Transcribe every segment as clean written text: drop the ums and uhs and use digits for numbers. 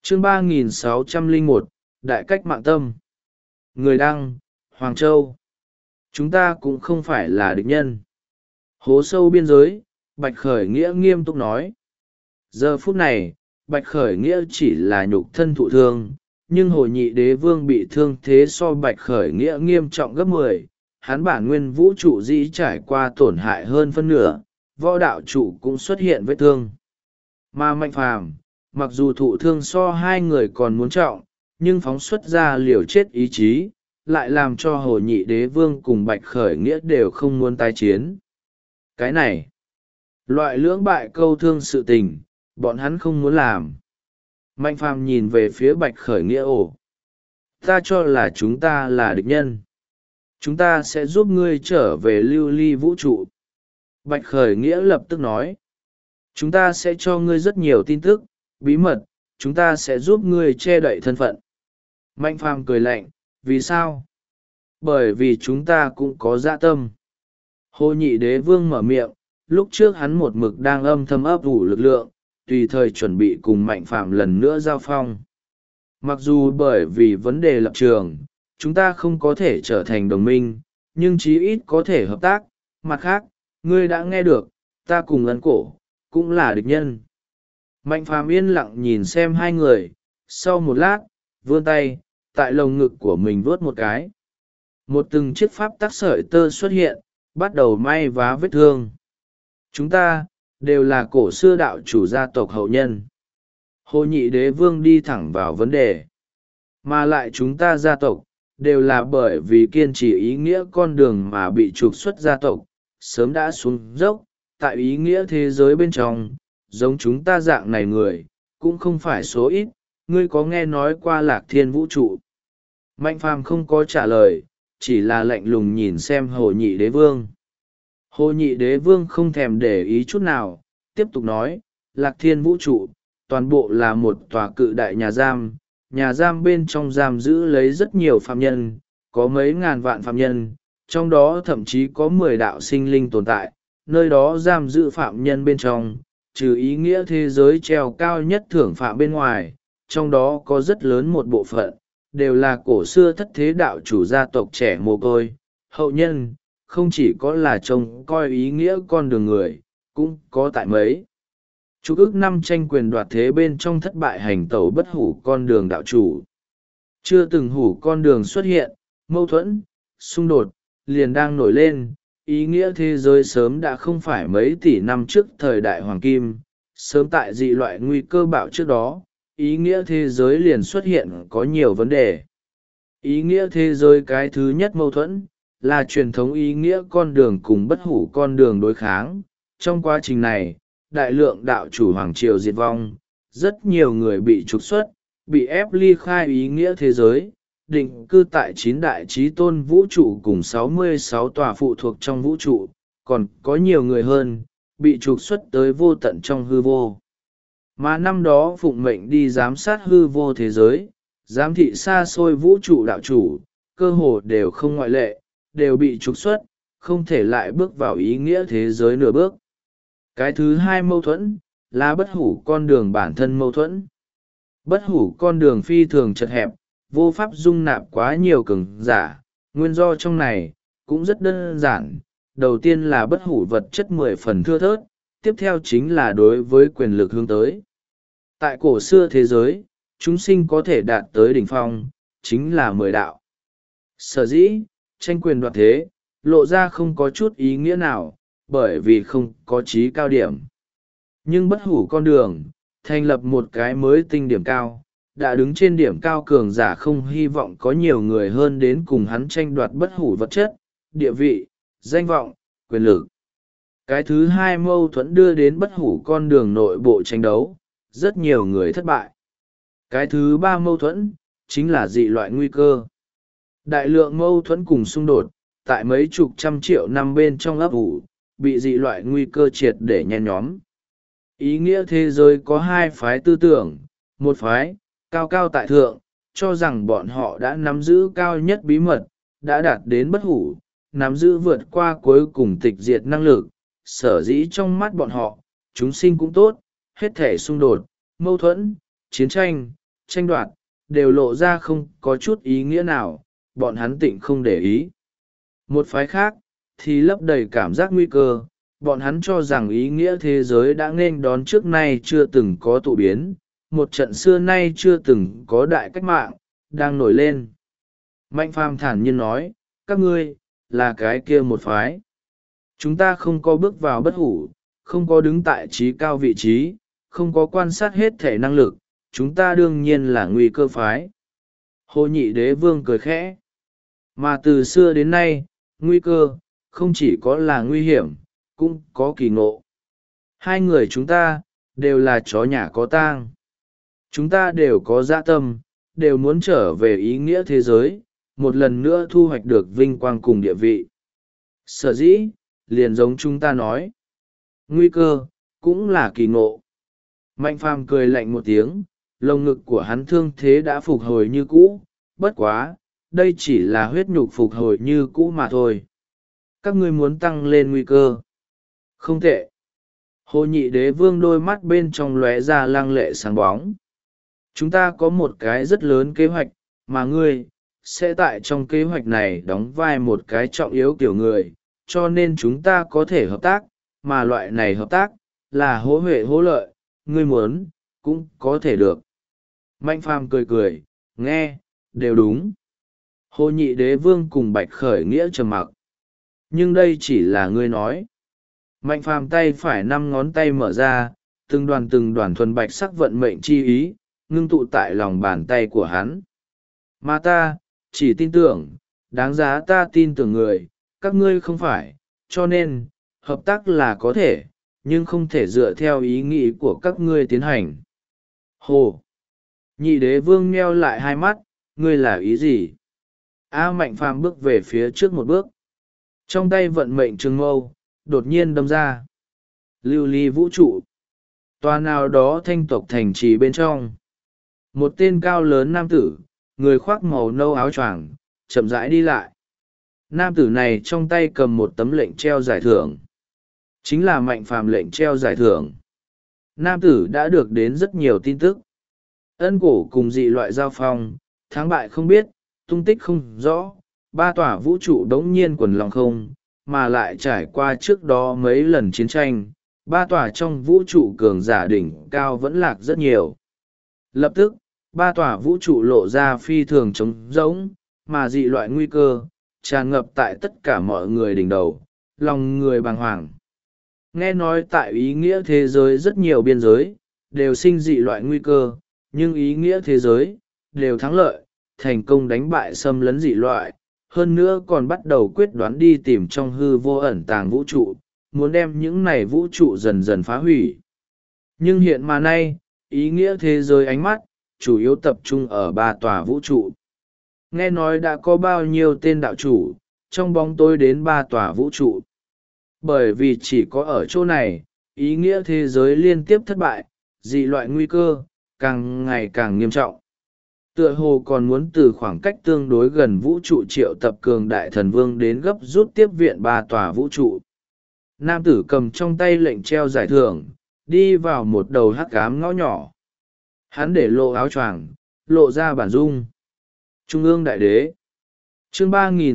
Chương 3601, Đại cách mạng tâm. Người đăng, Hoàng Châu. Chúng ta cũng không phải là địch nhân. Hố sâu biên giới, Bạch Khởi Nghĩa nghiêm túc nói. Giờ phút này, Bạch Khởi Nghĩa chỉ là nhục thân thụ thương, nhưng Hồ Nhị Đế Vương bị thương thế so Bạch Khởi Nghĩa nghiêm trọng gấp 10. Hắn bản nguyên vũ trụ dĩ trải qua tổn hại hơn phân nửa, võ đạo trụ cũng xuất hiện vết thương. Mà Mạnh Phàm, mặc dù thụ thương so hai người còn muốn trọng, nhưng phóng xuất ra liều chết ý chí, lại làm cho Hồ Nhị Đế Vương cùng Bạch Khởi Nghĩa đều không muốn tái chiến. Cái này, loại lưỡng bại câu thương sự tình, bọn hắn không muốn làm. Mạnh Phàm nhìn về phía Bạch Khởi Nghĩa. Ta cho là chúng ta là địch nhân. Chúng ta sẽ giúp ngươi trở về lưu ly vũ trụ. Bạch Khởi Nghĩa lập tức nói. Chúng ta sẽ cho ngươi rất nhiều tin tức, bí mật, chúng ta sẽ giúp ngươi che đậy thân phận. Mạnh Phàm cười lạnh, vì sao? Bởi vì chúng ta cũng có dạ tâm. Hồ Nhị Đế Vương mở miệng, lúc trước hắn một mực đang âm thầm ấp ủ lực lượng, tùy thời chuẩn bị cùng Mạnh Phàm lần nữa giao phong. Mặc dù bởi vì vấn đề lập trường, chúng ta không có thể trở thành đồng minh, nhưng chí ít có thể hợp tác. Mặt khác, ngươi đã nghe được, ta cùng Ấn Cổ, cũng là địch nhân. Mạnh Phàm yên lặng nhìn xem hai người, sau một lát, vươn tay, tại lồng ngực của mình vuốt một cái. Một từng chiếc pháp tắc sợi tơ xuất hiện, bắt đầu may vá vết thương. Chúng ta, đều là cổ xưa đạo chủ gia tộc hậu nhân. Hồ Nhị Đế Vương đi thẳng vào vấn đề. Mà lại chúng ta gia tộc, đều là bởi vì kiên trì ý nghĩa con đường mà bị trục xuất gia tộc, sớm đã xuống dốc, tại ý nghĩa thế giới bên trong, giống chúng ta dạng này người, cũng không phải số ít. Ngươi có nghe nói qua Lạc Thiên vũ trụ? Mạnh Phàm không có trả lời, chỉ là lạnh lùng nhìn xem Hồ Nhị Đế Vương. Hồ Nhị Đế Vương không thèm để ý chút nào, tiếp tục nói, Lạc Thiên vũ trụ, toàn bộ là một tòa cự đại nhà giam bên trong giam giữ lấy rất nhiều phạm nhân, có mấy ngàn vạn phạm nhân, trong đó thậm chí có 10 đạo sinh linh tồn tại, nơi đó giam giữ phạm nhân bên trong, trừ ý nghĩa thế giới treo cao nhất thưởng phạm bên ngoài, trong đó có rất lớn một bộ phận, đều là cổ xưa thất thế đạo chủ gia tộc trẻ mồ côi, hậu nhân, không chỉ có là trông coi ý nghĩa con đường người, cũng có tại mấy. Chú ước năm tranh quyền đoạt thế bên trong thất bại hành tẩu bất hủ con đường đạo chủ. Chưa từng hủ con đường xuất hiện, mâu thuẫn, xung đột, liền đang nổi lên, ý nghĩa thế giới sớm đã không phải mấy tỷ năm trước thời đại hoàng kim, sớm tại dị loại nguy cơ bạo trước đó, ý nghĩa thế giới liền xuất hiện có nhiều vấn đề. Ý nghĩa thế giới cái thứ nhất mâu thuẫn, là truyền thống ý nghĩa con đường cùng bất hủ con đường đối kháng. Trong quá trình này, đại lượng đạo chủ hoàng triều diệt vong, rất nhiều người bị trục xuất, bị ép ly khai ý nghĩa thế giới, định cư tại 9 đại chí tôn vũ trụ cùng 66 tòa phụ thuộc trong vũ trụ, còn có nhiều người hơn, bị trục xuất tới vô tận trong hư vô. Mà năm đó phụng mệnh đi giám sát hư vô thế giới, giám thị xa xôi vũ trụ đạo chủ, cơ hồ đều không ngoại lệ, đều bị trục xuất, không thể lại bước vào ý nghĩa thế giới nửa bước. Cái thứ hai mâu thuẫn, là bất hủ con đường bản thân mâu thuẫn. Bất hủ con đường phi thường chật hẹp, vô pháp dung nạp quá nhiều cường giả, nguyên do trong này, cũng rất đơn giản. Đầu tiên là bất hủ vật chất 10 phần thưa thớt, tiếp theo chính là đối với quyền lực hướng tới. Tại cổ xưa thế giới, chúng sinh có thể đạt tới đỉnh phong, chính là 10 đạo. Sở dĩ, tranh quyền đoạt thế, lộ ra không có chút ý nghĩa nào, bởi vì không có chí cao điểm. Nhưng bất hủ con đường, thành lập một cái mới tinh điểm cao, đã đứng trên điểm cao cường giả không hy vọng có nhiều người hơn đến cùng hắn tranh đoạt bất hủ vật chất, địa vị, danh vọng, quyền lực. Cái thứ hai mâu thuẫn đưa đến bất hủ con đường nội bộ tranh đấu, rất nhiều người thất bại. Cái thứ ba mâu thuẫn, chính là dị loại nguy cơ. Đại lượng mâu thuẫn cùng xung đột, tại mấy chục trăm triệu năm bên trong ấp ủ, bị dị loại nguy cơ triệt để nhen nhóm. Ý nghĩa thế giới có hai phái tư tưởng, một phái, cao cao tại thượng, cho rằng bọn họ đã nắm giữ cao nhất bí mật, đã đạt đến bất hủ, nắm giữ vượt qua cuối cùng tịch diệt năng lực, sở dĩ trong mắt bọn họ, chúng sinh cũng tốt, hết thể xung đột, mâu thuẫn, chiến tranh, tranh đoạt, đều lộ ra không có chút ý nghĩa nào, bọn hắn tịnh không để ý. Một phái khác, thì lấp đầy cảm giác nguy cơ, bọn hắn cho rằng ý nghĩa thế giới đã nghênh đón trước nay chưa từng có tụ biến, một trận xưa nay chưa từng có đại cách mạng, đang nổi lên. Mạnh Phàm thản nhiên nói, các ngươi, là cái kia một phái. Chúng ta không có bước vào bất hủ, không có đứng tại trí cao vị trí, không có quan sát hết thể năng lực, chúng ta đương nhiên là nguy cơ phái. Hồ Nhị Đế Vương cười khẽ. Mà từ xưa đến nay, nguy cơ, không chỉ có là nguy hiểm, cũng có kỳ ngộ. Hai người chúng ta, đều là chó nhà có tang. Chúng ta đều có dã tâm, đều muốn trở về ý nghĩa thế giới, một lần nữa thu hoạch được vinh quang cùng địa vị. Sở dĩ, liền giống chúng ta nói, nguy cơ, cũng là kỳ ngộ. Mạnh Phàm cười lạnh một tiếng, lồng ngực của hắn thương thế đã phục hồi như cũ, bất quá, đây chỉ là huyết nhục phục hồi như cũ mà thôi. Các ngươi muốn tăng lên nguy cơ. Không tệ. Hồ Nhị Đế Vương đôi mắt bên trong lóe ra lăng lệ sáng bóng. Chúng ta có một cái rất lớn kế hoạch, mà ngươi, sẽ tại trong kế hoạch này đóng vai một cái trọng yếu kiểu người, cho nên chúng ta có thể hợp tác, mà loại này hợp tác, là hỗ huệ hỗ lợi, ngươi muốn, cũng có thể được. Mạnh Phàm cười cười, nghe, đều đúng. Hồ Nhị Đế Vương cùng Bạch Khởi Nghĩa trầm mặc. Nhưng đây chỉ là ngươi nói. Mạnh Phàm tay phải 5 ngón tay mở ra, từng đoàn thuần bạch sắc vận mệnh chi ý, ngưng tụ tại lòng bàn tay của hắn. Mà ta, chỉ tin tưởng, đáng giá ta tin tưởng người, các ngươi không phải, cho nên, hợp tác là có thể, nhưng không thể dựa theo ý nghĩ của các ngươi tiến hành. Hồ! Nhị Đế Vương nheo lại hai mắt, ngươi là ý gì? Mạnh Phàm bước về phía trước một bước. Trong tay vận mệnh trường mâu, đột nhiên đâm ra. Lưu ly vũ trụ. Tòa nào đó thanh tộc thành trì bên trong. Một tên cao lớn nam tử, người khoác màu nâu áo choàng, chậm rãi đi lại. Nam tử này trong tay cầm một tấm lệnh treo giải thưởng. Chính là Mạnh Phàm lệnh treo giải thưởng. Nam tử đã được đến rất nhiều tin tức. Ân cổ cùng dị loại giao phong, thắng bại không biết, tung tích không rõ, ba tòa vũ trụ đống nhiên quần lòng không, mà lại trải qua trước đó mấy lần chiến tranh, ba tòa trong vũ trụ cường giả đỉnh cao vẫn lạc rất nhiều. Lập tức, ba tòa vũ trụ lộ ra phi thường trống rỗng, mà dị loại nguy cơ, tràn ngập tại tất cả mọi người đỉnh đầu, lòng người bàng hoàng. Nghe nói tại ý nghĩa thế giới rất nhiều biên giới, đều sinh dị loại nguy cơ, nhưng ý nghĩa thế giới, đều thắng lợi, thành công đánh bại xâm lấn dị loại, hơn nữa còn bắt đầu quyết đoán đi tìm trong hư vô ẩn tàng vũ trụ, muốn đem những này vũ trụ dần dần phá hủy. Nhưng hiện mà nay, ý nghĩa thế giới ánh mắt, chủ yếu tập trung ở ba tòa vũ trụ. Nghe nói đã có bao nhiêu tên đạo chủ, trong bóng tối đến ba tòa vũ trụ. Bởi vì chỉ có ở chỗ này, ý nghĩa thế giới liên tiếp thất bại, dị loại nguy cơ, càng ngày càng nghiêm trọng. Tựa hồ còn muốn từ khoảng cách tương đối gần vũ trụ triệu tập cường đại thần vương đến gấp rút tiếp viện ba tòa vũ trụ. Nam tử cầm trong tay lệnh treo giải thưởng, đi vào một đầu hắc ám ngõ nhỏ. Hắn để lộ áo choàng, lộ ra bản dung. Trung ương đại đế. Chương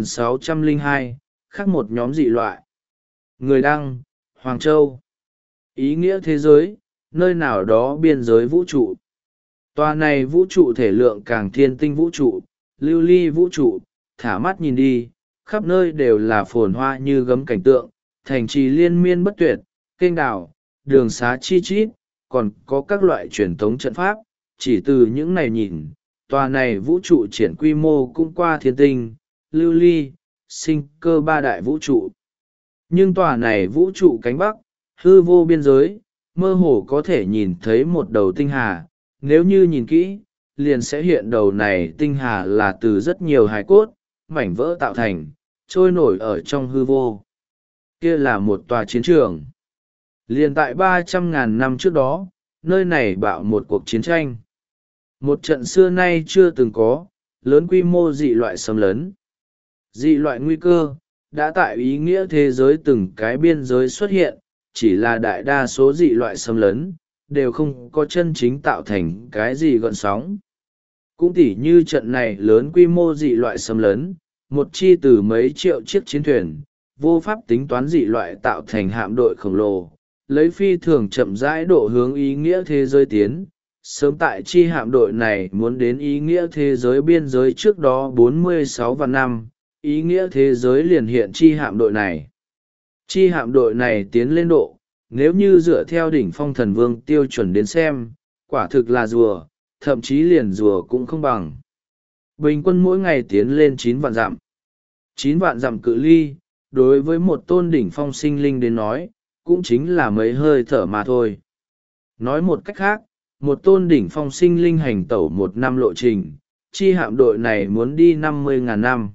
3602, khác một nhóm dị loại. Người đăng, Hoàng Châu. Ý nghĩa thế giới, nơi nào đó biên giới vũ trụ. Tòa này vũ trụ thể lượng càng thiên tinh vũ trụ, lưu ly vũ trụ, thả mắt nhìn đi, khắp nơi đều là phồn hoa như gấm cảnh tượng, thành trì liên miên bất tuyệt, kênh đảo, đường xá chi chít, còn có các loại truyền thống trận pháp, chỉ từ những này nhìn, tòa này vũ trụ triển quy mô cũng qua thiên tinh, lưu ly, sinh cơ ba đại vũ trụ. Nhưng tòa này vũ trụ cánh bắc, hư vô biên giới, mơ hồ có thể nhìn thấy một đầu tinh hà, nếu như nhìn kỹ, liền sẽ hiện đầu này tinh hà là từ rất nhiều hài cốt, mảnh vỡ tạo thành, trôi nổi ở trong hư vô. Kia là một tòa chiến trường. Liền tại 300.000 năm trước đó, nơi này bạo một cuộc chiến tranh. Một trận xưa nay chưa từng có, lớn quy mô dị loại xâm lấn. Dị loại nguy cơ, đã tại ý nghĩa thế giới từng cái biên giới xuất hiện, chỉ là đại đa số dị loại xâm lấn, đều không có chân chính tạo thành cái gì gợn sóng. Cũng tỉ như trận này lớn quy mô dị loại xâm lấn, một chi từ mấy triệu chiếc chiến thuyền, vô pháp tính toán dị loại tạo thành hạm đội khổng lồ, lấy phi thường chậm rãi độ hướng ý nghĩa thế giới tiến. Sớm tại chi hạm đội này muốn đến ý nghĩa thế giới biên giới trước đó 46 vạn năm, ý nghĩa thế giới liền hiện chi hạm đội này. Chi hạm đội này tiến lên độ, nếu như dựa theo đỉnh phong thần vương tiêu chuẩn đến xem, quả thực là rùa, thậm chí liền rùa cũng không bằng. Bình quân mỗi ngày tiến lên 9 vạn dặm. 9 vạn dặm cự ly, đối với một tôn đỉnh phong sinh linh đến nói, cũng chính là mấy hơi thở mà thôi. Nói một cách khác, một tôn đỉnh phong sinh linh hành tẩu 1 năm lộ trình, chi hạm đội này muốn đi 50.000 năm.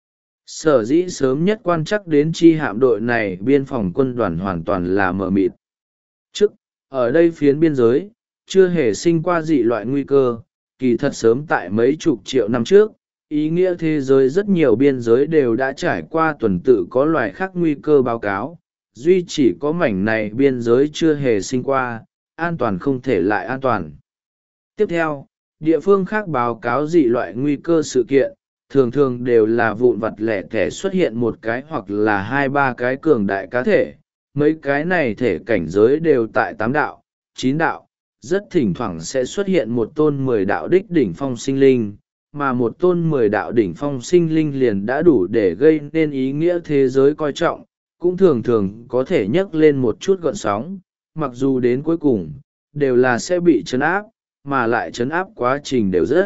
Sở dĩ sớm nhất quan chắc đến chi hạm đội này biên phòng quân đoàn hoàn toàn là mờ mịt. Trước, ở đây phiến biên giới, chưa hề sinh qua dị loại nguy cơ, kỳ thật sớm tại mấy chục triệu năm trước, ý nghĩa thế giới rất nhiều biên giới đều đã trải qua tuần tự có loài khác nguy cơ báo cáo, duy chỉ có mảnh này biên giới chưa hề sinh qua, an toàn không thể lại an toàn. Tiếp theo, địa phương khác báo cáo dị loại nguy cơ sự kiện, thường thường đều là vụn vặt lẻ tẻ xuất hiện một cái hoặc là 2-3 cái cường đại cá thể, mấy cái này thể cảnh giới đều tại 8 đạo, 9 đạo, rất thỉnh thoảng sẽ xuất hiện một tôn 10 đạo đích đỉnh phong sinh linh, mà một tôn 10 đạo đỉnh phong sinh linh liền đã đủ để gây nên ý nghĩa thế giới coi trọng, cũng thường thường có thể nhấc lên một chút gợn sóng, mặc dù đến cuối cùng, đều là sẽ bị trấn áp, mà lại trấn áp quá trình đều rất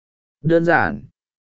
đơn giản.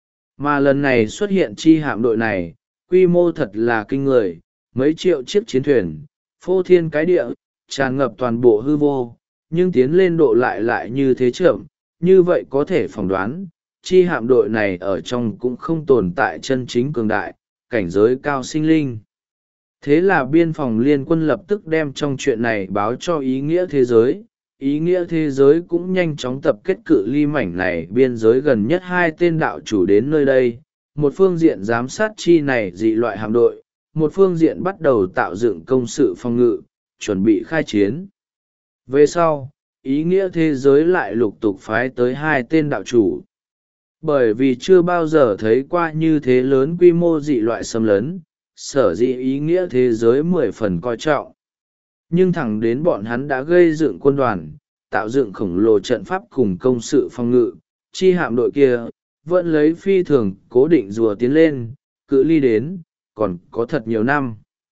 Mà lần này xuất hiện chi hạm đội này, quy mô thật là kinh người, mấy triệu chiếc chiến thuyền, phô thiên cái địa, tràn ngập toàn bộ hư vô, nhưng tiến lên độ lại như thế chậm, như vậy có thể phỏng đoán, chi hạm đội này ở trong cũng không tồn tại chân chính cường đại, cảnh giới cao sinh linh. Thế là biên phòng liên quân lập tức đem trong chuyện này báo cho ý nghĩa thế giới. Ý nghĩa thế giới cũng nhanh chóng tập kết cự ly mảnh này biên giới gần nhất 2 tên đạo chủ đến nơi đây, một phương diện giám sát chi này dị loại hạm đội, một phương diện bắt đầu tạo dựng công sự phòng ngự, chuẩn bị khai chiến. Về sau, ý nghĩa thế giới lại lục tục phái tới 2 tên đạo chủ. Bởi vì chưa bao giờ thấy qua như thế lớn quy mô dị loại xâm lấn, sở dĩ ý nghĩa thế giới 10 phần coi trọng. Nhưng thẳng đến bọn hắn đã gây dựng quân đoàn, tạo dựng khổng lồ trận pháp cùng công sự phòng ngự, chi hạm đội kia, vẫn lấy phi thường cố định rùa tiến lên, cự ly đến, còn có thật nhiều năm.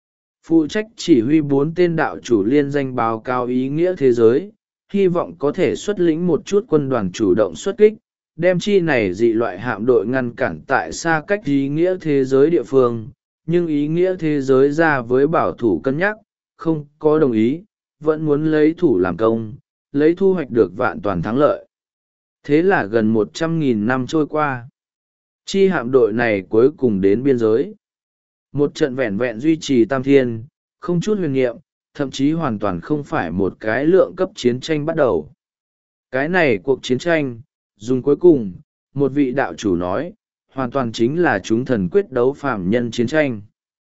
Phụ trách chỉ huy 4 tên đạo chủ liên danh báo cáo ý nghĩa thế giới, hy vọng có thể xuất lĩnh một chút quân đoàn chủ động xuất kích, đem chi này dị loại hạm đội ngăn cản tại xa cách ý nghĩa thế giới địa phương, nhưng ý nghĩa thế giới ra với bảo thủ cân nhắc, không có đồng ý, vẫn muốn lấy thủ làm công, lấy thu hoạch được vạn toàn thắng lợi. Thế là gần 100.000 năm trôi qua, chi hạm đội này cuối cùng đến biên giới. Một trận vẹn vẹn duy trì tam thiên, không chút huyền nhiệm, thậm chí hoàn toàn không phải một cái lượng cấp chiến tranh bắt đầu. Cái này cuộc chiến tranh, dùng cuối cùng, một vị đạo chủ nói, hoàn toàn chính là chúng thần quyết đấu phàm nhân chiến tranh.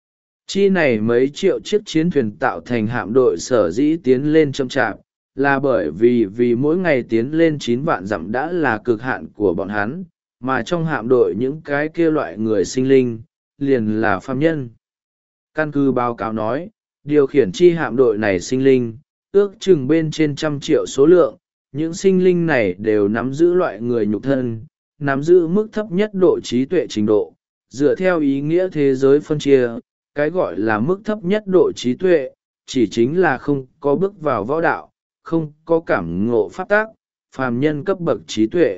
Chi này mấy triệu chiếc chiến thuyền tạo thành hạm đội sở dĩ tiến lên chậm chạp, là bởi vì mỗi ngày tiến lên 9 vạn dặm đã là cực hạn của bọn hắn, mà trong hạm đội những cái kia loại người sinh linh, liền là phàm nhân. Căn cứ báo cáo nói, điều khiển chi hạm đội này sinh linh, ước chừng bên trên 100 triệu số lượng, những sinh linh này đều nắm giữ loại người nhục thân, nắm giữ mức thấp nhất độ trí tuệ trình độ, dựa theo ý nghĩa thế giới phân chia, cái gọi là mức thấp nhất độ trí tuệ, chỉ chính là không có bước vào võ đạo, không có cảm ngộ pháp tác, phàm nhân cấp bậc trí tuệ.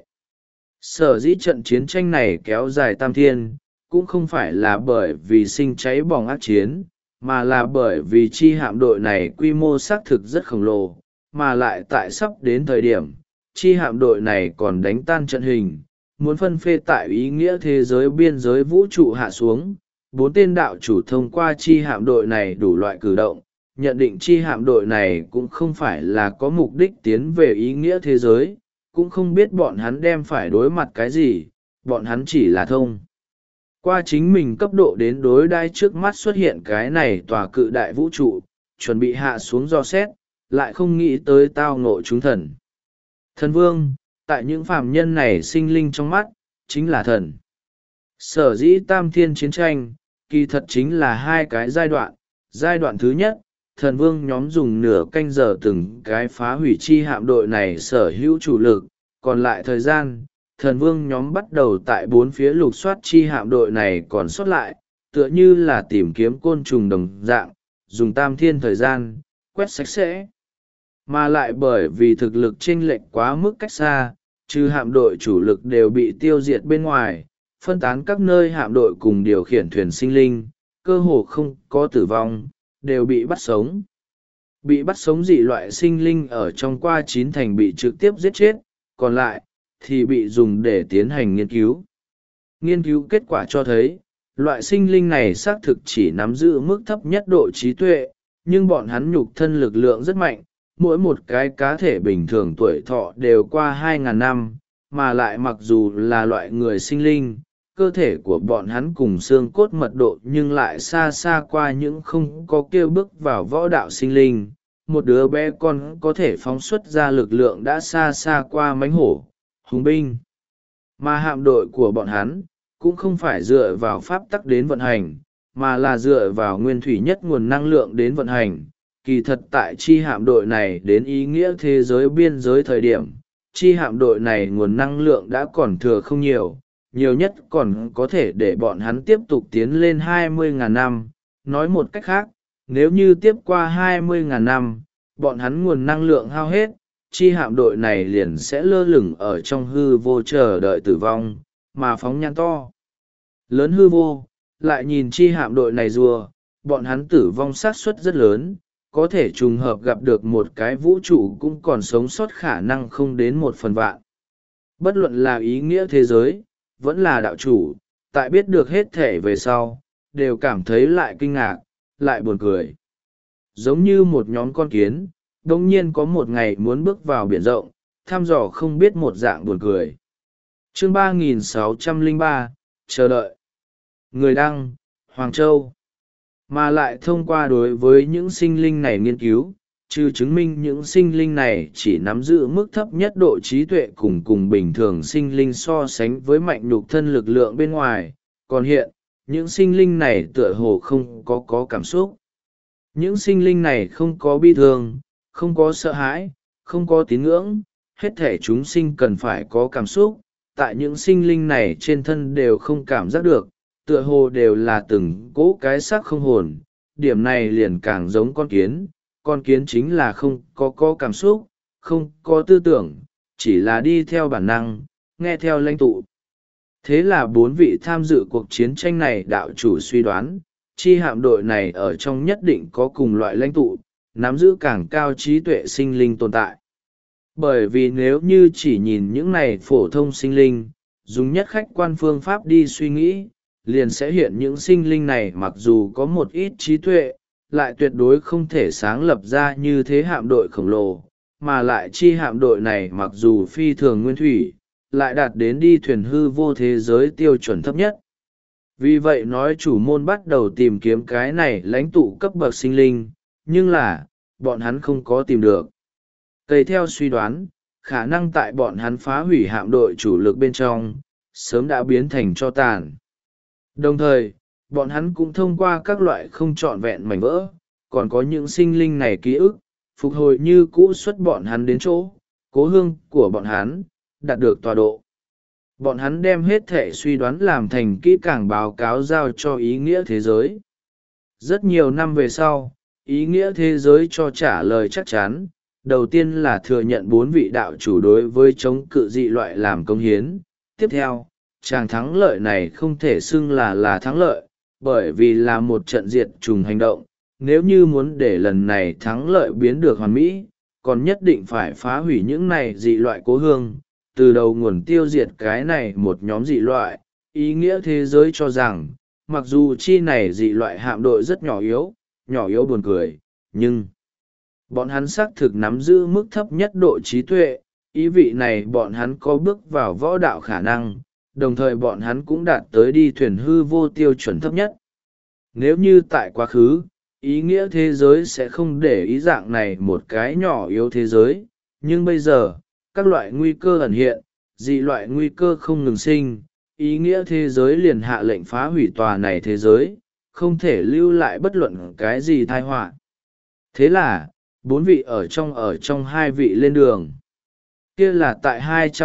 Sở dĩ trận chiến tranh này kéo dài tam thiên, cũng không phải là bởi vì sinh cháy bỏng ác chiến, mà là bởi vì chi hạm đội này quy mô xác thực rất khổng lồ, mà lại tại sắp đến thời điểm, chi hạm đội này còn đánh tan trận hình, muốn phân phê tại ý nghĩa thế giới biên giới vũ trụ hạ xuống. 4 tên đạo chủ thông qua chi hạm đội này đủ loại cử động, nhận định chi hạm đội này cũng không phải là có mục đích tiến về ý nghĩa thế giới, cũng không biết bọn hắn đem phải đối mặt cái gì, bọn hắn chỉ là thông qua chính mình cấp độ đến đối đai trước mắt xuất hiện cái này tòa cự đại vũ trụ, chuẩn bị hạ xuống do xét, lại không nghĩ tới tao ngộ chúng thần. Thần vương, tại những phàm nhân này sinh linh trong mắt chính là thần. Sở dĩ tam thiên chiến tranh kỳ thật chính là hai cái giai đoạn thứ nhất, thần vương nhóm dùng nửa canh giờ từng cái phá hủy chi hạm đội này sở hữu chủ lực, còn lại thời gian thần vương nhóm bắt đầu tại bốn phía lục soát chi hạm đội này còn sót lại, tựa như là tìm kiếm côn trùng đồng dạng, dùng tam thiên thời gian quét sạch sẽ. Mà lại bởi vì thực lực chênh lệch quá mức cách xa, trừ hạm đội chủ lực đều bị tiêu diệt bên ngoài, phân tán các nơi hạm đội cùng điều khiển thuyền sinh linh, cơ hồ không có tử vong, đều bị bắt sống. Bị bắt sống dị loại sinh linh ở trong qua 9 thành bị trực tiếp giết chết, còn lại thì bị dùng để tiến hành nghiên cứu. Nghiên cứu kết quả cho thấy, loại sinh linh này xác thực chỉ nắm giữ mức thấp nhất độ trí tuệ, nhưng bọn hắn nhục thân lực lượng rất mạnh, mỗi một cái cá thể bình thường tuổi thọ đều qua 2.000 năm, mà lại mặc dù là loại người sinh linh, cơ thể của bọn hắn cùng xương cốt mật độ nhưng lại xa xa qua những không có kêu bước vào võ đạo sinh linh. Một đứa bé con có thể phóng xuất ra lực lượng đã xa xa qua mãnh hổ, hùng binh. Mà hạm đội của bọn hắn cũng không phải dựa vào pháp tắc đến vận hành, mà là dựa vào nguyên thủy nhất nguồn năng lượng đến vận hành. Kỳ thật tại chi hạm đội này đến ý nghĩa thế giới biên giới thời điểm, chi hạm đội này nguồn năng lượng đã còn thừa không nhiều, nhiều nhất còn có thể để bọn hắn tiếp tục tiến lên 20.000 năm. Nói một cách khác, nếu như tiếp qua 20.000 năm, bọn hắn nguồn năng lượng hao hết, chi hạm đội này liền sẽ lơ lửng ở trong hư vô chờ đợi tử vong, mà phóng nhan to lớn hư vô, lại nhìn chi hạm đội này rùa, bọn hắn tử vong xác suất rất lớn, có thể trùng hợp gặp được một cái vũ trụ cũng còn sống sót khả năng không đến 1/1000. Bất luận là ý nghĩa thế giới, vẫn là đạo chủ, tại biết được hết thể về sau, đều cảm thấy lại kinh ngạc, lại buồn cười. Giống như một nhóm con kiến, đồng nhiên có một ngày muốn bước vào biển rộng, thăm dò không biết một dạng buồn cười. Chương 3603, chờ đợi. Người đăng, Hoàng Châu. Mà lại thông qua đối với những sinh linh này nghiên cứu, trừ chứng minh những sinh linh này chỉ nắm giữ mức thấp nhất độ trí tuệ cùng bình thường sinh linh so sánh với mạnh nhục thân lực lượng bên ngoài, còn hiện, những sinh linh này tựa hồ không có cảm xúc. Những sinh linh này không có bi thương, không có sợ hãi, không có tín ngưỡng, hết thể chúng sinh cần phải có cảm xúc, tại những sinh linh này trên thân đều không cảm giác được, tựa hồ đều là từng cỗ cái xác không hồn, điểm này liền càng giống con kiến chính là không có cảm xúc, không có tư tưởng, chỉ là đi theo bản năng, nghe theo lãnh tụ. Thế là 4 vị tham dự cuộc chiến tranh này đạo chủ suy đoán, chi hạm đội này ở trong nhất định có cùng loại lãnh tụ, nắm giữ càng cao trí tuệ sinh linh tồn tại. Bởi vì nếu như chỉ nhìn những này phổ thông sinh linh, dùng nhất khách quan phương pháp đi suy nghĩ, liền sẽ hiện những sinh linh này mặc dù có một ít trí tuệ, lại tuyệt đối không thể sáng lập ra như thế hạm đội khổng lồ, mà lại chi hạm đội này mặc dù phi thường nguyên thủy, lại đạt đến đi thuyền hư vô thế giới tiêu chuẩn thấp nhất. Vì vậy nói chủ môn bắt đầu tìm kiếm cái này lãnh tụ cấp bậc sinh linh, nhưng là, bọn hắn không có tìm được. Tùy theo suy đoán, khả năng tại bọn hắn phá hủy hạm đội chủ lực bên trong, sớm đã biến thành tro tàn. Đồng thời, bọn hắn cũng thông qua các loại không trọn vẹn mảnh vỡ, còn có những sinh linh này ký ức, phục hồi như cũ xuất bọn hắn đến chỗ, cố hương của bọn hắn, đạt được tọa độ. Bọn hắn đem hết thể suy đoán làm thành kỹ càng báo cáo giao cho ý nghĩa thế giới. Rất nhiều năm về sau, ý nghĩa thế giới cho trả lời chắc chắn, đầu tiên là thừa nhận 4 vị đạo chủ đối với chống cự dị loại làm công hiến. Tiếp theo, tràng thắng lợi này không thể xưng là thắng lợi, bởi vì là một trận diệt trùng hành động. Nếu như muốn để lần này thắng lợi biến được hoàn mỹ, còn nhất định phải phá hủy những này dị loại cố hương, từ đầu nguồn tiêu diệt cái này một nhóm dị loại. Ý nghĩa thế giới cho rằng, mặc dù chi này dị loại hạm đội rất nhỏ yếu buồn cười, nhưng bọn hắn xác thực nắm giữ mức thấp nhất độ trí tuệ, ý vị này bọn hắn có bước vào võ đạo khả năng, đồng thời bọn hắn cũng đạt tới đi thuyền hư vô tiêu chuẩn thấp nhất. Nếu như tại quá khứ, ý nghĩa thế giới sẽ không để ý dạng này một cái nhỏ yếu thế giới, nhưng bây giờ, các loại nguy cơ ẩn hiện, dị loại nguy cơ không ngừng sinh, ý nghĩa thế giới liền hạ lệnh phá hủy tòa này thế giới, không thể lưu lại bất luận cái gì tai họa. Thế là, 4 vị ở trong 2 vị lên đường. Kia là tại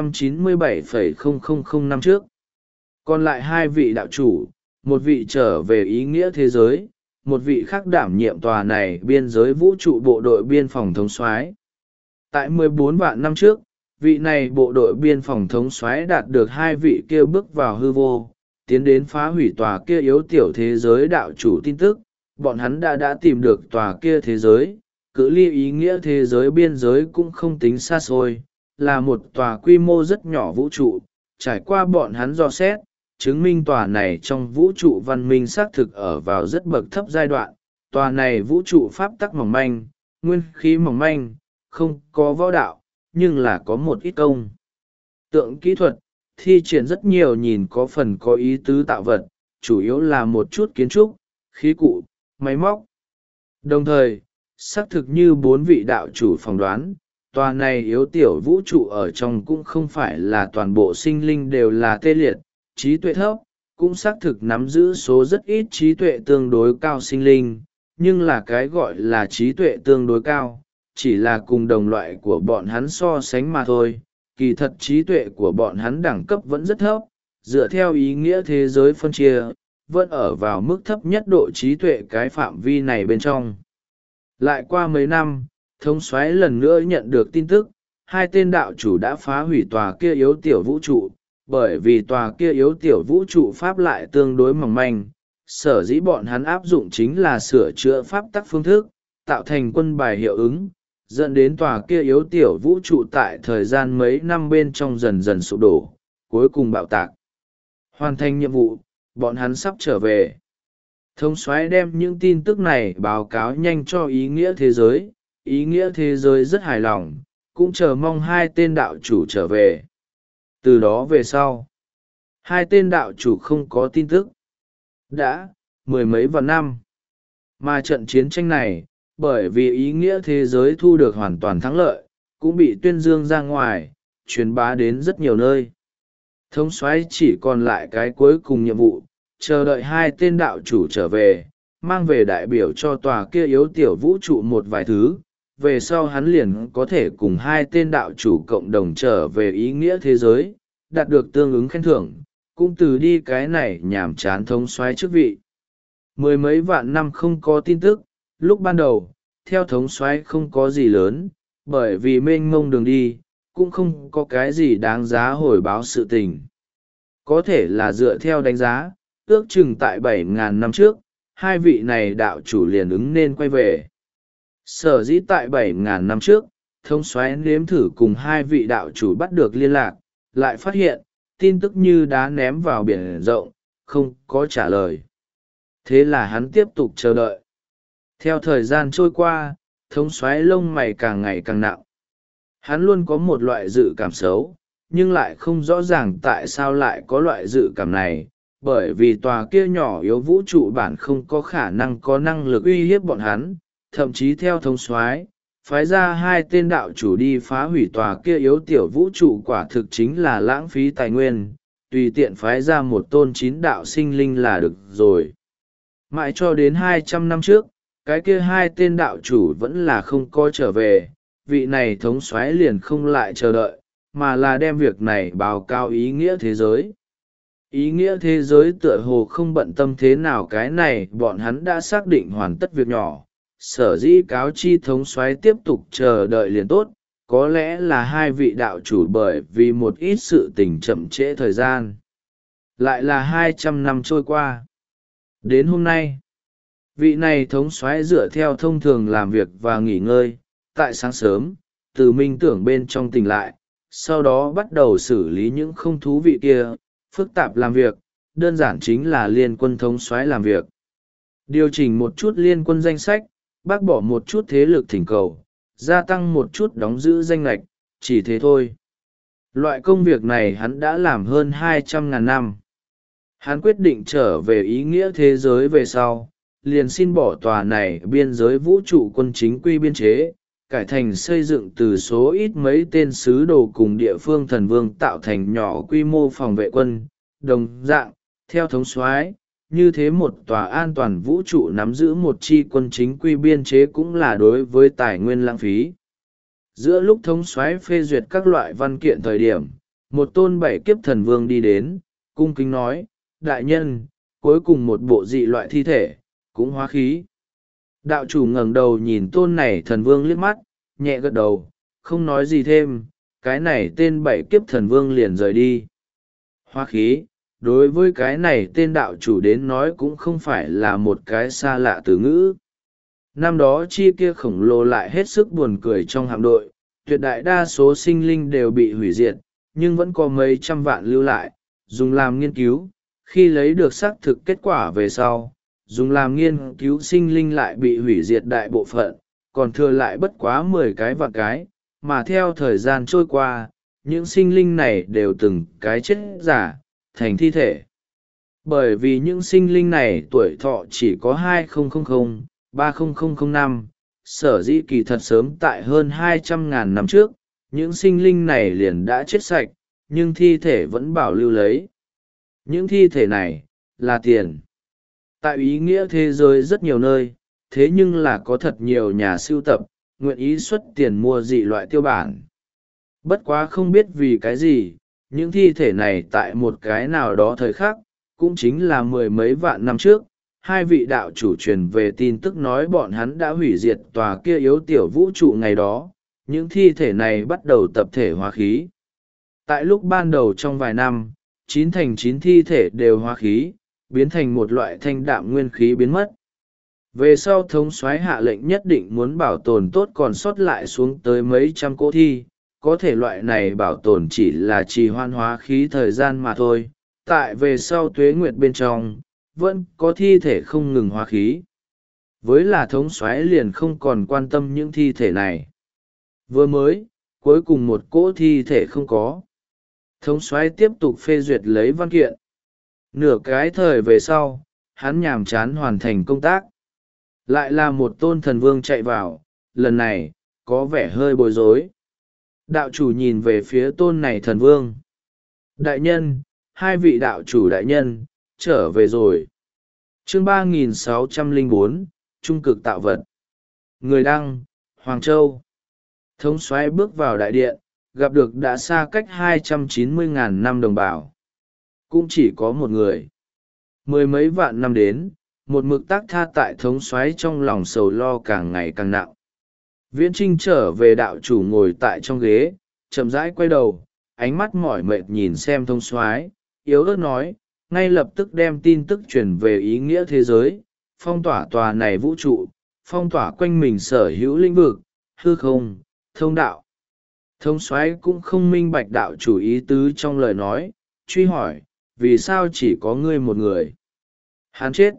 297,000 năm trước. Còn lại 2 vị đạo chủ, một vị trở về ý nghĩa thế giới, một vị khác đảm nhiệm tòa này biên giới vũ trụ bộ đội biên phòng thống soái. Tại 14 vạn năm trước, vị này bộ đội biên phòng thống soái đạt được 2 vị kia bước vào hư vô, tiến đến phá hủy tòa kia yếu tiểu thế giới đạo chủ tin tức. Bọn hắn đã tìm được tòa kia thế giới, cự ly ý nghĩa thế giới biên giới cũng không tính xa xôi, là một tòa quy mô rất nhỏ vũ trụ. Trải qua bọn hắn dò xét, chứng minh tòa này trong vũ trụ văn minh xác thực ở vào rất bậc thấp giai đoạn. Tòa này vũ trụ pháp tắc mỏng manh, nguyên khí mỏng manh, không có võ đạo, nhưng là có một ít công tượng kỹ thuật, thi triển rất nhiều nhìn có phần có ý tứ tạo vật, chủ yếu là một chút kiến trúc, khí cụ, máy móc. Đồng thời, xác thực như 4 vị đạo chủ phỏng đoán, tòa này yếu tiểu vũ trụ ở trong cũng không phải là toàn bộ sinh linh đều là tê liệt, trí tuệ thấp, cũng xác thực nắm giữ số rất ít trí tuệ tương đối cao sinh linh, nhưng là cái gọi là trí tuệ tương đối cao, chỉ là cùng đồng loại của bọn hắn so sánh mà thôi. Kỳ thật trí tuệ của bọn hắn đẳng cấp vẫn rất thấp, dựa theo ý nghĩa thế giới phân chia, vẫn ở vào mức thấp nhất độ trí tuệ cái phạm vi này bên trong. Lại qua mấy năm, thống soái lần nữa nhận được tin tức, 2 tên đạo chủ đã phá hủy tòa kia yếu tiểu vũ trụ, bởi vì tòa kia yếu tiểu vũ trụ pháp lại tương đối mỏng manh, sở dĩ bọn hắn áp dụng chính là sửa chữa pháp tắc phương thức, tạo thành quân bài hiệu ứng, dẫn đến tòa kia yếu tiểu vũ trụ tại thời gian mấy năm bên trong dần dần sụp đổ, cuối cùng bạo tạc. Hoàn thành nhiệm vụ, bọn hắn sắp trở về. Thống soái đem những tin tức này báo cáo nhanh cho ý nghĩa thế giới, ý nghĩa thế giới rất hài lòng, cũng chờ mong 2 tên đạo chủ trở về. Từ đó về sau, 2 tên đạo chủ không có tin tức. Đã 10 mấy vạn năm. Mà trận chiến tranh này, bởi vì ý nghĩa thế giới thu được hoàn toàn thắng lợi, cũng bị tuyên dương ra ngoài, truyền bá đến rất nhiều nơi. Thống soái chỉ còn lại cái cuối cùng nhiệm vụ, chờ đợi 2 tên đạo chủ trở về, mang về đại biểu cho tòa kia yếu tiểu vũ trụ một vài thứ. Về sau hắn liền có thể cùng 2 tên đạo chủ cộng đồng trở về ý nghĩa thế giới, đạt được tương ứng khen thưởng, cũng từ đi cái này nhàm chán thống soái chức vị. 10 mấy vạn năm không có tin tức, lúc ban đầu, theo thống soái không có gì lớn, bởi vì mênh mông đường đi, cũng không có cái gì đáng giá hồi báo sự tình. Có thể là dựa theo đánh giá, ước chừng tại 7.000 năm trước, 2 vị này đạo chủ liền ứng nên quay về. Sở dĩ tại 7.000 năm trước, thống soái nếm thử cùng 2 vị đạo chủ bắt được liên lạc, lại phát hiện, tin tức như đá ném vào biển rộng, không có trả lời. Thế là hắn tiếp tục chờ đợi. Theo thời gian trôi qua, thống soái lông mày càng ngày càng nặng. Hắn luôn có một loại dự cảm xấu, nhưng lại không rõ ràng tại sao lại có loại dự cảm này, bởi vì tòa kia nhỏ yếu vũ trụ bản không có khả năng có năng lực uy hiếp bọn hắn, thậm chí theo thống soái phái ra 2 tên đạo chủ đi phá hủy tòa kia yếu tiểu vũ trụ quả thực chính là lãng phí tài nguyên, tùy tiện phái ra một tôn 9 đạo sinh linh là được rồi. Mãi cho đến 200 năm trước, cái kia 2 tên đạo chủ vẫn là không có trở về, vị này thống soái liền không lại chờ đợi, mà là đem việc này báo cáo ý nghĩa thế giới. Ý nghĩa thế giới tựa hồ không bận tâm thế nào cái này, bọn hắn đã xác định hoàn tất việc nhỏ, sở dĩ cáo chi thống soái tiếp tục chờ đợi liền tốt. Có lẽ là 2 vị đạo chủ bởi vì một ít sự tình chậm trễ thời gian. Lại là 200 năm trôi qua. Đến hôm nay, vị này thống soái dựa theo thông thường làm việc và nghỉ ngơi. Tại sáng sớm, từ minh tưởng bên trong tỉnh lại, sau đó bắt đầu xử lý những không thú vị kia, phức tạp làm việc, đơn giản chính là liên quân thống soái làm việc. Điều chỉnh một chút liên quân danh sách, bác bỏ một chút thế lực thỉnh cầu, gia tăng một chút đóng giữ danh lệch, chỉ thế thôi. Loại công việc này hắn đã làm hơn 200.000 năm. Hắn quyết định trở về ý nghĩa thế giới về sau, liền xin bỏ tòa này biên giới vũ trụ quân chính quy biên chế, cải thành xây dựng từ số ít mấy tên sứ đồ cùng địa phương thần vương tạo thành nhỏ quy mô phòng vệ quân đồng dạng theo thống soái. Như thế một tòa an toàn vũ trụ nắm giữ một chi quân chính quy biên chế cũng là đối với tài nguyên lãng phí. Giữa lúc thống soái phê duyệt các loại văn kiện thời điểm, một tôn bảy kiếp thần vương đi đến, cung kính nói, đại nhân, cuối cùng một bộ dị loại thi thể, cũng hóa khí. Đạo chủ ngẩng đầu nhìn tôn này thần vương liếc mắt, nhẹ gật đầu, không nói gì thêm, cái này tên bảy kiếp thần vương liền rời đi. Hóa khí, đối với cái này tên đạo chủ đến nói cũng không phải là một cái xa lạ từ ngữ. Năm đó chi kia khổng lồ lại hết sức buồn cười trong hạm đội, tuyệt đại đa số sinh linh đều bị hủy diệt, nhưng vẫn có mấy trăm vạn lưu lại, dùng làm nghiên cứu. Khi lấy được xác thực kết quả về sau, dùng làm nghiên cứu sinh linh lại bị hủy diệt đại bộ phận, còn thừa lại bất quá 10 cái vạn cái, mà theo thời gian trôi qua, những sinh linh này đều từng cái chết giả, thành thi thể. Bởi vì những sinh linh này tuổi thọ chỉ có 2000, 30005, sở dĩ kỳ thật sớm tại hơn 200.000 năm trước, những sinh linh này liền đã chết sạch, nhưng thi thể vẫn bảo lưu lấy. Những thi thể này, là tiền. Tại ý nghĩa thế giới rất nhiều nơi, thế nhưng là có thật nhiều nhà sưu tập, nguyện ý xuất tiền mua dị loại tiêu bản. Bất quá không biết vì cái gì, những thi thể này tại một cái nào đó thời khắc, cũng chính là mười mấy vạn năm trước, hai vị đạo chủ truyền về tin tức nói bọn hắn đã hủy diệt tòa kia yếu tiểu vũ trụ ngày đó, những thi thể này bắt đầu tập thể hóa khí. Tại lúc ban đầu trong vài năm, 9 thành 9 thi thể đều hóa khí, biến thành một loại thanh đạm nguyên khí biến mất. Về sau thống soái hạ lệnh nhất định muốn bảo tồn tốt còn sót lại xuống tới mấy trăm cỗ thi, có thể loại này bảo tồn chỉ là trì hoãn hóa khí thời gian mà thôi, tại về sau tuế nguyệt bên trong, vẫn có thi thể không ngừng hóa khí. Với là thống soái liền không còn quan tâm những thi thể này. Vừa mới, cuối cùng một cỗ thi thể không có. Thống soái tiếp tục phê duyệt lấy văn kiện. Nửa cái thời về sau, hắn nhàm chán hoàn thành công tác. Lại là một tôn thần vương chạy vào, lần này, có vẻ hơi bối rối. Đạo chủ nhìn về phía tôn này thần vương. Đại nhân, hai vị đạo chủ đại nhân, trở về rồi. Chương 3604, Trung cực tạo vật. Người đăng, Hoàng Châu. Thống soái bước vào đại điện, gặp được đã xa cách 290.000 năm đồng bào. Cũng chỉ có một người. Mười mấy vạn năm đến, một mực tác tha tại thống soái trong lòng sầu lo càng ngày càng nặng. Viễn Trinh trở về đạo chủ ngồi tại trong ghế, chậm rãi quay đầu, ánh mắt mỏi mệt nhìn xem thống soái, yếu ớt nói, ngay lập tức đem tin tức truyền về ý nghĩa thế giới, phong tỏa tòa này vũ trụ, phong tỏa quanh mình sở hữu lĩnh vực, hư không, thông đạo. Thống soái cũng không minh bạch đạo chủ ý tứ trong lời nói, truy hỏi, vì sao chỉ có ngươi một người? Hắn chết.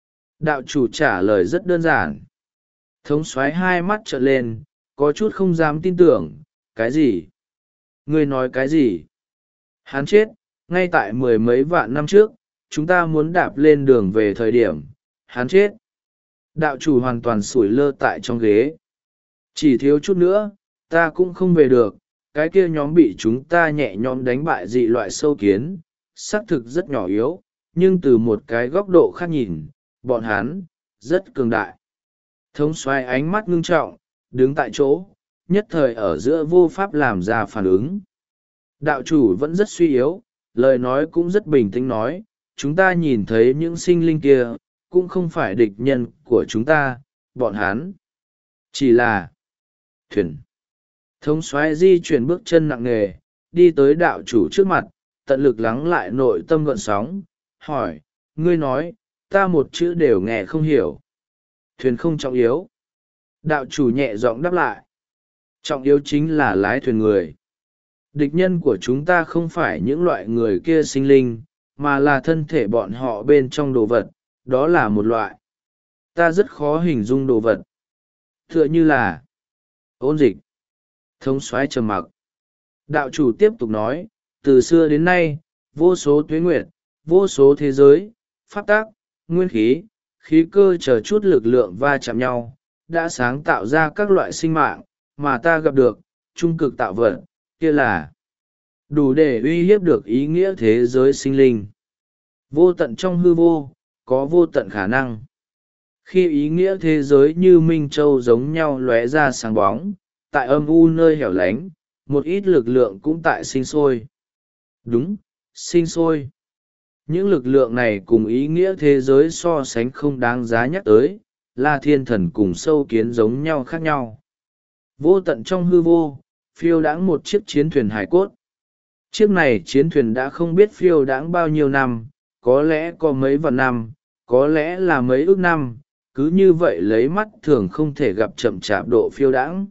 Đạo chủ trả lời rất đơn giản. Thống soái hai mắt trợn lên, có chút không dám tin tưởng, cái gì? Ngươi nói cái gì? Hắn chết, ngay tại mười mấy vạn năm trước, chúng ta muốn đạp lên đường về thời điểm, hắn chết. Đạo chủ hoàn toàn sủi lơ tại trong ghế. Chỉ thiếu chút nữa, ta cũng không về được, cái kia nhóm bị chúng ta nhẹ nhõm đánh bại dị loại sâu kiến, xác thực rất nhỏ yếu, nhưng từ một cái góc độ khác nhìn, bọn hắn, rất cường đại. Thống soái ánh mắt ngưng trọng, đứng tại chỗ, nhất thời ở giữa vô pháp làm ra phản ứng. Đạo chủ vẫn rất suy yếu, lời nói cũng rất bình tĩnh nói, chúng ta nhìn thấy những sinh linh kia, cũng không phải địch nhân của chúng ta, bọn hắn. Chỉ là thuyền. Thống soái di chuyển bước chân nặng nề, đi tới đạo chủ trước mặt, tận lực lắng lại nội tâm gợn sóng, hỏi, ngươi nói, ta một chữ đều nghe không hiểu. Thuyền không trọng yếu. Đạo chủ nhẹ giọng đáp lại. Trọng yếu chính là lái thuyền người. Địch nhân của chúng ta không phải những loại người kia sinh linh, mà là thân thể bọn họ bên trong đồ vật, đó là một loại. Ta rất khó hình dung đồ vật. Tựa như là ôn dịch. Thống soái trầm mặc. Đạo chủ tiếp tục nói, từ xưa đến nay, vô số tuế nguyệt, vô số thế giới, pháp tác, nguyên khí, khí cơ chờ chút lực lượng va chạm nhau, đã sáng tạo ra các loại sinh mạng, mà ta gặp được trung cực tạo vật, kia là đủ để uy hiếp được ý nghĩa thế giới sinh linh. Vô tận trong hư vô, có vô tận khả năng. Khi ý nghĩa thế giới như minh châu giống nhau lóe ra sáng bóng, tại âm u nơi hẻo lánh, một ít lực lượng cũng tại sinh sôi. Đúng, sinh sôi. Những lực lượng này cùng ý nghĩa thế giới so sánh không đáng giá nhắc tới, là thiên thần cùng sâu kiến giống nhau khác nhau. Vô tận trong hư vô, phiêu đãng một chiếc chiến thuyền hải cốt. Chiếc này chiến thuyền đã không biết phiêu đãng bao nhiêu năm, có lẽ có mấy vạn năm, có lẽ là mấy ước năm, cứ như vậy lấy mắt thường không thể gặp chậm chạp độ phiêu đãng.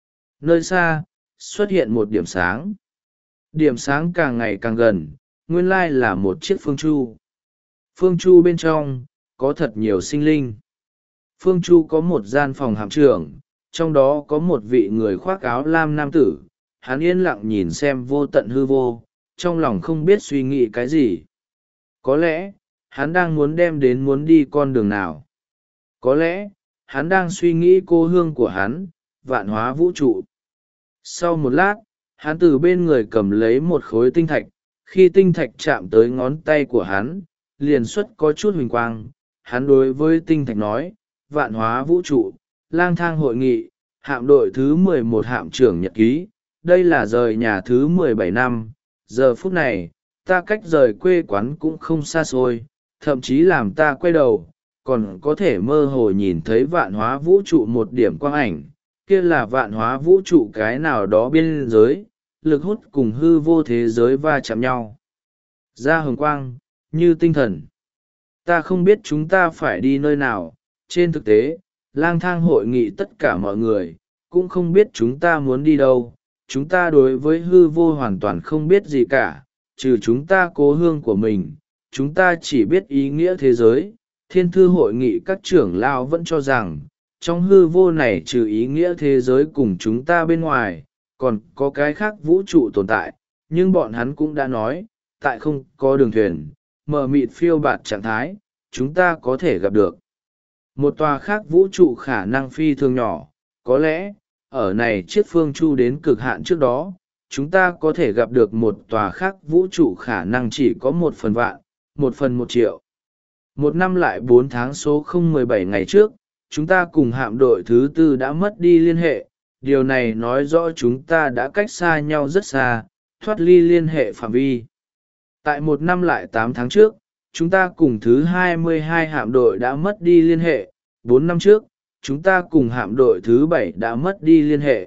Nơi xa, xuất hiện một điểm sáng. Điểm sáng càng ngày càng gần, nguyên lai là một chiếc phương chu. Phương chu bên trong, có thật nhiều sinh linh. Phương chu có một gian phòng hạm trưởng, trong đó có một vị người khoác áo lam nam tử. Hắn yên lặng nhìn xem vô tận hư vô, trong lòng không biết suy nghĩ cái gì. Có lẽ, hắn đang muốn đi con đường nào. Có lẽ, hắn đang suy nghĩ cô hương của hắn, vạn hóa vũ trụ. Sau một lát, hắn từ bên người cầm lấy một khối tinh thạch, khi tinh thạch chạm tới ngón tay của hắn, liền xuất có chút huỳnh quang. Hắn đối với tinh thạch nói, vạn hóa vũ trụ, lang thang hội nghị, hạm đội thứ 11 hạm trưởng nhật ký. Đây là rời nhà thứ 17 năm, giờ phút này, ta cách rời quê quán cũng không xa xôi, thậm chí làm ta quay đầu, còn có thể mơ hồ nhìn thấy vạn hóa vũ trụ một điểm quang ảnh, kia là vạn hóa vũ trụ cái nào đó biên giới, lực hút cùng hư vô thế giới va chạm nhau. Ra hồng quang, như tinh thần. Ta không biết chúng ta phải đi nơi nào, trên thực tế, lang thang hội nghị tất cả mọi người, cũng không biết chúng ta muốn đi đâu. Chúng ta đối với hư vô hoàn toàn không biết gì cả, trừ chúng ta cố hương của mình, chúng ta chỉ biết ý nghĩa thế giới. Thiên thư hội nghị các trưởng lao vẫn cho rằng, trong hư vô này trừ ý nghĩa thế giới cùng chúng ta bên ngoài, còn có cái khác vũ trụ tồn tại, nhưng bọn hắn cũng đã nói, tại không có đường thuyền, mờ mịt phiêu bạt trạng thái, chúng ta có thể gặp được một tòa khác vũ trụ khả năng phi thường nhỏ. Có lẽ, ở này chiếc phương chu đến cực hạn trước đó, chúng ta có thể gặp được một tòa khác vũ trụ khả năng chỉ có 1/1000, 1/1.000.000. 1 năm lại 4 tháng số 017 ngày trước, chúng ta cùng hạm đội thứ 4 đã mất đi liên hệ. Điều này nói rõ chúng ta đã cách xa nhau rất xa, thoát ly liên hệ phạm vi. Tại 1 năm lại 8 tháng trước, chúng ta cùng thứ 22 hạm đội đã mất đi liên hệ. 4 năm trước, chúng ta cùng hạm đội thứ 7 đã mất đi liên hệ.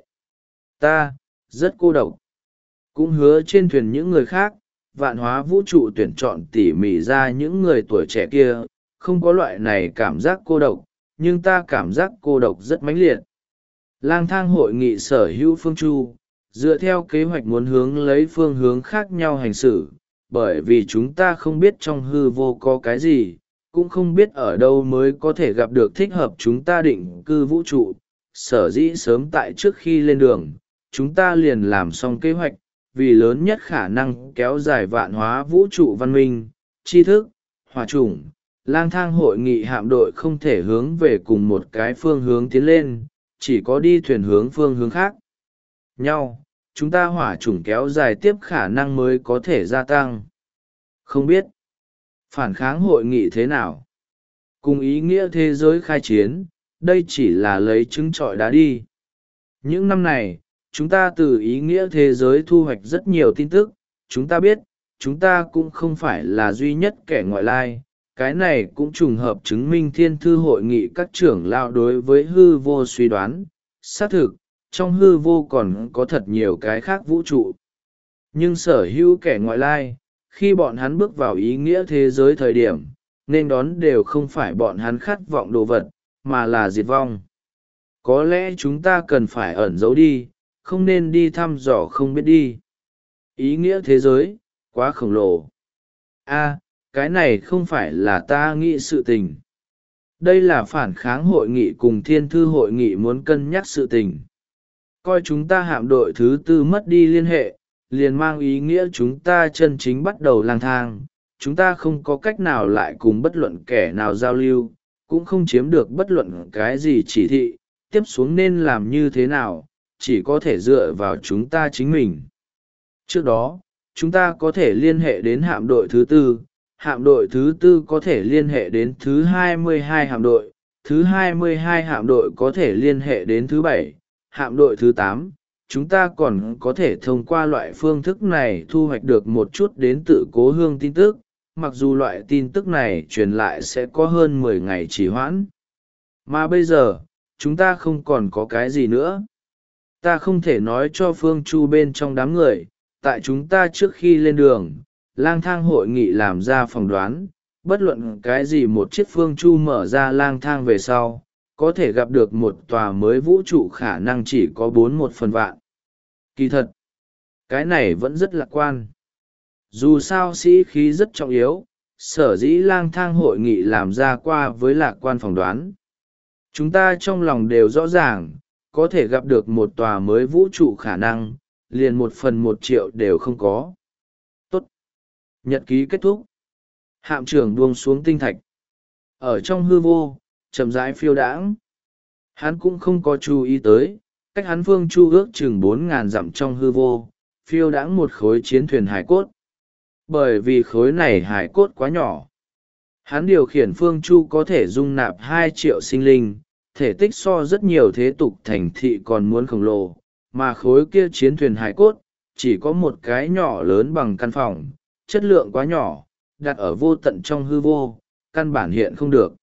Ta, rất cô độc. Cũng hứa trên thuyền những người khác, vạn hóa vũ trụ tuyển chọn tỉ mỉ ra những người tuổi trẻ kia, không có loại này cảm giác cô độc, nhưng ta cảm giác cô độc rất mãnh liệt. Lang thang hội nghị sở hữu phương chu, dựa theo kế hoạch muốn hướng lấy phương hướng khác nhau hành xử, bởi vì chúng ta không biết trong hư vô có cái gì, cũng không biết ở đâu mới có thể gặp được thích hợp chúng ta định cư vũ trụ. Sở dĩ sớm tại trước khi lên đường, chúng ta liền làm xong kế hoạch, vì lớn nhất khả năng kéo dài vạn hóa vũ trụ văn minh, tri thức, hòa chủng. Lang thang hội nghị hạm đội không thể hướng về cùng một cái phương hướng tiến lên, chỉ có đi thuyền hướng phương hướng khác nhau, chúng ta hỏa chủng kéo dài tiếp khả năng mới có thể gia tăng. Không biết phản kháng hội nghị thế nào, cùng ý nghĩa thế giới khai chiến, đây chỉ là lấy trứng trọi đá đi. Những năm này, chúng ta từ ý nghĩa thế giới thu hoạch rất nhiều tin tức. Chúng ta biết, chúng ta cũng không phải là duy nhất kẻ ngoại lai. Cái này cũng trùng hợp chứng minh thiên thư hội nghị các trưởng lao đối với hư vô suy đoán. Xác thực, trong hư vô còn có thật nhiều cái khác vũ trụ. Nhưng sở hữu kẻ ngoại lai, khi bọn hắn bước vào ý nghĩa thế giới thời điểm, nên đón đều không phải bọn hắn khát vọng đồ vật, mà là diệt vong. Có lẽ chúng ta cần phải ẩn giấu đi, không nên đi thăm dò không biết đi. Ý nghĩa thế giới, quá khổng lồ. Cái này không phải là ta nghĩ sự tình. Đây là phản kháng hội nghị cùng thiên thư hội nghị muốn cân nhắc sự tình. Coi chúng ta hạm đội thứ 4 mất đi liên hệ, liền mang ý nghĩa chúng ta chân chính bắt đầu lang thang. Chúng ta không có cách nào lại cùng bất luận kẻ nào giao lưu, cũng không chiếm được bất luận cái gì chỉ thị, tiếp xuống nên làm như thế nào, chỉ có thể dựa vào chúng ta chính mình. Trước đó, chúng ta có thể liên hệ đến hạm đội thứ tư, hạm đội thứ tư có thể liên hệ đến thứ 22 hạm đội, thứ 22 hạm đội có thể liên hệ đến thứ 7, hạm đội thứ 8. Chúng ta còn có thể thông qua loại phương thức này thu hoạch được một chút đến tự cố hương tin tức, mặc dù loại tin tức này truyền lại sẽ có hơn 10 ngày trì hoãn. Mà bây giờ, chúng ta không còn có cái gì nữa. Ta không thể nói cho Phương Chu bên trong đám người, tại chúng ta trước khi lên đường, lang thang hội nghị làm ra phỏng đoán, bất luận cái gì một chiếc Phương Chu mở ra lang thang về sau, có thể gặp được một tòa mới vũ trụ khả năng chỉ có 4/1. Kỳ thật, cái này vẫn rất lạc quan. Dù sao sĩ khí rất trọng yếu, sở dĩ lang thang hội nghị làm ra qua với lạc quan phỏng đoán. Chúng ta trong lòng đều rõ ràng, có thể gặp được một tòa mới vũ trụ khả năng, liền 1/1.000.000 đều không có. Tốt. Nhật ký kết thúc. Hạm trưởng buông xuống tinh thạch. Ở trong hư vô, chậm rãi phiêu đãng. Hắn cũng không có chú ý tới, cách hắn Phương Chu ước chừng 4.000 dặm trong hư vô, phiêu đãng một khối chiến thuyền hải cốt. Bởi vì khối này hải cốt quá nhỏ. Hắn điều khiển Phương Chu có thể dung nạp 2 triệu sinh linh, thể tích so rất nhiều thế tục thành thị còn muốn khổng lồ, mà khối kia chiến thuyền hải cốt, chỉ có một cái nhỏ lớn bằng căn phòng, chất lượng quá nhỏ, đặt ở vô tận trong hư vô, căn bản hiện không được.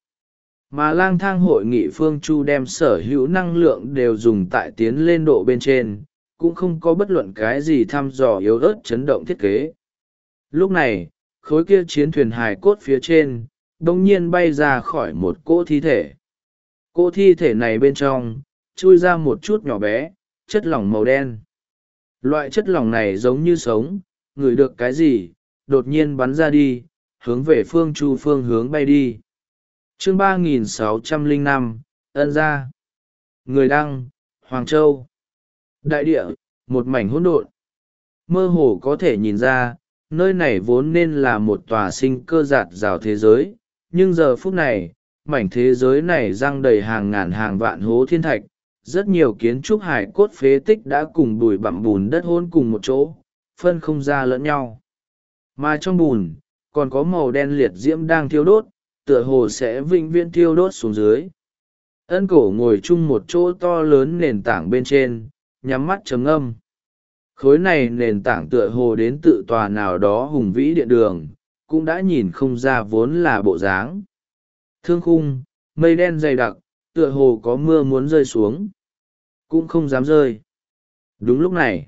Mà lang thang hội nghị Phương Chu đem sở hữu năng lượng đều dùng tại tiến lên độ bên trên, cũng không có bất luận cái gì thăm dò yếu ớt chấn động thiết kế. Lúc này, khối kia chiến thuyền hài cốt phía trên, đông nhiên bay ra khỏi một cỗ thi thể. Cỗ thi thể này bên trong, chui ra một chút nhỏ bé, chất lỏng màu đen. Loại chất lỏng này giống như sống, ngửi được cái gì, đột nhiên bắn ra đi, hướng về Phương Chu phương hướng bay đi. Chương 3605, Ân gia. Người đăng, Hoàng Châu. Đại địa, một mảnh hỗn độn. Mơ hồ có thể nhìn ra, nơi này vốn nên là một tòa sinh cơ rạt rào thế giới, nhưng giờ phút này, mảnh thế giới này răng đầy hàng ngàn hàng vạn hố thiên thạch, rất nhiều kiến trúc hải cốt phế tích đã cùng bụi bặm bùn đất hôn cùng một chỗ, phân không ra lẫn nhau. Mà trong bùn, còn có màu đen liệt diễm đang thiêu đốt, tựa hồ sẽ vĩnh viễn thiêu đốt xuống dưới. Ân Cổ ngồi chung một chỗ to lớn nền tảng bên trên, nhắm mắt trầm ngâm. Khối này nền tảng tựa hồ đến tự tòa nào đó hùng vĩ điện đường, cũng đã nhìn không ra vốn là bộ dáng. Thương khung, mây đen dày đặc, tựa hồ có mưa muốn rơi xuống, cũng không dám rơi. Đúng lúc này,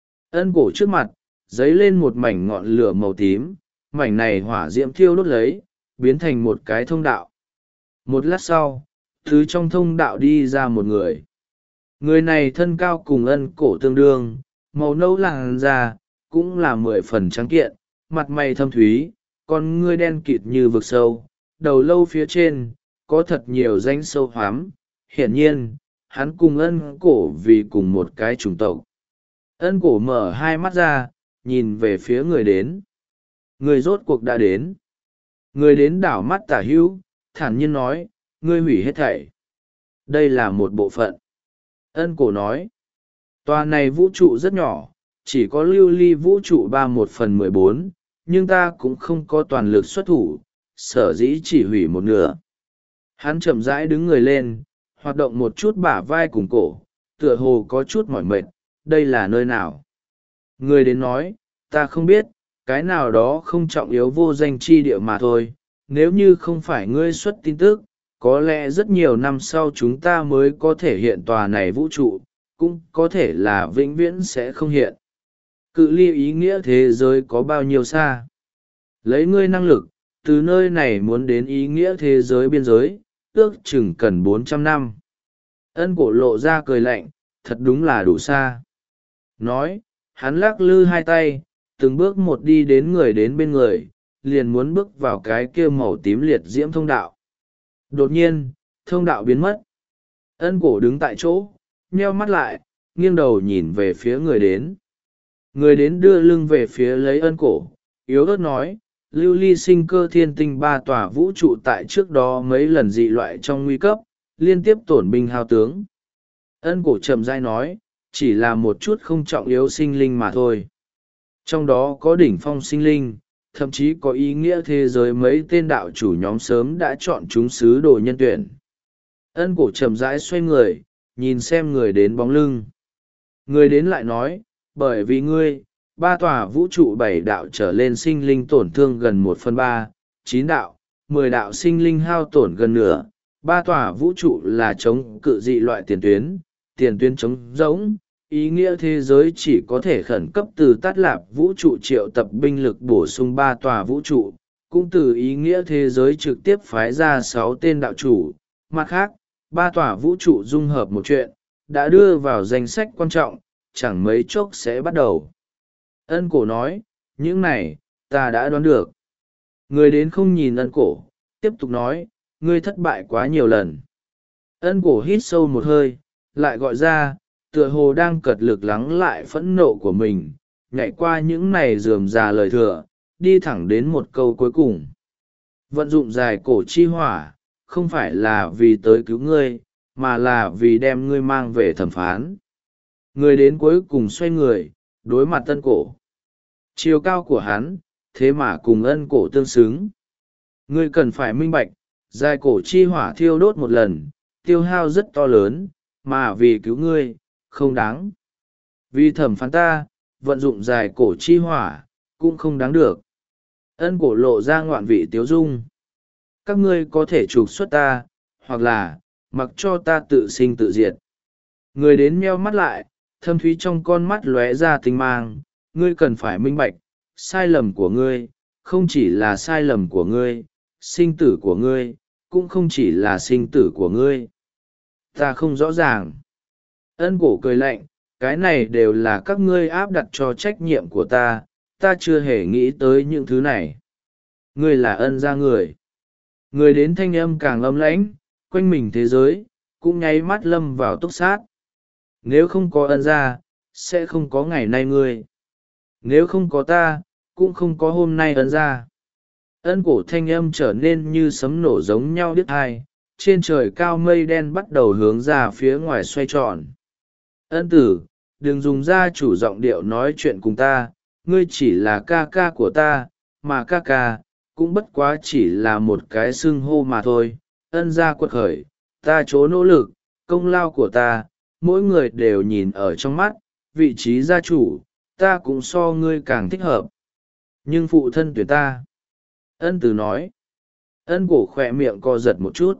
Ân Cổ trước mặt, dấy lên một mảnh ngọn lửa màu tím, mảnh này hỏa diễm thiêu đốt lấy, biến thành một cái thông đạo. Một lát sau, từ trong thông đạo đi ra một người. Người này thân cao cùng Ân Cổ tương đương, màu nâu làn da, cũng là 10 phần trắng kiện, mặt mày thâm thúy, con ngươi đen kịt như vực sâu, đầu lâu phía trên, có thật nhiều rãnh sâu hoắm. Hiển nhiên, hắn cùng Ân Cổ vì cùng một cái chủng tộc. Ân Cổ mở hai mắt ra, nhìn về phía người đến. Người rốt cuộc đã đến. Người đến đảo mắt tả hữu, thản nhiên nói, ngươi hủy hết thảy. Đây là một bộ phận. Ân Cổ nói, tòa này vũ trụ rất nhỏ, chỉ có lưu ly vũ trụ 3/1/14, nhưng ta cũng không có toàn lực xuất thủ, sở dĩ chỉ hủy một nửa. Hắn chậm rãi đứng người lên, hoạt động một chút bả vai cùng cổ, tựa hồ có chút mỏi mệt. Đây là nơi nào? Người đến nói, ta không biết, cái nào đó không trọng yếu vô danh chi địa mà thôi. Nếu như không phải ngươi xuất tin tức, có lẽ rất nhiều năm sau chúng ta mới có thể hiện tòa này vũ trụ, cũng có thể là vĩnh viễn sẽ không hiện. Cự ly ý nghĩa thế giới có bao nhiêu xa? Lấy ngươi năng lực, từ nơi này muốn đến ý nghĩa thế giới biên giới, ước chừng cần 400 năm. Ân Cổ lộ ra cười lạnh, thật đúng là đủ xa. Nói, hắn lắc lư hai tay, từng bước một đi đến người đến bên người, liền muốn bước vào cái kia màu tím liệt diễm thông đạo. Đột nhiên, thông đạo biến mất. Ân Cổ đứng tại chỗ, nheo mắt lại, nghiêng đầu nhìn về phía người đến. Người đến đưa lưng về phía lấy Ân Cổ, yếu ớt nói, lưu ly sinh cơ thiên tinh 3 tòa vũ trụ tại trước đó mấy lần dị loại trong nguy cấp, liên tiếp tổn binh hao tướng. Ân Cổ chậm rãi nói, chỉ là một chút không trọng yếu sinh linh mà thôi. Trong đó có đỉnh phong sinh linh, thậm chí có ý nghĩa thế giới mấy tên đạo chủ nhóm sớm đã chọn chúng sứ đồ nhân tuyển. Ân cổ chậm rãi xoay người, nhìn xem người đến bóng lưng. Người đến lại nói, bởi vì ngươi, 3 tòa vũ trụ 7 đạo trở lên sinh linh tổn thương gần 1/3, 9 đạo, 10 đạo sinh linh hao tổn gần nửa, 3 tòa vũ trụ là chống cự dị loại tiền tuyến chống rỗng, ý nghĩa thế giới chỉ có thể khẩn cấp từ tát lạp vũ trụ triệu tập binh lực bổ sung 3 tòa vũ trụ, cũng từ ý nghĩa thế giới trực tiếp phái ra 6 tên đạo chủ. Mặt khác, 3 tòa vũ trụ dung hợp một chuyện, đã đưa vào danh sách quan trọng, chẳng mấy chốc sẽ bắt đầu. Ân cổ nói, những này, ta đã đoán được. Người đến không nhìn ân cổ, tiếp tục nói, ngươi thất bại quá nhiều lần. Ân cổ hít sâu một hơi, lại gọi ra, tựa hồ đang cật lực lắng lại phẫn nộ của mình, nhảy qua những này rườm rà lời thừa, đi thẳng đến một câu cuối cùng. Vận dụng dài cổ chi hỏa, không phải là vì tới cứu ngươi, mà là vì đem ngươi mang về thẩm phán. Người đến cuối cùng xoay người, đối mặt ân cổ. Chiều cao của hắn, thế mà cùng ân cổ tương xứng. Ngươi cần phải minh bạch, dài cổ chi hỏa thiêu đốt một lần, tiêu hao rất to lớn, mà vì cứu ngươi, không đáng. Vì thẩm phán ta, vận dụng dài cổ chi hỏa, cũng không đáng được. Ân cổ lộ ra ngoạn vị tiếu dung. Các ngươi có thể trục xuất ta, hoặc là, mặc cho ta tự sinh tự diệt. Người đến meo mắt lại, thâm thúy trong con mắt lóe ra tinh mang, ngươi cần phải minh bạch, sai lầm của ngươi, không chỉ là sai lầm của ngươi, sinh tử của ngươi, cũng không chỉ là sinh tử của ngươi. Ta không rõ ràng. Ân cổ cười lạnh, cái này đều là các ngươi áp đặt cho trách nhiệm của ta chưa hề nghĩ tới những thứ này. Ngươi là ân gia người. Người đến thanh âm càng âm lãnh, quanh mình thế giới, cũng nháy mắt lâm vào túc sát. Nếu không có ân gia, sẽ không có ngày nay ngươi. Nếu không có ta, cũng không có hôm nay ân gia. Ân cổ thanh âm trở nên như sấm nổ giống nhau điếc tai, trên trời cao mây đen bắt đầu hướng ra phía ngoài xoay tròn. Ân tử, đừng dùng gia chủ giọng điệu nói chuyện cùng ta, ngươi chỉ là ca ca của ta, mà ca ca, cũng bất quá chỉ là một cái xưng hô mà thôi. Ân gia quật khởi, ta chỗ nỗ lực, công lao của ta, mỗi người đều nhìn ở trong mắt, vị trí gia chủ, ta cũng so ngươi càng thích hợp. Nhưng phụ thân tuyển ta. Ân tử nói. Ân cổ khỏe miệng co giật một chút.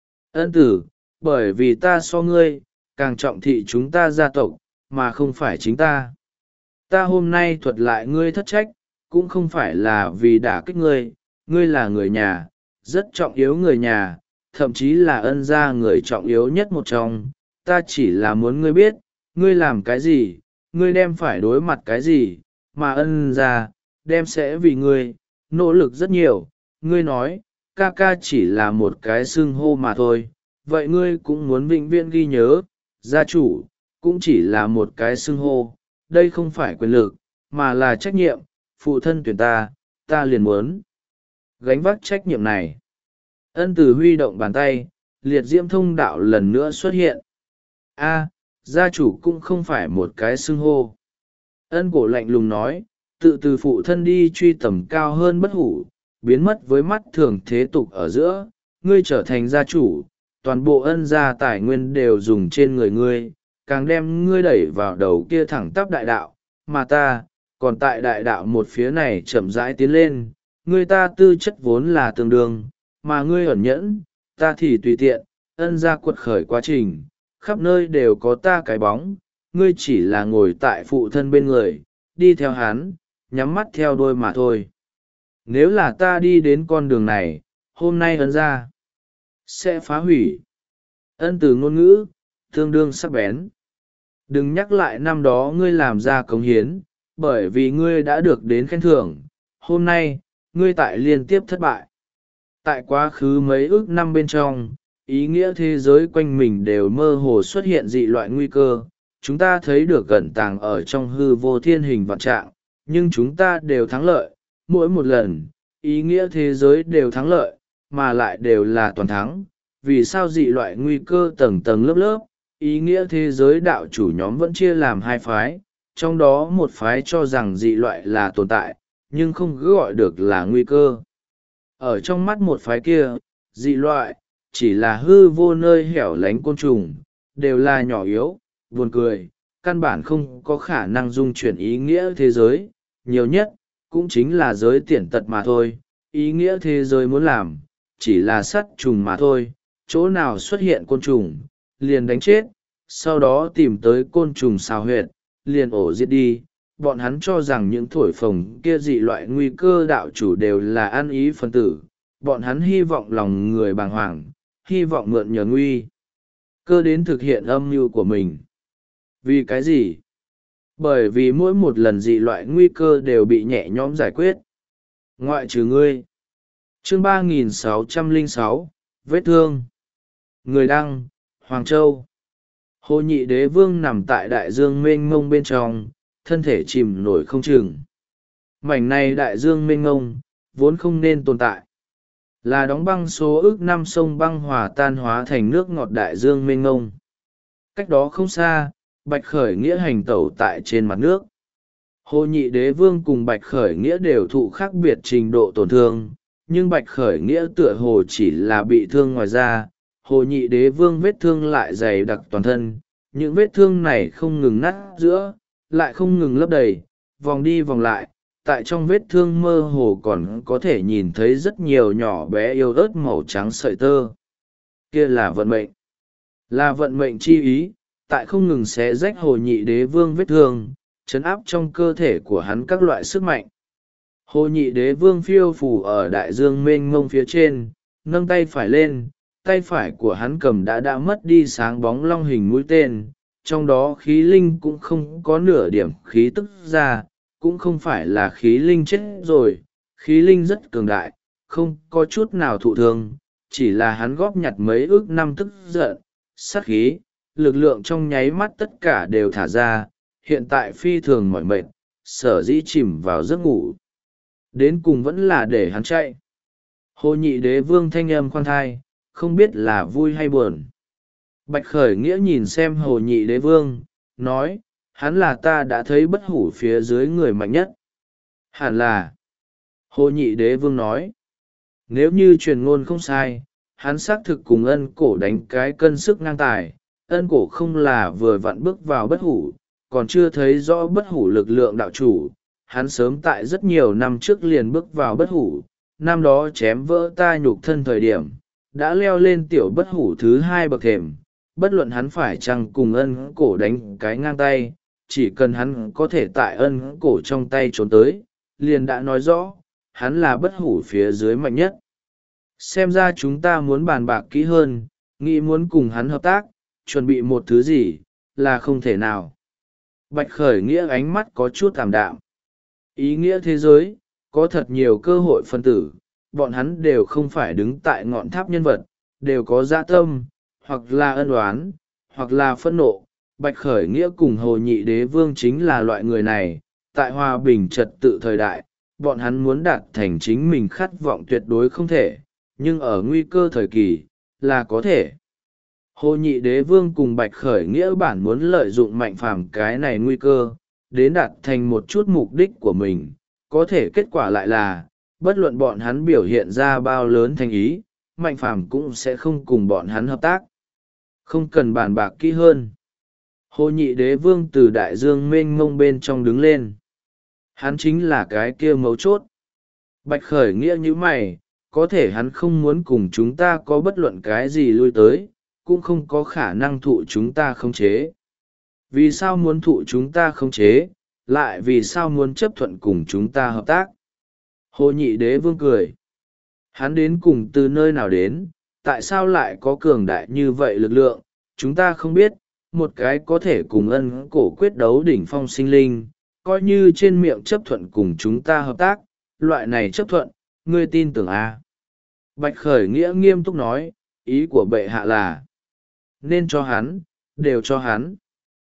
Ân tử, bởi vì ta so ngươi, càng trọng thị chúng ta gia tộc, mà không phải chính ta. Ta hôm nay thuật lại ngươi thất trách, cũng không phải là vì đả kích ngươi, ngươi là người nhà, rất trọng yếu người nhà, thậm chí là ân gia người trọng yếu nhất một trong. Ta chỉ là muốn ngươi biết, ngươi làm cái gì, ngươi đem phải đối mặt cái gì, mà ân gia, đem sẽ vì ngươi, nỗ lực rất nhiều. Ngươi nói, ca ca chỉ là một cái xưng hô mà thôi, vậy ngươi cũng muốn vĩnh viễn ghi nhớ, gia chủ, cũng chỉ là một cái xưng hô, đây không phải quyền lực, mà là trách nhiệm, phụ thân tuyển ta liền muốn gánh vác trách nhiệm này. Ân tử huy động bàn tay, liệt diễm thông đạo lần nữa xuất hiện. Gia chủ cũng không phải một cái xưng hô. Ân cổ lạnh lùng nói, tự từ phụ thân đi truy tầm cao hơn bất hủ, biến mất với mắt thường thế tục ở giữa, ngươi trở thành gia chủ, toàn bộ ân gia tài nguyên đều dùng trên người ngươi, càng đem ngươi đẩy vào đầu kia thẳng tắp đại đạo, mà ta, còn tại đại đạo một phía này chậm rãi tiến lên, ngươi ta tư chất vốn là tương đương, mà ngươi ẩn nhẫn, ta thì tùy tiện, ân gia quật khởi quá trình, khắp nơi đều có ta cái bóng, ngươi chỉ là ngồi tại phụ thân bên người, đi theo hắn, nhắm mắt theo đôi mà thôi. Nếu là ta đi đến con đường này, hôm nay ân gia sẽ phá hủy. Ân từ ngôn ngữ, tương đương sắc bén. Đừng nhắc lại năm đó ngươi làm ra cống hiến, bởi vì ngươi đã được đến khen thưởng. Hôm nay, ngươi tại liên tiếp thất bại. Tại quá khứ mấy ước năm bên trong, ý nghĩa thế giới quanh mình đều mơ hồ xuất hiện dị loại nguy cơ. Chúng ta thấy được gần tàng ở trong hư vô thiên hình vạn trạng, nhưng chúng ta đều thắng lợi. Mỗi một lần, ý nghĩa thế giới đều thắng lợi, mà lại đều là toàn thắng. Vì sao dị loại nguy cơ tầng tầng lớp lớp, Ý nghĩa thế giới đạo chủ nhóm vẫn chia làm hai phái, trong đó một phái cho rằng dị loại là tồn tại, nhưng không cứ gọi được là nguy cơ. Ở trong mắt một phái kia, dị loại chỉ là hư vô nơi hẻo lánh côn trùng, đều là nhỏ yếu, buồn cười, căn bản không có khả năng dung chuyển ý nghĩa thế giới, nhiều nhất cũng chính là giới tiển tật mà thôi. Ý nghĩa thế giới muốn làm chỉ là sát trùng mà thôi, chỗ nào xuất hiện côn trùng liền đánh chết, sau đó tìm tới côn trùng xào huyệt liền ổ giết đi. Bọn hắn cho rằng những thổi phồng kia dị loại nguy cơ đạo chủ đều là ăn ý phân tử, bọn hắn hy vọng lòng người bàng hoàng, hy vọng mượn nhờ nguy cơ đến thực hiện âm mưu của mình. Vì cái gì? Bởi vì mỗi một lần dị loại nguy cơ đều bị nhẹ nhõm giải quyết. Ngoại trừ ngươi. Chương 3606, vết thương. Người đăng, Hoàng Châu. Hồ Nhị Đế Vương nằm tại đại dương mênh mông bên trong, thân thể chìm nổi không chừng. Mảnh này đại dương mênh mông, vốn không nên tồn tại. Là đóng băng số ức năm sông băng hòa tan hóa thành nước ngọt đại dương mênh mông. Cách đó không xa, Bạch Khởi Nghĩa hành tẩu tại trên mặt nước. Hồ Nhị Đế Vương cùng Bạch Khởi Nghĩa đều thụ khác biệt trình độ tổn thương, nhưng Bạch Khởi Nghĩa tựa hồ chỉ là bị thương ngoài da. Hồ Nhị Đế Vương vết thương lại dày đặc toàn thân, những vết thương này không ngừng nát giữa, lại không ngừng lấp đầy, vòng đi vòng lại, tại trong vết thương mơ hồ còn có thể nhìn thấy rất nhiều nhỏ bé yếu ớt màu trắng sợi tơ. Kia là vận mệnh. Là vận mệnh chi ý, tại không ngừng xé rách Hồ Nhị Đế Vương vết thương, trấn áp trong cơ thể của hắn các loại sức mạnh. Hồ Nhị Đế Vương phiêu phù ở đại dương mênh mông phía trên, nâng tay phải lên, tay phải của hắn cầm đã mất đi sáng bóng long hình mũi tên, trong đó khí linh cũng không có nửa điểm khí tức ra, cũng không phải là khí linh chết rồi, khí linh rất cường đại, không có chút nào thụ thương, chỉ là hắn góp nhặt mấy ước năm tức giận, sát khí, lực lượng trong nháy mắt tất cả đều thả ra, hiện tại phi thường mỏi mệt, sở dĩ chìm vào giấc ngủ. Đến cùng vẫn là để hắn chạy. Hồ Nhị Đế Vương thanh âm khoan thai, không biết là vui hay buồn. Bạch Khởi Nghĩa nhìn xem Hồ Nhị Đế Vương, nói, hắn là ta đã thấy bất hủ phía dưới người mạnh nhất. Hẳn là. Hồ Nhị Đế Vương nói, nếu như truyền ngôn không sai, hắn xác thực cùng Ân Cổ đánh cái cân sức ngang tài. Ân Cổ không là vừa vặn bước vào bất hủ, còn chưa thấy rõ bất hủ lực lượng đạo chủ. Hắn sớm tại rất nhiều năm trước liền bước vào bất hủ, năm đó chém vỡ ta nhục thân thời điểm, đã leo lên tiểu bất hủ thứ 2 bậc thềm. Bất luận hắn phải chăng cùng Ân Cổ đánh cái ngang tay, chỉ cần hắn có thể tại Ân Cổ trong tay trốn tới, liền đã nói rõ, hắn là bất hủ phía dưới mạnh nhất. Xem ra chúng ta muốn bàn bạc kỹ hơn, nghĩ muốn cùng hắn hợp tác, chuẩn bị một thứ gì, là không thể nào. Bạch Khởi Nghĩa ánh mắt có chút tạm đạm. Ý nghĩa thế giới, có thật nhiều cơ hội phân tử, bọn hắn đều không phải đứng tại ngọn tháp nhân vật, đều có dạ tâm, hoặc là ân oán, hoặc là phẫn nộ. Bạch Khởi Nghĩa cùng Hồ Nhị Đế Vương chính là loại người này, tại hòa bình trật tự thời đại, bọn hắn muốn đạt thành chính mình khát vọng tuyệt đối không thể, nhưng ở nguy cơ thời kỳ, là có thể. Hồ Nhị Đế Vương cùng Bạch Khởi Nghĩa bản muốn lợi dụng Mạnh Phàm cái này nguy cơ, đến đạt thành một chút mục đích của mình, có thể kết quả lại là, bất luận bọn hắn biểu hiện ra bao lớn thành ý, Mạnh Phàm cũng sẽ không cùng bọn hắn hợp tác. Không cần bàn bạc kỹ hơn. Hồ Nhị Đế Vương từ đại dương mênh mông bên trong đứng lên. Hắn chính là cái kia mấu chốt. Bạch Khởi Nghĩa như mày, có thể hắn không muốn cùng chúng ta có bất luận cái gì lui tới, cũng không có khả năng thụ chúng ta khống chế. Vì sao muốn thụ chúng ta khống chế, lại vì sao muốn chấp thuận cùng chúng ta hợp tác? Hồ Nhị Đế Vương cười. Hắn đến cùng từ nơi nào đến, tại sao lại có cường đại như vậy lực lượng, chúng ta không biết. Một cái có thể cùng Ân Cổ quyết đấu đỉnh phong sinh linh, coi như trên miệng chấp thuận cùng chúng ta hợp tác, loại này chấp thuận, ngươi tin tưởng à? Bạch Khởi Nghĩa nghiêm túc nói, ý của bệ hạ là nên cho hắn, đều cho hắn.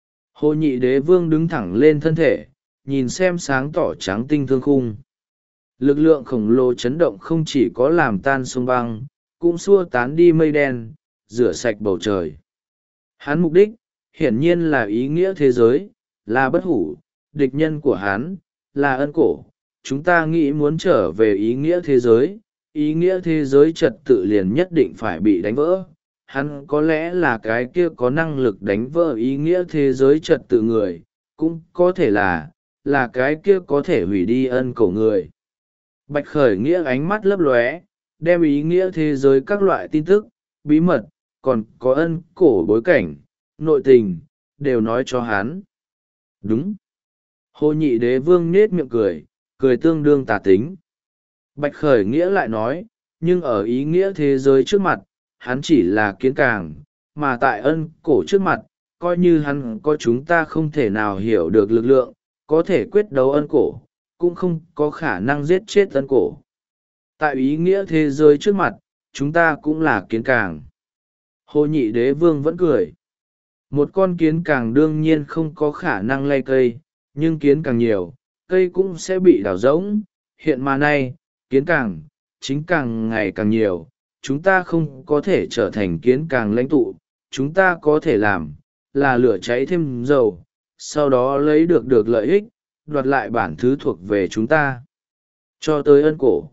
Hồ Nhị Đế Vương đứng thẳng lên thân thể, nhìn xem sáng tỏ trắng tinh thương khung. Lực lượng khổng lồ chấn động không chỉ có làm tan sông băng, cũng xua tán đi mây đen, rửa sạch bầu trời. Hắn mục đích, hiển nhiên là ý nghĩa thế giới, là bất hủ, địch nhân của hắn, là ân cổ. Chúng ta nghĩ muốn trở về ý nghĩa thế giới trật tự liền nhất định phải bị đánh vỡ. Hắn có lẽ là cái kia có năng lực đánh vỡ ý nghĩa thế giới trật tự người, cũng có thể là cái kia có thể hủy đi ân cổ người. Bạch Khởi Nghĩa ánh mắt lấp lóe, đem ý nghĩa thế giới các loại tin tức, bí mật, còn có ân cổ bối cảnh, nội tình, đều nói cho hắn. Đúng. Hồ Nhị Đế Vương nết miệng cười tương đương tà tính. Bạch Khởi Nghĩa lại nói, nhưng ở ý nghĩa thế giới trước mặt, hắn chỉ là kiến càng, mà tại ân cổ trước mặt, coi như hắn có chúng ta không thể nào hiểu được lực lượng, có thể quyết đấu ân cổ, cũng không có khả năng giết chết ân cổ. Tại ý nghĩa thế giới trước mặt, chúng ta cũng là kiến càng. Hồ Nhị Đế Vương vẫn cười. Một con kiến càng đương nhiên không có khả năng lay cây, nhưng kiến càng nhiều, cây cũng sẽ bị đào rỗng. Hiện mà nay, kiến càng, chính càng ngày càng nhiều, chúng ta không có thể trở thành kiến càng lãnh tụ, chúng ta có thể làm, là lửa cháy thêm dầu, sau đó lấy được lợi ích, đoạt lại bản thứ thuộc về chúng ta. Cho tới ân cổ.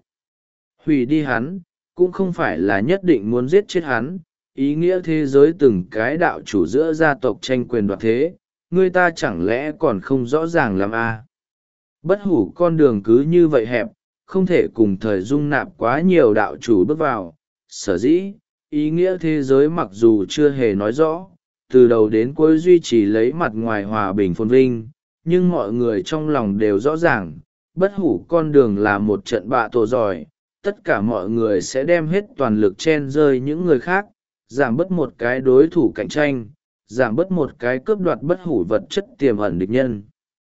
Hủy đi hắn, cũng không phải là nhất định muốn giết chết hắn, ý nghĩa thế giới từng cái đạo chủ giữa gia tộc tranh quyền đoạt thế, người ta chẳng lẽ còn không rõ ràng làm à. Bất hủ con đường cứ như vậy hẹp, không thể cùng thời dung nạp quá nhiều đạo chủ bước vào, sở dĩ, ý nghĩa thế giới mặc dù chưa hề nói rõ, từ đầu đến cuối duy trì lấy mặt ngoài hòa bình phồn vinh, nhưng mọi người trong lòng đều rõ ràng, bất hủ con đường là một trận bạ tổ giỏi, tất cả mọi người sẽ đem hết toàn lực chen rơi những người khác, giảm bớt một cái đối thủ cạnh tranh, giảm bớt một cái cướp đoạt bất hủ vật chất tiềm ẩn địch nhân.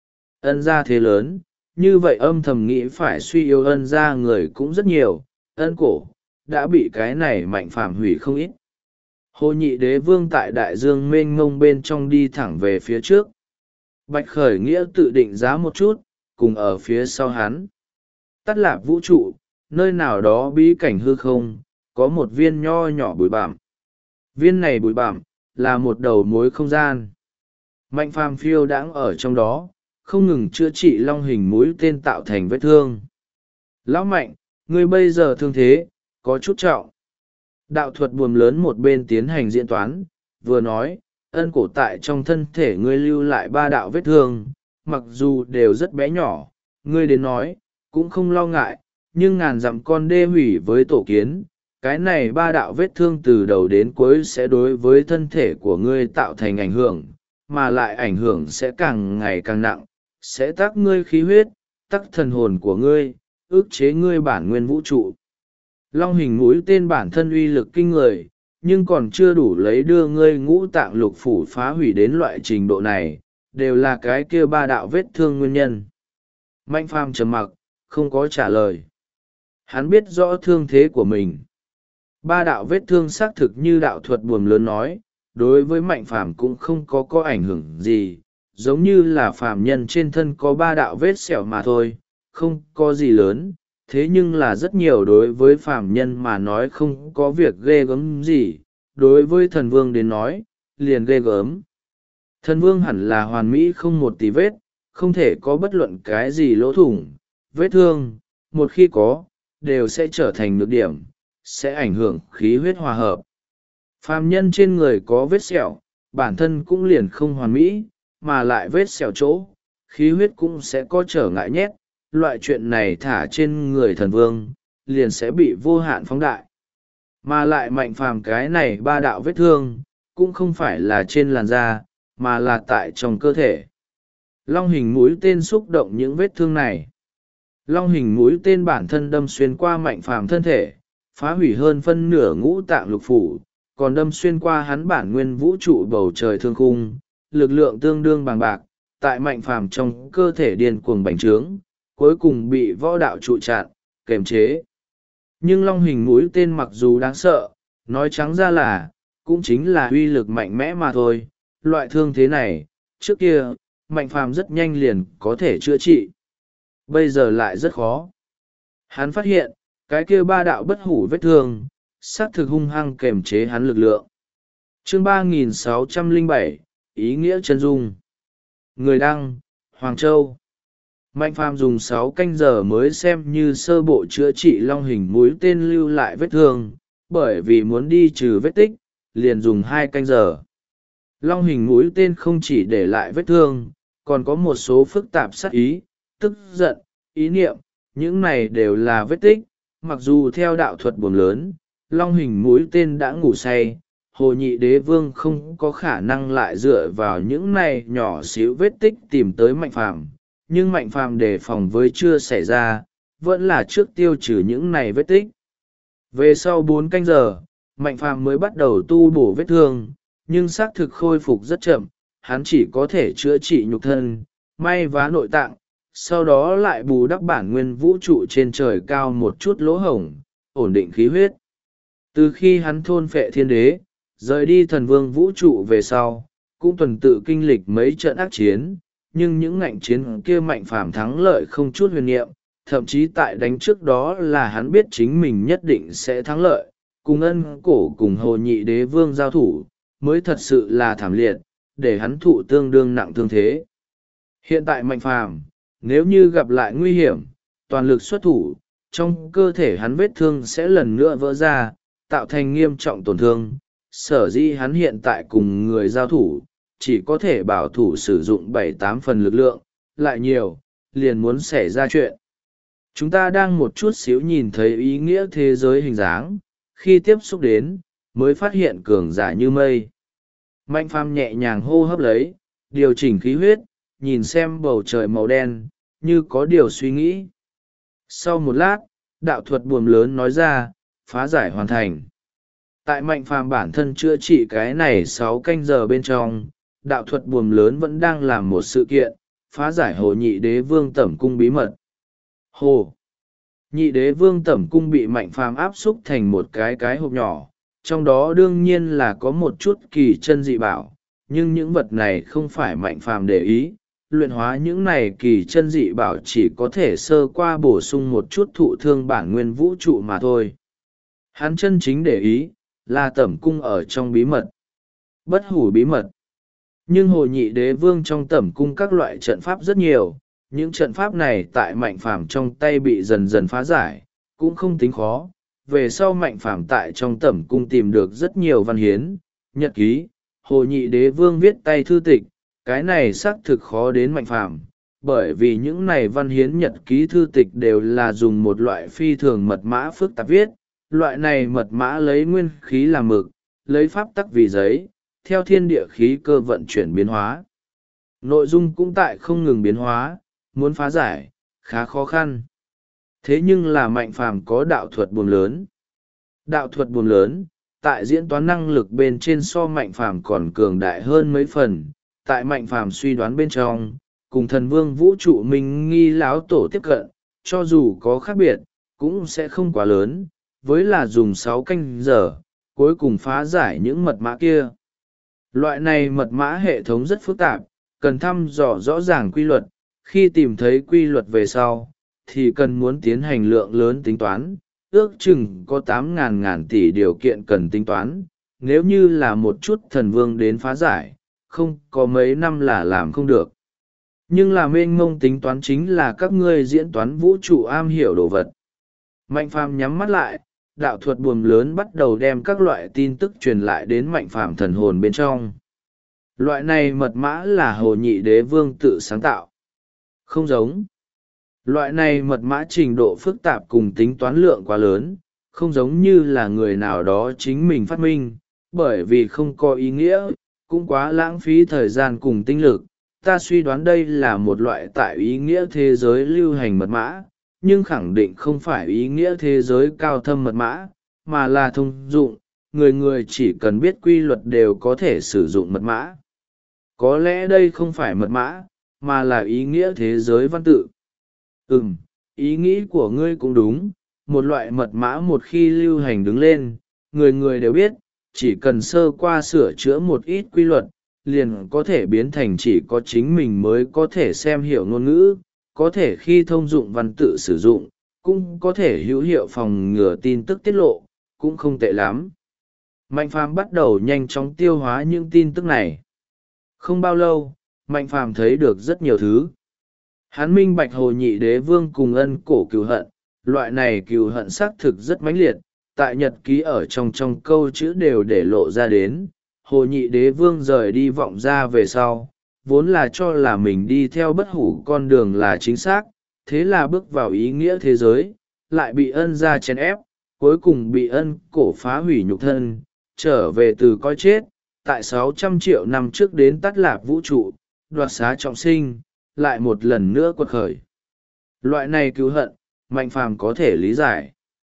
Ân gia thế lớn, như vậy âm thầm nghĩ phải suy yếu ân gia người cũng rất nhiều, ân cổ, đã bị cái này mạnh phàm hủy không ít. Hồ Nhị Đế Vương tại đại dương mênh mông bên trong đi thẳng về phía trước. Bạch Khởi Nghĩa tự định giá một chút, cùng ở phía sau hắn. Tắt lạp vũ trụ, nơi nào đó bí cảnh hư không, có một viên nho nhỏ bụi bặm. Viên này bụi bặm, là một đầu mối không gian. Mạnh phàm phiêu đãng ở trong đó, không ngừng chữa trị long hình mũi tên tạo thành vết thương. Lão Mạnh, ngươi bây giờ thương thế, có chút trọng. Đạo thuật buồm lớn một bên tiến hành diễn toán, vừa nói, ân cổ tại trong thân thể ngươi lưu lại 3 đạo vết thương, mặc dù đều rất bé nhỏ, ngươi đến nói, cũng không lo ngại, nhưng ngàn dặm con đê hủy với tổ kiến, cái này 3 đạo vết thương từ đầu đến cuối sẽ đối với thân thể của ngươi tạo thành ảnh hưởng, mà lại ảnh hưởng sẽ càng ngày càng nặng, sẽ tắc ngươi khí huyết, tắc thần hồn của ngươi, ức chế ngươi bản nguyên vũ trụ. Long hình mũi tên bản thân uy lực kinh người, nhưng còn chưa đủ lấy đưa ngươi ngũ tạng lục phủ phá hủy đến loại trình độ này, đều là cái kia 3 đạo vết thương nguyên nhân. Mạnh phàm trầm mặc, không có trả lời. Hắn biết rõ thương thế của mình. 3 đạo vết thương xác thực như đạo thuật buồm lớn nói, đối với mạnh phàm cũng không có ảnh hưởng gì, giống như là phàm nhân trên thân có 3 đạo vết sẹo mà thôi, không có gì lớn. Thế nhưng là rất nhiều đối với phàm nhân mà nói không có việc ghê gớm gì, đối với thần vương đến nói, liền ghê gớm. Thần vương hẳn là hoàn mỹ không một tí vết, không thể có bất luận cái gì lỗ thủng, vết thương, một khi có, đều sẽ trở thành nhược điểm, sẽ ảnh hưởng khí huyết hòa hợp. Phàm nhân trên người có vết sẹo, bản thân cũng liền không hoàn mỹ, mà lại vết sẹo chỗ, khí huyết cũng sẽ có trở ngại nhét. Loại chuyện này thả trên người thần vương, liền sẽ bị vô hạn phóng đại. Mà lại mạnh phàm cái này 3 đạo vết thương, cũng không phải là trên làn da, mà là tại trong cơ thể. Long hình mũi tên xúc động những vết thương này. Long hình mũi tên bản thân đâm xuyên qua mạnh phàm thân thể, phá hủy hơn phân nửa ngũ tạng lục phủ, còn đâm xuyên qua hắn bản nguyên vũ trụ bầu trời thương khung, lực lượng tương đương bằng bạc, tại mạnh phàm trong cơ thể điên cuồng bành trướng, cuối cùng bị võ đạo trụ chặn, kềm chế. Nhưng long hình mũi tên mặc dù đáng sợ, nói trắng ra là, cũng chính là uy lực mạnh mẽ mà thôi. Loại thương thế này, trước kia, mạnh phàm rất nhanh liền có thể chữa trị. Bây giờ lại rất khó. Hắn phát hiện, cái kia 3 đạo bất hủ vết thương, xác thực hung hăng kềm chế hắn lực lượng. Chương 3607, ý nghĩa chân dung. Người đăng, Hoàng Châu. Mạnh phàm dùng 6 canh giờ mới xem như sơ bộ chữa trị long hình mũi tên lưu lại vết thương, bởi vì muốn đi trừ vết tích, liền dùng 2 canh giờ. Long hình mũi tên không chỉ để lại vết thương, còn có một số phức tạp sát ý, tức giận, ý niệm, những này đều là vết tích. Mặc dù theo đạo thuật buồm lớn, long hình mũi tên đã ngủ say, Hồ Nhị Đế Vương không có khả năng lại dựa vào những này nhỏ xíu vết tích tìm tới Mạnh phàm, nhưng Mạnh phàm đề phòng với chưa xảy ra, vẫn là trước tiêu trừ những này vết tích. Về sau 4 canh giờ, Mạnh phàm mới bắt đầu tu bổ vết thương, nhưng xác thực khôi phục rất chậm, hắn chỉ có thể chữa trị nhục thân, may vá nội tạng, sau đó lại bù đắp bản nguyên vũ trụ trên trời cao một chút lỗ hổng, ổn định khí huyết. Từ khi hắn thôn phệ thiên đế, rời đi thần vương vũ trụ về sau, cũng tuần tự kinh lịch mấy trận ác chiến, nhưng những ngạnh chiến kia Mạnh phàm thắng lợi không chút huyền niệm, thậm chí tại đánh trước đó là hắn biết chính mình nhất định sẽ thắng lợi, cùng Ân Cổ cùng Hồ Nhị Đế Vương giao thủ, mới thật sự là thảm liệt, để hắn thụ tương đương nặng thương thế. Hiện tại Mạnh phàm, nếu như gặp lại nguy hiểm, toàn lực xuất thủ, trong cơ thể hắn vết thương sẽ lần nữa vỡ ra, tạo thành nghiêm trọng tổn thương. Sở dĩ hắn hiện tại cùng người giao thủ, chỉ có thể bảo thủ sử dụng 7-8 phần lực lượng, lại nhiều, liền muốn xảy ra chuyện. Chúng ta đang một chút xíu nhìn thấy ý nghĩa thế giới hình dáng, khi tiếp xúc đến, mới phát hiện cường giả như mây. Mạnh phàm nhẹ nhàng hô hấp lấy, điều chỉnh khí huyết, nhìn xem bầu trời màu đen, như có điều suy nghĩ. Sau một lát, đạo thuật buồm lớn nói ra, phá giải hoàn thành. Tại Mạnh phàm bản thân chữa trị cái này 6 canh giờ bên trong, đạo thuật buồm lớn vẫn đang làm một sự kiện, phá giải Hồ Nhị Đế Vương tẩm cung bí mật. Hồ Nhị Đế Vương tẩm cung bị Mạnh phàm áp xúc thành một cái hộp nhỏ, trong đó đương nhiên là có một chút kỳ chân dị bảo, nhưng những vật này không phải Mạnh phàm để ý. Luyện hóa những này kỳ chân dị bảo chỉ có thể sơ qua bổ sung một chút thụ thương bản nguyên vũ trụ mà thôi. Hắn chân chính để ý là tẩm cung ở trong bí mật, bất hủ bí mật. Nhưng Hồ Nhị Đế Vương trong tẩm cung các loại trận pháp rất nhiều, những trận pháp này tại Mạnh phàm trong tay bị dần dần phá giải, cũng không tính khó. Về sau Mạnh phàm tại trong tẩm cung tìm được rất nhiều văn hiến, nhật ký, Hồ Nhị Đế Vương viết tay thư tịch, cái này xác thực khó đến Mạnh phàm, bởi vì những này văn hiến nhật ký thư tịch đều là dùng một loại phi thường mật mã phức tạp viết. Loại này mật mã lấy nguyên khí làm mực, lấy pháp tắc vì giấy, theo thiên địa khí cơ vận chuyển biến hóa. Nội dung cũng tại không ngừng biến hóa, muốn phá giải, khá khó khăn. Thế nhưng là Mạnh phàm có đạo thuật buồm lớn. Đạo thuật buồm lớn, tại diễn toán năng lực bên trên so Mạnh phàm còn cường đại hơn mấy phần. Tại Mạnh phàm suy đoán bên trong, cùng thần vương vũ trụ Minh Nghi Láo Tổ tiếp cận, cho dù có khác biệt, cũng sẽ không quá lớn, với là dùng 6 canh giờ, cuối cùng phá giải những mật mã kia. Loại này mật mã hệ thống rất phức tạp, cần thăm dò rõ ràng quy luật, khi tìm thấy quy luật về sau, thì cần muốn tiến hành lượng lớn tính toán, ước chừng có 8.000 tỷ điều kiện cần tính toán, nếu như là một chút thần vương đến phá giải, không có mấy năm là làm không được. Nhưng là mênh mông tính toán chính là các ngươi diễn toán vũ trụ am hiểu đồ vật. Mạnh phàm nhắm mắt lại, đạo thuật buồm lớn bắt đầu đem các loại tin tức truyền lại đến Mạnh phàm thần hồn bên trong. Loại này mật mã là Hồ Nhị Đế Vương tự sáng tạo. Không giống. Loại này mật mã trình độ phức tạp cùng tính toán lượng quá lớn, không giống như là người nào đó chính mình phát minh, bởi vì không có ý nghĩa, cũng quá lãng phí thời gian cùng tinh lực. Ta suy đoán đây là một loại tại ý nghĩa thế giới lưu hành mật mã, nhưng khẳng định không phải ý nghĩa thế giới cao thâm mật mã, mà là thông dụng, người người chỉ cần biết quy luật đều có thể sử dụng mật mã. Có lẽ đây không phải mật mã, mà là ý nghĩa thế giới văn tự. Ý nghĩ của ngươi cũng đúng, một loại mật mã một khi lưu hành đứng lên, người người đều biết, chỉ cần sơ qua sửa chữa một ít quy luật, liền có thể biến thành chỉ có chính mình mới có thể xem hiểu ngôn ngữ, có thể khi thông dụng văn tự sử dụng, cũng có thể hữu hiệu phòng ngừa tin tức tiết lộ, cũng không tệ lắm. Mạnh phàm bắt đầu nhanh chóng tiêu hóa những tin tức này. Không bao lâu, Mạnh Phàm thấy được rất nhiều thứ. Hắn minh bạch Hồ Nhị Đế Vương cùng Ân Cổ cừu hận, loại này cừu hận xác thực rất mãnh liệt, tại nhật ký ở trong câu chữ đều để lộ ra đến. Hồ Nhị Đế Vương rời đi Vọng Gia về sau, vốn là cho là mình đi theo bất hủ con đường là chính xác, thế là bước vào ý nghĩa thế giới, lại bị Ân gia chèn ép, cuối cùng bị Ân Cổ phá hủy nhục thân, trở về từ cõi chết, tại 600 triệu năm trước đến tắt lạp vũ trụ, đoạt xá trọng sinh, lại một lần nữa quật khởi. Loại này cứu hận, Mạnh Phàm có thể lý giải.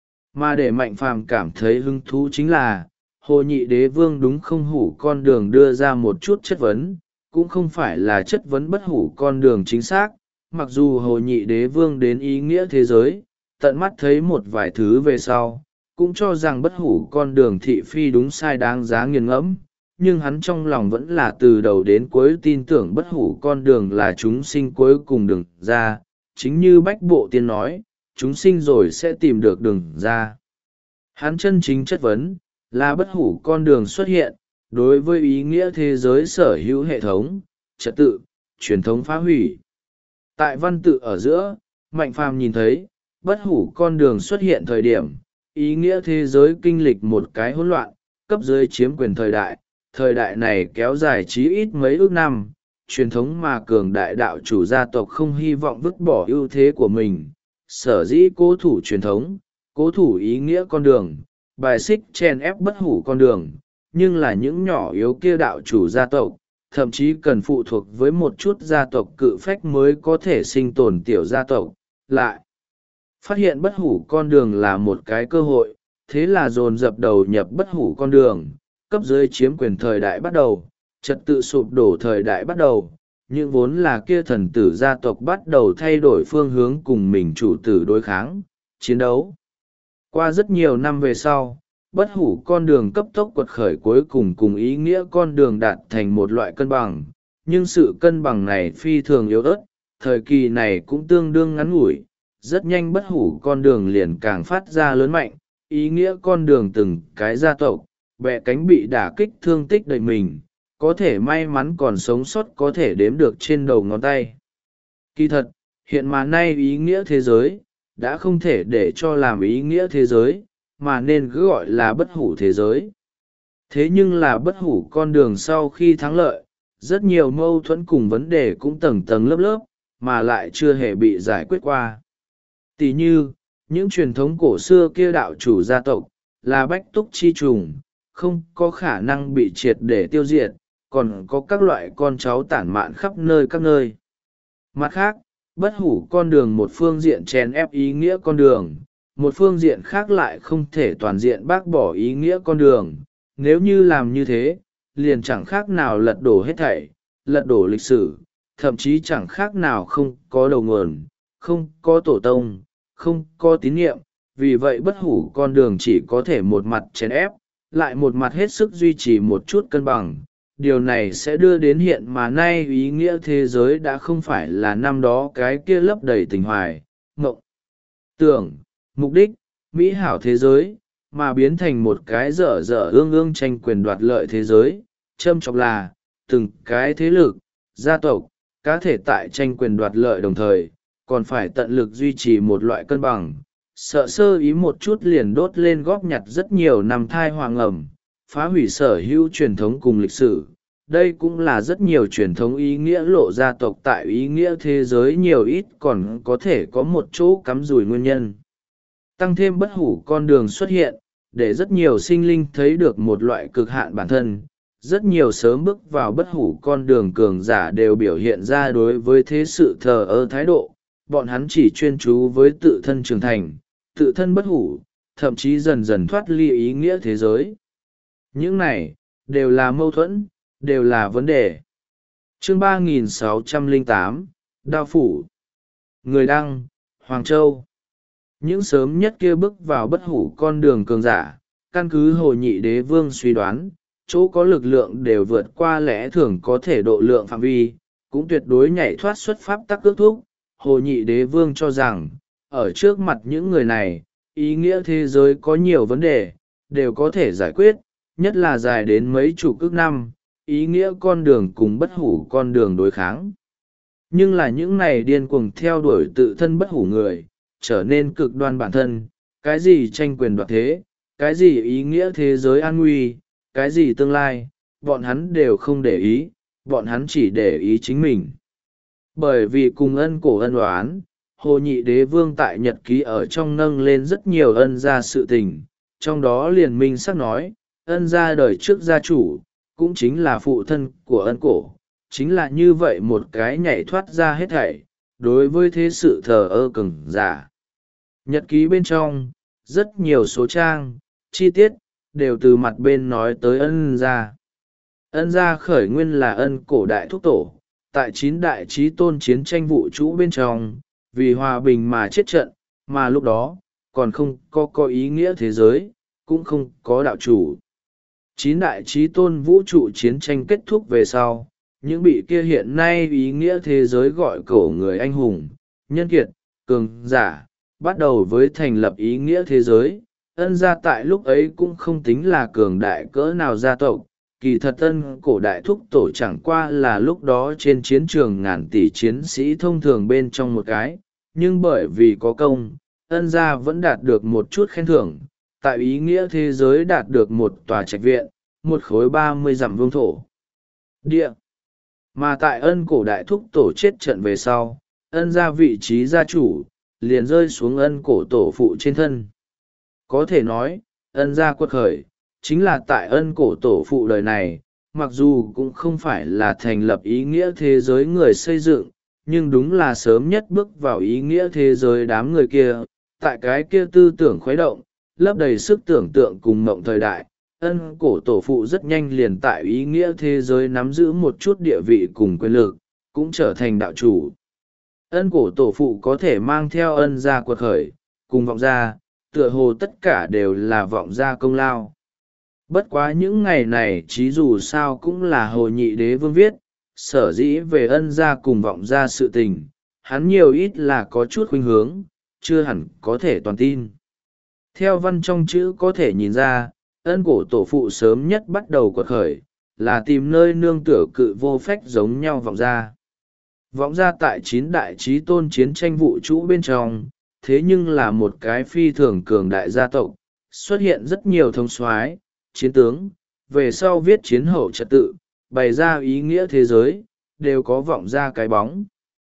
Mà để Mạnh Phàm cảm thấy hứng thú chính là, Hồ Nhị Đế Vương đúng không hủ con đường đưa ra một chút chất vấn, cũng không phải là chất vấn bất hủ con đường chính xác, mặc dù Hồ Nhị Đế Vương đến ý nghĩa thế giới, tận mắt thấy một vài thứ về sau, cũng cho rằng bất hủ con đường thị phi đúng sai đáng giá nghiền ngẫm, nhưng hắn trong lòng vẫn là từ đầu đến cuối tin tưởng bất hủ con đường là chúng sinh cuối cùng đường ra, chính như Bách Bộ Tiên nói, chúng sinh rồi sẽ tìm được đường ra. Hắn chân chính chất vấn, là bất hủ con đường xuất hiện, đối với ý nghĩa thế giới sở hữu hệ thống, trật tự, truyền thống phá hủy. Tại văn tự ở giữa, Mạnh Phàm nhìn thấy, bất hủ con đường xuất hiện thời điểm, ý nghĩa thế giới kinh lịch một cái hỗn loạn, cấp dưới chiếm quyền thời đại này kéo dài chí ít mấy ước năm, truyền thống mà cường đại đạo chủ gia tộc không hy vọng vứt bỏ ưu thế của mình, sở dĩ cố thủ truyền thống, cố thủ ý nghĩa con đường, bài xích chèn ép bất hủ con đường, nhưng là những nhỏ yếu kia đạo chủ gia tộc, thậm chí cần phụ thuộc với một chút gia tộc cự phách mới có thể sinh tồn tiểu gia tộc, lại phát hiện bất hủ con đường là một cái cơ hội, thế là dồn dập đầu nhập bất hủ con đường, cấp dưới chiếm quyền thời đại bắt đầu, trật tự sụp đổ thời đại bắt đầu, những vốn là kia thần tử gia tộc bắt đầu thay đổi phương hướng cùng mình chủ tử đối kháng, chiến đấu. Qua rất nhiều năm về sau, bất hủ con đường cấp tốc quật khởi cuối cùng cùng ý nghĩa con đường đạt thành một loại cân bằng, nhưng sự cân bằng này phi thường yếu ớt, thời kỳ này cũng tương đương ngắn ngủi, rất nhanh bất hủ con đường liền càng phát ra lớn mạnh, ý nghĩa con đường từng cái gia tộc, bẹ cánh bị đả kích thương tích đầy mình, có thể may mắn còn sống sót có thể đếm được trên đầu ngón tay. Kỳ thật, hiện mà nay ý nghĩa thế giới, đã không thể để cho làm ý nghĩa thế giới, mà nên cứ gọi là bất hủ thế giới. Thế nhưng là bất hủ con đường sau khi thắng lợi, rất nhiều mâu thuẫn cùng vấn đề cũng tầng tầng lớp lớp, mà lại chưa hề bị giải quyết qua. Tỷ như, những truyền thống cổ xưa kia đạo chủ gia tộc, là bách túc chi trùng, không có khả năng bị triệt để tiêu diệt, còn có các loại con cháu tản mạn khắp nơi các nơi. Mặt khác, bất hủ con đường một phương diện chèn ép ý nghĩa con đường, một phương diện khác lại không thể toàn diện bác bỏ ý nghĩa con đường. Nếu như làm như thế, liền chẳng khác nào lật đổ hết thảy, lật đổ lịch sử, thậm chí chẳng khác nào không có đầu nguồn, không có tổ tông, không có tín nhiệm. Vì vậy bất hủ con đường chỉ có thể một mặt chèn ép, lại một mặt hết sức duy trì một chút cân bằng. Điều này sẽ đưa đến hiện mà nay ý nghĩa thế giới đã không phải là năm đó cái kia lấp đầy tình hoài, mộng, tưởng, mục đích, mỹ hảo thế giới, mà biến thành một cái dở dở ương ương tranh quyền đoạt lợi thế giới. Châm chọc là, từng cái thế lực, gia tộc, cá thể tại tranh quyền đoạt lợi đồng thời, còn phải tận lực duy trì một loại cân bằng, sợ sơ ý một chút liền đốt lên góp nhặt rất nhiều năm thai hoàng ẩm, phá hủy sở hữu truyền thống cùng lịch sử. Đây cũng là rất nhiều truyền thống ý nghĩa lộ gia tộc tại ý nghĩa thế giới nhiều ít còn có thể có một chỗ cắm rủi nguyên nhân. Tăng thêm bất hủ con đường xuất hiện, để rất nhiều sinh linh thấy được một loại cực hạn bản thân. Rất nhiều sớm bước vào bất hủ con đường cường giả đều biểu hiện ra đối với thế sự thờ ơ thái độ, bọn hắn chỉ chuyên chú với tự thân trưởng thành, tự thân bất hủ, thậm chí dần dần thoát ly ý nghĩa thế giới. Những này, đều là mâu thuẫn, đều là vấn đề. Chương 3608, Đao Phủ. Người đăng, Hoàng Châu. Những sớm nhất kia bước vào bất hủ con đường cường giả, căn cứ Hồ Nhị Đế Vương suy đoán, chỗ có lực lượng đều vượt qua lẽ thường có thể độ lượng phạm vi, cũng tuyệt đối nhảy thoát xuất pháp tắc ước thúc. Hồ Nhị Đế Vương cho rằng, ở trước mặt những người này, ý nghĩa thế giới có nhiều vấn đề, đều có thể giải quyết, nhất là dài đến mấy chục ức năm, ý nghĩa con đường cùng bất hủ con đường đối kháng. Nhưng là những này điên cuồng theo đuổi tự thân bất hủ người, trở nên cực đoan bản thân, cái gì tranh quyền đoạt thế, cái gì ý nghĩa thế giới an nguy, cái gì tương lai, bọn hắn đều không để ý, bọn hắn chỉ để ý chính mình. Bởi vì cùng ân cổ ân oán, Hồ Nhị Đế Vương tại nhật ký ở trong nâng lên rất nhiều ân gia sự tình, trong đó liền minh sắc nói, ân gia đời trước gia chủ, cũng chính là phụ thân của ân cổ, chính là như vậy một cái nhảy thoát ra hết thảy, đối với thế sự thờ ơ cứng giả. Nhật ký bên trong, rất nhiều số trang, chi tiết, đều từ mặt bên nói tới ân gia. Ân gia khởi nguyên là ân cổ đại thúc tổ, tại 9 đại chí tôn chiến tranh vũ trụ bên trong, vì hòa bình mà chết trận, mà lúc đó, còn không có ý nghĩa thế giới, cũng không có đạo chủ. 9 đại chí tôn vũ trụ chiến tranh kết thúc về sau, những bị kia hiện nay ý nghĩa thế giới gọi cổ người anh hùng, nhân kiệt, cường giả, bắt đầu với thành lập ý nghĩa thế giới. Ân gia tại lúc ấy cũng không tính là cường đại cỡ nào gia tộc, kỳ thật ân cổ đại thúc tổ chẳng qua là lúc đó trên chiến trường ngàn tỷ chiến sĩ thông thường bên trong một cái, nhưng bởi vì có công, ân gia vẫn đạt được một chút khen thưởng, tại ý nghĩa thế giới đạt được một tòa trạch viện, một khối 30 dặm vương thổ địa. Mà tại ân cổ đại thúc tổ chết trận về sau, ân gia vị trí gia chủ, liền rơi xuống ân cổ tổ phụ trên thân. Có thể nói, ân gia quật khởi, chính là tại ân cổ tổ phụ đời này, mặc dù cũng không phải là thành lập ý nghĩa thế giới người xây dựng, nhưng đúng là sớm nhất bước vào ý nghĩa thế giới đám người kia, tại cái kia tư tưởng khuấy động, lấp đầy sức tưởng tượng cùng mộng thời đại. Ân cổ tổ phụ rất nhanh liền tại ý nghĩa thế giới nắm giữ một chút địa vị cùng quyền lực, cũng trở thành đạo chủ. Ân cổ tổ phụ có thể mang theo ân gia quật khởi, cùng vọng gia, tựa hồ tất cả đều là vọng gia công lao. Bất quá những ngày này chí dù sao cũng là Hồ Nhị Đế Vương viết, sở dĩ về ân gia cùng vọng gia sự tình, hắn nhiều ít là có chút khuynh hướng, chưa hẳn có thể toàn tin. Theo văn trong chữ có thể nhìn ra, ân cổ tổ phụ sớm nhất bắt đầu quật khởi, là tìm nơi nương tựa cự vô phách giống nhau vọng gia. Vọng gia tại 9 đại chí tôn chiến tranh vũ trụ bên trong, thế nhưng là một cái phi thường cường đại gia tộc, xuất hiện rất nhiều thống soái, chiến tướng, về sau viết chiến hậu trật tự, bày ra ý nghĩa thế giới, đều có vọng gia cái bóng.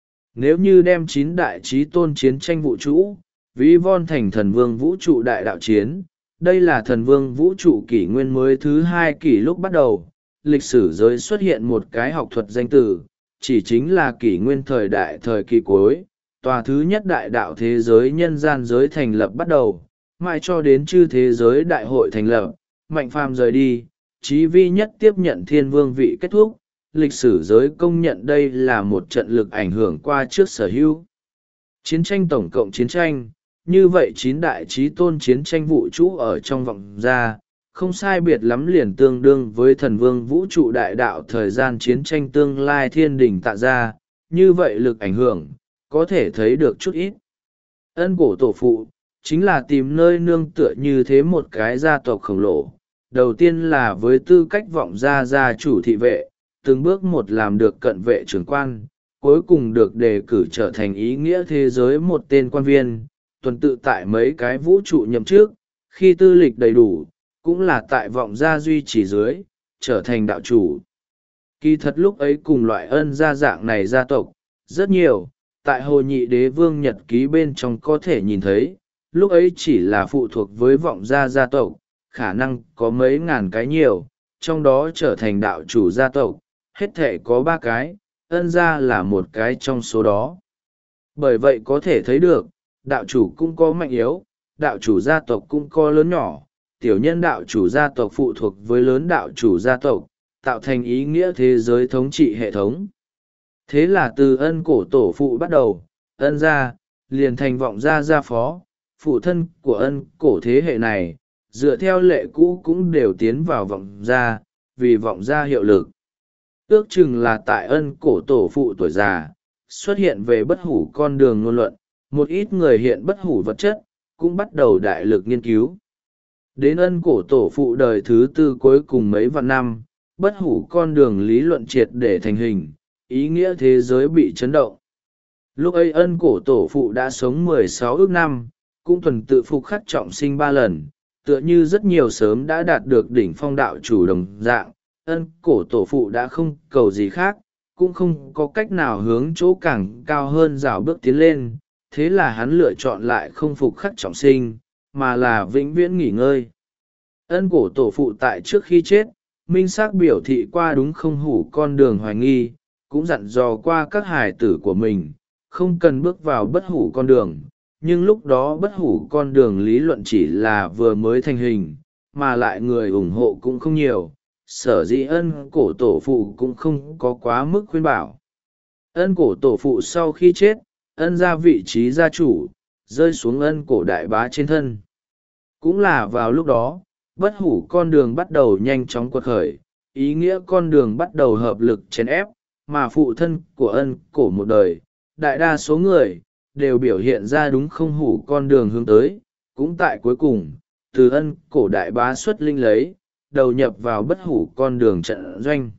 Nếu như đem 9 đại chí tôn chiến tranh vũ trụ, ví von thành thần vương vũ trụ đại đạo chiến, đây là thần vương vũ trụ kỷ nguyên mới thứ 2 kỷ lúc bắt đầu, lịch sử giới xuất hiện một cái học thuật danh từ, chỉ chính là kỷ nguyên thời đại thời kỳ cuối, tòa thứ nhất đại đạo thế giới nhân gian giới thành lập bắt đầu, mãi cho đến chư thế giới đại hội thành lập, mạnh phàm rời đi, chí vi nhất tiếp nhận thiên vương vị kết thúc, lịch sử giới công nhận đây là một trận lực ảnh hưởng qua trước sở hữu. Chiến tranh tổng cộng chiến tranh, như vậy 9 đại chí tôn chiến tranh vũ trụ ở trong vọng gia, không sai biệt lắm liền tương đương với thần vương vũ trụ đại đạo thời gian chiến tranh tương lai thiên đình tạ ra, như vậy lực ảnh hưởng, có thể thấy được chút ít. Ân cổ tổ phụ, chính là tìm nơi nương tựa như thế một cái gia tộc khổng lồ. Đầu tiên là với tư cách vọng gia gia chủ thị vệ, từng bước một làm được cận vệ trưởng quan, cuối cùng được đề cử trở thành ý nghĩa thế giới một tên quan viên, tuần tự tại mấy cái vũ trụ nhậm chức, khi tư lịch đầy đủ, cũng là tại vọng gia duy trì dưới, trở thành đạo chủ. Kỳ thật lúc ấy cùng loại ân gia dạng này gia tộc, rất nhiều, tại Hồ Nhị Đế Vương nhật ký bên trong có thể nhìn thấy, lúc ấy chỉ là phụ thuộc với vọng gia gia tộc, khả năng có mấy ngàn cái nhiều, trong đó trở thành đạo chủ gia tộc, hết thể có 3 cái, ân gia là một cái trong số đó. Bởi vậy có thể thấy được, đạo chủ cũng có mạnh yếu, đạo chủ gia tộc cũng có lớn nhỏ, tiểu nhân đạo chủ gia tộc phụ thuộc với lớn đạo chủ gia tộc, tạo thành ý nghĩa thế giới thống trị hệ thống. Thế là từ ân cổ tổ phụ bắt đầu, ân gia, liền thành vọng gia gia phó, phụ thân của ân cổ thế hệ này, dựa theo lệ cũ cũng đều tiến vào vọng gia, vì vọng gia hiệu lực. Ước chừng là tại ân cổ tổ phụ tuổi già, xuất hiện về bất hủ con đường ngôn luận, một ít người hiện bất hủ vật chất, cũng bắt đầu đại lực nghiên cứu. Đến ân cổ tổ phụ đời thứ 4 cuối cùng mấy vạn năm, bất hủ con đường lý luận triệt để thành hình, ý nghĩa thế giới bị chấn động. Lúc ấy Ân Cổ tổ phụ đã sống 16 ước năm, cũng tuần tự phục khắc trọng sinh 3 lần, tựa như rất nhiều sớm đã đạt được đỉnh phong đạo chủ đồng dạng. Ân Cổ tổ phụ đã không cầu gì khác, cũng không có cách nào hướng chỗ càng cao hơn rào bước tiến lên, thế là hắn lựa chọn lại không phục khắc trọng sinh, mà là vĩnh viễn nghỉ ngơi. Ân Cổ tổ phụ tại trước khi chết, minh xác biểu thị qua đúng không hủ con đường hoài nghi, cũng dặn dò qua các hài tử của mình, không cần bước vào bất hủ con đường. Nhưng lúc đó bất hủ con đường lý luận chỉ là vừa mới thành hình, mà lại người ủng hộ cũng không nhiều, sở dĩ Ân Cổ tổ phụ cũng không có quá mức khuyên bảo. Ân Cổ tổ phụ sau khi chết, Ân ra vị trí gia chủ, rơi xuống Ân Cổ đại bá trên thân. Cũng là vào lúc đó, bất hủ con đường bắt đầu nhanh chóng quật khởi, ý nghĩa con đường bắt đầu hợp lực chèn ép, mà phụ thân của Ân Cổ một đời, đại đa số người, đều biểu hiện ra đúng không hủ con đường hướng tới. Cũng tại cuối cùng, từ Ân Cổ đại bá xuất linh lấy, đầu nhập vào bất hủ con đường trận doanh.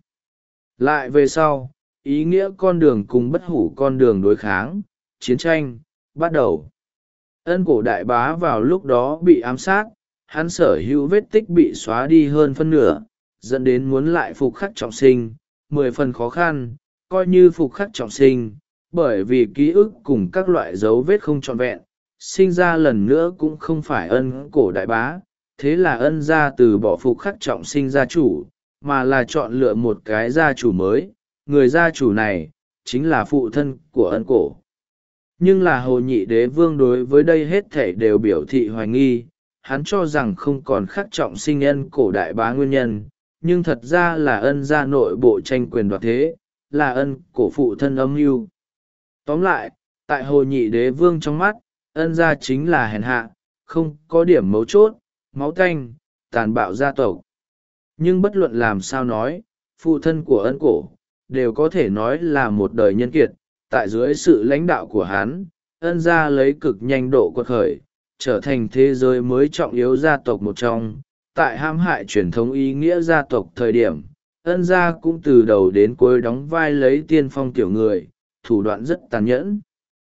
Lại về sau, ý nghĩa con đường cùng bất hủ con đường đối kháng, chiến tranh, bắt đầu. Ân Cổ đại bá vào lúc đó bị ám sát, hắn sở hữu vết tích bị xóa đi hơn phân nửa, dẫn đến muốn lại phục khắc trọng sinh, 10 phần khó khăn, coi như phục khắc trọng sinh, bởi vì ký ức cùng các loại dấu vết không trọn vẹn, sinh ra lần nữa cũng không phải Ân Cổ đại bá, thế là Ân gia từ bỏ phục khắc trọng sinh gia chủ, mà là chọn lựa một cái gia chủ mới, người gia chủ này, chính là phụ thân của Ân Cổ. Nhưng là Hồ Nhị Đế Vương đối với đây hết thảy đều biểu thị hoài nghi, hắn cho rằng không còn khắc trọng sinh Ân Cổ đại bá nguyên nhân, nhưng thật ra là Ân gia nội bộ tranh quyền đoạt thế, là Ân Cổ phụ thân âm mưu. Tóm lại, tại Hồ Nhị Đế Vương trong mắt, Ân gia chính là hèn hạ, không có điểm mấu chốt, máu tanh, tàn bạo gia tộc. Nhưng bất luận làm sao nói, phụ thân của Ân Cổ, đều có thể nói là một đời nhân kiệt, tại dưới sự lãnh đạo của hắn, Ân gia lấy cực nhanh độ quật khởi, trở thành thế giới mới trọng yếu gia tộc một trong. Tại hãm hại truyền thống ý nghĩa gia tộc thời điểm, Ân gia cũng từ đầu đến cuối đóng vai lấy tiên phong tiểu người, thủ đoạn rất tàn nhẫn.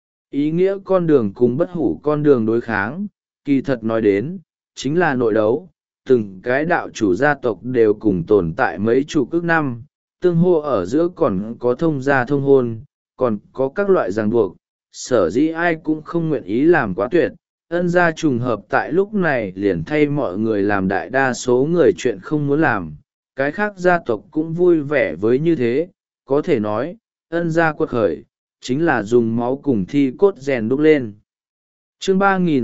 Ý nghĩa con đường cùng bất hủ con đường đối kháng, kỳ thật nói đến, chính là nội đấu. Từng cái đạo chủ gia tộc đều cùng tồn tại mấy chục ức năm, tương hô ở giữa còn có thông gia thông hôn, còn có các loại ràng buộc, sở dĩ ai cũng không nguyện ý làm quá tuyệt. Ân gia trùng hợp tại lúc này liền thay mọi người làm đại đa số người chuyện không muốn làm, cái khác gia tộc cũng vui vẻ với như thế, có thể nói, Ân gia quật khởi, chính là dùng máu cùng thi cốt rèn đúc lên. Chương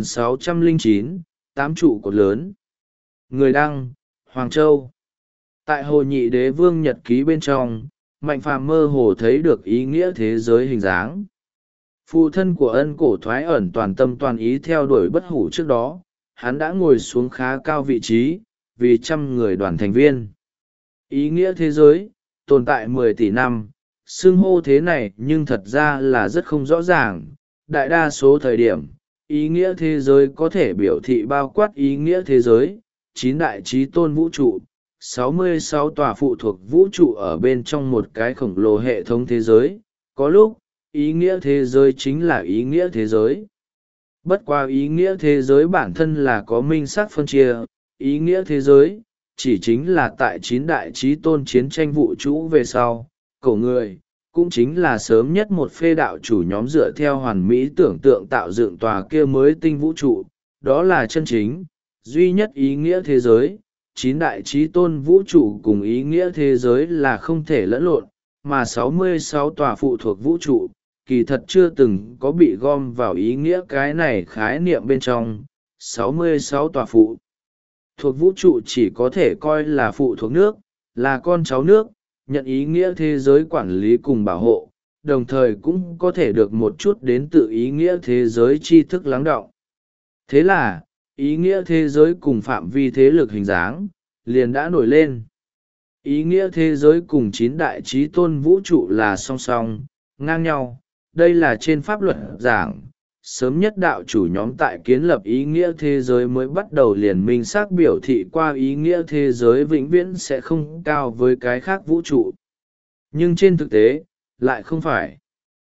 3609, Tám trụ cột lớn. Người đăng, Hoàng Châu. Tại Hồ Nhị Đế Vương nhật ký bên trong, Mạnh Phàm mơ hồ thấy được ý nghĩa thế giới hình dáng. Phụ thân của Ân Cổ thoái ẩn toàn tâm toàn ý theo đuổi bất hủ trước đó, hắn đã ngồi xuống khá cao vị trí, vì trăm người đoàn thành viên. Ý nghĩa thế giới, tồn tại 10 tỷ năm, xưng hô thế này nhưng thật ra là rất không rõ ràng. Đại đa số thời điểm, ý nghĩa thế giới có thể biểu thị bao quát ý nghĩa thế giới, 9 đại chí tôn vũ trụ, 66 tòa phụ thuộc vũ trụ ở bên trong một cái khổng lồ hệ thống thế giới. Có lúc, ý nghĩa thế giới chính là ý nghĩa thế giới. Bất qua ý nghĩa thế giới bản thân là có minh xác phân chia, ý nghĩa thế giới chỉ chính là tại 9 đại chí tôn chiến tranh vũ trụ về sau, cổ người, cũng chính là sớm nhất một phê đạo chủ nhóm dựa theo hoàn mỹ tưởng tượng tạo dựng tòa kia mới tinh vũ trụ, đó là chân chính, duy nhất ý nghĩa thế giới. 9 đại chí tôn vũ trụ cùng ý nghĩa thế giới là không thể lẫn lộn, mà 66 tòa phụ thuộc vũ trụ, kỳ thật chưa từng có bị gom vào ý nghĩa cái này khái niệm bên trong. 66 tòa phụ thuộc vũ trụ chỉ có thể coi là phụ thuộc nước, là con cháu nước, nhận ý nghĩa thế giới quản lý cùng bảo hộ, đồng thời cũng có thể được một chút đến từ ý nghĩa thế giới tri thức lắng đọng. Thế là, ý nghĩa thế giới cùng phạm vi thế lực hình dáng, liền đã nổi lên. Ý nghĩa thế giới cùng 9 đại chí tôn vũ trụ là song song, ngang nhau, đây là trên pháp luật giảng, sớm nhất đạo chủ nhóm tại kiến lập ý nghĩa thế giới mới bắt đầu liền minh xác biểu thị qua ý nghĩa thế giới vĩnh viễn sẽ không cao với cái khác vũ trụ. Nhưng trên thực tế lại không phải.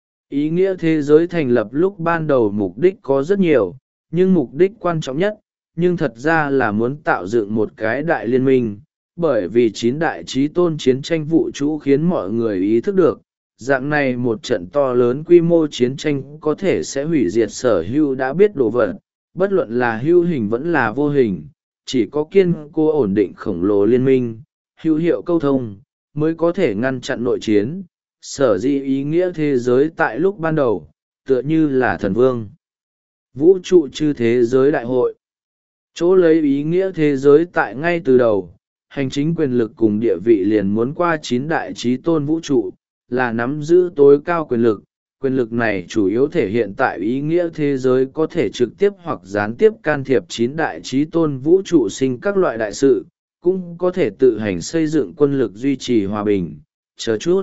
Ý nghĩa thế giới thành lập lúc ban đầu mục đích có rất nhiều, nhưng mục đích quan trọng nhất nhưng thật ra là muốn tạo dựng một cái đại liên minh, bởi vì 9 đại chí tôn chiến tranh vũ trụ khiến mọi người ý thức được dạng này một trận to lớn quy mô chiến tranh có thể sẽ hủy diệt sở hữu đã biết đồ vật, bất luận là hữu hình vẫn là vô hình. Chỉ có kiên cố ổn định khổng lồ liên minh, hữu hiệu câu thông mới có thể ngăn chặn nội chiến. Sở dĩ ý nghĩa thế giới tại lúc ban đầu tựa như là thần vương vũ trụ chư thế giới đại hội, chỗ lấy ý nghĩa thế giới tại ngay từ đầu, hành chính quyền lực cùng địa vị liền muốn qua 9 đại chí tôn vũ trụ, là nắm giữ tối cao quyền lực. Quyền lực này chủ yếu thể hiện tại ý nghĩa thế giới có thể trực tiếp hoặc gián tiếp can thiệp 9 đại chí tôn vũ trụ sinh các loại đại sự, cũng có thể tự hành xây dựng quân lực duy trì hòa bình, chờ chút.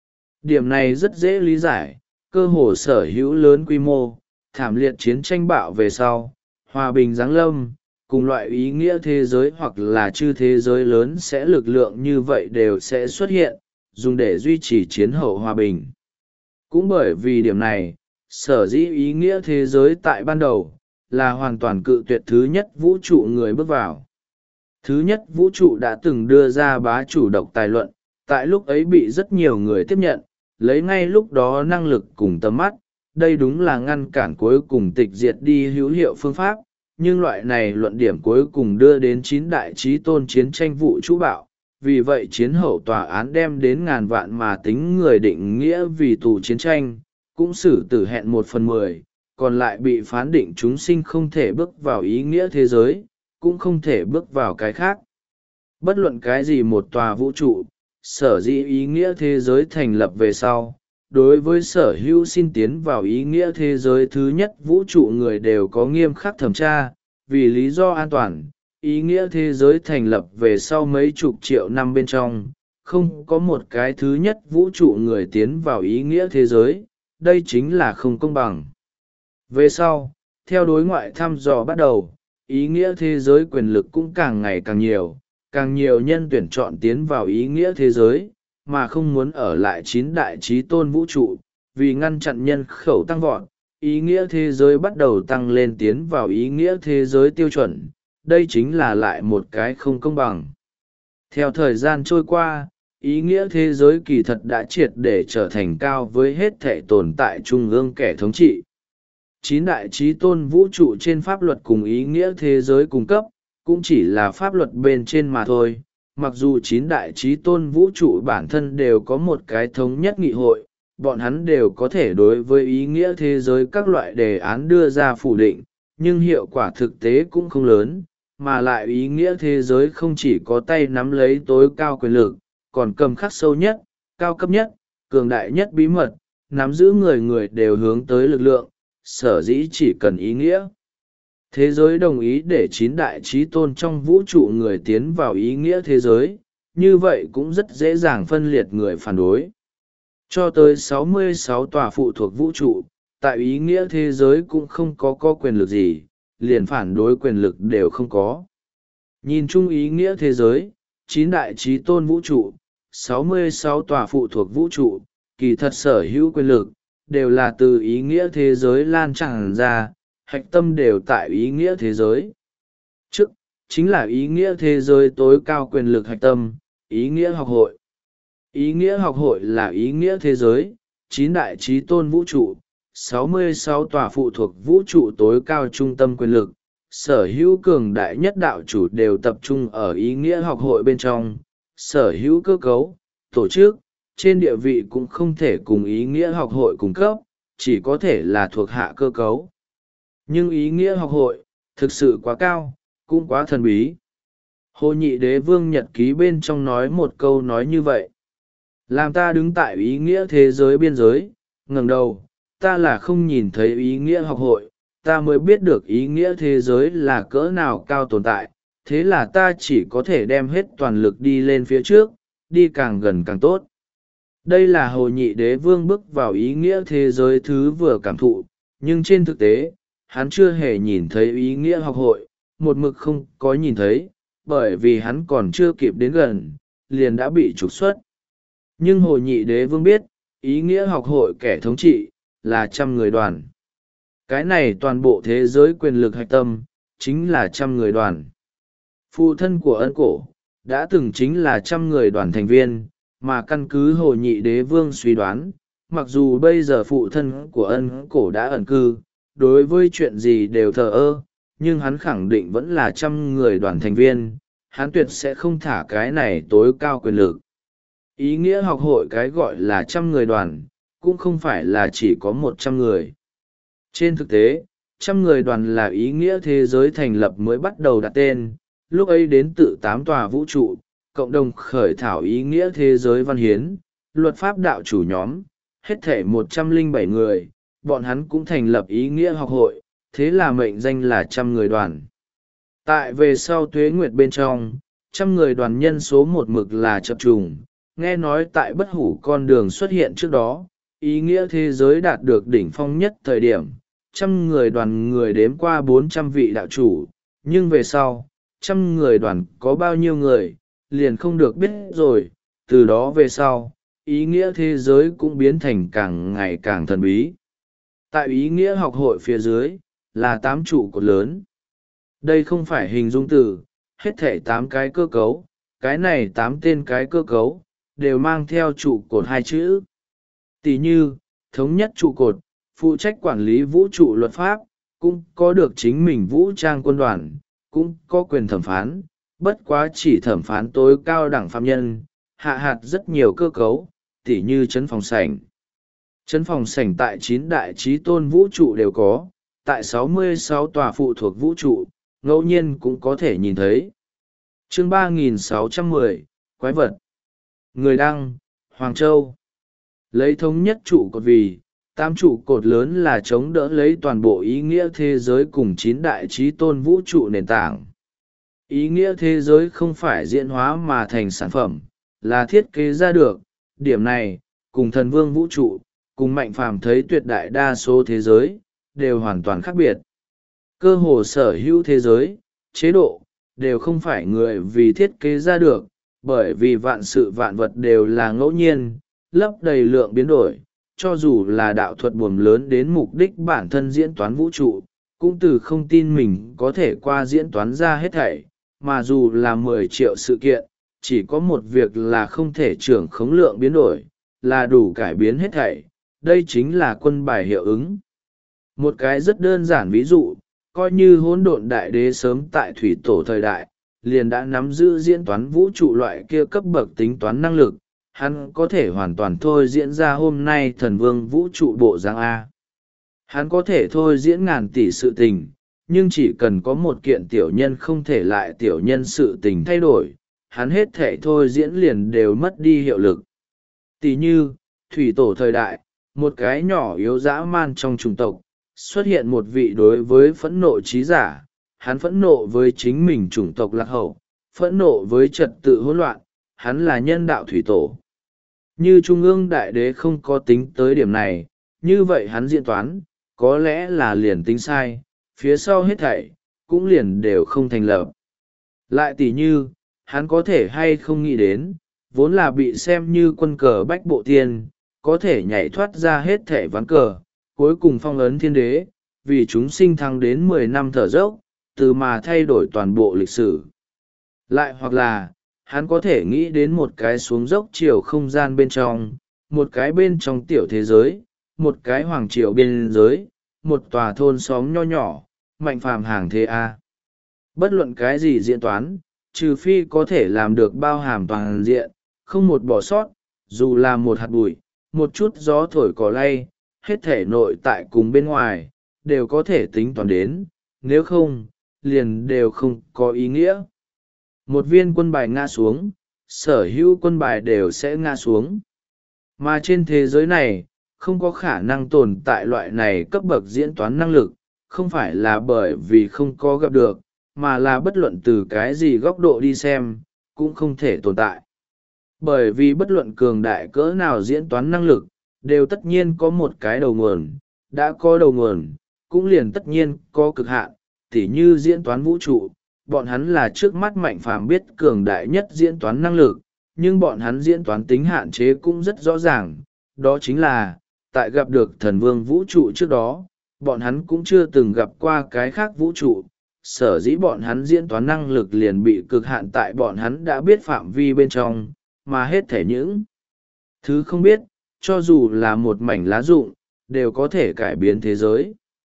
Điểm này rất dễ lý giải, cơ hồ sở hữu lớn quy mô, thảm liệt chiến tranh bạo về sau, hòa bình giáng lâm, cùng loại ý nghĩa thế giới hoặc là chư thế giới lớn sẽ lực lượng như vậy đều sẽ xuất hiện, dùng để duy trì chiến hậu hòa bình. Cũng bởi vì điểm này, sở dĩ ý nghĩa thế giới tại ban đầu là hoàn toàn cự tuyệt thứ nhất vũ trụ người bước vào. Thứ nhất vũ trụ đã từng đưa ra bá chủ độc tài luận, tại lúc ấy bị rất nhiều người tiếp nhận, lấy ngay lúc đó năng lực cùng tầm mắt, đây đúng là ngăn cản cuối cùng tịch diệt đi hữu hiệu phương pháp. Nhưng loại này luận điểm cuối cùng đưa đến 9 đại chí tôn chiến tranh vũ trụ bạo, vì vậy chiến hậu tòa án đem đến ngàn vạn mà tính người định nghĩa vì tù chiến tranh, cũng xử tử hẹn 1/10, còn lại bị phán định chúng sinh không thể bước vào ý nghĩa thế giới, cũng không thể bước vào cái khác. Bất luận cái gì một tòa vũ trụ, sở dĩ ý nghĩa thế giới thành lập về sau, đối với sở hữu xin tiến vào ý nghĩa thế giới thứ nhất vũ trụ người đều có nghiêm khắc thẩm tra, vì lý do an toàn. Ý nghĩa thế giới thành lập về sau mấy chục triệu năm bên trong, không có một cái thứ nhất vũ trụ người tiến vào ý nghĩa thế giới, đây chính là không công bằng. Về sau, theo đối ngoại thăm dò bắt đầu, ý nghĩa thế giới quyền lực cũng càng ngày càng nhiều nhân tuyển chọn tiến vào ý nghĩa thế giới, mà không muốn ở lại 9 đại chí tôn vũ trụ, vì ngăn chặn nhân khẩu tăng vọt. Ý nghĩa thế giới bắt đầu tăng lên tiến vào ý nghĩa thế giới tiêu chuẩn, đây chính là lại một cái không công bằng. Theo thời gian trôi qua, ý nghĩa thế giới kỳ thật đã triệt để trở thành cao với hết thể tồn tại trung ương kẻ thống trị. 9 đại chí tôn vũ trụ trên pháp luật cùng ý nghĩa thế giới cung cấp, cũng chỉ là pháp luật bên trên mà thôi. Mặc dù 9 đại chí tôn vũ trụ bản thân đều có một cái thống nhất nghị hội, bọn hắn đều có thể đối với ý nghĩa thế giới các loại đề án đưa ra phủ định, nhưng hiệu quả thực tế cũng không lớn, mà lại ý nghĩa thế giới không chỉ có tay nắm lấy tối cao quyền lực, còn cầm khắc sâu nhất, cao cấp nhất, cường đại nhất bí mật, nắm giữ người người đều hướng tới lực lượng, sở dĩ chỉ cần ý nghĩa. Thế giới đồng ý để 9 đại chí tôn trong vũ trụ người tiến vào ý nghĩa thế giới, như vậy cũng rất dễ dàng phân liệt người phản đối. Cho tới 66 tòa phụ thuộc vũ trụ, tại ý nghĩa thế giới cũng không có quyền lực gì, liền phản đối quyền lực đều không có. Nhìn chung ý nghĩa thế giới, 9 đại chí tôn vũ trụ, 66 tòa phụ thuộc vũ trụ, kỳ thật sở hữu quyền lực, đều là từ ý nghĩa thế giới lan tràn ra, hạch tâm đều tại ý nghĩa thế giới. Trước, chính là ý nghĩa thế giới tối cao quyền lực hạch tâm, ý nghĩa học hội. Ý nghĩa học hội là ý nghĩa thế giới, 9 đại chí tôn vũ trụ, 66 tòa phụ thuộc vũ trụ tối cao trung tâm quyền lực, sở hữu cường đại nhất đạo chủ đều tập trung ở ý nghĩa học hội bên trong, sở hữu cơ cấu, tổ chức, trên địa vị cũng không thể cùng ý nghĩa học hội cung cấp, chỉ có thể là thuộc hạ cơ cấu. Nhưng ý nghĩa học hội, thực sự quá cao, cũng quá thần bí. Hồ Nhị Đế Vương nhật ký bên trong nói một câu nói như vậy. Làm ta đứng tại ý nghĩa thế giới biên giới, ngẩng đầu, ta là không nhìn thấy ý nghĩa học hội, ta mới biết được ý nghĩa thế giới là cỡ nào cao tồn tại, thế là ta chỉ có thể đem hết toàn lực đi lên phía trước, đi càng gần càng tốt. Đây là Hồ Nhị Đế Vương bước vào ý nghĩa thế giới thứ vừa cảm thụ, nhưng trên thực tế hắn chưa hề nhìn thấy ý nghĩa học hội, một mực không có nhìn thấy, bởi vì hắn còn chưa kịp đến gần liền đã bị trục xuất. Nhưng Hồ Nhị Đế Vương biết ý nghĩa học hội kẻ thống trị là 100 người đoàn. Cái này toàn bộ thế giới quyền lực hạch tâm chính là 100 người đoàn. Phụ thân của Ân Cổ đã từng chính là 100 người đoàn thành viên, mà căn cứ Hồ Nhị Đế Vương suy đoán, mặc dù bây giờ phụ thân của Ân Cổ đã ẩn cư, đối với chuyện gì đều thờ ơ, nhưng hắn khẳng định vẫn là 100 người đoàn thành viên, hắn tuyệt sẽ không thả cái này tối cao quyền lực. Ý nghĩa học hội cái gọi là 100 người đoàn, cũng không phải là chỉ có 100 người. Trên thực tế, 100 người đoàn là ý nghĩa thế giới thành lập mới bắt đầu đặt tên, lúc ấy đến từ 8 tòa vũ trụ, cộng đồng khởi thảo ý nghĩa thế giới văn hiến, luật pháp đạo chủ nhóm, hết thể 107 người, bọn hắn cũng thành lập ý nghĩa học hội, thế là mệnh danh là 100 người đoàn. Tại về sau tuế nguyệt bên trong, 100 người đoàn nhân số một mực là chập trùng, nghe nói tại bất hủ con đường xuất hiện trước đó, ý nghĩa thế giới đạt được đỉnh phong nhất thời điểm, 100 người đoàn người đếm qua 400 vị đạo chủ, nhưng về sau, 100 người đoàn có bao nhiêu người, liền không được biết rồi, từ đó về sau, ý nghĩa thế giới cũng biến thành càng ngày càng thần bí. Tại ý nghĩa học hội phía dưới, là 8 trụ cột lớn. Đây không phải hình dung từ, hết thể 8 cái cơ cấu, cái này 8 tên cái cơ cấu, đều mang theo trụ cột 2 chữ. Tỷ như, thống nhất trụ cột, phụ trách quản lý vũ trụ luật pháp, cũng có được chính mình vũ trang quân đoàn, cũng có quyền thẩm phán, bất quá chỉ thẩm phán tối cao đẳng phạm nhân, hạ hạt rất nhiều cơ cấu, tỷ như trấn phòng sảnh. Trấn phòng sảnh tại 9 đại chí tôn vũ trụ đều có, tại 66 tòa phụ thuộc vũ trụ, ngẫu nhiên cũng có thể nhìn thấy. Chương 3610, Quái vật. Người đăng, Hoàng Châu. Lấy thống nhất trụ cột vì, 8 trụ cột lớn là chống đỡ lấy toàn bộ ý nghĩa thế giới cùng 9 đại chí tôn vũ trụ nền tảng. Ý nghĩa thế giới không phải diễn hóa mà thành sản phẩm, là thiết kế ra được. Điểm này, cùng thần vương vũ trụ, cùng mạnh phàm thấy tuyệt đại đa số thế giới, đều hoàn toàn khác biệt. Cơ hồ sở hữu thế giới, chế độ, đều không phải người vì thiết kế ra được, bởi vì vạn sự vạn vật đều là ngẫu nhiên, lấp đầy lượng biến đổi, cho dù là đạo thuật buồm lớn đến mục đích bản thân diễn toán vũ trụ, cũng từ không tin mình có thể qua diễn toán ra hết thảy, mà dù là 10 triệu sự kiện, chỉ có một việc là không thể trưởng khống lượng biến đổi, là đủ cải biến hết thảy, đây chính là quân bài hiệu ứng. Một cái rất đơn giản ví dụ, coi như hỗn độn đại đế sớm tại thủy tổ thời đại, liền đã nắm giữ diễn toán vũ trụ loại kia cấp bậc tính toán năng lực, hắn có thể hoàn toàn thôi diễn ra hôm nay thần vương vũ trụ bộ giang A. Hắn có thể thôi diễn ngàn tỷ sự tình, nhưng chỉ cần có một kiện tiểu nhân không thể lại tiểu nhân sự tình thay đổi, hắn hết thể thôi diễn liền đều mất đi hiệu lực. Tỷ như, thủy tổ thời đại, một cái nhỏ yếu dã man trong chủng tộc, xuất hiện một vị đối với phẫn nộ trí giả, hắn phẫn nộ với chính mình chủng tộc lạc hậu, phẫn nộ với trật tự hỗn loạn, hắn là nhân đạo thủy tổ. Như Trung ương Đại Đế không có tính tới điểm này, như vậy hắn diễn toán, có lẽ là liền tính sai, phía sau hết thảy, cũng liền đều không thành lập. Lại tỷ như, hắn có thể hay không nghĩ đến, vốn là bị xem như quân cờ bách bộ tiên, có thể nhảy thoát ra hết thảy ván cờ, cuối cùng phong ấn thiên đế, vì chúng sinh thăng đến 10 năm thở dốc, từ mà thay đổi toàn bộ lịch sử. Lại hoặc là, hắn có thể nghĩ đến một cái xuống dốc chiều không gian bên trong, một cái bên trong tiểu thế giới, một cái hoàng triều biên giới, một tòa thôn xóm nho nhỏ, mạnh phàm hàng thế A. Bất luận cái gì diễn toán, trừ phi có thể làm được bao hàm toàn diện, không một bỏ sót, dù là một hạt bụi, một chút gió thổi cỏ lay, hết thể nội tại cùng bên ngoài, đều có thể tính toán đến, nếu không, liền đều không có ý nghĩa. Một viên quân bài ngã xuống, sở hữu quân bài đều sẽ ngã xuống. Mà trên thế giới này, không có khả năng tồn tại loại này cấp bậc diễn toán năng lực, không phải là bởi vì không có gặp được, mà là bất luận từ cái gì góc độ đi xem, cũng không thể tồn tại. Bởi vì bất luận cường đại cỡ nào diễn toán năng lực, đều tất nhiên có một cái đầu nguồn, đã có đầu nguồn, cũng liền tất nhiên có cực hạn, tỉ như diễn toán vũ trụ. Bọn hắn là trước mắt Mạnh Phàm biết cường đại nhất diễn toán năng lực, nhưng bọn hắn diễn toán tính hạn chế cũng rất rõ ràng, đó chính là, tại gặp được thần vương vũ trụ trước đó, bọn hắn cũng chưa từng gặp qua cái khác vũ trụ, sở dĩ bọn hắn diễn toán năng lực liền bị cực hạn tại bọn hắn đã biết phạm vi bên trong, mà hết thể những thứ không biết, cho dù là một mảnh lá rụng, đều có thể cải biến thế giới.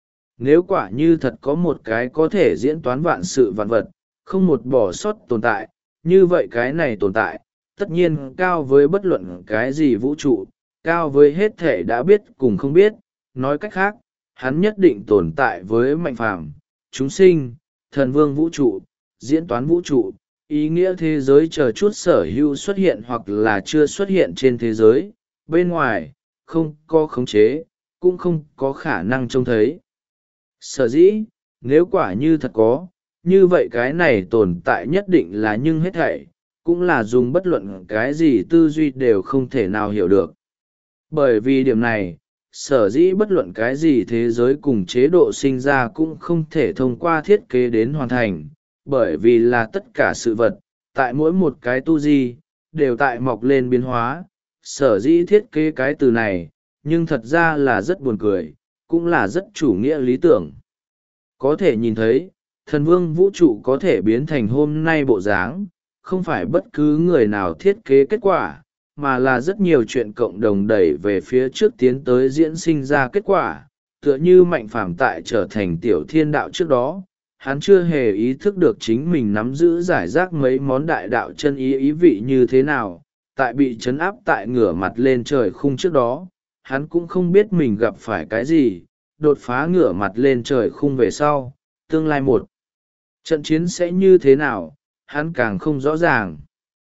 Nếu quả như thật có một cái có thể diễn toán vạn sự vạn vật, không một bỏ sót tồn tại, như vậy cái này tồn tại, tất nhiên cao với bất luận cái gì vũ trụ, cao với hết thể đã biết cùng không biết. Nói cách khác, hắn nhất định tồn tại với Mạnh Phàm, chúng sinh, thần vương vũ trụ, diễn toán vũ trụ, ý nghĩa thế giới chờ chút sở hữu xuất hiện hoặc là chưa xuất hiện trên thế giới, bên ngoài, không có khống chế, cũng không có khả năng trông thấy. Sở dĩ, nếu quả như thật có, như vậy cái này tồn tại nhất định là nhưng hết thảy, cũng là dùng bất luận cái gì tư duy đều không thể nào hiểu được. Bởi vì điểm này, sở dĩ bất luận cái gì thế giới cùng chế độ sinh ra cũng không thể thông qua thiết kế đến hoàn thành, bởi vì là tất cả sự vật, tại mỗi một cái tu di, đều tại mọc lên biến hóa, sở dĩ thiết kế cái từ này, nhưng thật ra là rất buồn cười, cũng là rất chủ nghĩa lý tưởng. Có thể nhìn thấy, thần vương vũ trụ có thể biến thành hôm nay bộ dáng, không phải bất cứ người nào thiết kế kết quả, mà là rất nhiều chuyện cộng đồng đẩy về phía trước tiến tới diễn sinh ra kết quả, tựa như Mạnh Phàm tại trở thành tiểu thiên đạo trước đó. Hắn chưa hề ý thức được chính mình nắm giữ giải rác mấy món đại đạo chân ý vị như thế nào, tại bị trấn áp tại ngửa mặt lên trời khung trước đó, hắn cũng không biết mình gặp phải cái gì, đột phá ngửa mặt lên trời khung về sau, tương lai một trận chiến sẽ như thế nào, hắn càng không rõ ràng.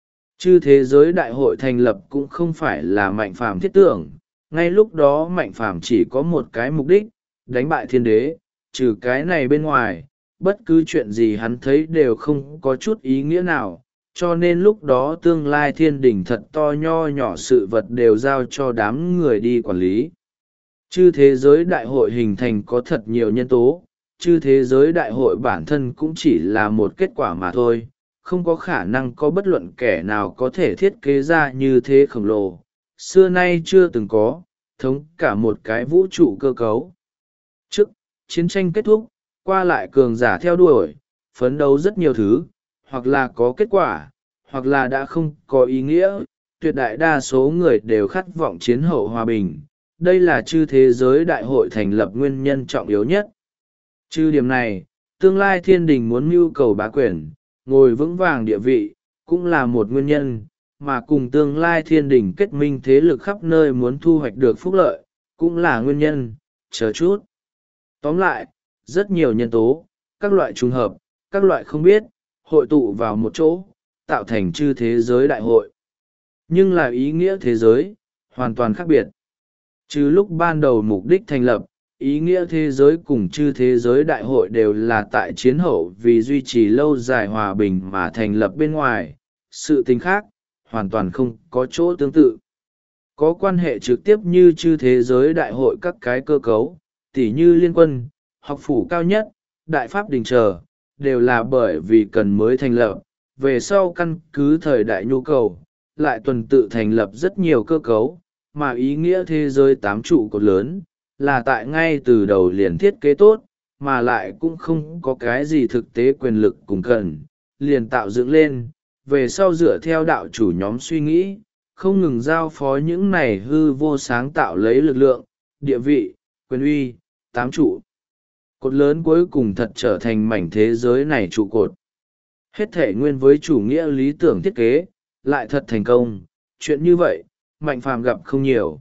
Chư thế giới đại hội thành lập cũng không phải là Mạnh Phàm thiết tưởng, ngay lúc đó Mạnh Phàm chỉ có một cái mục đích, đánh bại thiên đế, trừ cái này bên ngoài, bất cứ chuyện gì hắn thấy đều không có chút ý nghĩa nào, cho nên lúc đó tương lai thiên đình thật to nho nhỏ sự vật đều giao cho đám người đi quản lý. Chư thế giới đại hội hình thành có thật nhiều nhân tố, chư thế giới đại hội bản thân cũng chỉ là một kết quả mà thôi, không có khả năng có bất luận kẻ nào có thể thiết kế ra như thế khổng lồ, xưa nay chưa từng có, thống cả một cái vũ trụ cơ cấu. Trước chiến tranh kết thúc, qua lại cường giả theo đuổi, phấn đấu rất nhiều thứ, hoặc là có kết quả, hoặc là đã không có ý nghĩa, tuyệt đại đa số người đều khát vọng chiến hậu hòa bình. Đây là chư thế giới đại hội thành lập nguyên nhân trọng yếu nhất. Trừ điểm này, tương lai thiên đình muốn mưu cầu bá quyền, ngồi vững vàng địa vị, cũng là một nguyên nhân, mà cùng tương lai thiên đình kết minh thế lực khắp nơi muốn thu hoạch được phúc lợi, cũng là nguyên nhân, chờ chút. Tóm lại, rất nhiều nhân tố, các loại trùng hợp, các loại không biết, hội tụ vào một chỗ, tạo thành chư thế giới đại hội. Nhưng là ý nghĩa thế giới, hoàn toàn khác biệt. Trừ lúc ban đầu mục đích thành lập, ý nghĩa thế giới cùng chư thế giới đại hội đều là tại chiến hậu vì duy trì lâu dài hòa bình mà thành lập bên ngoài, sự tình khác, hoàn toàn không có chỗ tương tự. Có quan hệ trực tiếp như chư thế giới đại hội các cái cơ cấu, tỉ như liên quân, học phủ cao nhất, đại pháp đình trở, đều là bởi vì cần mới thành lập, về sau căn cứ thời đại nhu cầu, lại tuần tự thành lập rất nhiều cơ cấu, mà ý nghĩa thế giới 8 trụ cột lớn, là tại ngay từ đầu liền thiết kế tốt, mà lại cũng không có cái gì thực tế quyền lực cùng cần, liền tạo dựng lên, về sau dựa theo đạo chủ nhóm suy nghĩ, không ngừng giao phó những này hư vô sáng tạo lấy lực lượng, địa vị, quyền uy, 8 trụ cột lớn cuối cùng thật trở thành mảnh thế giới này trụ cột. Hết thể nguyên với chủ nghĩa lý tưởng thiết kế, lại thật thành công, chuyện như vậy, Mạnh Phàm gặp không nhiều.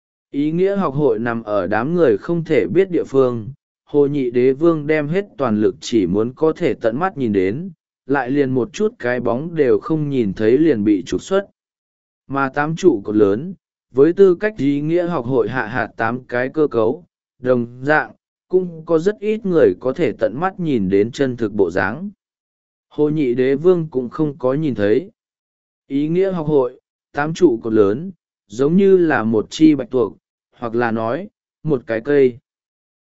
Ý nghĩa học hội nằm ở đám người không thể biết địa phương, Hồ Nhị Đế Vương đem hết toàn lực chỉ muốn có thể tận mắt nhìn đến, lại liền một chút cái bóng đều không nhìn thấy liền bị trục xuất. Mà 8 trụ cột lớn, với tư cách ý nghĩa học hội hạ hạt 8 cái cơ cấu, đồng dạng, cũng có rất ít người có thể tận mắt nhìn đến chân thực bộ dáng. Hồ Nhị Đế Vương cũng không có nhìn thấy. Ý nghĩa học hội, 8 trụ cột lớn, giống như là một chi bạch tuộc, hoặc là nói, một cái cây.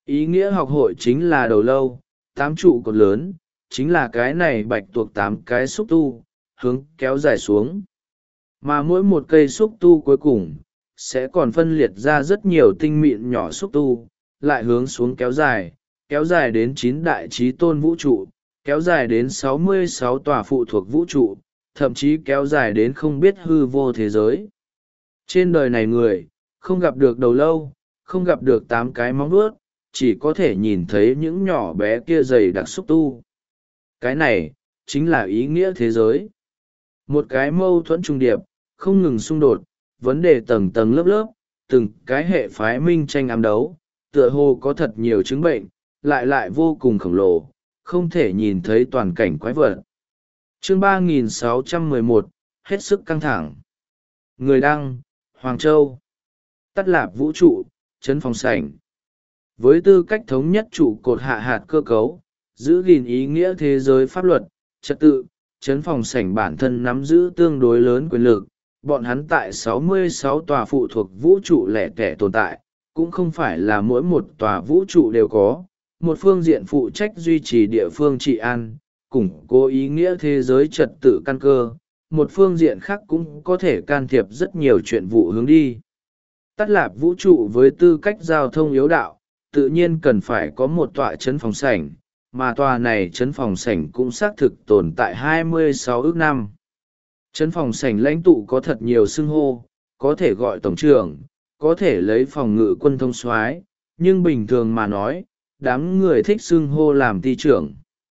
Ý nghĩa học hội chính là đầu lâu, 8 trụ cột lớn, chính là cái này bạch tuộc 8 cái xúc tu, hướng kéo dài xuống. Mà mỗi một cây xúc tu cuối cùng, sẽ còn phân liệt ra rất nhiều tinh mịn nhỏ xúc tu, lại hướng xuống kéo dài đến 9 đại trí tôn vũ trụ, kéo dài đến 66 tòa phụ thuộc vũ trụ, thậm chí kéo dài đến không biết hư vô thế giới. Trên đời này người, không gặp được đầu lâu, không gặp được 8 cái móng vuốt, chỉ có thể nhìn thấy những nhỏ bé kia dày đặc xúc tu. Cái này, chính là ý nghĩa thế giới. Một cái mâu thuẫn trung điệp, không ngừng xung đột, vấn đề tầng tầng lớp lớp, từng cái hệ phái minh tranh ám đấu, tựa hồ có thật nhiều chứng bệnh, lại vô cùng khổng lồ, không thể nhìn thấy toàn cảnh quái vật. Chương 3611, hết sức căng thẳng. Người đăng, Hoàng Châu. Tắt lạp vũ trụ, trấn phòng sảnh. Với tư cách thống nhất trụ cột hạ hạt cơ cấu, giữ gìn ý nghĩa thế giới pháp luật, trật tự, trấn phòng sảnh bản thân nắm giữ tương đối lớn quyền lực, bọn hắn tại 66 tòa phụ thuộc vũ trụ lẻ tẻ tồn tại, cũng không phải là mỗi một tòa vũ trụ đều có, một phương diện phụ trách duy trì địa phương trị an, củng cố ý nghĩa thế giới trật tự căn cơ, một phương diện khác cũng có thể can thiệp rất nhiều chuyện vụ hướng đi. Tắt lạp vũ trụ với tư cách giao thông yếu đạo, tự nhiên cần phải có một tọa trấn phòng sảnh, mà tòa này trấn phòng sảnh cũng xác thực tồn tại 26 ước năm. Trấn phòng sảnh lãnh tụ có thật nhiều xưng hô, có thể gọi tổng trưởng, có thể lấy phòng ngự quân thông soái, nhưng bình thường mà nói, đám người thích xưng hô làm ty trưởng.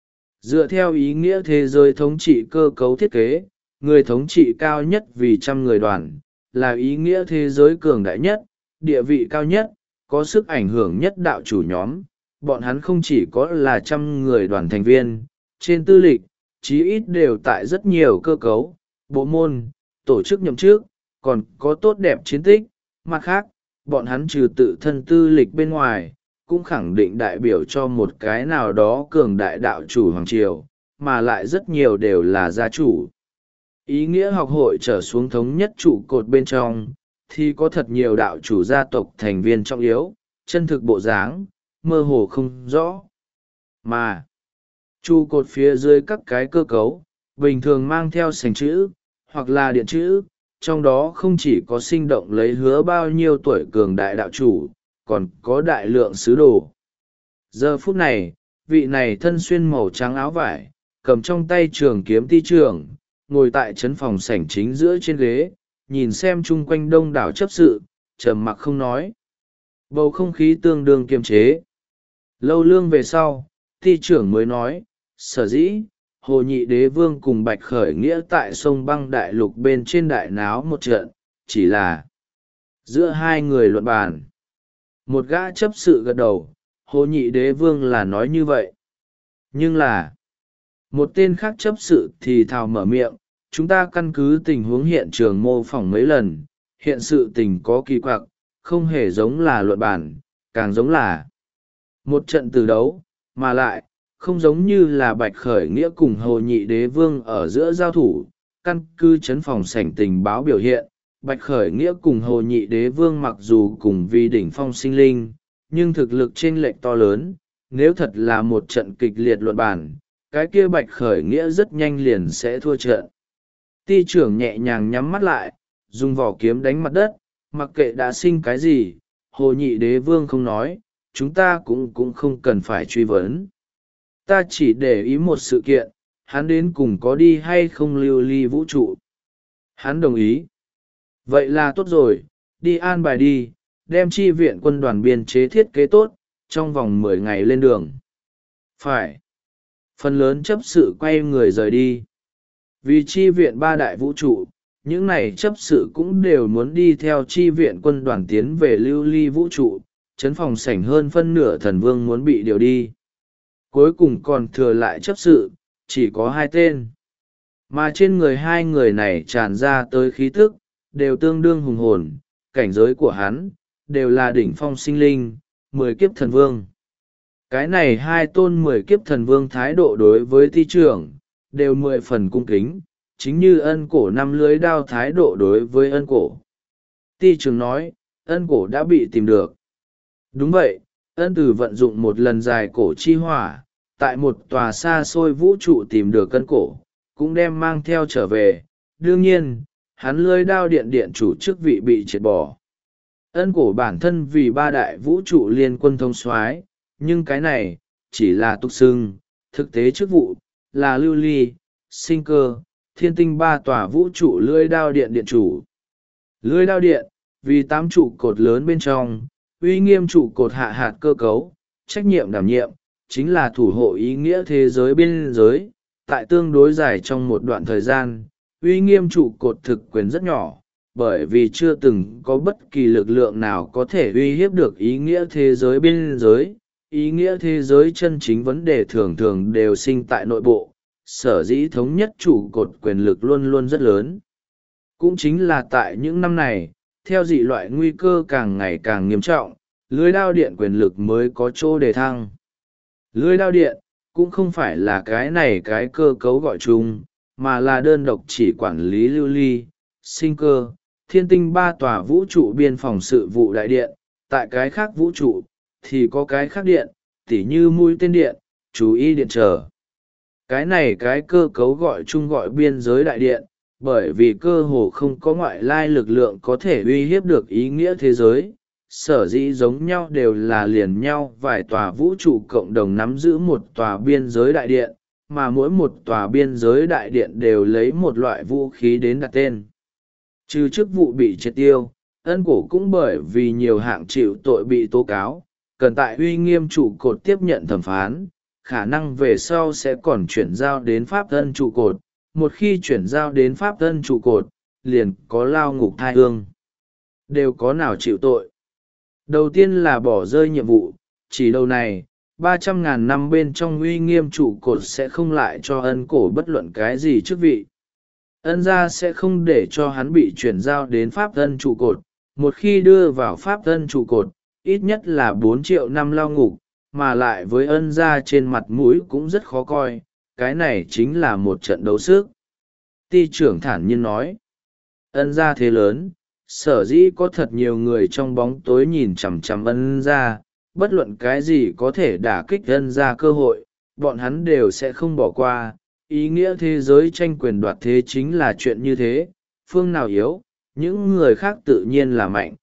Dựa theo ý nghĩa thế giới thống trị cơ cấu thiết kế, người thống trị cao nhất vì 100 người đoàn, là ý nghĩa thế giới cường đại nhất, địa vị cao nhất, có sức ảnh hưởng nhất đạo chủ nhóm. Bọn hắn không chỉ có là 100 người đoàn thành viên, trên tư lịch, chí ít đều tại rất nhiều cơ cấu, bộ môn, tổ chức nhậm chức, còn có tốt đẹp chiến tích. Mặt khác, bọn hắn trừ tự thân tư lịch bên ngoài, cũng khẳng định đại biểu cho một cái nào đó cường đại đạo chủ hoàng triều, mà lại rất nhiều đều là gia chủ. Ý nghĩa học hội trở xuống thống nhất trụ cột bên trong, thì có thật nhiều đạo chủ gia tộc thành viên trọng yếu, chân thực bộ dáng, mơ hồ không rõ. Mà, trụ cột phía dưới các cái cơ cấu, bình thường mang theo sành chữ, hoặc là điện chữ, trong đó không chỉ có sinh động lấy hứa bao nhiêu tuổi cường đại đạo chủ, còn có đại lượng sứ đồ. Giờ phút này, vị này thân xuyên màu trắng áo vải, cầm trong tay trường kiếm ti trưởng, ngồi tại trấn phòng sảnh chính giữa trên ghế, nhìn xem chung quanh đông đảo chấp sự, trầm mặc không nói. Bầu không khí tương đương kiềm chế. Lâu lương về sau, ti trưởng mới nói, sở dĩ, Hồ Nhị Đế Vương cùng Bạch Khởi Nghĩa tại sông băng đại lục bên trên đại náo một trận, chỉ là giữa hai người luận bàn. Một gã chấp sự gật đầu, Hồ Nhị Đế Vương là nói như vậy. Nhưng là, một tên khác chấp sự thì thào mở miệng, chúng ta căn cứ tình huống hiện trường mô phỏng mấy lần, hiện sự tình có kỳ quặc, không hề giống là luận bàn, càng giống là một trận từ đấu, mà lại, không giống như là Bạch Khởi Nghĩa cùng Hồ Nhị Đế Vương ở giữa giao thủ, căn cứ trấn phòng sảnh tình báo biểu hiện, Bạch Khởi Nghĩa cùng Hồ Nhị Đế Vương mặc dù cùng vì đỉnh phong sinh linh, nhưng thực lực chênh lệch to lớn, nếu thật là một trận kịch liệt luận bàn, cái kia Bạch Khởi Nghĩa rất nhanh liền sẽ thua trận. Ti trưởng nhẹ nhàng nhắm mắt lại, dùng vỏ kiếm đánh mặt đất, mặc kệ đã sinh cái gì, Hồ Nhị Đế Vương không nói, chúng ta cũng không cần phải truy vấn. Ta chỉ để ý một sự kiện, hắn đến cùng có đi hay không lưu ly vũ trụ. Hắn đồng ý. Vậy là tốt rồi, đi an bài đi, đem chi viện quân đoàn biên chế thiết kế tốt, trong vòng 10 ngày lên đường. Phải. Phần lớn chấp sự quay người rời đi. Vì chi viện 3 đại vũ trụ, những này chấp sự cũng đều muốn đi theo chi viện quân đoàn tiến về lưu ly vũ trụ, trấn phòng sảnh hơn phân nửa thần vương muốn bị điều đi. Cuối cùng còn thừa lại chấp sự, chỉ có 2 tên. Mà trên người 2 người này tràn ra tới khí tức, đều tương đương hùng hồn, cảnh giới của hắn, đều là đỉnh phong sinh linh, 10 kiếp thần vương. Cái này 2 tôn 10 kiếp thần vương thái độ đối với ti trưởng, đều 10 phần cung kính, chính như ân cổ 5 lưới đao thái độ đối với ân cổ. Ti trưởng nói, ân cổ đã bị tìm được. Đúng vậy, Ân Tử vận dụng một lần dài cổ chi hỏa, tại một tòa xa xôi vũ trụ tìm được cân cổ, cũng đem mang theo trở về. Đương nhiên, hắn lưỡi đao điện điện chủ chức vị bị triệt bỏ. Ân cổ bản thân vì ba đại vũ trụ liên quân thông soái, nhưng cái này chỉ là tục xưng, thực tế chức vụ là lưu ly, sinh cơ, thiên tinh ba tòa vũ trụ lưỡi đao điện điện chủ. Lưỡi đao điện vì 8 trụ cột lớn bên trong, uy nghiêm trụ cột hạ hạt cơ cấu, trách nhiệm đảm nhiệm chính là thủ hộ ý nghĩa thế giới biên giới. Tại tương đối dài trong một đoạn thời gian, uy nghiêm trụ cột thực quyền rất nhỏ, bởi vì chưa từng có bất kỳ lực lượng nào có thể uy hiếp được ý nghĩa thế giới biên giới. Ý nghĩa thế giới chân chính vấn đề thường thường đều sinh tại nội bộ, sở dĩ thống nhất trụ cột quyền lực luôn luôn rất lớn. Cũng chính là tại những năm này, theo dị loại nguy cơ càng ngày càng nghiêm trọng, lưới đao điện quyền lực mới có chỗ đề thăng. Lưới đao điện cũng không phải là cái này cái cơ cấu gọi chung, mà là đơn độc chỉ quản lý lưu ly, sinh cơ, thiên tinh ba tòa vũ trụ biên phòng sự vụ đại điện. Tại cái khác vũ trụ thì có cái khác điện, tỉ như mũi tên điện, chú ý điện trở. Cái này cái cơ cấu gọi chung gọi biên giới đại điện, bởi vì cơ hồ không có ngoại lai lực lượng có thể uy hiếp được ý nghĩa thế giới, sở dĩ giống nhau đều là liền nhau vài tòa vũ trụ cộng đồng nắm giữ một tòa biên giới đại điện, mà mỗi một tòa biên giới đại điện đều lấy một loại vũ khí đến đặt tên. Trừ chức vụ bị triệt tiêu, Ân cổ cũng bởi vì nhiều hạng chịu tội bị tố cáo, cần tại uy nghiêm trụ cột tiếp nhận thẩm phán, khả năng về sau sẽ còn chuyển giao đến pháp thân trụ cột. Một khi chuyển giao đến pháp thân trụ cột, liền có lao ngục thai hương. Đều có nào chịu tội. Đầu tiên là bỏ rơi nhiệm vụ, chỉ đầu này, 300.000 năm bên trong uy nghiêm trụ cột sẽ không lại cho Ân cổ bất luận cái gì chức vị. Ân gia sẽ không để cho hắn bị chuyển giao đến pháp thân trụ cột. Một khi đưa vào pháp thân trụ cột, ít nhất là 4 triệu năm lao ngục, mà lại với Ân gia trên mặt mũi cũng rất khó coi. Cái này chính là một trận đấu sức. Ty trưởng thản nhiên nói. Ân gia thế lớn, sở dĩ có thật nhiều người trong bóng tối nhìn chằm chằm Ân gia, bất luận cái gì có thể đả kích Ân gia cơ hội, bọn hắn đều sẽ không bỏ qua. Ý nghĩa thế giới tranh quyền đoạt thế chính là chuyện như thế, phương nào yếu, những người khác tự nhiên là mạnh.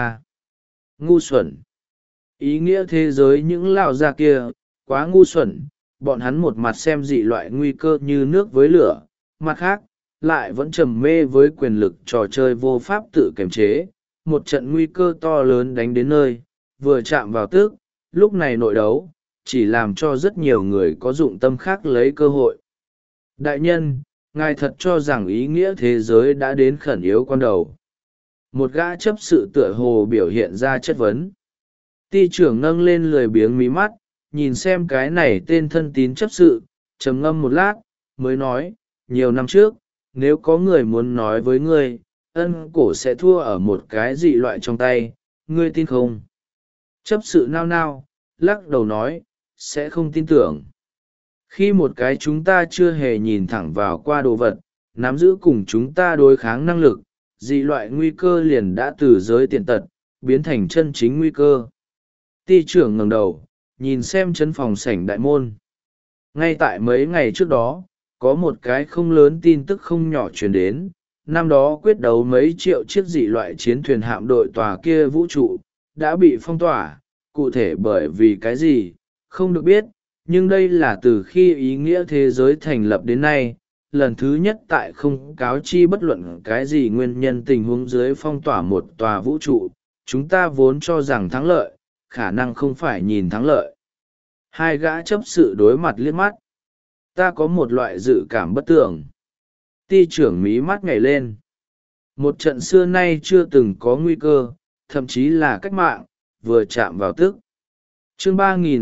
Ngu xuẩn. Ý nghĩa thế giới những lão gia kia, quá ngu xuẩn, bọn hắn một mặt xem dị loại nguy cơ như nước với lửa, mặt khác, lại vẫn trầm mê với quyền lực trò chơi vô pháp tự kiềm chế. Một trận nguy cơ to lớn đánh đến nơi, vừa chạm vào tức, lúc này nội đấu, chỉ làm cho rất nhiều người có dụng tâm khác lấy cơ hội. Đại nhân, ngài thật cho rằng ý nghĩa thế giới đã đến khẩn yếu con đầu. Một gã chấp sự tựa hồ biểu hiện ra chất vấn. Ty trưởng nâng lên lười biếng mí mắt, nhìn xem cái này tên thân tín chấp sự, trầm ngâm một lát, mới nói, nhiều năm trước, nếu có người muốn nói với ngươi, Ân cổ sẽ thua ở một cái dị loại trong tay, ngươi tin không? Chấp sự nao nao, lắc đầu nói, sẽ không tin tưởng. Khi một cái chúng ta chưa hề nhìn thẳng vào qua đồ vật, nắm giữ cùng chúng ta đối kháng năng lực, dị loại nguy cơ liền đã từ giới tiền tật, biến thành chân chính nguy cơ. Ty trưởng ngẩng đầu, nhìn xem chân phòng sảnh đại môn. Ngay tại mấy ngày trước đó, có một cái không lớn tin tức không nhỏ truyền đến, năm đó quyết đấu mấy triệu chiếc dị loại chiến thuyền hạm đội tòa kia vũ trụ, đã bị phong tỏa, cụ thể bởi vì cái gì, không được biết, nhưng đây là từ khi ý nghĩa thế giới thành lập đến nay, lần thứ nhất tại không cáo chi bất luận cái gì nguyên nhân tình huống dưới phong tỏa một tòa vũ trụ, chúng ta vốn cho rằng thắng lợi, khả năng không phải nhìn thắng lợi. Hai gã chấp sự đối mặt liếc mắt. Ta có một loại dự cảm bất tưởng. Ty trưởng mí mắt nhảy lên. Một trận xưa nay chưa từng có nguy cơ, thậm chí là cách mạng, vừa chạm vào tức. Chương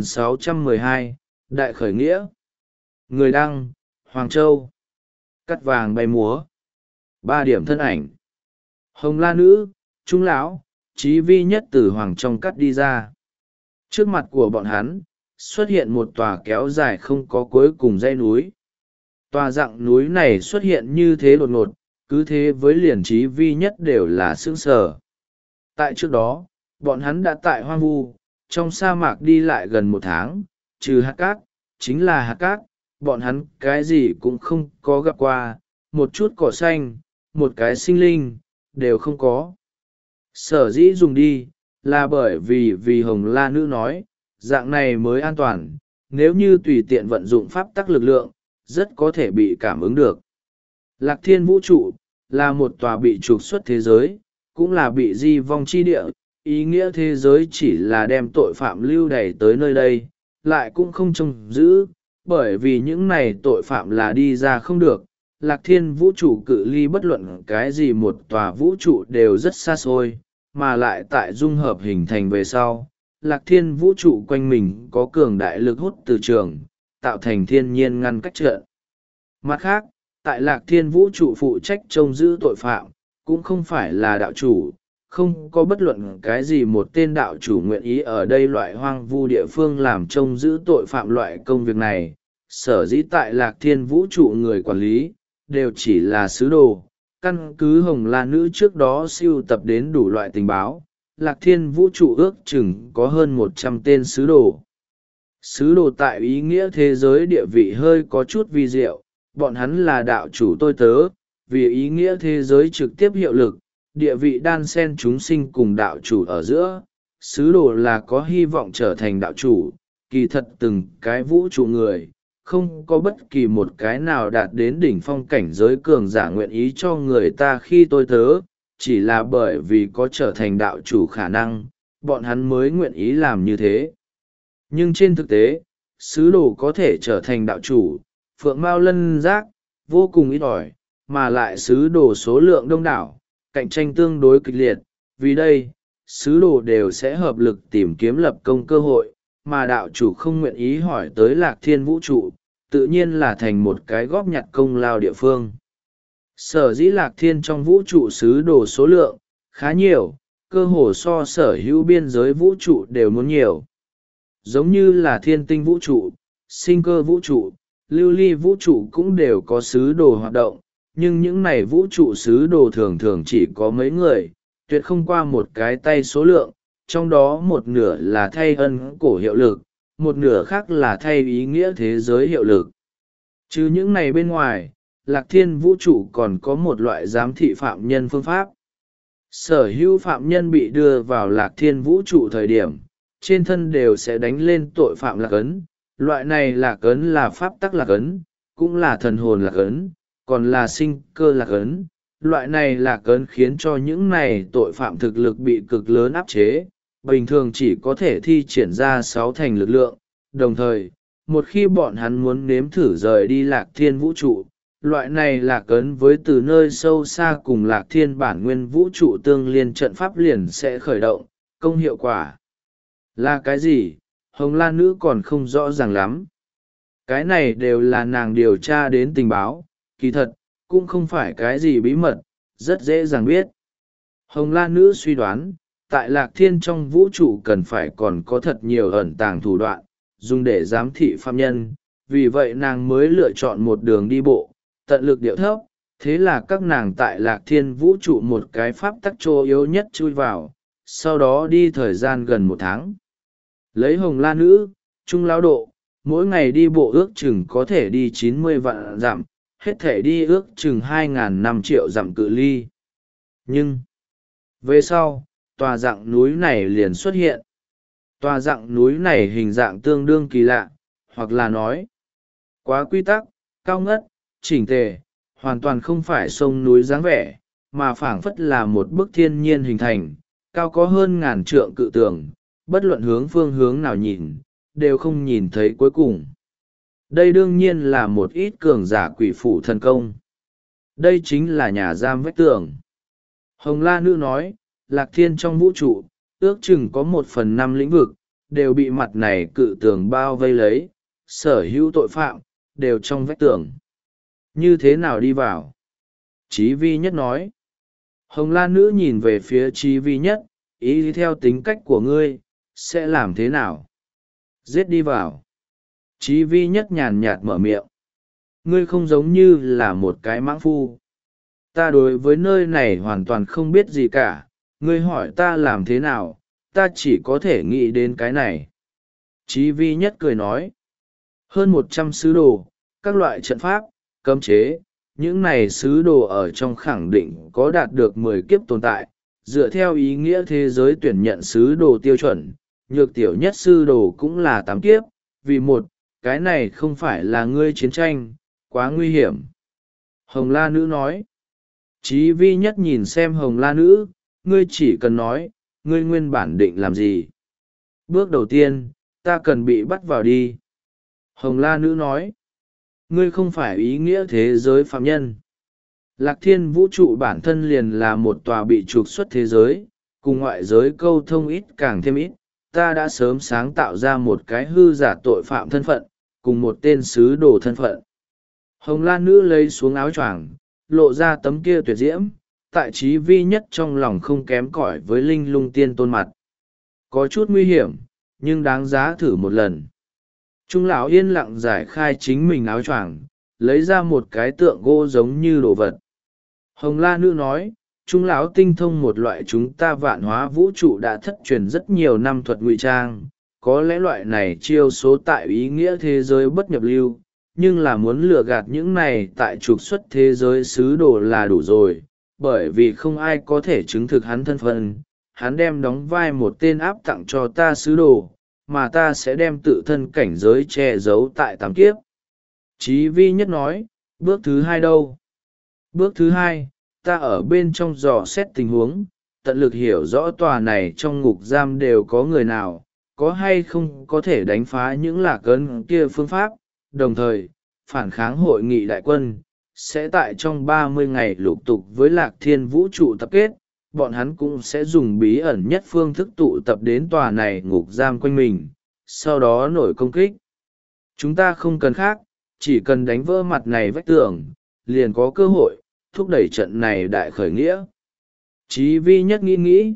3612, Đại khởi nghĩa. Người đăng, Hoàng Châu. Cắt vàng bay múa. 3 điểm thân ảnh. Hồng La Nữ, Trung Lão, Chí Vi nhất từ Hoàng trong cắt đi ra. Trước mặt của bọn hắn, xuất hiện một tòa kéo dài không có cuối cùng dãy núi. Tòa dạng núi này xuất hiện như thế đột ngột, cứ thế với liền Chí Vi nhất đều là sững sờ. Tại trước đó, bọn hắn đã tại hoang vu, trong sa mạc đi lại gần 1 tháng, trừ hạt cát, chính là hạt cát, bọn hắn cái gì cũng không có gặp qua, một chút cỏ xanh, một cái sinh linh, đều không có. Sở dĩ dùng đi, là bởi vì Hồng La Nữ nói, dạng này mới an toàn, nếu như tùy tiện vận dụng pháp tắc lực lượng, rất có thể bị cảm ứng được. Lạc Thiên Vũ Trụ, là một tòa bị trục xuất thế giới, cũng là bị di vong chi địa, ý nghĩa thế giới chỉ là đem tội phạm lưu đày tới nơi đây, lại cũng không trông giữ, bởi vì những này tội phạm là đi ra không được. Lạc Thiên Vũ Trụ cự ly bất luận cái gì một tòa vũ trụ đều rất xa xôi, mà lại tại dung hợp hình thành về sau, Lạc Thiên Vũ Trụ quanh mình có cường đại lực hút từ trường, tạo thành thiên nhiên ngăn cách trận. Mặt khác, tại Lạc Thiên Vũ Trụ phụ trách trông giữ tội phạm, cũng không phải là đạo chủ, không có bất luận cái gì một tên đạo chủ nguyện ý ở đây loại hoang vu địa phương làm trông giữ tội phạm loại công việc này. Sở dĩ tại Lạc Thiên Vũ Trụ người quản lý, đều chỉ là sứ đồ. Căn cứ Hồng La Nữ trước đó sưu tập đến đủ loại tình báo, Lạc Thiên Vũ Trụ ước chừng có hơn 100 tên sứ đồ. Sứ đồ tại ý nghĩa thế giới địa vị hơi có chút vi diệu, bọn hắn là đạo chủ tôi tớ, vì ý nghĩa thế giới trực tiếp hiệu lực, địa vị đan xen chúng sinh cùng đạo chủ ở giữa, sứ đồ là có hy vọng trở thành đạo chủ, kỳ thật từng cái vũ trụ người, không có bất kỳ một cái nào đạt đến đỉnh phong cảnh giới cường giả nguyện ý cho người ta khi tôi tớ, chỉ là bởi vì có trở thành đạo chủ khả năng, bọn hắn mới nguyện ý làm như thế. Nhưng trên thực tế, sứ đồ có thể trở thành đạo chủ, phượng mao lân giác, vô cùng ít ỏi, mà lại sứ đồ số lượng đông đảo, cạnh tranh tương đối kịch liệt, vì đây, sứ đồ đều sẽ hợp lực tìm kiếm lập công cơ hội, mà đạo chủ không nguyện ý hỏi tới Lạc Thiên Vũ Trụ, tự nhiên là thành một cái góp nhặt công lao địa phương. Sở dĩ Lạc Thiên trong vũ trụ sứ đồ số lượng, khá nhiều, cơ hồ so sở hữu biên giới vũ trụ đều muốn nhiều. Giống như là thiên tinh vũ trụ, sinh cơ vũ trụ, lưu ly vũ trụ cũng đều có sứ đồ hoạt động, nhưng những này vũ trụ sứ đồ thường thường chỉ có mấy người, tuyệt không qua một cái tay số lượng, trong đó một nửa là thay ân cổ hiệu lực, một nửa khác là thay ý nghĩa thế giới hiệu lực. Chứ những này bên ngoài, Lạc Thiên Vũ Trụ còn có một loại giám thị phạm nhân phương pháp. Sở hữu phạm nhân bị đưa vào Lạc Thiên Vũ Trụ thời điểm, trên thân đều sẽ đánh lên tội phạm lạc ấn. Loại này lạc ấn là pháp tắc lạc ấn, cũng là thần hồn lạc ấn, còn là sinh cơ lạc ấn. Loại này lạc ấn khiến cho những này tội phạm thực lực bị cực lớn áp chế, bình thường chỉ có thể thi triển ra 6 thành lực lượng. Đồng thời, một khi bọn hắn muốn nếm thử rời đi Lạc Thiên Vũ Trụ, loại này lạc ấn với từ nơi sâu xa cùng Lạc Thiên bản nguyên vũ trụ tương liên trận pháp liền sẽ khởi động, công hiệu quả. Là cái gì? Hồng La Nữ còn không rõ ràng lắm. Cái này đều là nàng điều tra đến tình báo, kỳ thật, cũng không phải cái gì bí mật, rất dễ dàng biết. Hồng La Nữ suy đoán, tại Lạc Thiên trong vũ trụ cần phải còn có thật nhiều ẩn tàng thủ đoạn, dùng để giám thị phạm nhân, vì vậy nàng mới lựa chọn một đường đi bộ, tận lực điệu thấp, thế là các nàng tại Lạc Thiên vũ trụ một cái pháp tắc chỗ yếu nhất chui vào, sau đó đi thời gian gần 1 tháng. Lấy Hồng La Nữ, trung lão độ, mỗi ngày đi bộ ước chừng có thể đi 90 vạn dặm, hết thể đi ước chừng 2.000 triệu dặm cự ly. Nhưng, về sau, tòa dạng núi này liền xuất hiện. Tòa dạng núi này hình dạng tương đương kỳ lạ, hoặc là nói, quá quy tắc, cao ngất, chỉnh tề, hoàn toàn không phải sông núi dáng vẻ, mà phảng phất là một bức thiên nhiên hình thành, cao có hơn 1000 trượng cự tường, bất luận hướng phương hướng nào nhìn, đều không nhìn thấy cuối cùng. Đây đương nhiên là một ít cường giả quỷ phủ thần công. Đây chính là nhà giam vách tường. Hồng La Nữ nói, Lạc Thiên trong vũ trụ, ước chừng có 1/5 lĩnh vực, đều bị mặt này cự tường bao vây lấy, sở hữu tội phạm, đều trong vách tường. Như thế nào đi vào? Chí Vi Nhất nói. Hồng La Nữ nhìn về phía Chí Vi Nhất, ý theo tính cách của ngươi, sẽ làm thế nào? Giết đi vào. Chí Vi Nhất nhàn nhạt mở miệng. Ngươi không giống như là một cái mãng phu. Ta đối với nơi này hoàn toàn không biết gì cả, ngươi hỏi ta làm thế nào, ta chỉ có thể nghĩ đến cái này. Chí vi nhất cười nói, hơn 100 sứ đồ, các loại trận pháp, cấm chế, những này sứ đồ ở trong khẳng định có đạt được 10 kiếp tồn tại. Dựa theo ý nghĩa thế giới tuyển nhận sứ đồ tiêu chuẩn, nhược tiểu nhất sư đồ cũng là 8 kiếp, vì một, cái này không phải là ngươi chiến tranh, quá nguy hiểm. Hồng La Nữ nói. Chí vi nhất nhìn xem Hồng La Nữ, ngươi chỉ cần nói, ngươi nguyên bản định làm gì. Bước đầu tiên, ta cần bị bắt vào đi. Hồng La Nữ nói. Ngươi không phải ý nghĩa thế giới phạm nhân. Lạc Thiên vũ trụ bản thân liền là một tòa bị trục xuất thế giới, cùng ngoại giới câu thông ít càng thêm ít. Ta đã sớm sáng tạo ra một cái hư giả tội phạm thân phận, cùng một tên sứ đồ thân phận. Hồng La Nữ lấy xuống áo choàng, lộ ra tấm kia tuyệt diễm, tại Chí vi nhất trong lòng không kém cỏi với linh lung tiên tôn mặt. Có chút nguy hiểm, nhưng đáng giá thử một lần. Trung lão yên lặng giải khai chính mình áo choàng, lấy ra một cái tượng gỗ giống như đồ vật. Hồng La Nữ nói, Trung lão tinh thông một loại chúng ta vạn hóa vũ trụ đã thất truyền rất nhiều năm thuật ngụy trang, có lẽ loại này chiêu số tại ý nghĩa thế giới bất nhập lưu, nhưng là muốn lừa gạt những này tại trục xuất thế giới sứ đồ là đủ rồi, bởi vì không ai có thể chứng thực hắn thân phận. Hắn đem đóng vai một tên áp tặng cho ta sứ đồ, mà ta sẽ đem tự thân cảnh giới che giấu tại 8 kiếp. Chí vi nhất nói, bước thứ 2 đâu? Bước thứ 2, ta ở bên trong dò xét tình huống, tận lực hiểu rõ tòa này trong ngục giam đều có người nào, có hay không có thể đánh phá những lạc ấn kia phương pháp, đồng thời, phản kháng hội nghị đại quân, sẽ tại trong 30 ngày lục tục với Lạc Thiên vũ trụ tập kết, bọn hắn cũng sẽ dùng bí ẩn nhất phương thức tụ tập đến tòa này ngục giam quanh mình, sau đó nổi công kích. Chúng ta không cần khác, chỉ cần đánh vỡ mặt này vách tường, liền có cơ hội, thúc đẩy trận này đại khởi nghĩa. Chí vi nhất nghĩ,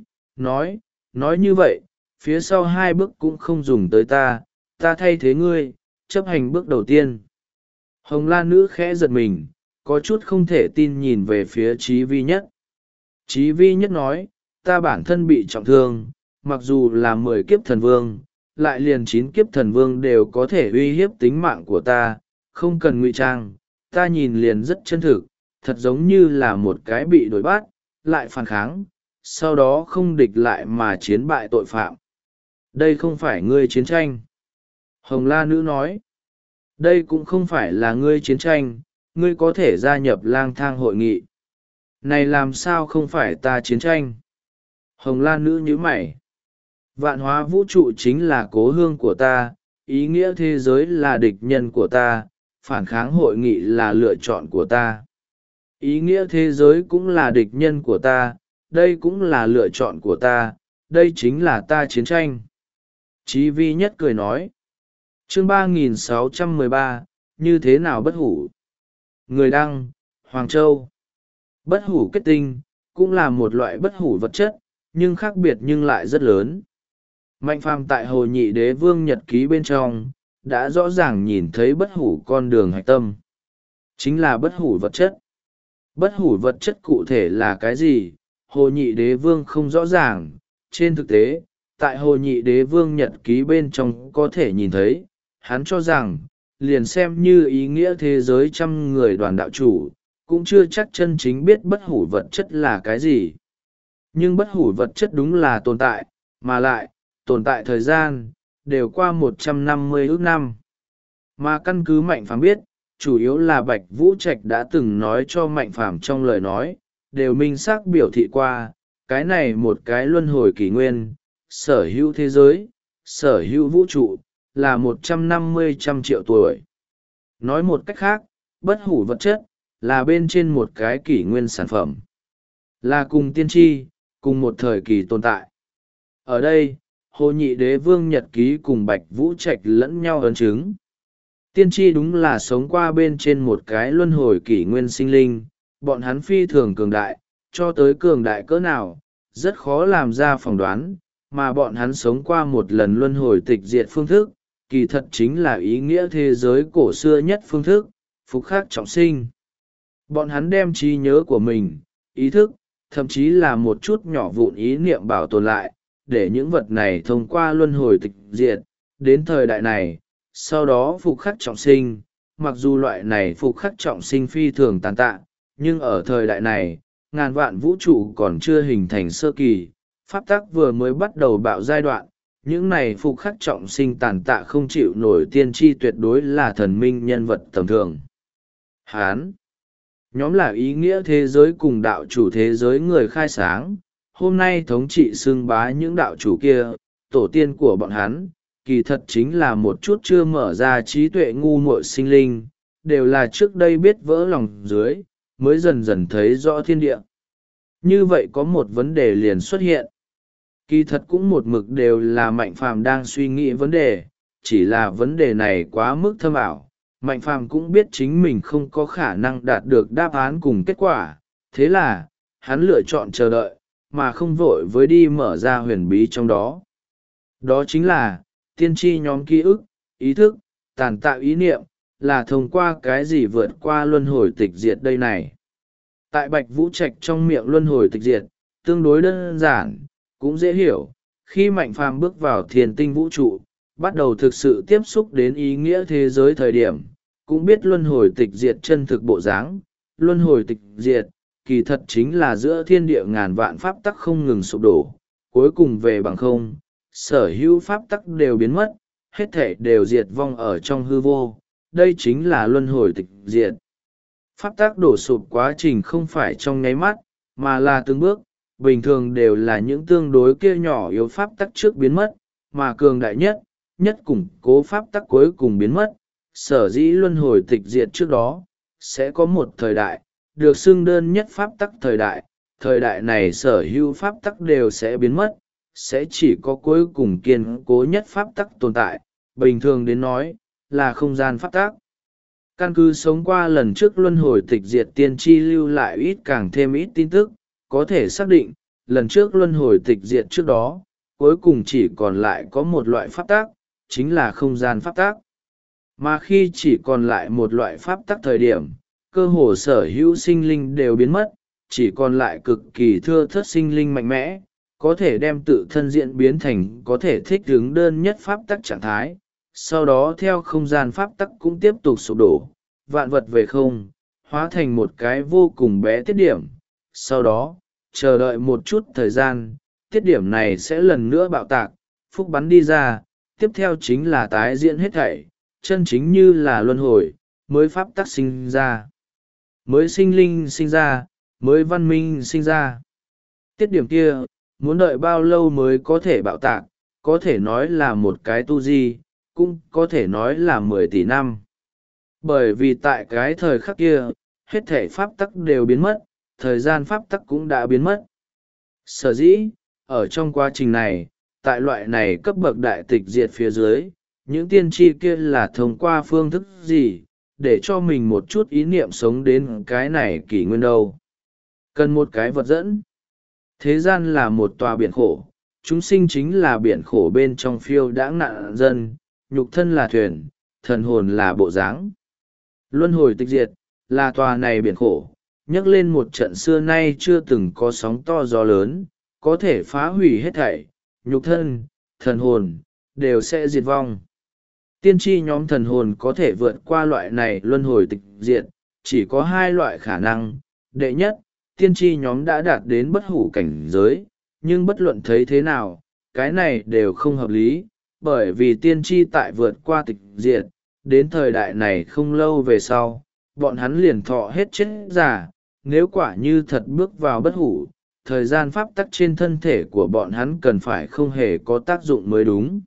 nói như vậy, phía sau 2 bước cũng không dùng tới ta thay thế ngươi, chấp hành bước đầu tiên. Hồng La Nữ khẽ giật mình, có chút không thể tin nhìn về phía Chí vi nhất. Chí vi nhất nói, ta bản thân bị trọng thương, mặc dù là 10 kiếp thần vương, lại liền 9 kiếp thần vương đều có thể uy hiếp tính mạng của ta, không cần ngụy trang, ta nhìn liền rất chân thực, thật giống như là một cái bị đuổi bắt, lại phản kháng, sau đó không địch lại mà chiến bại tội phạm. Đây không phải ngươi chiến tranh. Hồng La Nữ nói, đây cũng không phải là ngươi chiến tranh, ngươi có thể gia nhập lang thang hội nghị. Này làm sao không phải ta chiến tranh? Hồng La Nữ nhíu mày. Vạn hóa vũ trụ chính là cố hương của ta, ý nghĩa thế giới là địch nhân của ta, phản kháng hội nghị là lựa chọn của ta. Ý nghĩa thế giới cũng là địch nhân của ta, đây cũng là lựa chọn của ta, đây chính là ta chiến tranh. Chí vi nhất cười nói. Chương 3613, như thế nào bất hủ? Người đăng, Hoàng Châu. Bất hủ kết tinh, cũng là một loại bất hủ vật chất, nhưng khác biệt nhưng lại rất lớn. Mạnh phàm tại Hồ Nhị Đế Vương nhật ký bên trong, đã rõ ràng nhìn thấy bất hủ con đường hạch tâm. Chính là bất hủ vật chất. Bất hủ vật chất cụ thể là cái gì, Hồ Nhị Đế Vương không rõ ràng. Trên thực tế, tại Hồ Nhị Đế Vương nhật ký bên trong có thể nhìn thấy, hắn cho rằng, liền xem như ý nghĩa thế giới 100 người đoàn đạo chủ, cũng chưa chắc chân chính biết bất hủ vật chất là cái gì. Nhưng bất hủ vật chất đúng là tồn tại, mà lại, tồn tại thời gian, đều qua 150 ước năm. Mà căn cứ Mạnh Phàm biết, chủ yếu là Bạch Vũ Trạch đã từng nói cho Mạnh Phàm trong lời nói, đều minh xác biểu thị qua, cái này một cái luân hồi kỷ nguyên, sở hữu thế giới, sở hữu vũ trụ, là 150 triệu tuổi. Nói một cách khác, bất hủ vật chất, là bên trên một cái kỷ nguyên sản phẩm. Là cùng tiên tri, cùng một thời kỳ tồn tại. Ở đây, Hồ Nhị Đế Vương nhật ký cùng Bạch Vũ Trạch lẫn nhau ấn chứng. Tiên tri đúng là sống qua bên trên một cái luân hồi kỷ nguyên sinh linh, bọn hắn phi thường cường đại, cho tới cường đại cỡ nào, rất khó làm ra phỏng đoán, mà bọn hắn sống qua một lần luân hồi tịch diệt phương thức, kỳ thật chính là ý nghĩa thế giới cổ xưa nhất phương thức, phục khắc trọng sinh. Bọn hắn đem trí nhớ của mình, ý thức, thậm chí là một chút nhỏ vụn ý niệm bảo tồn lại, để những vật này thông qua luân hồi tịch diệt. Đến thời đại này, sau đó phục khắc trọng sinh, mặc dù loại này phục khắc trọng sinh phi thường tàn tạ, nhưng ở thời đại này, ngàn vạn vũ trụ còn chưa hình thành sơ kỳ, pháp tắc vừa mới bắt đầu bạo giai đoạn, những này phục khắc trọng sinh tàn tạ không chịu nổi tiên tri tuyệt đối là thần minh nhân vật tầm thường. Hán nhóm là ý nghĩa thế giới cùng đạo chủ thế giới người khai sáng, hôm nay thống trị xưng bá những đạo chủ kia, tổ tiên của bọn hắn, kỳ thật chính là một chút chưa mở ra trí tuệ ngu muội sinh linh, đều là trước đây biết vỡ lòng dưới, mới dần dần thấy rõ thiên địa. Như vậy có một vấn đề liền xuất hiện. Kỳ thật cũng một mực đều là Mạnh Phàm đang suy nghĩ vấn đề, chỉ là vấn đề này quá mức thâm ảo. Mạnh Phàm cũng biết chính mình không có khả năng đạt được đáp án cùng kết quả, thế là, hắn lựa chọn chờ đợi, mà không vội với đi mở ra huyền bí trong đó. Đó chính là, tiên tri nhóm ký ức, ý thức, tàn tạo ý niệm, là thông qua cái gì vượt qua luân hồi tịch diệt đây này. Tại Bạch Vũ Trạch trong miệng luân hồi tịch diệt, tương đối đơn giản, cũng dễ hiểu, khi Mạnh Phàm bước vào thiền tinh vũ trụ, bắt đầu thực sự tiếp xúc đến ý nghĩa thế giới thời điểm, cũng biết luân hồi tịch diệt chân thực bộ dáng. Luân hồi tịch diệt, kỳ thật chính là giữa thiên địa ngàn vạn pháp tắc không ngừng sụp đổ, cuối cùng về bằng không, sở hữu pháp tắc đều biến mất, hết thể đều diệt vong ở trong hư vô, đây chính là luân hồi tịch diệt. Pháp tắc đổ sụp quá trình không phải trong nháy mắt, mà là từng bước, bình thường đều là những tương đối kia nhỏ yếu pháp tắc trước biến mất, mà cường đại nhất củng cố pháp tắc cuối cùng biến mất. Sở dĩ luân hồi tịch diệt trước đó, sẽ có một thời đại, được xưng đơn nhất pháp tắc thời đại này sở hữu pháp tắc đều sẽ biến mất, sẽ chỉ có cuối cùng kiên cố nhất pháp tắc tồn tại, bình thường đến nói, là không gian pháp tắc. Căn cứ sống qua lần trước luân hồi tịch diệt tiên tri lưu lại ít càng thêm ít tin tức, có thể xác định, lần trước luân hồi tịch diệt trước đó, cuối cùng chỉ còn lại có một loại pháp tắc, chính là không gian pháp tắc. Mà khi chỉ còn lại một loại pháp tắc thời điểm, cơ hồ sở hữu sinh linh đều biến mất, chỉ còn lại cực kỳ thưa thớt sinh linh mạnh mẽ, có thể đem tự thân diễn biến thành có thể thích ứng đơn nhất pháp tắc trạng thái. Sau đó theo không gian pháp tắc cũng tiếp tục sụp đổ, vạn vật về không, hóa thành một cái vô cùng bé tiết điểm. Sau đó, chờ đợi một chút thời gian, tiết điểm này sẽ lần nữa bạo tạc, phúc bắn đi ra, tiếp theo chính là tái diễn hết thảy, chân chính như là luân hồi, mới pháp tắc sinh ra, mới sinh linh sinh ra, mới văn minh sinh ra. Tiết điểm kia, muốn đợi bao lâu mới có thể bạo tạc, có thể nói là một cái tu di, cũng có thể nói là 10 tỷ năm. Bởi vì tại cái thời khắc kia, hết thể pháp tắc đều biến mất, thời gian pháp tắc cũng đã biến mất. Sở dĩ, ở trong quá trình này, tại loại này cấp bậc đại tịch diệt phía dưới, những tiên tri kia là thông qua phương thức gì, để cho mình một chút ý niệm sống đến cái này kỷ nguyên đâu. Cần một cái vật dẫn. Thế gian là một tòa biển khổ, chúng sinh chính là biển khổ bên trong phiêu đãng nạn dân, nhục thân là thuyền, thần hồn là bộ dáng. Luân hồi tịch diệt, là tòa này biển khổ, nhấc lên một trận xưa nay chưa từng có sóng to gió lớn, có thể phá hủy hết thảy, nhục thân, thần hồn, đều sẽ diệt vong. Tiên tri nhóm thần hồn có thể vượt qua loại này luân hồi tịch diệt, chỉ có hai loại khả năng. Đệ nhất, tiên tri nhóm đã đạt đến bất hủ cảnh giới, nhưng bất luận thấy thế nào, cái này đều không hợp lý, bởi vì tiên tri tại vượt qua tịch diệt, đến thời đại này không lâu về sau, bọn hắn liền thọ hết chết già, nếu quả như thật bước vào bất hủ, thời gian pháp tắc trên thân thể của bọn hắn cần phải không hề có tác dụng mới đúng.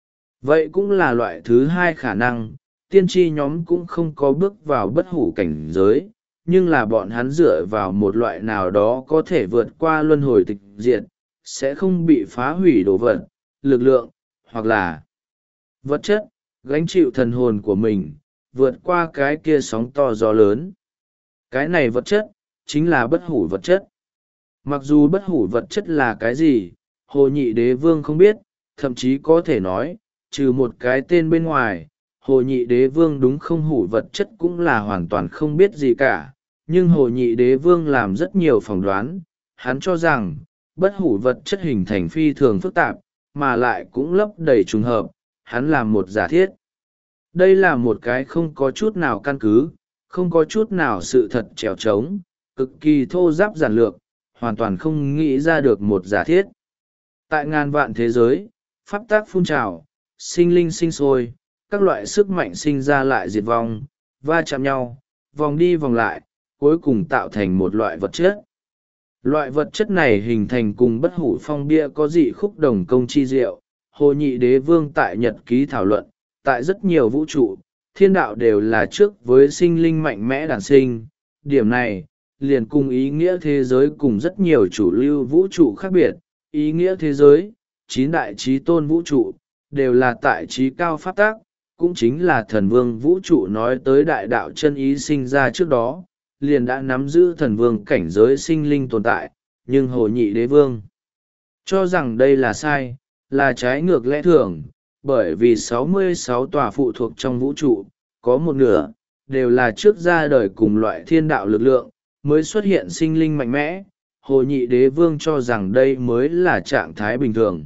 Vậy cũng là loại thứ hai khả năng, tiên tri nhóm cũng không có bước vào bất hủ cảnh giới, nhưng là bọn hắn dựa vào một loại nào đó có thể vượt qua luân hồi tịch diệt, sẽ không bị phá hủy đồ vật, lực lượng, hoặc là vật chất, gánh chịu thần hồn của mình, vượt qua cái kia sóng to gió lớn. Cái này vật chất, chính là bất hủ vật chất. Mặc dù bất hủ vật chất là cái gì, Hồ Nhị Đế Vương không biết, thậm chí có thể nói, trừ một cái tên bên ngoài, Hồ Nhị Đế Vương đúng không hủ vật chất cũng là hoàn toàn không biết gì cả. Nhưng Hồ Nhị Đế Vương làm rất nhiều phỏng đoán, hắn cho rằng, bất hủ vật chất hình thành phi thường phức tạp, mà lại cũng lấp đầy trùng hợp, hắn làm một giả thiết. Đây là một cái không có chút nào căn cứ, không có chút nào sự thật trèo trống, cực kỳ thô giáp giản lược, hoàn toàn không nghĩ ra được một giả thiết. Tại ngàn vạn thế giới, pháp tác phun trào, sinh linh sinh sôi, các loại sức mạnh sinh ra lại diệt vong, va chạm nhau, vòng đi vòng lại, cuối cùng tạo thành một loại vật chất. Loại vật chất này hình thành cùng bất hủ phong bia có dị khúc đồng công chi diệu. Hồ Nhị Đế Vương tại Nhật ký thảo luận, tại rất nhiều vũ trụ, thiên đạo đều là trước với sinh linh mạnh mẽ đản sinh. Điểm này, liền cùng ý nghĩa thế giới cùng rất nhiều chủ lưu vũ trụ khác biệt. Ý nghĩa thế giới, chín đại trí tôn vũ trụ, đều là tại trí cao pháp tác, cũng chính là thần vương vũ trụ nói tới đại đạo chân ý sinh ra trước đó, liền đã nắm giữ thần vương cảnh giới sinh linh tồn tại, nhưng Hồ Nhị Đế Vương cho rằng đây là sai, là trái ngược lẽ thường, bởi vì 66 tòa phụ thuộc trong vũ trụ, có một nửa, đều là trước ra đời cùng loại thiên đạo lực lượng, mới xuất hiện sinh linh mạnh mẽ. Hồ Nhị Đế Vương cho rằng đây mới là trạng thái bình thường.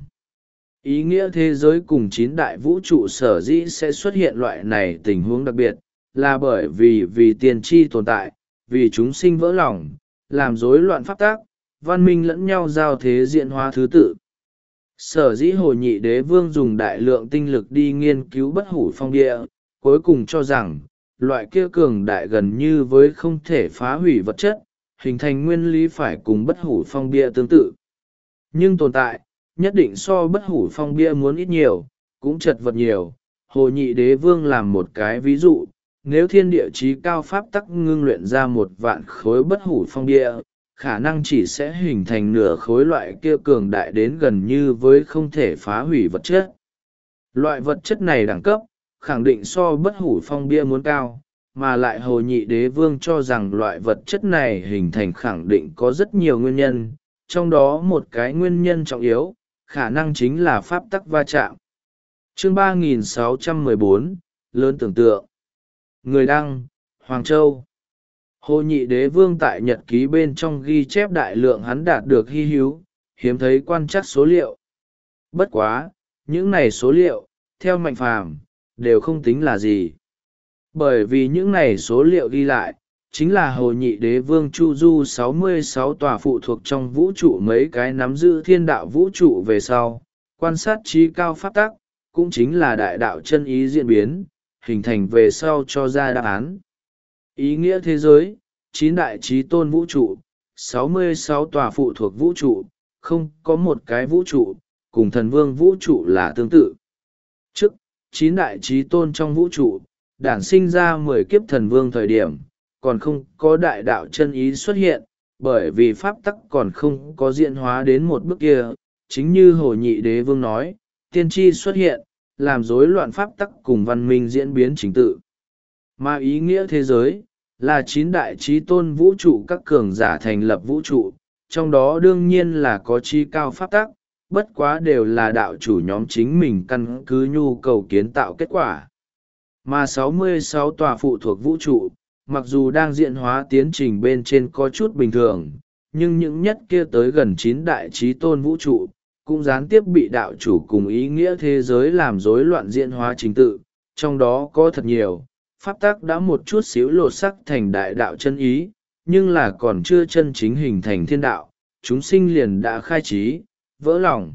Ý nghĩa thế giới cùng chín đại vũ trụ sở dĩ sẽ xuất hiện loại này tình huống đặc biệt, là bởi vì tiền tri tồn tại, vì chúng sinh vỡ lòng, làm rối loạn pháp tác, văn minh lẫn nhau giao thế diễn hóa thứ tự. Sở dĩ Hồ Nhị Đế Vương dùng đại lượng tinh lực đi nghiên cứu bất hủ phong địa, cuối cùng cho rằng, loại kia cường đại gần như với không thể phá hủy vật chất, hình thành nguyên lý phải cùng bất hủ phong bia tương tự. Nhưng tồn tại, nhất định so bất hủ phong bia muốn ít nhiều, cũng chật vật nhiều. Hồ Nhị Đế Vương làm một cái ví dụ, nếu thiên địa chí cao pháp tắc ngưng luyện ra 1.000 khối bất hủ phong bia, khả năng chỉ sẽ hình thành nửa khối loại kia cường đại đến gần như với không thể phá hủy vật chất. Loại vật chất này đẳng cấp, khẳng định so bất hủ phong bia muốn cao, mà lại Hồ Nhị Đế Vương cho rằng loại vật chất này hình thành khẳng định có rất nhiều nguyên nhân, trong đó một cái nguyên nhân trọng yếu, khả năng chính là pháp tắc va chạm. Chương 3614, lớn tưởng tượng. Người đăng, Hoàng Châu. Hồ Nhị Đế Vương tại nhật ký bên trong ghi chép đại lượng hắn đạt được hy hữu, hiếm thấy quan trắc số liệu. Bất quá, những này số liệu, theo Mạnh Phàm, đều không tính là gì. Bởi vì những này số liệu ghi lại, chính là Hồ Nhị Đế Vương chu du 66 tòa phụ thuộc trong vũ trụ mấy cái nắm giữ thiên đạo vũ trụ về sau, quan sát trí cao pháp tắc, cũng chính là đại đạo chân ý diễn biến, hình thành về sau cho ra đáp án. Ý nghĩa thế giới, 9 đại trí tôn vũ trụ, 66 tòa phụ thuộc vũ trụ, không có một cái vũ trụ, cùng thần vương vũ trụ là tương tự. Trước, 9 đại trí tôn trong vũ trụ, đản sinh ra 10 kiếp thần vương thời điểm, còn không có đại đạo chân ý xuất hiện, bởi vì pháp tắc còn không có diễn hóa đến một bước kia. Chính như Hồ Nhị Đế Vương nói, tiên tri xuất hiện, làm rối loạn pháp tắc cùng văn minh diễn biến chính tự. Mà ý nghĩa thế giới, là 9 đại trí tôn vũ trụ các cường giả thành lập vũ trụ, trong đó đương nhiên là có trí cao pháp tắc, bất quá đều là đạo chủ nhóm chính mình căn cứ nhu cầu kiến tạo kết quả. Mà 66 tòa phụ thuộc vũ trụ, mặc dù đang diễn hóa tiến trình bên trên có chút bình thường, nhưng những nhất kia tới gần 9 đại trí tôn vũ trụ, cũng gián tiếp bị đạo chủ cùng ý nghĩa thế giới làm rối loạn diễn hóa trình tự, trong đó có thật nhiều, pháp tắc đã một chút xíu lột sắc thành đại đạo chân ý, nhưng là còn chưa chân chính hình thành thiên đạo, chúng sinh liền đã khai trí, vỡ lòng.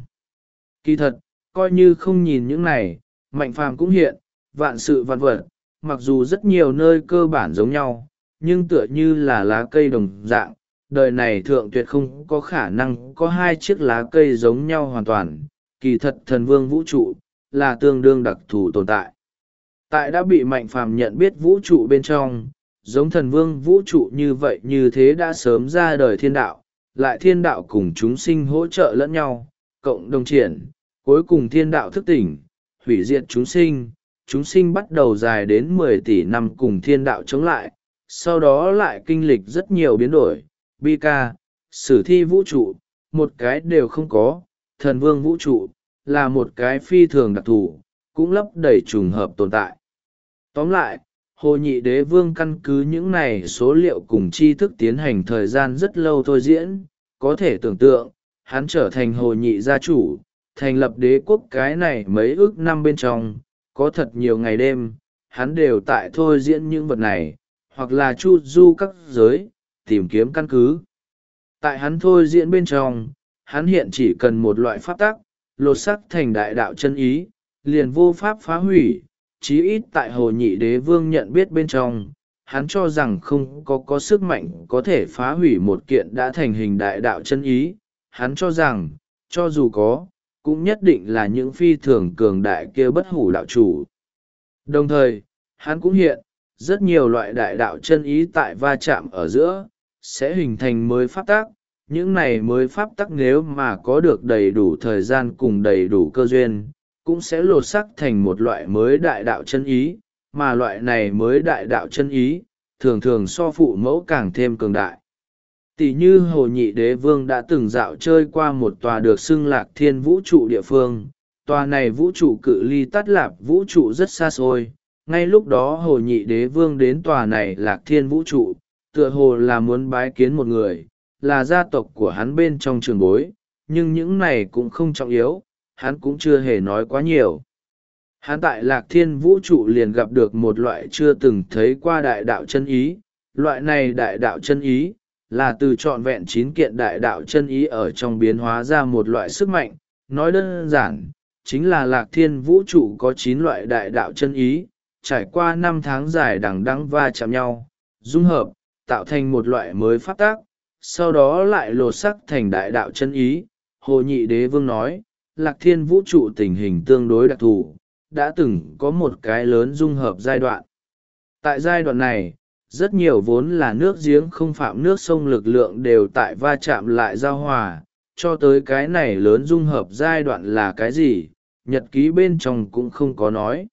Kỳ thật, coi như không nhìn những này, Mạnh Phàm cũng hiện, vạn sự vạn vật, mặc dù rất nhiều nơi cơ bản giống nhau, nhưng tựa như là lá cây đồng dạng, đời này thượng tuyệt không có khả năng có hai chiếc lá cây giống nhau hoàn toàn. Kỳ thật thần vương vũ trụ, là tương đương đặc thù tồn tại. Tại đã bị Mạnh Phàm nhận biết vũ trụ bên trong, giống thần vương vũ trụ như vậy như thế đã sớm ra đời thiên đạo, lại thiên đạo cùng chúng sinh hỗ trợ lẫn nhau, cộng đồng triển, cuối cùng thiên đạo thức tỉnh, hủy diệt chúng sinh bắt đầu dài đến 10 tỷ năm cùng thiên đạo chống lại, sau đó lại kinh lịch rất nhiều biến đổi, bi ca, sử thi vũ trụ, một cái đều không có, thần vương vũ trụ, là một cái phi thường đặc thù, cũng lấp đầy trùng hợp tồn tại. Tóm lại, Hồ Nhị Đế Vương căn cứ những này số liệu cùng tri thức tiến hành thời gian rất lâu thôi diễn, có thể tưởng tượng, hắn trở thành hồ nhị gia chủ, thành lập đế quốc. Cái này mấy ước năm bên trong, có thật nhiều ngày đêm, hắn đều tại thôi diễn những vật này, hoặc là chu du các giới, tìm kiếm căn cứ. Tại hắn thôi diễn bên trong, hắn hiện chỉ cần một loại pháp tắc, lột sắc thành đại đạo chân ý, liền vô pháp phá hủy. Chí ít tại hồ nhị đế vương nhận biết bên trong, hắn cho rằng không có sức mạnh có thể phá hủy một kiện đã thành hình đại đạo chân ý. Hắn cho rằng, cho dù có, cũng nhất định là những phi thường cường đại kia bất hủ đạo chủ. Đồng thời, hắn cũng hiện, rất nhiều loại đại đạo chân ý tại va chạm ở giữa, sẽ hình thành mới pháp tắc. Những này mới pháp tắc nếu mà có được đầy đủ thời gian cùng đầy đủ cơ duyên, cũng sẽ lột sắc thành một loại mới đại đạo chân ý, mà loại này mới đại đạo chân ý, thường thường so phụ mẫu càng thêm cường đại. Tỷ như hồ nhị đế vương đã từng dạo chơi qua một tòa được xưng Lạc Thiên vũ trụ địa phương. Tòa này vũ trụ cự ly Tát Lạp vũ trụ rất xa xôi. Ngay lúc đó hồ nhị đế vương đến tòa này Lạc Thiên vũ trụ, tựa hồ là muốn bái kiến một người, là gia tộc của hắn bên trong trường bối, nhưng những này cũng không trọng yếu, hắn cũng chưa hề nói quá nhiều. Hắn tại Lạc Thiên vũ trụ liền gặp được một loại chưa từng thấy qua đại đạo chân ý. Loại này đại đạo chân ý là từ trọn vẹn 9 kiện đại đạo chân ý ở trong biến hóa ra một loại sức mạnh. Nói đơn giản, chính là Lạc Thiên vũ trụ có 9 loại đại đạo chân ý, trải qua 5 tháng dài đằng đẵng va chạm nhau, dung hợp, tạo thành một loại mới pháp tác, sau đó lại lột sắc thành đại đạo chân ý. Hồ nhị đế vương nói, Lạc Thiên vũ trụ tình hình tương đối đặc thù, đã từng có một cái lớn dung hợp giai đoạn. Tại giai đoạn này, rất nhiều vốn là nước giếng không phạm nước sông lực lượng đều tại va chạm lại giao hòa, cho tới cái này lớn dung hợp giai đoạn là cái gì, nhật ký bên trong cũng không có nói.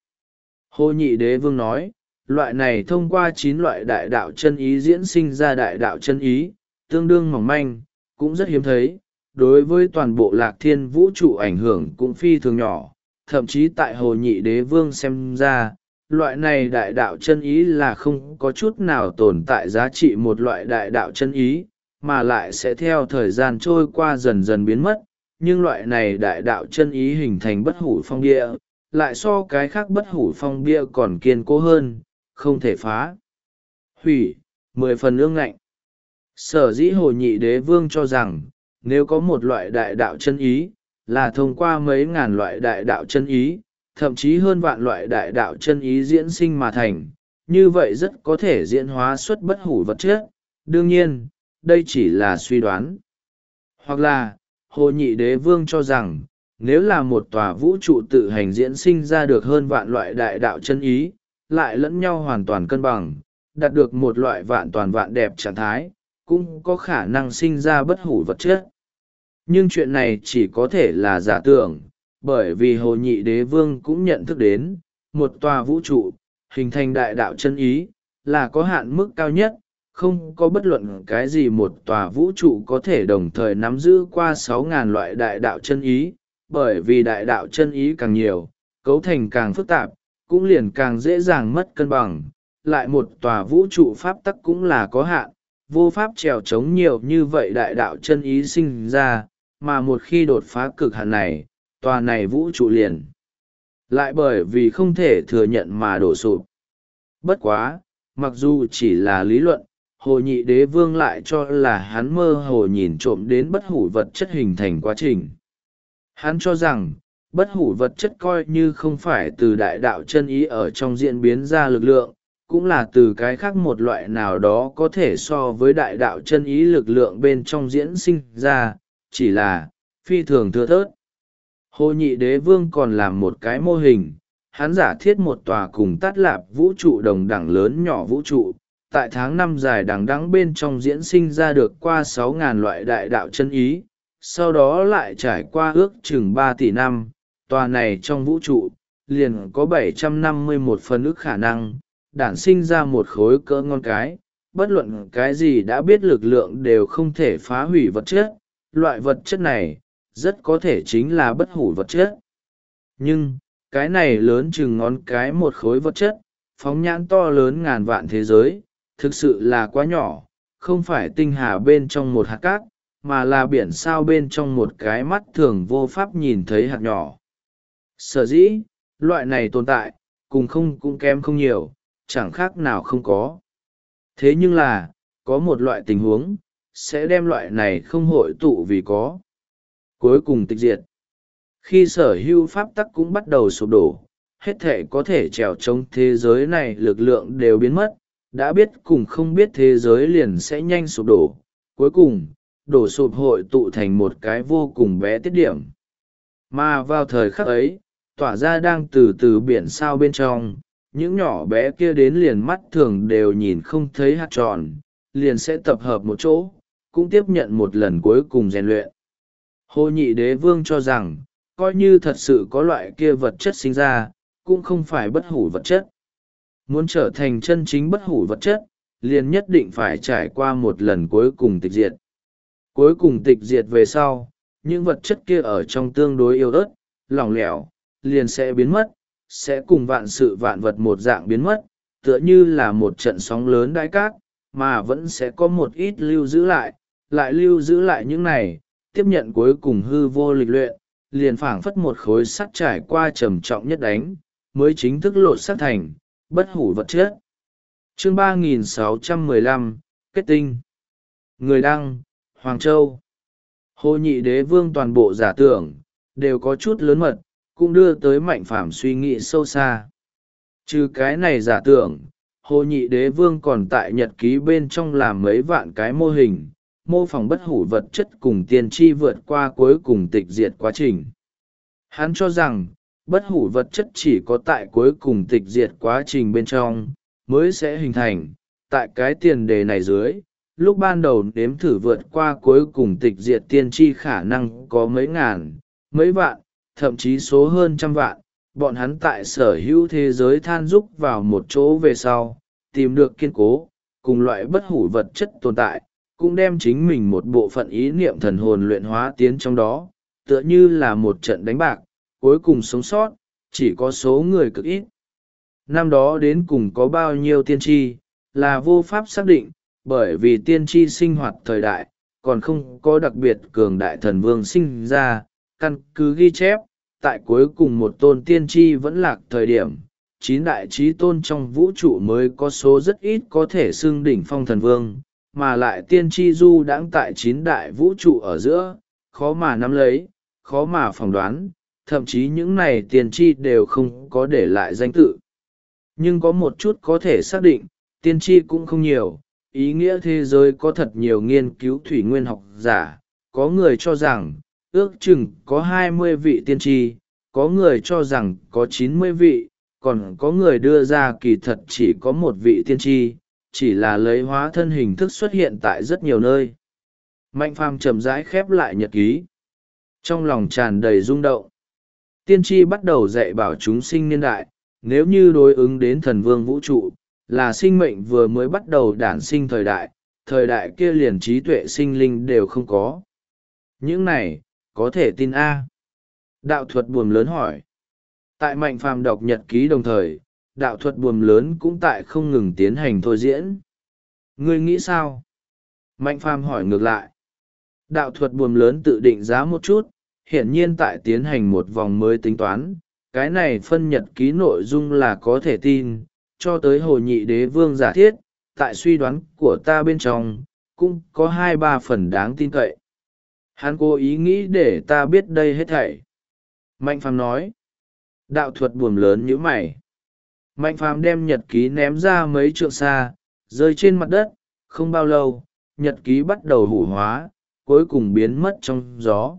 Hồ nhị đế vương nói, loại này thông qua 9 loại đại đạo chân ý diễn sinh ra đại đạo chân ý, tương đương mỏng manh, cũng rất hiếm thấy, đối với toàn bộ Lạc Thiên vũ trụ ảnh hưởng cũng phi thường nhỏ. Thậm chí tại hồ nhị đế vương xem ra, loại này đại đạo chân ý là không có chút nào tồn tại giá trị một loại đại đạo chân ý, mà lại sẽ theo thời gian trôi qua dần dần biến mất. Nhưng loại này đại đạo chân ý hình thành bất hủ phong bia, lại so cái khác bất hủ phong bia còn kiên cố hơn, không thể phá hủy, 10 phần ương ngạnh. Sở dĩ hồ nhị đế vương cho rằng, nếu có một loại đại đạo chân ý, là thông qua mấy ngàn loại đại đạo chân ý, thậm chí hơn vạn loại đại đạo chân ý diễn sinh mà thành, như vậy rất có thể diễn hóa xuất bất hủ vật chất. Đương nhiên, đây chỉ là suy đoán. Hoặc là, hồ nhị đế vương cho rằng, nếu là một tòa vũ trụ tự hành diễn sinh ra được hơn vạn loại đại đạo chân ý, lại lẫn nhau hoàn toàn cân bằng, đạt được một loại vạn toàn vạn đẹp trạng thái, cũng có khả năng sinh ra bất hủ vật chất. Nhưng chuyện này chỉ có thể là giả tưởng, bởi vì hồ nhị đế vương cũng nhận thức đến, một tòa vũ trụ, hình thành đại đạo chân ý, là có hạn mức cao nhất, không có bất luận cái gì một tòa vũ trụ có thể đồng thời nắm giữ qua 6.000 loại đại đạo chân ý, bởi vì đại đạo chân ý càng nhiều, cấu thành càng phức tạp, cũng liền càng dễ dàng mất cân bằng. Lại một tòa vũ trụ pháp tắc cũng là có hạn, vô pháp trèo chống nhiều như vậy đại đạo chân ý sinh ra, mà một khi đột phá cực hạn này, tòa này vũ trụ liền lại bởi vì không thể thừa nhận mà đổ sụp. Bất quá, mặc dù chỉ là lý luận, hồ nhị đế vương lại cho là hắn mơ hồ nhìn trộm đến bất hủ vật chất hình thành quá trình. Hắn cho rằng, bất hủ vật chất coi như không phải từ đại đạo chân ý ở trong diễn biến ra lực lượng, cũng là từ cái khác một loại nào đó có thể so với đại đạo chân ý lực lượng bên trong diễn sinh ra, chỉ là phi thường thưa thớt. Hồ nhị đế vương còn làm một cái mô hình, hắn giả thiết một tòa cùng Tát Lạp vũ trụ đồng đẳng lớn nhỏ vũ trụ, tại tháng 5 dài đằng đẵng bên trong diễn sinh ra được qua 6.000 loại đại đạo chân ý, sau đó lại trải qua ước chừng 3 tỷ năm, tòa này trong vũ trụ, liền có 751 phần ức khả năng, đản sinh ra một khối cỡ ngón cái, bất luận cái gì đã biết lực lượng đều không thể phá hủy vật chất, loại vật chất này, rất có thể chính là bất hủ vật chất. Nhưng, cái này lớn chừng ngón cái một khối vật chất, phóng nhãn to lớn ngàn vạn thế giới, thực sự là quá nhỏ, không phải tinh hà bên trong một hạt cát, mà là biển sao bên trong một cái mắt thường vô pháp nhìn thấy hạt nhỏ. Sở dĩ loại này tồn tại cùng không cũng kém không nhiều, chẳng khác nào không có. Thế nhưng là có một loại tình huống sẽ đem loại này không hội tụ vì có, cuối cùng tịch diệt. Khi sở hữu pháp tắc cũng bắt đầu sụp đổ, hết thể có thể trèo chống thế giới này lực lượng đều biến mất, đã biết cùng không biết thế giới liền sẽ nhanh sụp đổ, cuối cùng đổ sụp hội tụ thành một cái vô cùng bé tiết điểm. Mà vào thời khắc ấy, tỏa ra đang từ từ biển sao bên trong, những nhỏ bé kia đến liền mắt thường đều nhìn không thấy hạt tròn, liền sẽ tập hợp một chỗ, cũng tiếp nhận một lần cuối cùng rèn luyện. Hồ Nhị Đế Vương cho rằng, coi như thật sự có loại kia vật chất sinh ra, cũng không phải bất hủ vật chất. Muốn trở thành chân chính bất hủ vật chất, liền nhất định phải trải qua một lần cuối cùng tịch diệt. Cuối cùng tịch diệt về sau, những vật chất kia ở trong tương đối yếu ớt, lỏng lẻo, liền sẽ biến mất, sẽ cùng vạn sự vạn vật một dạng biến mất, tựa như là một trận sóng lớn đãi cát, mà vẫn sẽ có một ít lưu giữ lại lưu giữ lại những này, tiếp nhận cuối cùng hư vô lịch luyện, liền phảng phất một khối sắt trải qua trầm trọng nhất đánh, mới chính thức lột xác thành bất hủ vật chất. Chương 3615, Kết tinh. Người đăng, Hoàng Châu. Hồ Nhị Đế Vương toàn bộ giả tưởng đều có chút lớn mật, cũng đưa tới Mạnh Phàm suy nghĩ sâu xa. Trừ cái này giả tưởng, Hồ Nhị Đế Vương còn tại nhật ký bên trong làm mấy vạn cái mô hình, mô phỏng bất hủ vật chất cùng tiên tri vượt qua cuối cùng tịch diệt quá trình. Hắn cho rằng, bất hủ vật chất chỉ có tại cuối cùng tịch diệt quá trình bên trong, mới sẽ hình thành. Tại cái tiền đề này dưới, lúc ban đầu nếm thử vượt qua cuối cùng tịch diệt tiên tri khả năng có mấy ngàn, mấy vạn, thậm chí số hơn trăm vạn. Bọn hắn tại sở hữu thế giới than rúc vào một chỗ về sau, tìm được kiên cố, cùng loại bất hủ vật chất tồn tại, cũng đem chính mình một bộ phận ý niệm thần hồn luyện hóa tiến trong đó, tựa như là một trận đánh bạc, cuối cùng sống sót, chỉ có số người cực ít. Năm đó đến cùng có bao nhiêu tiên tri, là vô pháp xác định, bởi vì tiên tri sinh hoạt thời đại, còn không có đặc biệt cường đại thần vương sinh ra, căn cứ ghi chép, tại cuối cùng một tôn tiên tri vẫn lạc thời điểm, 9 đại trí tôn trong vũ trụ mới có số rất ít có thể xưng đỉnh phong thần vương, mà lại tiên tri du đãng tại 9 đại vũ trụ ở giữa, khó mà nắm lấy, khó mà phỏng đoán, thậm chí những này tiên tri đều không có để lại danh tự. Nhưng có một chút có thể xác định, tiên tri cũng không nhiều, ý nghĩa thế giới có thật nhiều nghiên cứu thủy nguyên học giả, có người cho rằng, ước chừng có 20 vị tiên tri, có người cho rằng có 90 vị, còn có người đưa ra kỳ thật chỉ có một vị tiên tri, chỉ là lấy hóa thân hình thức xuất hiện tại rất nhiều nơi. Mạnh Phàm chậm rãi khép lại nhật ký. Trong lòng tràn đầy rung động. Tiên tri bắt đầu dạy bảo chúng sinh niên đại, nếu như đối ứng đến thần vương vũ trụ, là sinh mệnh vừa mới bắt đầu đản sinh thời đại kia liền trí tuệ sinh linh đều không có. Những này, có thể tin A. Đạo thuật buồm lớn hỏi. Tại Mạnh Phàm đọc nhật ký đồng thời, đạo thuật buồm lớn cũng tại không ngừng tiến hành thôi diễn. Ngươi nghĩ sao? Mạnh Phàm hỏi ngược lại. Đạo thuật buồm lớn tự định giá một chút, hiển nhiên tại tiến hành một vòng mới tính toán. Cái này phân nhật ký nội dung là có thể tin, cho tới Hồ Nhị Đế Vương giả thiết, tại suy đoán của ta bên trong, cũng có 2-3 phần đáng tin cậy. Hắn cố ý nghĩ để ta biết đây hết thảy. Mạnh Phàm nói. Đạo thuật buồm lớn như mày. Mạnh Phàm đem nhật ký ném ra mấy trượng xa, rơi trên mặt đất, không bao lâu, nhật ký bắt đầu hủ hóa, cuối cùng biến mất trong gió.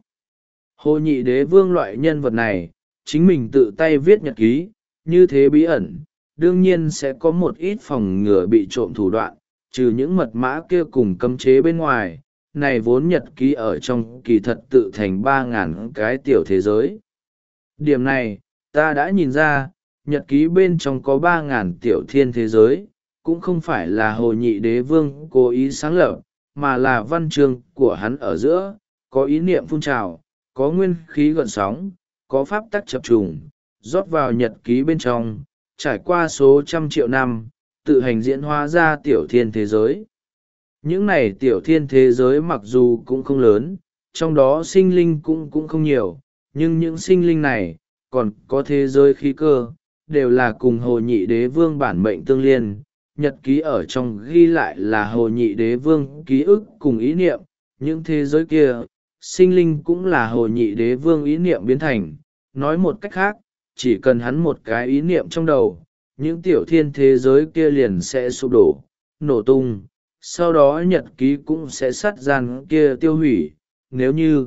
Hồ Nhị Đế Vương loại nhân vật này, chính mình tự tay viết nhật ký, như thế bí ẩn, đương nhiên sẽ có một ít phòng ngừa bị trộm thủ đoạn, trừ những mật mã kia cùng cấm chế bên ngoài, này vốn nhật ký ở trong kỳ thật tự thành 3.000 cái tiểu thế giới. Điểm này, ta đã nhìn ra, nhật ký bên trong có 3.000 tiểu thiên thế giới, cũng không phải là Hồ Nhị Đế Vương cố ý sáng lập, mà là văn chương của hắn ở giữa, có ý niệm phun trào, có nguyên khí gợn sóng, có pháp tắc chập trùng, rót vào nhật ký bên trong, trải qua số trăm triệu năm, tự hành diễn hóa ra tiểu thiên thế giới. Những này tiểu thiên thế giới mặc dù cũng không lớn, trong đó sinh linh cũng không nhiều, nhưng những sinh linh này còn có thế giới khí cơ, đều là cùng Hồ Nhị Đế Vương bản mệnh tương liên. Nhật ký ở trong ghi lại là Hồ Nhị Đế Vương ký ức cùng ý niệm, những thế giới kia, sinh linh cũng là Hồ Nhị Đế Vương ý niệm biến thành. Nói một cách khác, chỉ cần hắn một cái ý niệm trong đầu, những tiểu thiên thế giới kia liền sẽ sụp đổ, nổ tung, sau đó nhật ký cũng sẽ sát gian kia tiêu hủy. Nếu như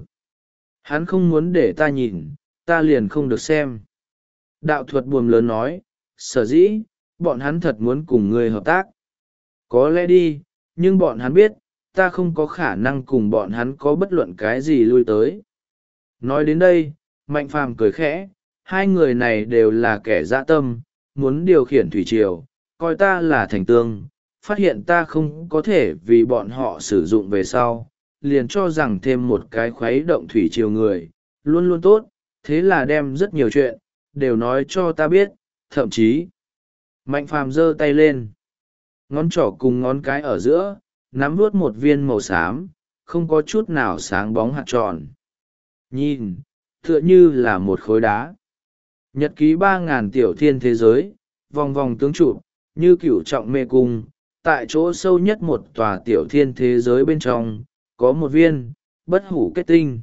hắn không muốn để ta nhìn, ta liền không được xem. Đạo thuật buồm lớn nói, sở dĩ, bọn hắn thật muốn cùng ngươi hợp tác. Có lẽ đi, nhưng bọn hắn biết, ta không có khả năng cùng bọn hắn có bất luận cái gì lui tới. Nói đến đây, Mạnh Phàm cười khẽ, hai người này đều là kẻ dã tâm, muốn điều khiển thủy triều, coi ta là thành tương, phát hiện ta không có thể vì bọn họ sử dụng về sau, liền cho rằng thêm một cái khuấy động thủy triều người, luôn luôn tốt, thế là đem rất nhiều chuyện, đều nói cho ta biết, thậm chí. Mạnh Phàm giơ tay lên, ngón trỏ cùng ngón cái ở giữa, nắm vuốt một viên màu xám, không có chút nào sáng bóng hạt tròn. Nhìn, tựa như là một khối đá. Nhật ký 3.000 tiểu thiên thế giới, vòng vòng tướng trụ, như cửu trọng mê cung, tại chỗ sâu nhất một tòa tiểu thiên thế giới bên trong, có một viên, bất hủ kết tinh.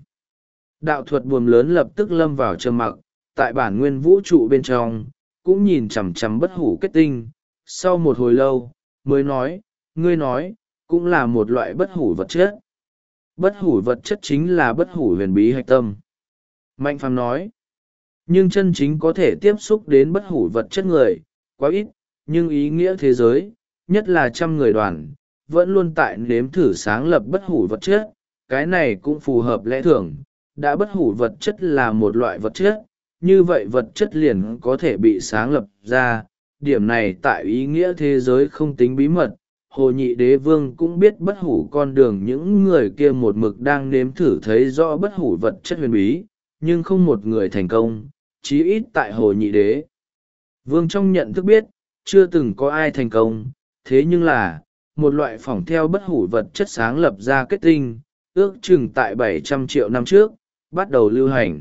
Đạo thuật buồm lớn lập tức lâm vào trầm mặc, tại bản nguyên vũ trụ bên trong, cũng nhìn chằm chằm bất hủ kết tinh. Sau một hồi lâu, mới nói, ngươi nói, cũng là một loại bất hủ vật chất. Bất hủ vật chất chính là bất hủ huyền bí hạch tâm. Mạnh Phàm nói, nhưng chân chính có thể tiếp xúc đến bất hủ vật chất người, quá ít, nhưng ý nghĩa thế giới, nhất là 100 người đoàn, vẫn luôn tại nếm thử sáng lập bất hủ vật chất. Cái này cũng phù hợp lẽ thường, đã bất hủ vật chất là một loại vật chất, như vậy vật chất liền có thể bị sáng lập ra. Điểm này tại ý nghĩa thế giới không tính bí mật. Hồ Nhị Đế Vương cũng biết bất hủ con đường những người kia một mực đang nếm thử thấy rõ bất hủ vật chất huyền bí, nhưng không một người thành công, chí ít tại Hồ Nhị Đế Vương trong nhận thức biết, chưa từng có ai thành công. Thế nhưng là, một loại phỏng theo bất hủ vật chất sáng lập ra kết tinh, ước chừng tại 700 triệu năm trước, bắt đầu lưu hành.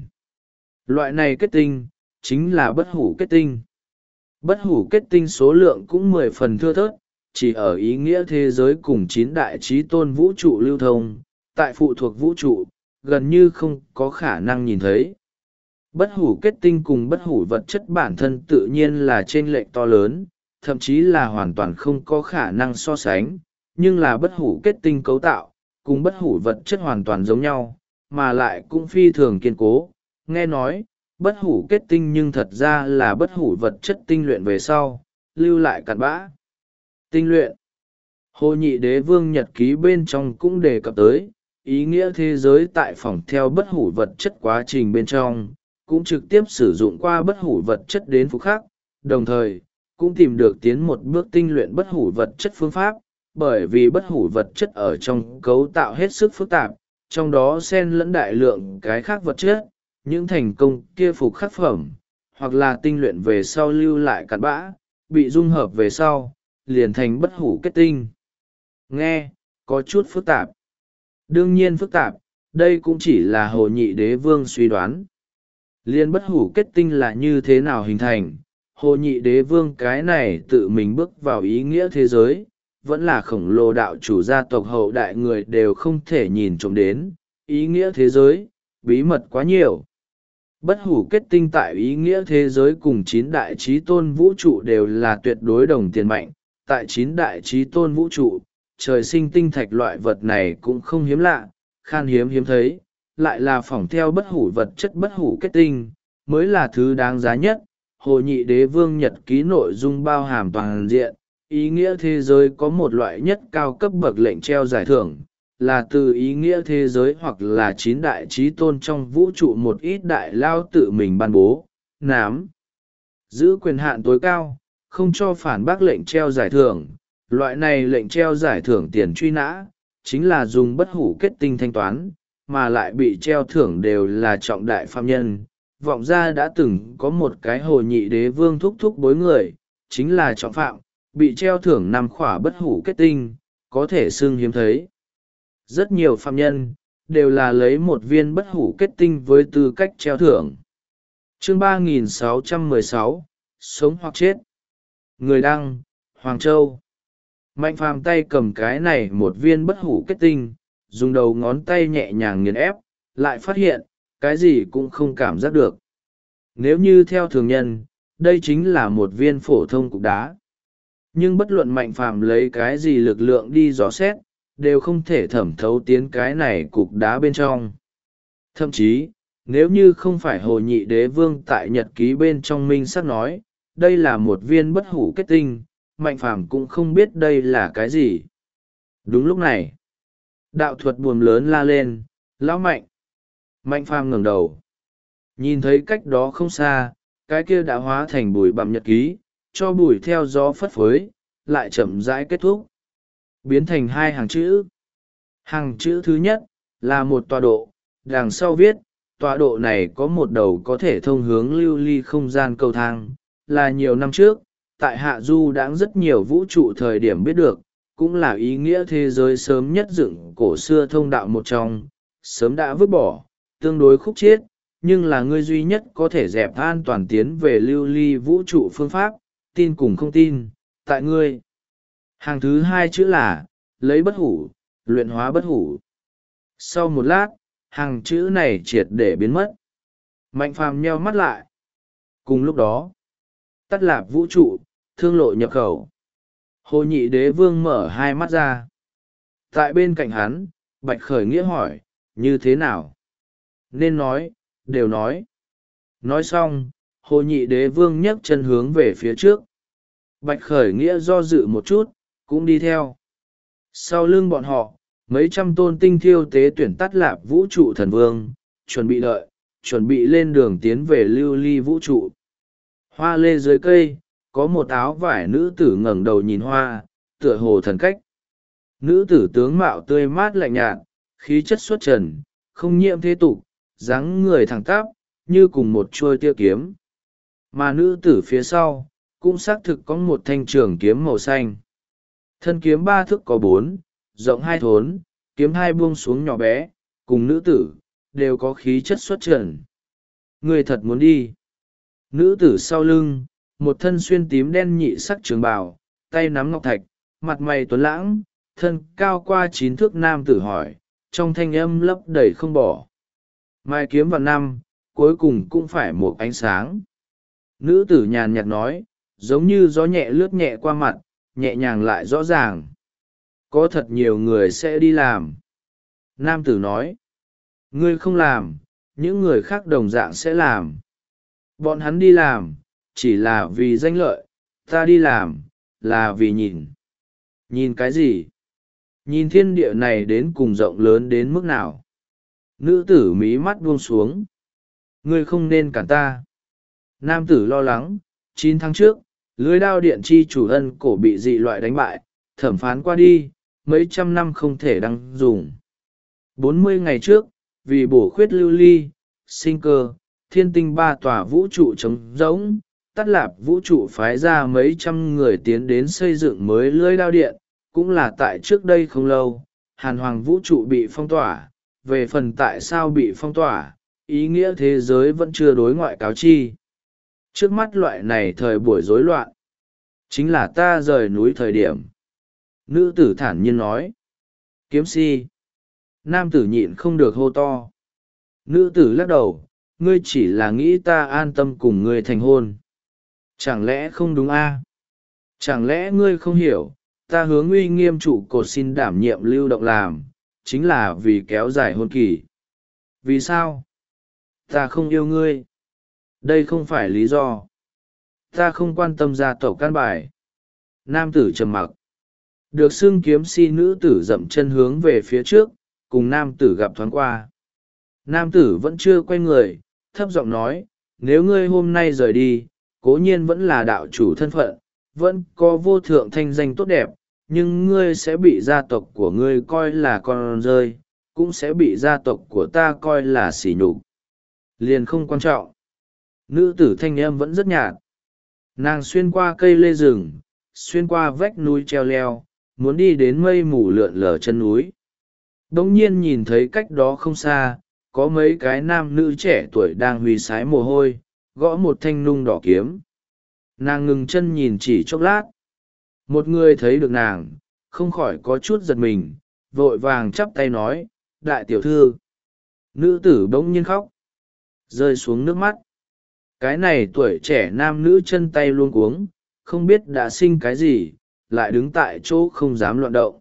Loại này kết tinh, chính là bất hủ kết tinh. Bất hủ kết tinh số lượng cũng 10 phần thưa thớt, chỉ ở ý nghĩa thế giới cùng 9 đại chí tôn vũ trụ lưu thông, tại phụ thuộc vũ trụ, gần như không có khả năng nhìn thấy. Bất hủ kết tinh cùng bất hủ vật chất bản thân tự nhiên là chênh lệch to lớn, thậm chí là hoàn toàn không có khả năng so sánh, nhưng là bất hủ kết tinh cấu tạo, cùng bất hủ vật chất hoàn toàn giống nhau, mà lại cũng phi thường kiên cố. Nghe nói, bất hủ kết tinh nhưng thật ra là bất hủ vật chất tinh luyện về sau, lưu lại cặn bã. Tinh luyện. Hồ Nhị Đế Vương nhật ký bên trong cũng đề cập tới, ý nghĩa thế giới tại phòng theo bất hủ vật chất quá trình bên trong, cũng trực tiếp sử dụng qua bất hủ vật chất đến phục khắc, đồng thời, cũng tìm được tiến một bước tinh luyện bất hủ vật chất phương pháp, bởi vì bất hủ vật chất ở trong cấu tạo hết sức phức tạp, trong đó xen lẫn đại lượng cái khác vật chất, những thành công kia phục khắc phẩm, hoặc là tinh luyện về sau lưu lại cặn bã, bị dung hợp về sau, liền thành bất hủ kết tinh. Nghe, có chút phức tạp. Đương nhiên phức tạp, đây cũng chỉ là Hồ Nhị Đế Vương suy đoán. Liên bất hủ kết tinh là như thế nào hình thành, Hồ Nhị Đế Vương cái này tự mình bước vào ý nghĩa thế giới, vẫn là khổng lồ đạo chủ gia tộc hậu đại người đều không thể nhìn trộm đến, ý nghĩa thế giới, bí mật quá nhiều. Bất hủ kết tinh tại ý nghĩa thế giới cùng 9 đại chí tôn vũ trụ đều là tuyệt đối đồng tiền mạnh, tại 9 đại chí tôn vũ trụ, trời sinh tinh thạch loại vật này cũng không hiếm lạ, khan hiếm hiếm thấy, lại là phỏng theo bất hủ vật chất bất hủ kết tinh, mới là thứ đáng giá nhất. Hồ Nhị Đế Vương nhật ký nội dung bao hàm toàn diện, ý nghĩa thế giới có một loại nhất cao cấp bậc lệnh treo giải thưởng, là từ ý nghĩa thế giới hoặc là 9 đại chí tôn trong vũ trụ một ít đại lao tự mình ban bố, nắm giữ quyền hạn tối cao, không cho phản bác lệnh treo giải thưởng. Loại này lệnh treo giải thưởng tiền truy nã, chính là dùng bất hủ kết tinh thanh toán, mà lại bị treo thưởng đều là trọng đại phạm nhân. Vọng ra đã từng có một cái Hồ Nhị Đế Vương thúc thúc bối người, chính là trọng phạm, bị treo thưởng 5 khỏa bất hủ kết tinh, có thể xưng hiếm thấy. Rất nhiều phạm nhân đều là lấy một viên bất hủ kết tinh với tư cách treo thưởng. Chương 3616, sống hoặc chết. Người đăng, Hoàng Châu. Mạnh phàm tay cầm cái này một viên bất hủ kết tinh, dùng đầu ngón tay nhẹ nhàng nghiền ép, lại phát hiện, cái gì cũng không cảm giác được. Nếu như theo thường nhân, đây chính là một viên phổ thông cục đá. Nhưng bất luận mạnh phàm lấy cái gì lực lượng đi dò xét, đều không thể thẩm thấu tiến cái này cục đá bên trong. Thậm chí, nếu như không phải Hồ Nhị Đế Vương tại nhật ký bên trong minh sắc nói, đây là một viên bất hủ kết tinh, mạnh phàm cũng không biết đây là cái gì. Đúng lúc này, đạo thuật buồm lớn la lên, lão Mạnh. Mạnh phàm ngẩng đầu, nhìn thấy cách đó không xa, cái kia đã hóa thành bụi bặm nhật ký, cho bụi theo gió phất phới, lại chậm rãi kết thúc, biến thành hai hàng chữ. Hàng chữ thứ nhất là một tọa độ, đằng sau viết, tọa độ này có một đầu có thể thông hướng lưu ly không gian cầu thang, là nhiều năm trước, tại Hạ Du đãng rất nhiều vũ trụ thời điểm biết được, cũng là ý nghĩa thế giới sớm nhất dựng cổ xưa thông đạo một trong, sớm đã vứt bỏ, tương đối khúc chiết, nhưng là ngươi duy nhất có thể dẹp an toàn tiến về lưu ly vũ trụ phương pháp, tin cùng không tin, tại ngươi. Hàng thứ hai chữ là, lấy bất hủ, luyện hóa bất hủ. Sau một lát, hàng chữ này triệt để biến mất. Mạnh phàm nheo mắt lại. Cùng lúc đó, tắt lạp vũ trụ, thương lộ nhập khẩu. Hồ Nhị Đế Vương mở hai mắt ra. Tại bên cạnh hắn, Bạch Khởi Nghĩa hỏi, như thế nào? Nên nói, đều nói. Nói xong, Hồ Nhị Đế Vương nhấc chân hướng về phía trước. Bạch Khởi Nghĩa do dự một chút, cũng đi theo. Sau lưng bọn họ, mấy trăm tôn tinh thiêu tế tuyển tắt lạp vũ trụ thần vương, chuẩn bị đợi, chuẩn bị lên đường tiến về lưu ly vũ trụ. Hoa lê dưới cây, có một áo vải nữ tử ngẩng đầu nhìn hoa, tựa hồ thần cách. Nữ tử tướng mạo tươi mát lạnh nhạt, khí chất xuất trần, không nhiễm thế tục, dáng người thẳng tắp, như cùng một chuôi tia kiếm. Mà nữ tử phía sau, cũng xác thực có một thanh trường kiếm màu xanh. Thân kiếm 3 thước có 4, rộng 2 thốn, kiếm 2 buông xuống nhỏ bé, cùng nữ tử, đều có khí chất xuất trần. Người thật muốn đi. Nữ tử sau lưng, một thân xuyên tím đen nhị sắc trường bào, tay nắm ngọc thạch, mặt mày tuấn lãng, thân cao qua 9 thước nam tử hỏi, trong thanh âm lấp đầy không bỏ. Mai kiếm vào năm, cuối cùng cũng phải một ánh sáng. Nữ tử nhàn nhạt nói, giống như gió nhẹ lướt nhẹ qua mặt, nhẹ nhàng lại rõ ràng. Có thật nhiều người sẽ đi làm. Nam tử nói, ngươi không làm, những người khác đồng dạng sẽ làm. Bọn hắn đi làm, chỉ là vì danh lợi, ta đi làm, là vì nhìn. Nhìn cái gì? Nhìn thiên địa này đến cùng rộng lớn đến mức nào? Nữ tử mí mắt buông xuống. Ngươi không nên cản ta. Nam tử lo lắng, 9 tháng trước, lưới đao điện chi chủ ân cổ bị dị loại đánh bại, thẩm phán qua đi, mấy trăm năm không thể đăng dùng. 40 ngày trước, vì bổ khuyết lưu ly, sinh cơ, thiên tinh 3 tòa vũ trụ trống rỗng, tắt lạp vũ trụ phái ra mấy trăm người tiến đến xây dựng mới lưới đao điện, cũng là tại trước đây không lâu, hàn hoàng vũ trụ bị phong tỏa. Về phần tại sao bị phong tỏa, ý nghĩa thế giới vẫn chưa đối ngoại cáo chi. Trước mắt loại này thời buổi rối loạn, chính là ta rời núi thời điểm. Nữ tử thản nhiên nói. Kiếm si. Nam tử nhịn không được hô to. Nữ tử lắc đầu, ngươi chỉ là nghĩ ta an tâm cùng ngươi thành hôn. Chẳng lẽ không đúng a? Chẳng lẽ ngươi không hiểu, ta hướng uy nghiêm trụ cột xin đảm nhiệm lưu động làm, chính là vì kéo dài hôn kỳ. Vì sao? Ta không yêu ngươi. Đây không phải lý do. Ta không quan tâm gia tộc căn bài. Nam tử trầm mặc. Được xưng kiếm si nữ tử dậm chân hướng về phía trước, cùng nam tử gặp thoáng qua. Nam tử vẫn chưa quay người, thấp giọng nói, nếu ngươi hôm nay rời đi, cố nhiên vẫn là đạo chủ thân phận, vẫn có vô thượng thanh danh tốt đẹp, nhưng ngươi sẽ bị gia tộc của ngươi coi là con rơi, cũng sẽ bị gia tộc của ta coi là sỉ nhục. Liền không quan trọng. Nữ tử thanh âm vẫn rất nhạt. Nàng xuyên qua cây lê rừng, xuyên qua vách núi treo leo, muốn đi đến mây mù lượn lờ chân núi. Bỗng nhiên nhìn thấy cách đó không xa, có mấy cái nam nữ trẻ tuổi đang huy sái mồ hôi, gõ một thanh nung đỏ kiếm. Nàng ngừng chân nhìn chỉ chốc lát. Một người thấy được nàng, không khỏi có chút giật mình, vội vàng chắp tay nói, đại tiểu thư. Nữ tử bỗng nhiên khóc, rơi xuống nước mắt. Cái này tuổi trẻ nam nữ chân tay luống cuống, không biết đã sinh cái gì, lại đứng tại chỗ không dám loạn động.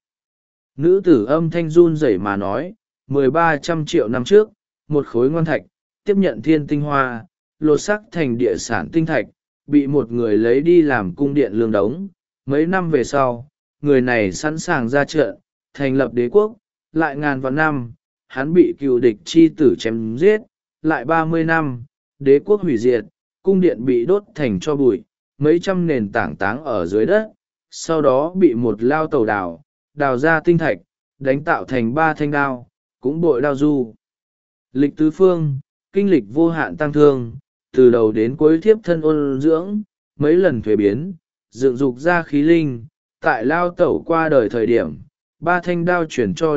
Nữ tử âm thanh run rẩy mà nói, 1300 triệu năm trước, một khối ngoan thạch, tiếp nhận thiên tinh hoa, lột sắc thành địa sản tinh thạch, bị một người lấy đi làm cung điện lương đống. Mấy năm về sau, người này sẵn sàng ra trận, thành lập đế quốc, lại ngàn vạn năm, hắn bị cựu địch chi tử chém giết, lại 30 năm, đế quốc hủy diệt, cung điện bị đốt thành tro bụi, mấy trăm nền tảng táng ở dưới đất, sau đó bị một lao tàu đào ra tinh thạch, đánh tạo thành 3 thanh đao, cũng bội đao du. Lịch tứ phương, kinh lịch vô hạn tăng thương, từ đầu đến cuối thiếp thân ôn dưỡng, mấy lần thuế biến, dựng dục ra khí linh, tại lao tẩu qua đời thời điểm, 3 thanh đao chuyển cho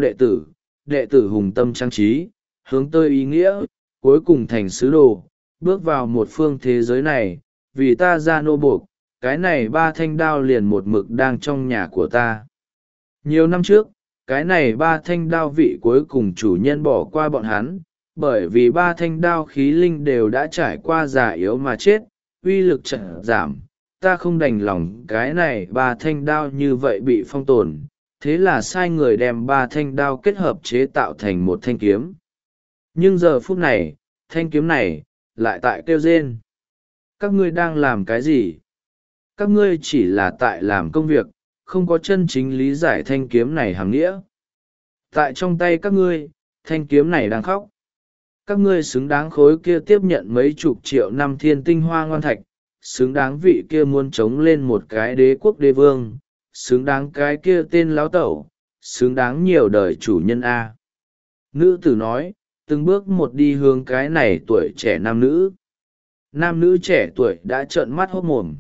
đệ tử hùng tâm trang trí, hướng tới ý nghĩa, cuối cùng thành sứ đồ, bước vào một phương thế giới này, vì ta ra nô buộc, cái này 3 thanh đao liền một mực đang trong nhà của ta. Nhiều năm trước, cái này 3 thanh đao vị cuối cùng chủ nhân bỏ qua bọn hắn, bởi vì 3 thanh đao khí linh đều đã trải qua già yếu mà chết, uy lực chậm giảm, ta không đành lòng cái này 3 thanh đao như vậy bị phong tồn, thế là sai người đem 3 thanh đao kết hợp chế tạo thành một thanh kiếm. Nhưng giờ phút này, thanh kiếm này, lại tại kêu rên. Các ngươi đang làm cái gì? Các ngươi chỉ là tại làm công việc, không có chân chính lý giải thanh kiếm này hàm nghĩa. Tại trong tay các ngươi, thanh kiếm này đang khóc. Các ngươi xứng đáng khối kia tiếp nhận mấy chục triệu năm thiên tinh hoa ngoan thạch, xứng đáng vị kia muốn chống lên một cái đế quốc đế vương, xứng đáng cái kia tên láo tẩu, xứng đáng nhiều đời chủ nhân A. Nữ tử nói, từng bước một đi hướng cái này tuổi trẻ nam nữ. Nam nữ trẻ tuổi đã trợn mắt hốt mồm.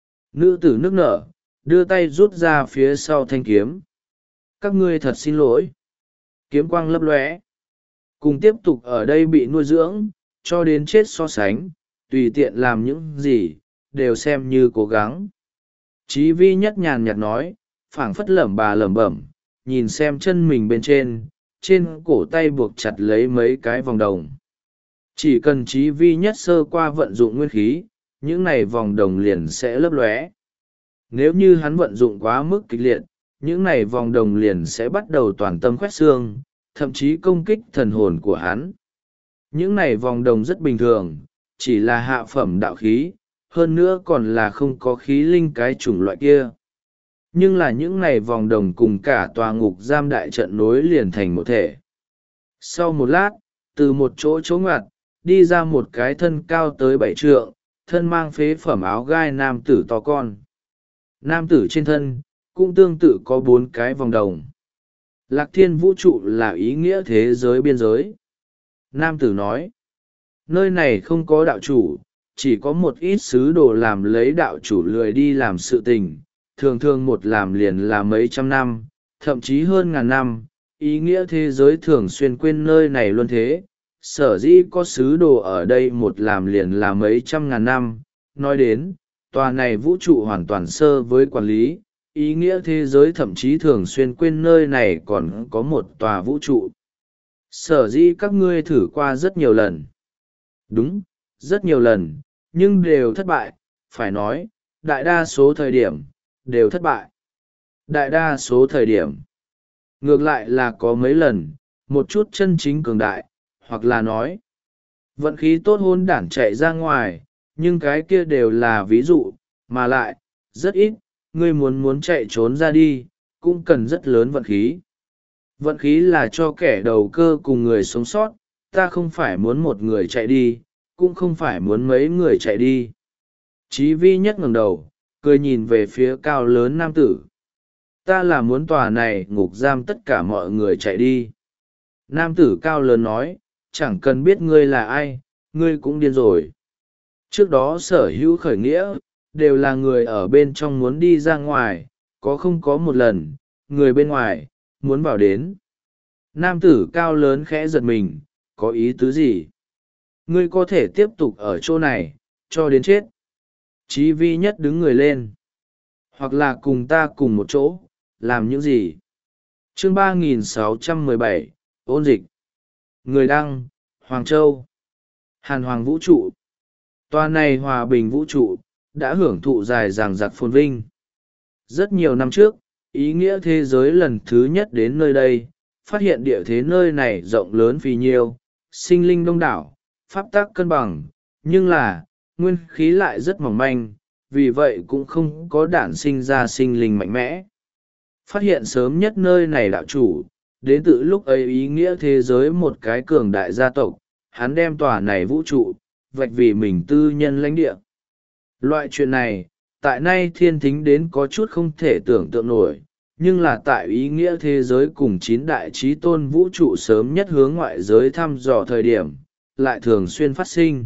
Nữ tử nức nở, đưa tay rút ra phía sau thanh kiếm. Các ngươi thật xin lỗi. Kiếm quang lấp lóe. Cùng tiếp tục ở đây bị nuôi dưỡng, cho đến chết so sánh, tùy tiện làm những gì, đều xem như cố gắng. Chí vi nhất nhàn nhạt nói, phảng phất lẩm bà lẩm bẩm, nhìn xem chân mình bên trên cổ tay buộc chặt lấy mấy cái vòng đồng. Chỉ cần chí vi nhất sơ qua vận dụng nguyên khí, những này vòng đồng liền sẽ lấp lóe. Nếu như hắn vận dụng quá mức kịch liệt, những này vòng đồng liền sẽ bắt đầu toàn tâm quét xương, thậm chí công kích thần hồn của hắn. Những này vòng đồng rất bình thường, chỉ là hạ phẩm đạo khí, hơn nữa còn là không có khí linh cái chủng loại kia. Nhưng là những này vòng đồng cùng cả tòa ngục giam đại trận nối liền thành một thể. Sau một lát, từ một chỗ ngoặt, đi ra một cái thân cao tới 7 trượng, thân mang phế phẩm áo gai nam tử to con. Nam tử trên thân, cũng tương tự có 4 cái vòng đồng. Lạc thiên vũ trụ là ý nghĩa thế giới biên giới. Nam tử nói, nơi này không có đạo chủ, chỉ có một ít sứ đồ làm lấy đạo chủ lười đi làm sự tình, thường thường một làm liền là mấy trăm năm, thậm chí hơn ngàn năm, ý nghĩa thế giới thường xuyên quên nơi này luôn thế. Sở dĩ có sứ đồ ở đây một làm liền là mấy trăm ngàn năm, nói đến, tòa này vũ trụ hoàn toàn sơ với quản lý, ý nghĩa thế giới thậm chí thường xuyên quên nơi này còn có một tòa vũ trụ. Sở dĩ các ngươi thử qua rất nhiều lần. Đúng, rất nhiều lần, nhưng đều thất bại, phải nói, đại đa số thời điểm, đều thất bại. Đại đa số thời điểm, ngược lại là có mấy lần, một chút chân chính cường đại, hoặc là nói, vận khí tốt hôn đản chạy ra ngoài, nhưng cái kia đều là ví dụ, mà lại, rất ít, ngươi muốn chạy trốn ra đi, cũng cần rất lớn vận khí. Vận khí là cho kẻ đầu cơ cùng người sống sót, ta không phải muốn một người chạy đi, cũng không phải muốn mấy người chạy đi. Chí vi nhất ngẩng đầu, cười nhìn về phía cao lớn nam tử. Ta là muốn tòa này ngục giam tất cả mọi người chạy đi. Nam tử cao lớn nói, chẳng cần biết ngươi là ai, ngươi cũng điên rồi. Trước đó sở hữu khởi nghĩa, đều là người ở bên trong muốn đi ra ngoài, có không có một lần, người bên ngoài muốn vào đến. Nam tử cao lớn khẽ giật mình, có ý tứ gì? Ngươi có thể tiếp tục ở chỗ này cho đến chết. Chí vi nhất đứng người lên. Hoặc là cùng ta cùng một chỗ làm những gì? Chương 3617, ôn dịch. Người đăng, Hoàng Châu. Hàn Hoàng vũ trụ. Tòa này hòa bình vũ trụ đã hưởng thụ dài dằng dặc phồn vinh. Rất nhiều năm trước, ý nghĩa thế giới lần thứ nhất đến nơi đây, phát hiện địa thế nơi này rộng lớn phì nhiêu, sinh linh đông đảo, pháp tắc cân bằng, nhưng là, nguyên khí lại rất mỏng manh, vì vậy cũng không có đản sinh ra sinh linh mạnh mẽ. Phát hiện sớm nhất nơi này đạo chủ, đến từ lúc ấy ý nghĩa thế giới một cái cường đại gia tộc, hắn đem tòa này vũ trụ, vạch vì mình tư nhân lãnh địa. Loại chuyện này, tại nay thiên thính đến có chút không thể tưởng tượng nổi, nhưng là tại ý nghĩa thế giới cùng 9 đại trí tôn vũ trụ sớm nhất hướng ngoại giới thăm dò thời điểm, lại thường xuyên phát sinh.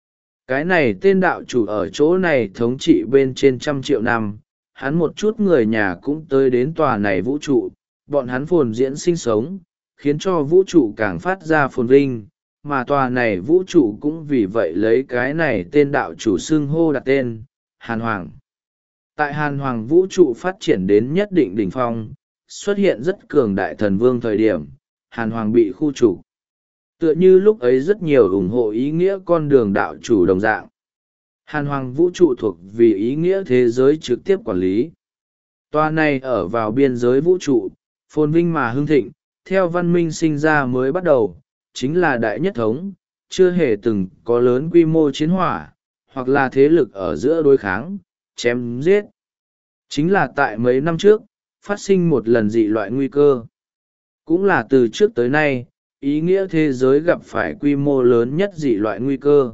Cái này tên đạo chủ ở chỗ này thống trị bên trên 100 triệu năm, hắn một chút người nhà cũng tới đến tòa này vũ trụ, bọn hắn phồn diễn sinh sống, khiến cho vũ trụ càng phát ra phồn vinh, mà tòa này vũ trụ cũng vì vậy lấy cái này tên đạo chủ xưng hô đặt tên, Hàn Hoàng. Tại Hàn Hoàng vũ trụ phát triển đến nhất định đỉnh phong, xuất hiện rất cường đại thần vương thời điểm, Hàn Hoàng bị khu trục. Tựa như lúc ấy rất nhiều ủng hộ ý nghĩa con đường đạo chủ đồng dạng. Hàn Hoàng vũ trụ thuộc vì ý nghĩa thế giới trực tiếp quản lý. Tòa này ở vào biên giới vũ trụ, phồn vinh mà hưng thịnh, theo văn minh sinh ra mới bắt đầu, chính là đại nhất thống, chưa hề từng có lớn quy mô chiến hỏa, hoặc là thế lực ở giữa đối kháng, chém giết. Chính là tại mấy năm trước, phát sinh một lần dị loại nguy cơ. Cũng là từ trước tới nay, ý nghĩa thế giới gặp phải quy mô lớn nhất dị loại nguy cơ.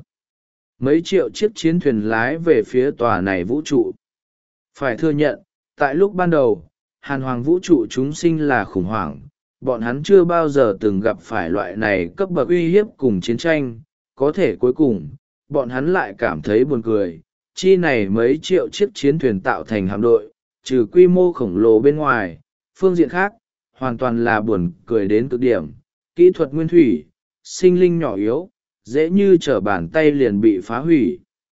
Mấy triệu chiếc chiến thuyền lái về phía tòa này vũ trụ. Phải thừa nhận, tại lúc ban đầu, Hàn Hoàng vũ trụ chúng sinh là khủng hoảng, bọn hắn chưa bao giờ từng gặp phải loại này cấp bậc uy hiếp cùng chiến tranh, có thể cuối cùng, bọn hắn lại cảm thấy buồn cười. Chi này mấy triệu chiếc chiến thuyền tạo thành hạm đội, trừ quy mô khổng lồ bên ngoài, phương diện khác, hoàn toàn là buồn cười đến cực điểm. Kỹ thuật nguyên thủy, sinh linh nhỏ yếu, dễ như trở bàn tay liền bị phá hủy.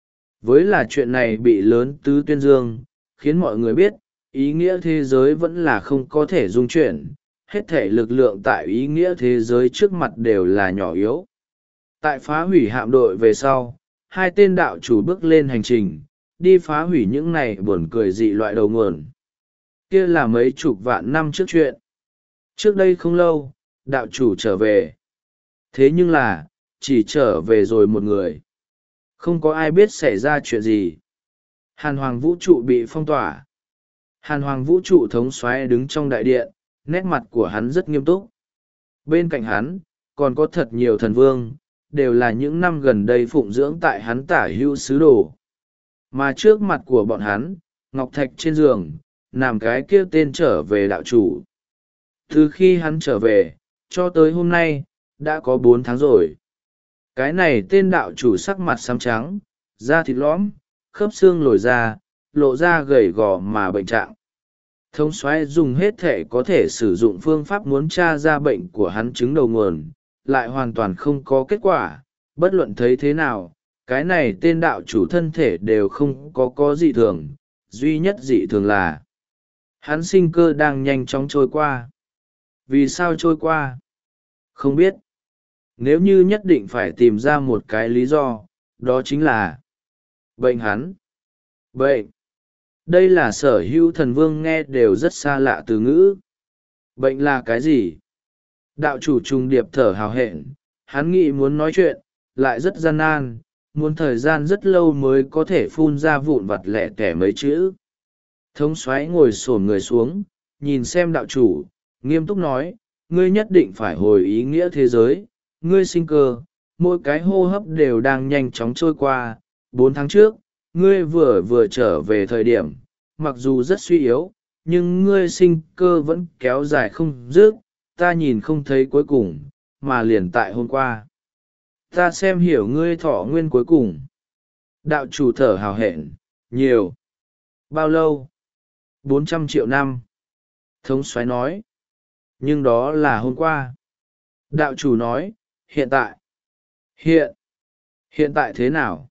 Với là chuyện này bị lớn tứ tuyên dương, khiến mọi người biết, ý nghĩa thế giới vẫn là không có thể dung chuyển, hết thể lực lượng tại ý nghĩa thế giới trước mặt đều là nhỏ yếu. Tại phá hủy hạm đội về sau, hai tên đạo chủ bước lên hành trình, đi phá hủy những này buồn cười dị loại đầu nguồn. Kia là mấy chục vạn năm trước chuyện. Trước đây không lâu, đạo chủ trở về. Thế nhưng là, chỉ trở về rồi một người. Không có ai biết xảy ra chuyện gì. Hàn Hoàng vũ trụ bị phong tỏa. Hàn Hoàng vũ trụ thống soái đứng trong đại điện, nét mặt của hắn rất nghiêm túc. Bên cạnh hắn, còn có thật nhiều thần vương, đều là những năm gần đây phụng dưỡng tại hắn tả hữu sứ đồ. Mà trước mặt của bọn hắn, ngọc thạch trên giường, nằm cái kia tên trở về đạo chủ. Từ khi hắn trở về, cho tới hôm nay, đã có 4 tháng rồi. Cái này tên đạo chủ sắc mặt xám trắng, da thịt lõm, khớp xương lồi ra, lộ ra gầy gò mà bệnh trạng. Thống soái dùng hết thể có thể sử dụng phương pháp muốn tra ra bệnh của hắn chứng đầu nguồn, lại hoàn toàn không có kết quả, bất luận thấy thế nào, cái này tên đạo chủ thân thể đều không có dị thường, duy nhất dị thường là hắn sinh cơ đang nhanh chóng trôi qua. Vì sao trôi qua? Không biết. Nếu như nhất định phải tìm ra một cái lý do, đó chính là bệnh hắn. Bệnh. Đây là sở hữu thần vương nghe đều rất xa lạ từ ngữ. Bệnh là cái gì? Đạo chủ trùng điệp thở hào hẹn, hắn nghĩ muốn nói chuyện, lại rất gian nan, muốn thời gian rất lâu mới có thể phun ra vụn vặt lẻ tẻ mấy chữ. Thống soái ngồi xổm người xuống, nhìn xem đạo chủ, nghiêm túc nói, ngươi nhất định phải hồi ý nghĩa thế giới, ngươi sinh cơ, mỗi cái hô hấp đều đang nhanh chóng trôi qua. 4 tháng trước, ngươi vừa trở về thời điểm, mặc dù rất suy yếu, nhưng ngươi sinh cơ vẫn kéo dài không dứt, ta nhìn không thấy cuối cùng, mà liền tại hôm qua. Ta xem hiểu ngươi thọ nguyên cuối cùng. Đạo chủ thở hào hẹn, nhiều. Bao lâu? 400 triệu năm. Thống soái nói. Nhưng đó là hôm qua. Đạo chủ nói, hiện tại. Hiện tại thế nào?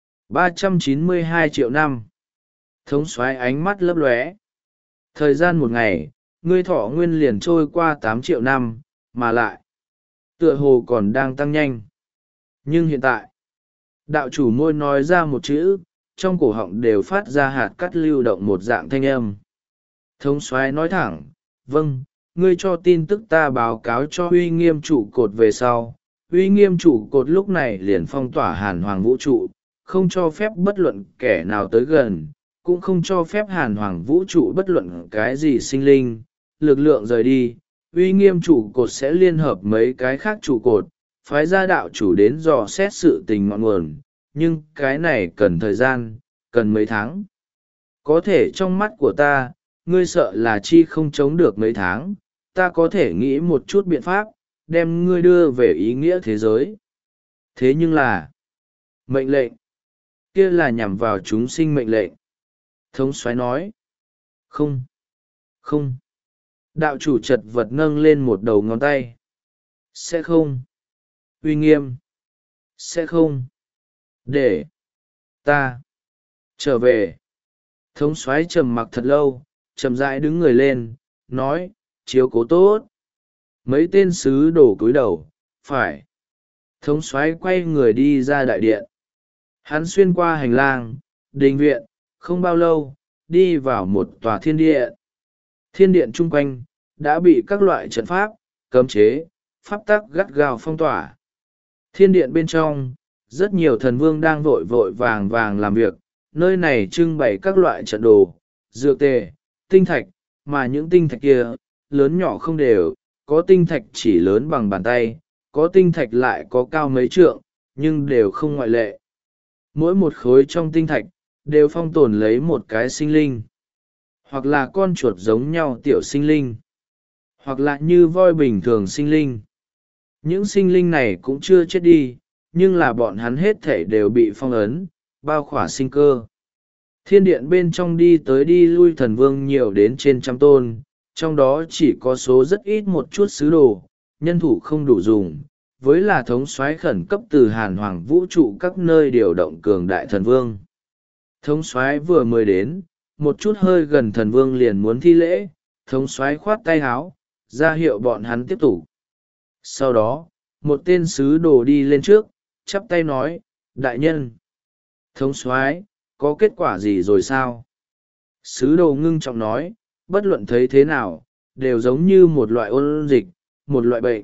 392 triệu năm. Thống soái ánh mắt lấp lóe. Thời gian một ngày, ngươi thọ nguyên liền trôi qua 8 triệu năm, mà lại. Tựa hồ còn đang tăng nhanh. Nhưng hiện tại, đạo chủ môi nói ra một chữ, trong cổ họng đều phát ra hạt cắt lưu động một dạng thanh âm. Thống soái nói thẳng, vâng, ngươi cho tin tức ta báo cáo cho uy nghiêm trụ cột về sau. Uy nghiêm trụ cột lúc này liền phong tỏa hàn hoàng vũ trụ, không cho phép bất luận kẻ nào tới gần, cũng không cho phép hàn hoàng vũ trụ bất luận cái gì sinh linh. Lực lượng rời đi, uy nghiêm trụ cột sẽ liên hợp mấy cái khác trụ cột, phái ra đạo chủ đến dò xét sự tình ngọn nguồn, nhưng cái này cần thời gian, cần mấy tháng. Có thể trong mắt của ta, ngươi sợ là chi không chống được mấy tháng, ta có thể nghĩ một chút biện pháp, đem ngươi đưa về ý nghĩa thế giới. Thế nhưng là, mệnh lệnh, kia là nhằm vào chúng sinh mệnh lệnh. Thống soái nói, không. Đạo chủ chật vật nâng lên một đầu ngón tay. Sẽ không. Uy nghiêm. Sẽ không. Để ta trở về. Thống soái trầm mặc thật lâu, chậm rãi đứng người lên, nói, chiếu cố tốt. Mấy tên sứ đổ cúi đầu, phải. Thống soái quay người đi ra đại điện. Hắn xuyên qua hành lang, đình viện, không bao lâu, đi vào một tòa thiên điện. Thiên điện chung quanh, đã bị các loại trận pháp, cấm chế, pháp tắc gắt gao phong tỏa. Thiên điện bên trong, rất nhiều thần vương đang vội vội vàng vàng làm việc, nơi này trưng bày các loại trận đồ, dược tề, tinh thạch, mà những tinh thạch kia, lớn nhỏ không đều, có tinh thạch chỉ lớn bằng bàn tay, có tinh thạch lại có cao mấy trượng, nhưng đều không ngoại lệ. Mỗi một khối trong tinh thạch, đều phong tồn lấy một cái sinh linh, hoặc là con chuột giống nhau tiểu sinh linh, hoặc là như voi bình thường sinh linh. Những sinh linh này cũng chưa chết đi, nhưng là bọn hắn hết thể đều bị phong ấn, bao khỏa sinh cơ. Thiên điện bên trong đi tới đi lui thần vương nhiều đến trên 100 tôn, trong đó chỉ có số rất ít một chút sứ đồ, nhân thủ không đủ dùng, với là thống soái khẩn cấp từ hàn hoàng vũ trụ các nơi điều động cường đại thần vương. Thống soái vừa mới đến, một chút hơi gần thần vương liền muốn thi lễ, thống soái khoát tay háo, ra hiệu bọn hắn tiếp tục. Sau đó, một tên sứ đồ đi lên trước, chắp tay nói, đại nhân, thống soái, có kết quả gì rồi sao? Sứ đồ ngưng trọng nói, bất luận thấy thế nào, đều giống như một loại ôn dịch, một loại bệnh.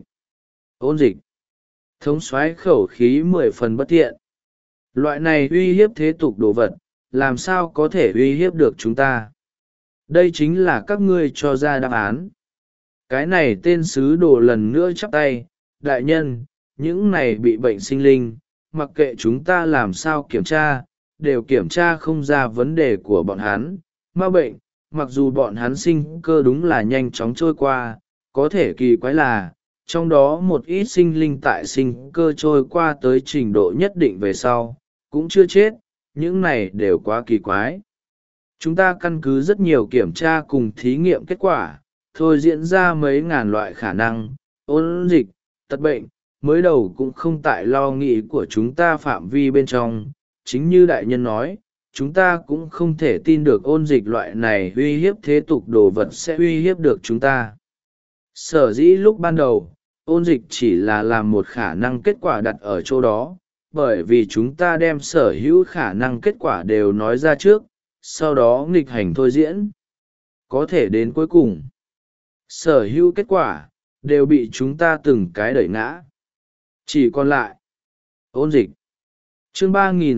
Ôn dịch. Thống soái khẩu khí 10 phần bất thiện. Loại này uy hiếp thế tục đồ vật, làm sao có thể uy hiếp được chúng ta? Đây chính là các ngươi cho ra đáp án. Cái này tên sứ đồ lần nữa chắp tay, đại nhân, những này bị bệnh sinh linh, mặc kệ chúng ta làm sao kiểm tra, đều kiểm tra không ra vấn đề của bọn hắn. Ma bệnh, mặc dù bọn hắn sinh cơ đúng là nhanh chóng trôi qua, có thể kỳ quái là, trong đó một ít sinh linh tại sinh cơ trôi qua tới trình độ nhất định về sau, cũng chưa chết, những này đều quá kỳ quái. Chúng ta căn cứ rất nhiều kiểm tra cùng thí nghiệm kết quả, thôi diễn ra mấy ngàn loại khả năng, ôn dịch, tật bệnh, mới đầu cũng không tại lo nghĩ của chúng ta phạm vi bên trong. Chính như đại nhân nói, chúng ta cũng không thể tin được ôn dịch loại này uy hiếp thế tục đồ vật sẽ uy hiếp được chúng ta. Sở dĩ lúc ban đầu, ôn dịch chỉ là làm một khả năng kết quả đặt ở chỗ đó, bởi vì chúng ta đem sở hữu khả năng kết quả đều nói ra trước, sau đó nghịch hành thôi diễn. Có thể đến cuối cùng, sở hữu kết quả, đều bị chúng ta từng cái đẩy ngã. Chỉ còn lại, ôn dịch. Chương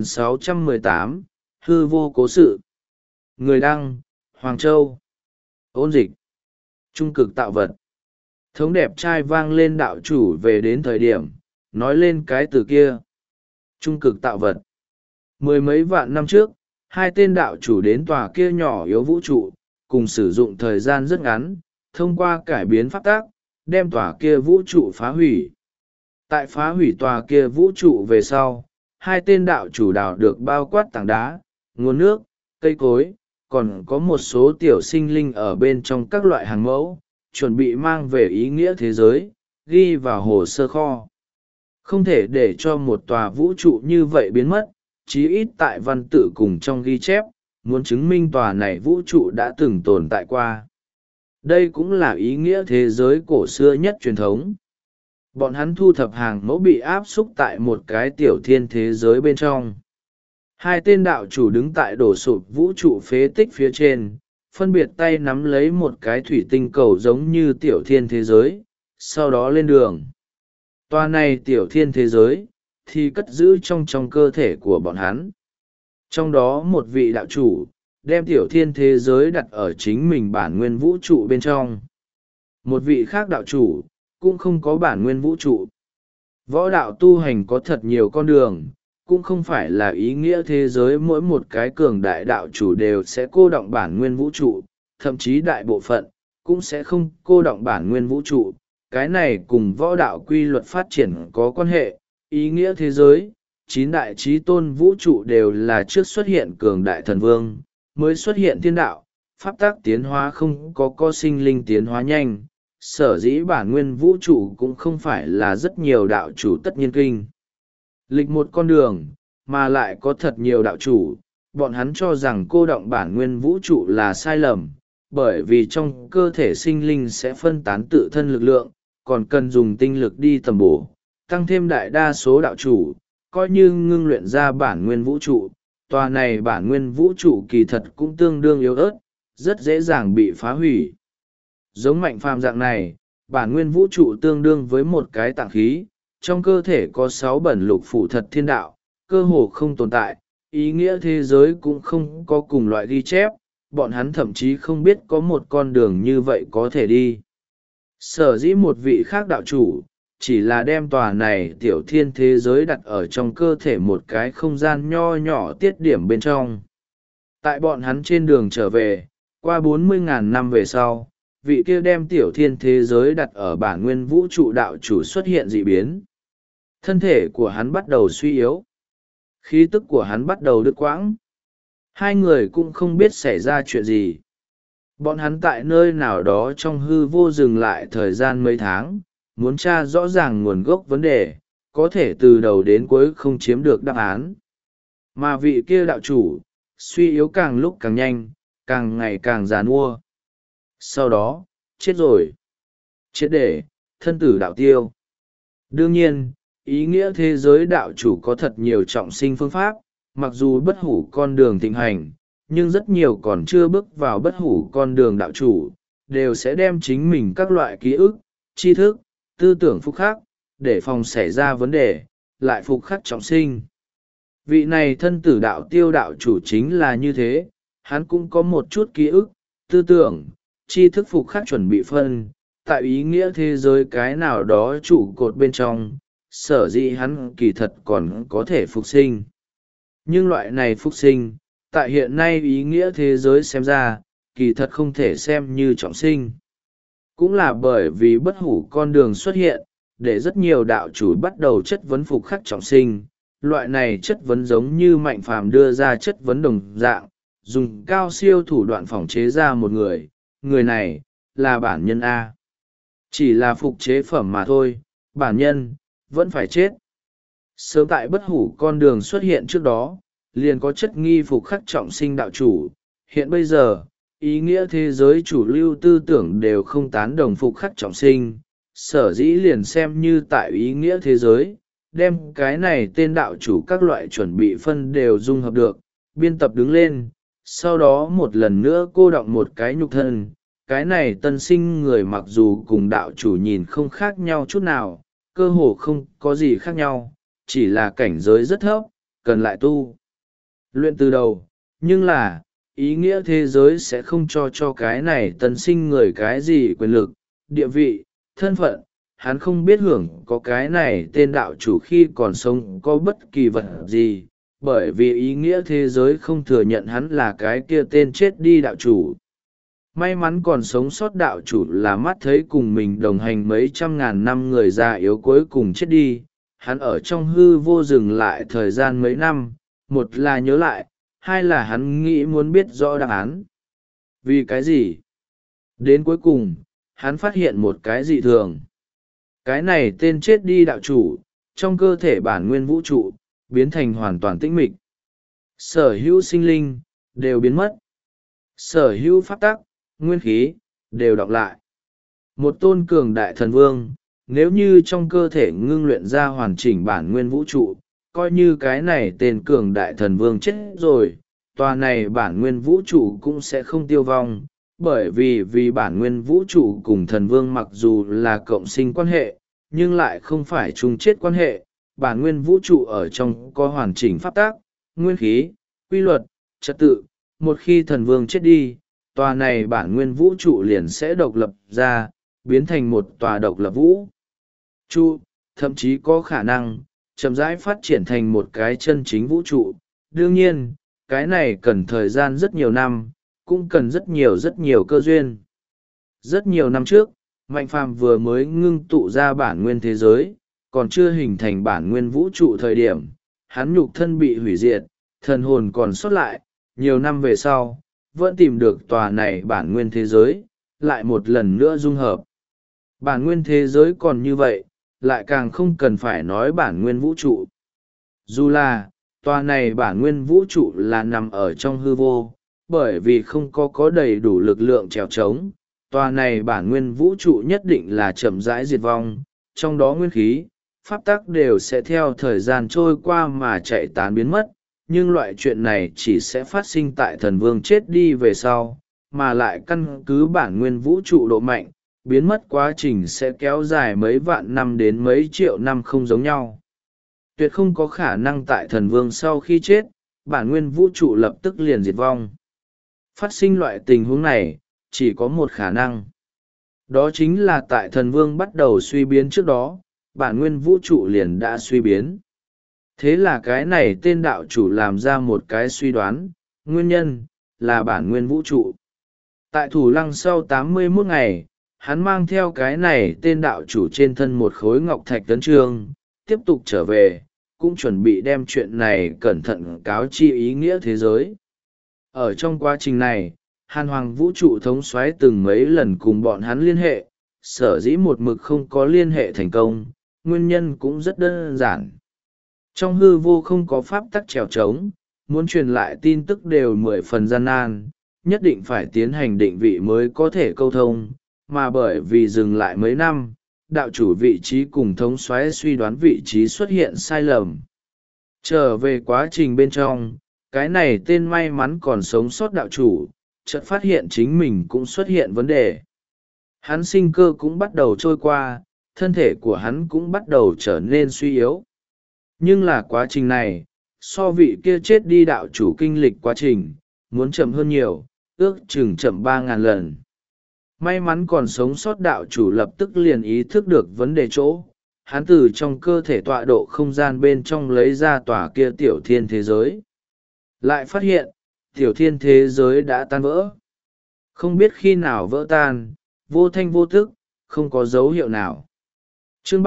3618, hư vô cố sự. Người đăng, Hoàng Châu. Ôn dịch. Trung cực tạo vật. Thống đẹp trai vang lên đạo chủ về đến thời điểm, nói lên cái từ kia. Trung cực tạo vật. Mười mấy vạn năm trước, hai tên đạo chủ đến tòa kia nhỏ yếu vũ trụ, cùng sử dụng thời gian rất ngắn, thông qua cải biến pháp tác, đem tòa kia vũ trụ phá hủy. Tại phá hủy tòa kia vũ trụ về sau, hai tên đạo chủ đào được bao quát tảng đá, nguồn nước, cây cối, còn có một số tiểu sinh linh ở bên trong các loại hàng mẫu, chuẩn bị mang về ý nghĩa thế giới, ghi vào hồ sơ kho. Không thể để cho một tòa vũ trụ như vậy biến mất, chí ít tại văn tự cùng trong ghi chép, muốn chứng minh tòa này vũ trụ đã từng tồn tại qua. Đây cũng là ý nghĩa thế giới cổ xưa nhất truyền thống. Bọn hắn thu thập hàng mẫu bị áp xúc tại một cái tiểu thiên thế giới bên trong. Hai tên đạo chủ đứng tại đổ sụp vũ trụ phế tích phía trên, phân biệt tay nắm lấy một cái thủy tinh cầu giống như tiểu thiên thế giới, sau đó lên đường. Tòa này tiểu thiên thế giới, thì cất giữ trong cơ thể của bọn hắn. Trong đó một vị đạo chủ, đem tiểu thiên thế giới đặt ở chính mình bản nguyên vũ trụ bên trong. Một vị khác đạo chủ, cũng không có bản nguyên vũ trụ. Võ đạo tu hành có thật nhiều con đường, cũng không phải là ý nghĩa thế giới mỗi một cái cường đại đạo chủ đều sẽ cô đọng bản nguyên vũ trụ, thậm chí đại bộ phận, cũng sẽ không cô đọng bản nguyên vũ trụ. Cái này cùng võ đạo quy luật phát triển có quan hệ, ý nghĩa thế giới, 9 đại chí tôn vũ trụ đều là trước xuất hiện cường đại thần vương, mới xuất hiện thiên đạo, pháp tác tiến hóa không có sinh linh tiến hóa nhanh, sở dĩ bản nguyên vũ trụ cũng không phải là rất nhiều đạo chủ tất nhiên kinh lịch một con đường, mà lại có thật nhiều đạo chủ, bọn hắn cho rằng cô đọng bản nguyên vũ trụ là sai lầm, bởi vì trong cơ thể sinh linh sẽ phân tán tự thân lực lượng, còn cần dùng tinh lực đi tầm bổ, tăng thêm đại đa số đạo chủ, coi như ngưng luyện ra bản nguyên vũ trụ, tòa này bản nguyên vũ trụ kỳ thật cũng tương đương yếu ớt, rất dễ dàng bị phá hủy. Giống Mạnh Phàm dạng này, bản nguyên vũ trụ tương đương với một cái tạng khí, trong cơ thể có 6 bẩn lục phủ thật thiên đạo, cơ hồ không tồn tại, ý nghĩa thế giới cũng không có cùng loại ghi chép, bọn hắn thậm chí không biết có một con đường như vậy có thể đi. Sở dĩ một vị khác đạo chủ, chỉ là đem tòa này tiểu thiên thế giới đặt ở trong cơ thể một cái không gian nho nhỏ tiết điểm bên trong. Tại bọn hắn trên đường trở về, qua 40.000 năm về sau, vị kia đem tiểu thiên thế giới đặt ở bản nguyên vũ trụ đạo chủ xuất hiện dị biến. Thân thể của hắn bắt đầu suy yếu. Khí tức của hắn bắt đầu đứt quãng. Hai người cũng không biết xảy ra chuyện gì. Bọn hắn tại nơi nào đó trong hư vô dừng lại thời gian mấy tháng, muốn tra rõ ràng nguồn gốc vấn đề, có thể từ đầu đến cuối không chiếm được đáp án. Mà vị kia đạo chủ, suy yếu càng lúc càng nhanh, càng ngày càng già nua. Sau đó, chết rồi. Chết để, thân tử đạo tiêu. Đương nhiên, ý nghĩa thế giới đạo chủ có thật nhiều trọng sinh phương pháp, mặc dù bất hủ con đường thịnh hành, nhưng rất nhiều còn chưa bước vào bất hủ con đường đạo chủ, đều sẽ đem chính mình các loại ký ức, tri thức, tư tưởng phục khắc, để phòng xảy ra vấn đề, lại phục khắc trọng sinh. Vị này thân tử đạo tiêu đạo chủ chính là như thế, hắn cũng có một chút ký ức, tư tưởng, tri thức phục khắc chuẩn bị phân, tại ý nghĩa thế giới cái nào đó trụ cột bên trong, sở dĩ hắn kỳ thật còn có thể phục sinh. Nhưng loại này phục sinh, tại hiện nay ý nghĩa thế giới xem ra, kỳ thật không thể xem như trọng sinh. Cũng là bởi vì bất hủ con đường xuất hiện, để rất nhiều đạo chủ bắt đầu chất vấn phục khắc trọng sinh. Loại này chất vấn giống như Mạnh Phàm đưa ra chất vấn đồng dạng, dùng cao siêu thủ đoạn phỏng chế ra một người, người này, là bản nhân A. Chỉ là phục chế phẩm mà thôi, bản nhân, vẫn phải chết. Sớm tại bất hủ con đường xuất hiện trước đó, liền có chất nghi phục khắc trọng sinh đạo chủ. Hiện bây giờ, ý nghĩa thế giới chủ lưu tư tưởng đều không tán đồng phục khắc trọng sinh, sở dĩ liền xem như tại ý nghĩa thế giới, đem cái này tên đạo chủ các loại chuẩn bị phân đều dung hợp được, biên tập đứng lên, sau đó một lần nữa cô đọng một cái nhục thân. Cái này tân sinh người mặc dù cùng đạo chủ nhìn không khác nhau chút nào, cơ hồ không có gì khác nhau, chỉ là cảnh giới rất thấp, cần lại tu luyện từ đầu. Nhưng là, ý nghĩa thế giới sẽ không cho cái này tân sinh người cái gì quyền lực, địa vị, thân phận. Hắn không biết hưởng có cái này tên đạo chủ khi còn sống có bất kỳ vật gì, bởi vì ý nghĩa thế giới không thừa nhận hắn là cái kia tên chết đi đạo chủ. May mắn còn sống sót đạo chủ là mắt thấy cùng mình đồng hành mấy trăm ngàn năm người già yếu cuối cùng chết đi. Hắn ở trong hư vô dừng lại thời gian mấy năm, một là nhớ lại, hai là hắn nghĩ muốn biết rõ đáp án. Vì cái gì? Đến cuối cùng, hắn phát hiện một cái dị thường. Cái này tên chết đi đạo chủ, trong cơ thể bản nguyên vũ trụ, biến thành hoàn toàn tĩnh mịch. Sở hữu sinh linh, đều biến mất. Sở hữu pháp tắc, nguyên khí, đều đọng lại. Một tôn cường đại thần vương, nếu như trong cơ thể ngưng luyện ra hoàn chỉnh bản nguyên vũ trụ, coi như cái này tên cường đại thần vương chết rồi, tòa này bản nguyên vũ trụ cũng sẽ không tiêu vong, bởi vì bản nguyên vũ trụ cùng thần vương mặc dù là cộng sinh quan hệ, nhưng lại không phải chung chết quan hệ. Bản nguyên vũ trụ ở trong có hoàn chỉnh pháp tác, nguyên khí, quy luật, trật tự, một khi thần vương chết đi, tòa này bản nguyên vũ trụ liền sẽ độc lập ra, biến thành một tòa độc lập vũ trụ, thậm chí có khả năng chậm rãi phát triển thành một cái chân chính vũ trụ. Đương nhiên, cái này cần thời gian rất nhiều năm, cũng cần rất nhiều cơ duyên. Rất nhiều năm trước, Mạnh Phàm vừa mới ngưng tụ ra bản nguyên thế giới, còn chưa hình thành bản nguyên vũ trụ thời điểm, hắn nhục thân bị hủy diệt, thần hồn còn sót lại, nhiều năm về sau, vẫn tìm được tòa này bản nguyên thế giới, lại một lần nữa dung hợp. Bản nguyên thế giới còn như vậy, lại càng không cần phải nói bản nguyên vũ trụ. Dù là, tòa này bản nguyên vũ trụ là nằm ở trong hư vô, bởi vì không có đầy đủ lực lượng trèo trống, tòa này bản nguyên vũ trụ nhất định là chậm rãi diệt vong, trong đó nguyên khí, pháp tắc đều sẽ theo thời gian trôi qua mà chạy tán biến mất, nhưng loại chuyện này chỉ sẽ phát sinh tại thần vương chết đi về sau, mà lại căn cứ bản nguyên vũ trụ độ mạnh, biến mất quá trình sẽ kéo dài mấy vạn năm đến mấy triệu năm không giống nhau. Tuyệt không có khả năng tại thần vương sau khi chết, bản nguyên vũ trụ lập tức liền diệt vong. Phát sinh loại tình huống này, chỉ có một khả năng. Đó chính là tại thần vương bắt đầu suy biến trước đó, bản nguyên vũ trụ liền đã suy biến. Thế là cái này tên đạo chủ làm ra một cái suy đoán, nguyên nhân là bản nguyên vũ trụ. Tại Thủ Lăng sau 81 ngày, hắn mang theo cái này tên đạo chủ trên thân một khối ngọc thạch tấn trương, tiếp tục trở về, cũng chuẩn bị đem chuyện này cẩn thận cáo chi ý nghĩa thế giới. Ở trong quá trình này, Hàn Hoàng vũ trụ thống soái từng mấy lần cùng bọn hắn liên hệ, sở dĩ một mực không có liên hệ thành công, nguyên nhân cũng rất đơn giản. Trong hư vô không có pháp tắc trèo trống, muốn truyền lại tin tức đều 10 phần gian nan, nhất định phải tiến hành định vị mới có thể câu thông, mà bởi vì dừng lại mấy năm, đạo chủ vị trí cùng thống soái suy đoán vị trí xuất hiện sai lầm. Trở về quá trình bên trong, cái này tên may mắn còn sống sót đạo chủ, chợt phát hiện chính mình cũng xuất hiện vấn đề. Hắn sinh cơ cũng bắt đầu trôi qua, thân thể của hắn cũng bắt đầu trở nên suy yếu. Nhưng là quá trình này, so vị kia chết đi đạo chủ kinh lịch quá trình, muốn chậm hơn nhiều, ước chừng chậm 3.000 lần. May mắn còn sống sót đạo chủ lập tức liền ý thức được vấn đề chỗ, hắn từ trong cơ thể tọa độ không gian bên trong lấy ra tòa kia tiểu thiên thế giới. Lại phát hiện, tiểu thiên thế giới đã tan vỡ. Không biết khi nào vỡ tan, vô thanh vô tức, không có dấu hiệu nào. Chương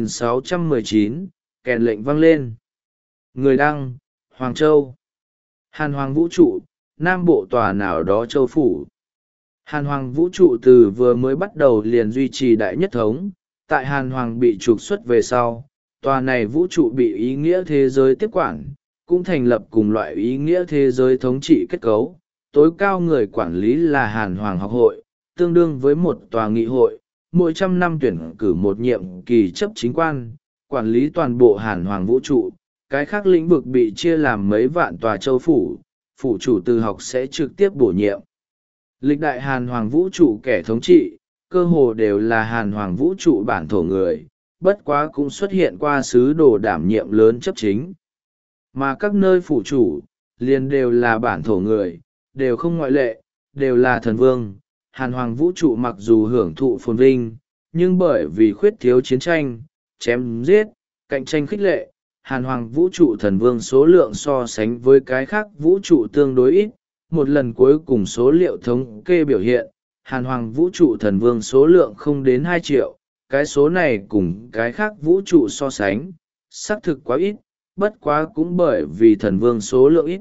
3619, kèn lệnh vang lên. Người đăng, Hoàng Châu. Hàn Hoàng vũ trụ, Nam Bộ tòa nào đó châu phủ. Hàn Hoàng vũ trụ từ vừa mới bắt đầu liền duy trì đại nhất thống, tại Hàn Hoàng bị trục xuất về sau, tòa này vũ trụ bị ý nghĩa thế giới tiếp quản, cũng thành lập cùng loại ý nghĩa thế giới thống trị kết cấu. Tối cao người quản lý là Hàn Hoàng học hội, tương đương với một tòa nghị hội, mỗi 100 năm tuyển cử một nhiệm kỳ chấp chính quan, quản lý toàn bộ Hàn Hoàng vũ trụ. Cái khác lĩnh vực bị chia làm mấy vạn tòa châu phủ, phủ chủ từ học sẽ trực tiếp bổ nhiệm. Lịch đại Hàn Hoàng vũ trụ kẻ thống trị, cơ hồ đều là Hàn Hoàng vũ trụ bản thổ người, bất quá cũng xuất hiện qua sứ đồ đảm nhiệm lớn chấp chính. Mà các nơi phủ chủ, liền đều là bản thổ người, đều không ngoại lệ, đều là thần vương. Hàn Hoàng vũ trụ mặc dù hưởng thụ phồn vinh, nhưng bởi vì khuyết thiếu chiến tranh, chém giết, cạnh tranh khích lệ, Hàn Hoàng vũ trụ thần vương số lượng so sánh với cái khác vũ trụ tương đối ít. Một lần cuối cùng số liệu thống kê biểu hiện, Hàn Hoàng vũ trụ thần vương số lượng không đến 2 triệu, cái số này cùng cái khác vũ trụ so sánh, xác thực quá ít, bất quá cũng bởi vì thần vương số lượng ít,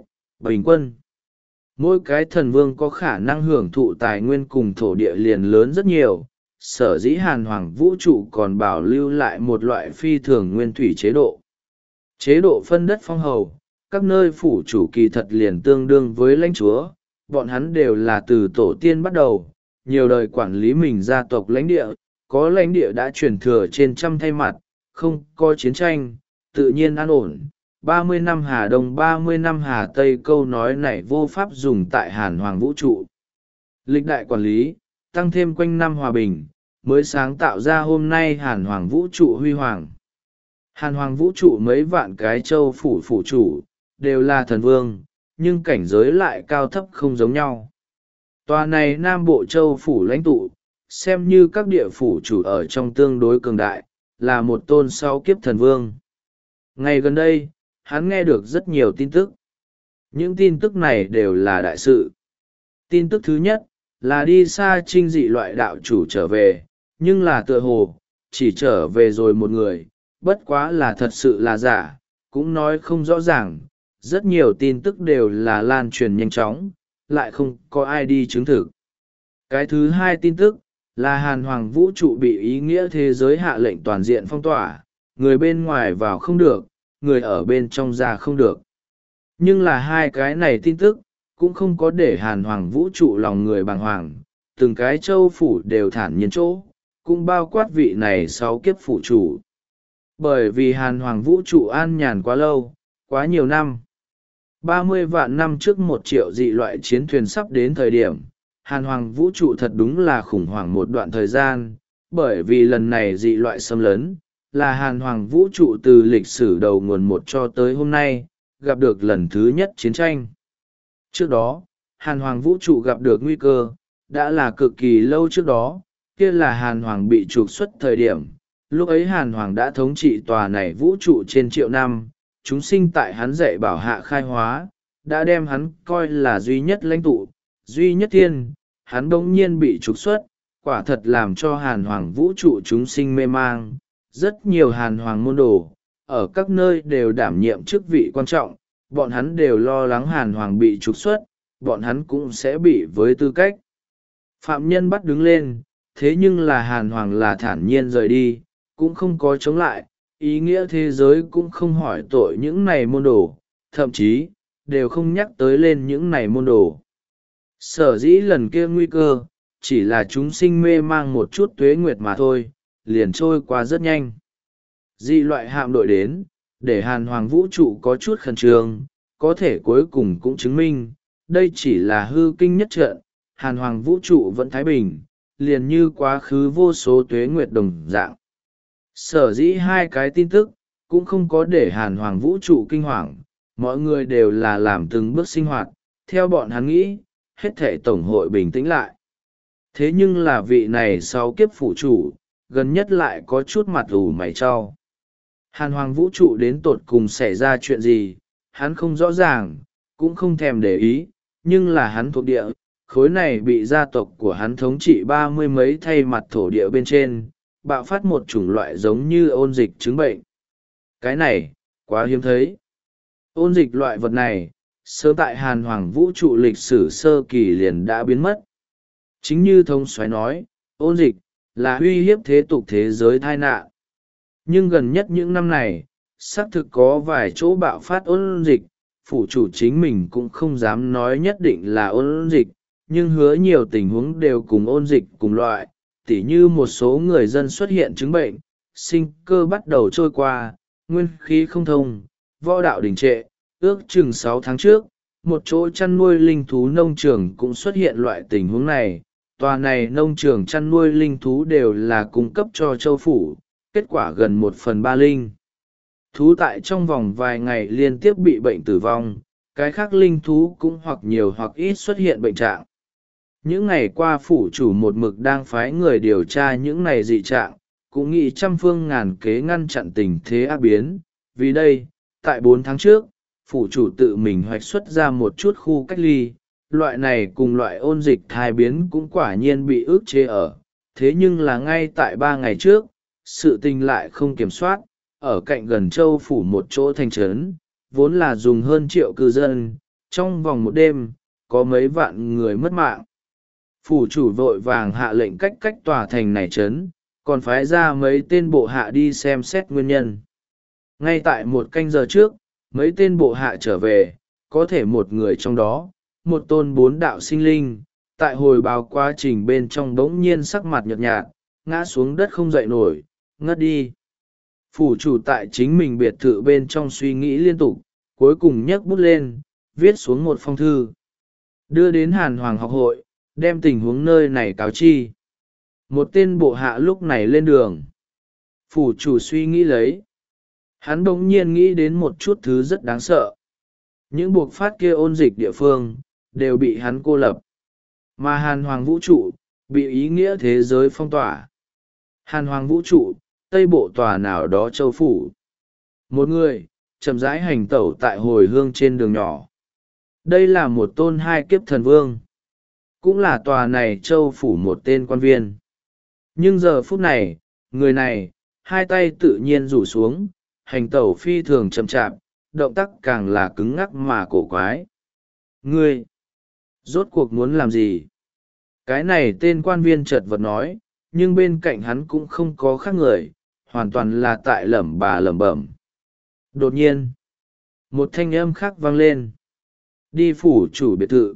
bình quân. Mỗi cái thần vương có khả năng hưởng thụ tài nguyên cùng thổ địa liền lớn rất nhiều, sở dĩ hàn hoàng vũ trụ còn bảo lưu lại một loại phi thường nguyên thủy chế độ. Chế độ phân đất phong hầu, các nơi phủ chủ kỳ thật liền tương đương với lãnh chúa, bọn hắn đều là từ tổ tiên bắt đầu, nhiều đời quản lý mình gia tộc lãnh địa, có lãnh địa đã truyền thừa trên trăm thay mặt, không có chiến tranh, tự nhiên an ổn. 30 năm Hà Đông 30 năm Hà Tây câu nói này vô pháp dùng tại Hàn Hoàng vũ trụ. Lịch đại quản lý, tăng thêm quanh năm hòa bình, mới sáng tạo ra hôm nay Hàn Hoàng vũ trụ huy hoàng. Hàn Hoàng vũ trụ mấy vạn cái châu phủ phủ chủ, đều là thần vương, nhưng cảnh giới lại cao thấp không giống nhau. Tòa này Nam Bộ châu phủ lãnh tụ, xem như các địa phủ chủ ở trong tương đối cường đại, là một tôn sau kiếp thần vương. Ngày gần đây, hắn nghe được rất nhiều tin tức. Những tin tức này đều là đại sự. Tin tức thứ nhất, là đi xa trinh dị loại đạo chủ trở về, nhưng là tựa hồ, chỉ trở về rồi một người, bất quá là thật sự là giả, cũng nói không rõ ràng. Rất nhiều tin tức đều là lan truyền nhanh chóng, lại không có ai đi chứng thực. Cái thứ hai tin tức, là Hàn Hoàng vũ trụ bị ý nghĩa thế giới hạ lệnh toàn diện phong tỏa, người bên ngoài vào không được, người ở bên trong ra không được. Nhưng là hai cái này tin tức, cũng không có để Hàn Hoàng vũ trụ lòng người bàng hoàng, từng cái châu phủ đều thản nhiên chỗ, cũng bao quát vị này sau kiếp phủ chủ. Bởi vì Hàn Hoàng vũ trụ an nhàn quá lâu, quá nhiều năm. 30 vạn năm trước 1 triệu dị loại chiến thuyền sắp đến thời điểm, Hàn Hoàng vũ trụ thật đúng là khủng hoảng một đoạn thời gian, bởi vì lần này dị loại xâm lấn, là Hàn Hoàng vũ trụ từ lịch sử đầu nguồn một cho tới hôm nay, gặp được lần thứ nhất chiến tranh. Trước đó, Hàn Hoàng vũ trụ gặp được nguy cơ, đã là cực kỳ lâu trước đó, kia là Hàn Hoàng bị trục xuất thời điểm. Lúc ấy Hàn Hoàng đã thống trị tòa này vũ trụ trên triệu năm, chúng sinh tại hắn dạy bảo hạ khai hóa, đã đem hắn coi là duy nhất lãnh tụ, duy nhất thiên, hắn bỗng nhiên bị trục xuất, quả thật làm cho Hàn Hoàng vũ trụ chúng sinh mê mang. Rất nhiều Hàn Hoàng môn đồ, ở các nơi đều đảm nhiệm chức vị quan trọng, bọn hắn đều lo lắng Hàn Hoàng bị trục xuất, bọn hắn cũng sẽ bị với tư cách phạm nhân bắt đứng lên, thế nhưng là Hàn Hoàng là thản nhiên rời đi, cũng không có chống lại, ý nghĩa thế giới cũng không hỏi tội những này môn đồ, thậm chí, đều không nhắc tới lên những này môn đồ. Sở dĩ lần kia nguy cơ, chỉ là chúng sinh mê mang một chút tuế nguyệt mà thôi, liền trôi qua rất nhanh. Dị loại hạm đội đến, để Hàn Hoàng vũ trụ có chút khẩn trương, có thể cuối cùng cũng chứng minh, đây chỉ là hư kinh nhất trận, Hàn Hoàng vũ trụ vẫn thái bình, liền như quá khứ vô số tuế nguyệt đồng dạng. Sở dĩ hai cái tin tức, cũng không có để Hàn Hoàng vũ trụ kinh hoàng, mọi người đều là làm từng bước sinh hoạt, theo bọn hắn nghĩ, hết thể tổng hội bình tĩnh lại. Thế nhưng là vị này sau kiếp phủ chủ, gần nhất lại có chút mặt ủ mày cho. Hàn Hoàng vũ trụ đến tột cùng xảy ra chuyện gì, hắn không rõ ràng, cũng không thèm để ý, nhưng là hắn thuộc địa, khối này bị gia tộc của hắn thống trị 30 mấy thay mặt thổ địa bên trên, bạo phát một chủng loại giống như ôn dịch chứng bệnh. Cái này, quá hiếm thấy. Ôn dịch loại vật này, sớm tại Hàn Hoàng vũ trụ lịch sử sơ kỳ liền đã biến mất. Chính như thông soái nói, ôn dịch, là uy hiếp thế tục thế giới tai nạn. Nhưng gần nhất những năm này, xác thực có vài chỗ bạo phát ôn dịch, phủ chủ chính mình cũng không dám nói nhất định là ôn dịch, nhưng hứa nhiều tình huống đều cùng ôn dịch cùng loại, tỉ như một số người dân xuất hiện chứng bệnh, sinh cơ bắt đầu trôi qua, nguyên khí không thông, võ đạo đình trệ. Ước chừng 6 tháng trước, một chỗ chăn nuôi linh thú nông trường cũng xuất hiện loại tình huống này. Tòa này nông trường chăn nuôi linh thú đều là cung cấp cho châu phủ, kết quả gần 1/3 linh thú tại trong vòng vài ngày liên tiếp bị bệnh tử vong, cái khác linh thú cũng hoặc nhiều hoặc ít xuất hiện bệnh trạng. Những ngày qua phủ chủ một mực đang phái người điều tra những này dị trạng, cũng nghĩ trăm phương ngàn kế ngăn chặn tình thế ác biến. Vì đây, tại 4 tháng trước, phủ chủ tự mình hoạch xuất ra một chút khu cách ly, loại này cùng loại ôn dịch thai biến cũng quả nhiên bị ức chế ở. Thế nhưng là ngay tại 3 ngày trước, sự tình lại không kiểm soát, ở cạnh gần châu phủ một chỗ thành trấn, vốn là dùng hơn 1 triệu cư dân, trong vòng một đêm có mấy vạn người mất mạng. Phủ chủ vội vàng hạ lệnh cách tòa thành này trấn, còn phái ra mấy tên bộ hạ đi xem xét nguyên nhân. Ngay tại một canh giờ trước, mấy tên bộ hạ trở về, có thể một người trong đó, một tôn bốn đạo sinh linh, tại hồi báo quá trình bên trong bỗng nhiên sắc mặt nhợt nhạt, ngã xuống đất không dậy nổi, ngất đi. Phủ chủ tại chính mình biệt thự bên trong suy nghĩ liên tục, cuối cùng nhấc bút lên, viết xuống một phong thư. Đưa đến Hàn Hoàng học hội, đem tình huống nơi này cáo chi. Một tên bộ hạ lúc này lên đường. Phủ chủ suy nghĩ lấy. Hắn bỗng nhiên nghĩ đến một chút thứ rất đáng sợ. Những buộc phát kia ôn dịch địa phương, đều bị hắn cô lập. Mà Hàn Hoàng vũ trụ, bị ý nghĩa thế giới phong tỏa. Hàn Hoàng vũ trụ, tây bộ tòa nào đó châu phủ. Một người, chậm rãi hành tẩu tại hồi hương trên đường nhỏ. Đây là một tôn hai kiếp thần vương. Cũng là tòa này châu phủ một tên quan viên. Nhưng giờ phút này, người này, hai tay tự nhiên rủ xuống, hành tẩu phi thường chậm chạp, động tác càng là cứng ngắc mà cổ quái. Ngươi, rốt cuộc muốn làm gì? Cái này tên quan viên chợt vật nói, nhưng bên cạnh hắn cũng không có khác người, hoàn toàn là tại lẩm bà lẩm bẩm. Đột nhiên, một thanh âm khác vang lên. Đi phủ chủ biệt thự.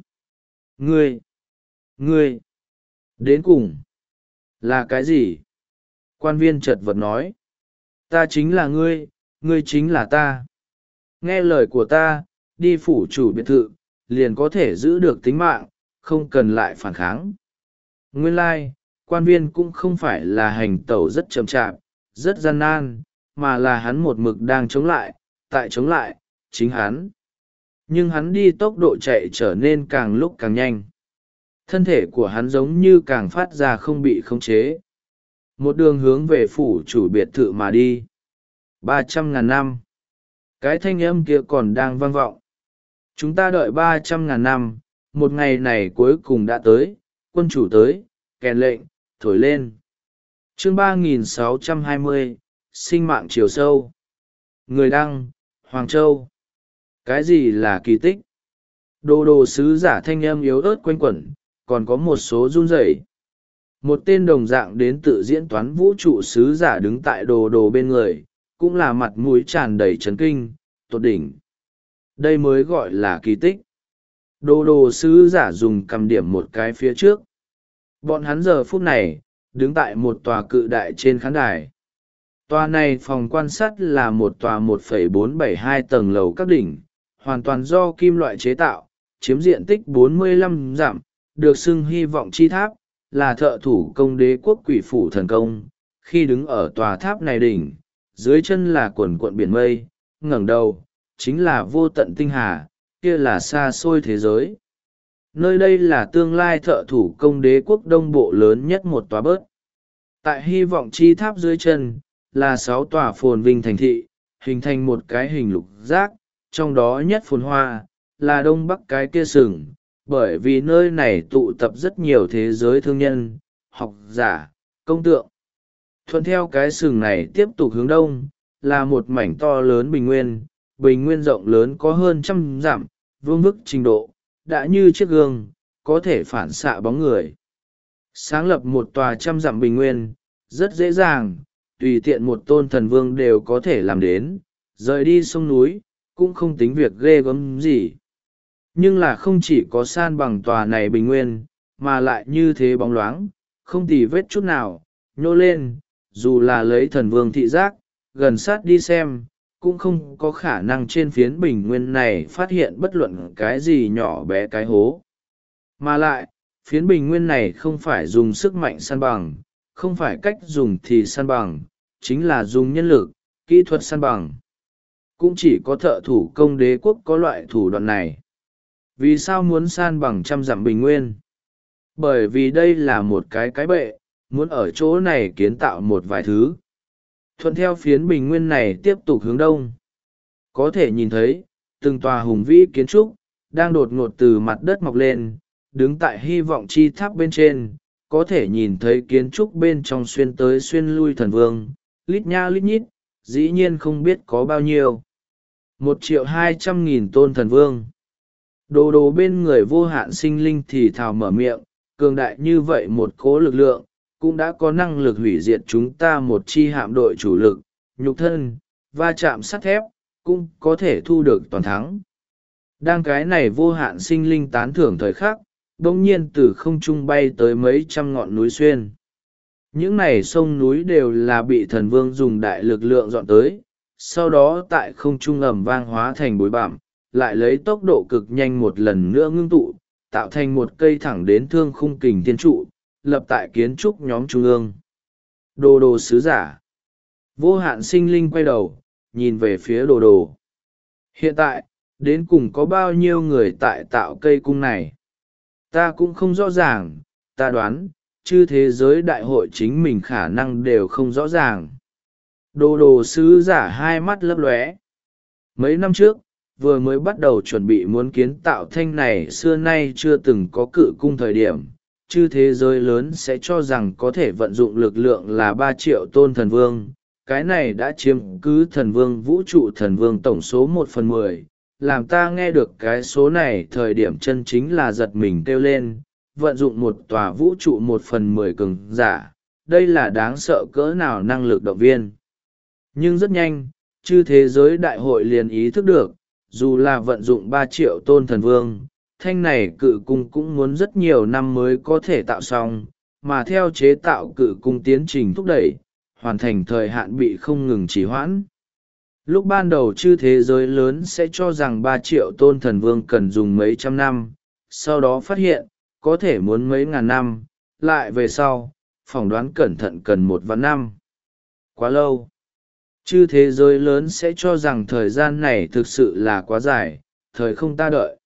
Ngươi, đến cùng, là cái gì? Quan viên chợt vật nói. Ta chính là ngươi, ngươi chính là ta. Nghe lời của ta, đi phủ chủ biệt thự, liền có thể giữ được tính mạng, không cần lại phản kháng. Nguyên lai, quan viên cũng không phải là hành tẩu rất chậm chạp, rất gian nan, mà là hắn một mực đang chống lại, tại chống lại, chính hắn. Nhưng hắn đi tốc độ chạy trở nên càng lúc càng nhanh. Thân thể của hắn giống như càng phát ra không bị khống chế. Một đường hướng về phủ chủ biệt thự mà đi. 300.000 năm. Cái thanh âm kia còn đang vang vọng. Chúng ta đợi 300.000 năm, một ngày này cuối cùng đã tới, quân chủ tới, kèn lệnh, thổi lên. Chương 3620, sinh mạng chiều sâu. Người đăng, Hoàng Châu. Cái gì là kỳ tích? Đồ sứ giả thanh âm yếu ớt quanh quẩn, còn có một số run rẩy. Một tên đồng dạng đến tự diễn toán vũ trụ sứ giả đứng tại đồ bên người, cũng là mặt mũi tràn đầy chấn kinh, tột đỉnh. Đây mới gọi là kỳ tích. Đồ sứ giả dùng cầm điểm một cái phía trước. Bọn hắn giờ phút này, đứng tại một tòa cự đại trên khán đài. Tòa này phòng quan sát là một tòa 1,472 tầng lầu các đỉnh, hoàn toàn do kim loại chế tạo, chiếm diện tích 45 dặm, được xưng hy vọng chi tháp, là thợ thủ công đế quốc quỷ phủ thần công. Khi đứng ở tòa tháp này đỉnh, dưới chân là quần quận biển mây, ngẩng đầu, chính là vô tận tinh hà, kia là xa xôi thế giới. Nơi đây là tương lai thợ thủ công đế quốc đông bộ lớn nhất một tòa bớt. Tại hy vọng chi tháp dưới chân, là 6 tòa phồn vinh thành thị, hình thành một cái hình lục giác, trong đó nhất phồn hoa, là đông bắc cái kia sừng, bởi vì nơi này tụ tập rất nhiều thế giới thương nhân, học giả, công tượng. Thuận theo cái sừng này tiếp tục hướng đông, là một mảnh to lớn bình nguyên rộng lớn có hơn 100 dặm, vương vức trình độ, đã như chiếc gương, có thể phản xạ bóng người. Sáng lập một tòa 100 dặm bình nguyên, rất dễ dàng, tùy tiện một tôn thần vương đều có thể làm đến, rời đi sông núi, cũng không tính việc ghê gớm gì. Nhưng là không chỉ có san bằng tòa này bình nguyên, mà lại như thế bóng loáng, không tì vết chút nào, nhô lên, dù là lấy thần vương thị giác, gần sát đi xem, cũng không có khả năng trên phiến bình nguyên này phát hiện bất luận cái gì nhỏ bé cái hố. Mà lại, phiến bình nguyên này không phải dùng sức mạnh săn bằng, không phải cách dùng thì săn bằng, chính là dùng nhân lực, kỹ thuật săn bằng. Cũng chỉ có thợ thủ công đế quốc có loại thủ đoạn này. Vì sao muốn san bằng 100 dặm bình nguyên? Bởi vì đây là một cái bệ, muốn ở chỗ này kiến tạo một vài thứ. Thuận theo phiến bình nguyên này tiếp tục hướng đông. Có thể nhìn thấy, từng tòa hùng vĩ kiến trúc, đang đột ngột từ mặt đất mọc lên, đứng tại hy vọng chi tháp bên trên, có thể nhìn thấy kiến trúc bên trong xuyên tới xuyên lui thần vương, lít nha lít nhít, dĩ nhiên không biết có bao nhiêu. 1.200.000 tôn thần vương. Đồ đồ bên người vô hạn sinh linh thì thào mở miệng, cường đại như vậy một cỗ lực lượng, cũng đã có năng lực hủy diệt chúng ta một chi hạm đội chủ lực, nhục thân, va chạm sắt thép, cũng có thể thu được toàn thắng. Đang cái này vô hạn sinh linh tán thưởng thời khắc, bỗng nhiên từ không trung bay tới mấy trăm ngọn núi xuyên. Những này sông núi đều là bị thần vương dùng đại lực lượng dọn tới, sau đó tại không trung ầm vang hóa thành bụi bặm, lại lấy tốc độ cực nhanh một lần nữa ngưng tụ, tạo thành một cây thẳng đến thương khung kình thiên trụ, lập tại kiến trúc nhóm trung ương. Đồ đồ sứ giả. Vô hạn sinh linh quay đầu, nhìn về phía đồ đồ. Hiện tại, đến cùng có bao nhiêu người tại tạo cây cung này? Ta cũng không rõ ràng, ta đoán, chư thế giới đại hội chính mình khả năng đều không rõ ràng. Đồ đồ sứ giả hai mắt lấp lóe. Mấy năm trước, vừa mới bắt đầu chuẩn bị muốn kiến tạo thanh này xưa nay chưa từng có cự cung thời điểm, chư thế giới lớn sẽ cho rằng có thể vận dụng lực lượng là 3 triệu tôn thần vương. Cái này đã chiếm cứ thần vương vũ trụ thần vương tổng số 1/10, làm ta nghe được cái số này thời điểm chân chính là giật mình kêu lên, vận dụng một tòa vũ trụ 1/10 cường giả, đây là đáng sợ cỡ nào năng lực động viên. Nhưng rất nhanh, chư thế giới đại hội liền ý thức được, dù là vận dụng 3 triệu tôn thần vương, thanh này cự cung cũng muốn rất nhiều năm mới có thể tạo xong, mà theo chế tạo cự cung tiến trình thúc đẩy, hoàn thành thời hạn bị không ngừng trì hoãn. Lúc ban đầu chư thế giới lớn sẽ cho rằng 3 triệu tôn thần vương cần dùng mấy trăm năm, sau đó phát hiện, có thể muốn mấy ngàn năm, lại về sau, phỏng đoán cẩn thận cần 1 vạn năm. Quá lâu. Chư thế giới lớn sẽ cho rằng thời gian này thực sự là quá dài, thời không ta đợi.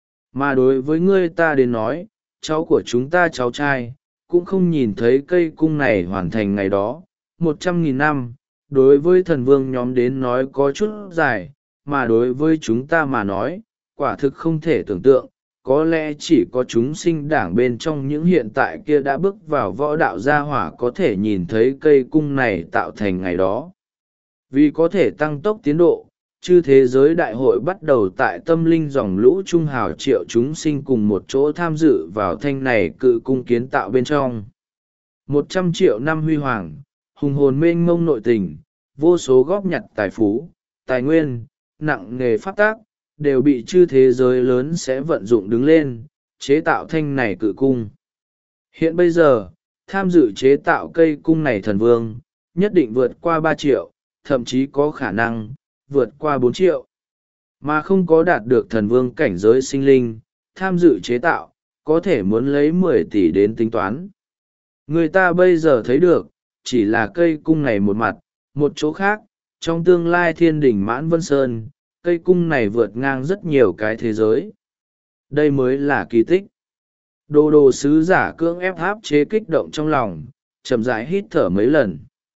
Mà đối với ngươi ta đến nói, cháu của chúng ta cháu trai, cũng không nhìn thấy cây cung này hoàn thành ngày đó, 100.000 năm, đối với thần vương nhóm đến nói có chút dài, mà đối với chúng ta mà nói, quả thực không thể tưởng tượng, có lẽ chỉ có chúng sinh đảng bên trong những hiện tại kia đã bước vào võ đạo gia hỏa có thể nhìn thấy cây cung này tạo thành ngày đó. Vì có thể tăng tốc tiến độ, chư thế giới đại hội bắt đầu tại tâm linh dòng lũ trung hào triệu chúng sinh cùng một chỗ tham dự vào thanh này cự cung kiến tạo bên trong. 100 triệu năm huy hoàng, hùng hồn mênh mông nội tình, vô số góp nhặt tài phú, tài nguyên, nặng nghề pháp tác, đều bị chư thế giới lớn sẽ vận dụng đứng lên, chế tạo thanh này cự cung. Hiện bây giờ, tham dự chế tạo cây cung này thần vương, nhất định vượt qua 3 triệu, thậm chí có khả năng vượt qua 4 triệu. Mà không có đạt được thần vương cảnh giới sinh linh, tham dự chế tạo, có thể muốn lấy 10 tỷ đến tính toán. Người ta bây giờ thấy được, chỉ là cây cung này một mặt, một chỗ khác, trong tương lai thiên đỉnh Mãn Vân Sơn, cây cung này vượt ngang rất nhiều cái thế giới. Đây mới là kỳ tích. Đồ đồ sứ giả cưỡng ép áp chế kích động trong lòng, chậm rãi hít thở mấy lần.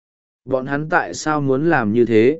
Bọn hắn tại sao muốn làm như thế?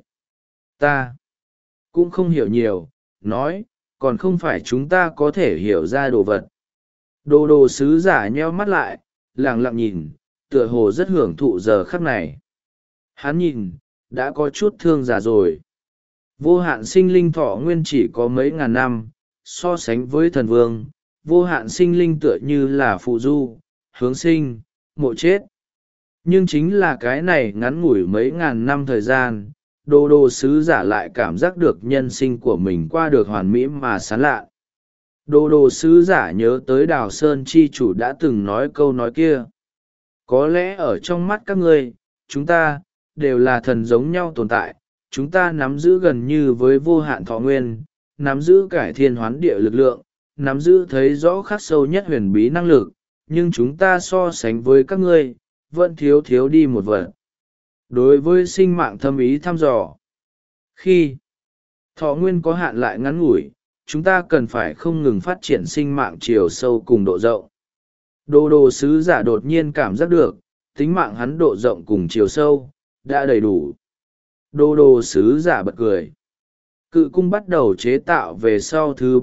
Ta cũng không hiểu nhiều, nói, còn không phải chúng ta có thể hiểu ra đồ vật. Đồ đồ sứ giả nheo mắt lại, lặng lặng nhìn, tựa hồ rất hưởng thụ giờ khắc này. Hắn nhìn, đã có chút thương già rồi. Vô hạn sinh linh thọ nguyên chỉ có mấy ngàn năm, so sánh với thần vương, vô hạn sinh linh tựa như là phụ du, hướng sinh, mộ chết. Nhưng chính là cái này ngắn ngủi mấy ngàn năm thời gian, đồ đồ sứ giả lại cảm giác được nhân sinh của mình qua được hoàn mỹ mà sán lạ. Đồ đồ sứ giả nhớ tới Đào Sơn chi chủ đã từng nói câu nói kia. Có lẽ ở trong mắt các ngươi, chúng ta, đều là thần giống nhau tồn tại, chúng ta nắm giữ gần như với vô hạn thọ nguyên, nắm giữ cải thiên hoán địa lực lượng, nắm giữ thấy rõ khắc sâu nhất huyền bí năng lực, nhưng chúng ta so sánh với các ngươi, vẫn thiếu thiếu đi một vật. Đối với sinh mạng thâm ý thăm dò, khi thọ nguyên có hạn lại ngắn ngủi, chúng ta cần phải không ngừng phát triển sinh mạng chiều sâu cùng độ rộng. Đồ đồ sứ giả đột nhiên cảm giác được, tính mạng hắn độ rộng cùng chiều sâu, đã đầy đủ. Đồ đồ sứ giả bật cười. Cự cung bắt đầu chế tạo về sau thứ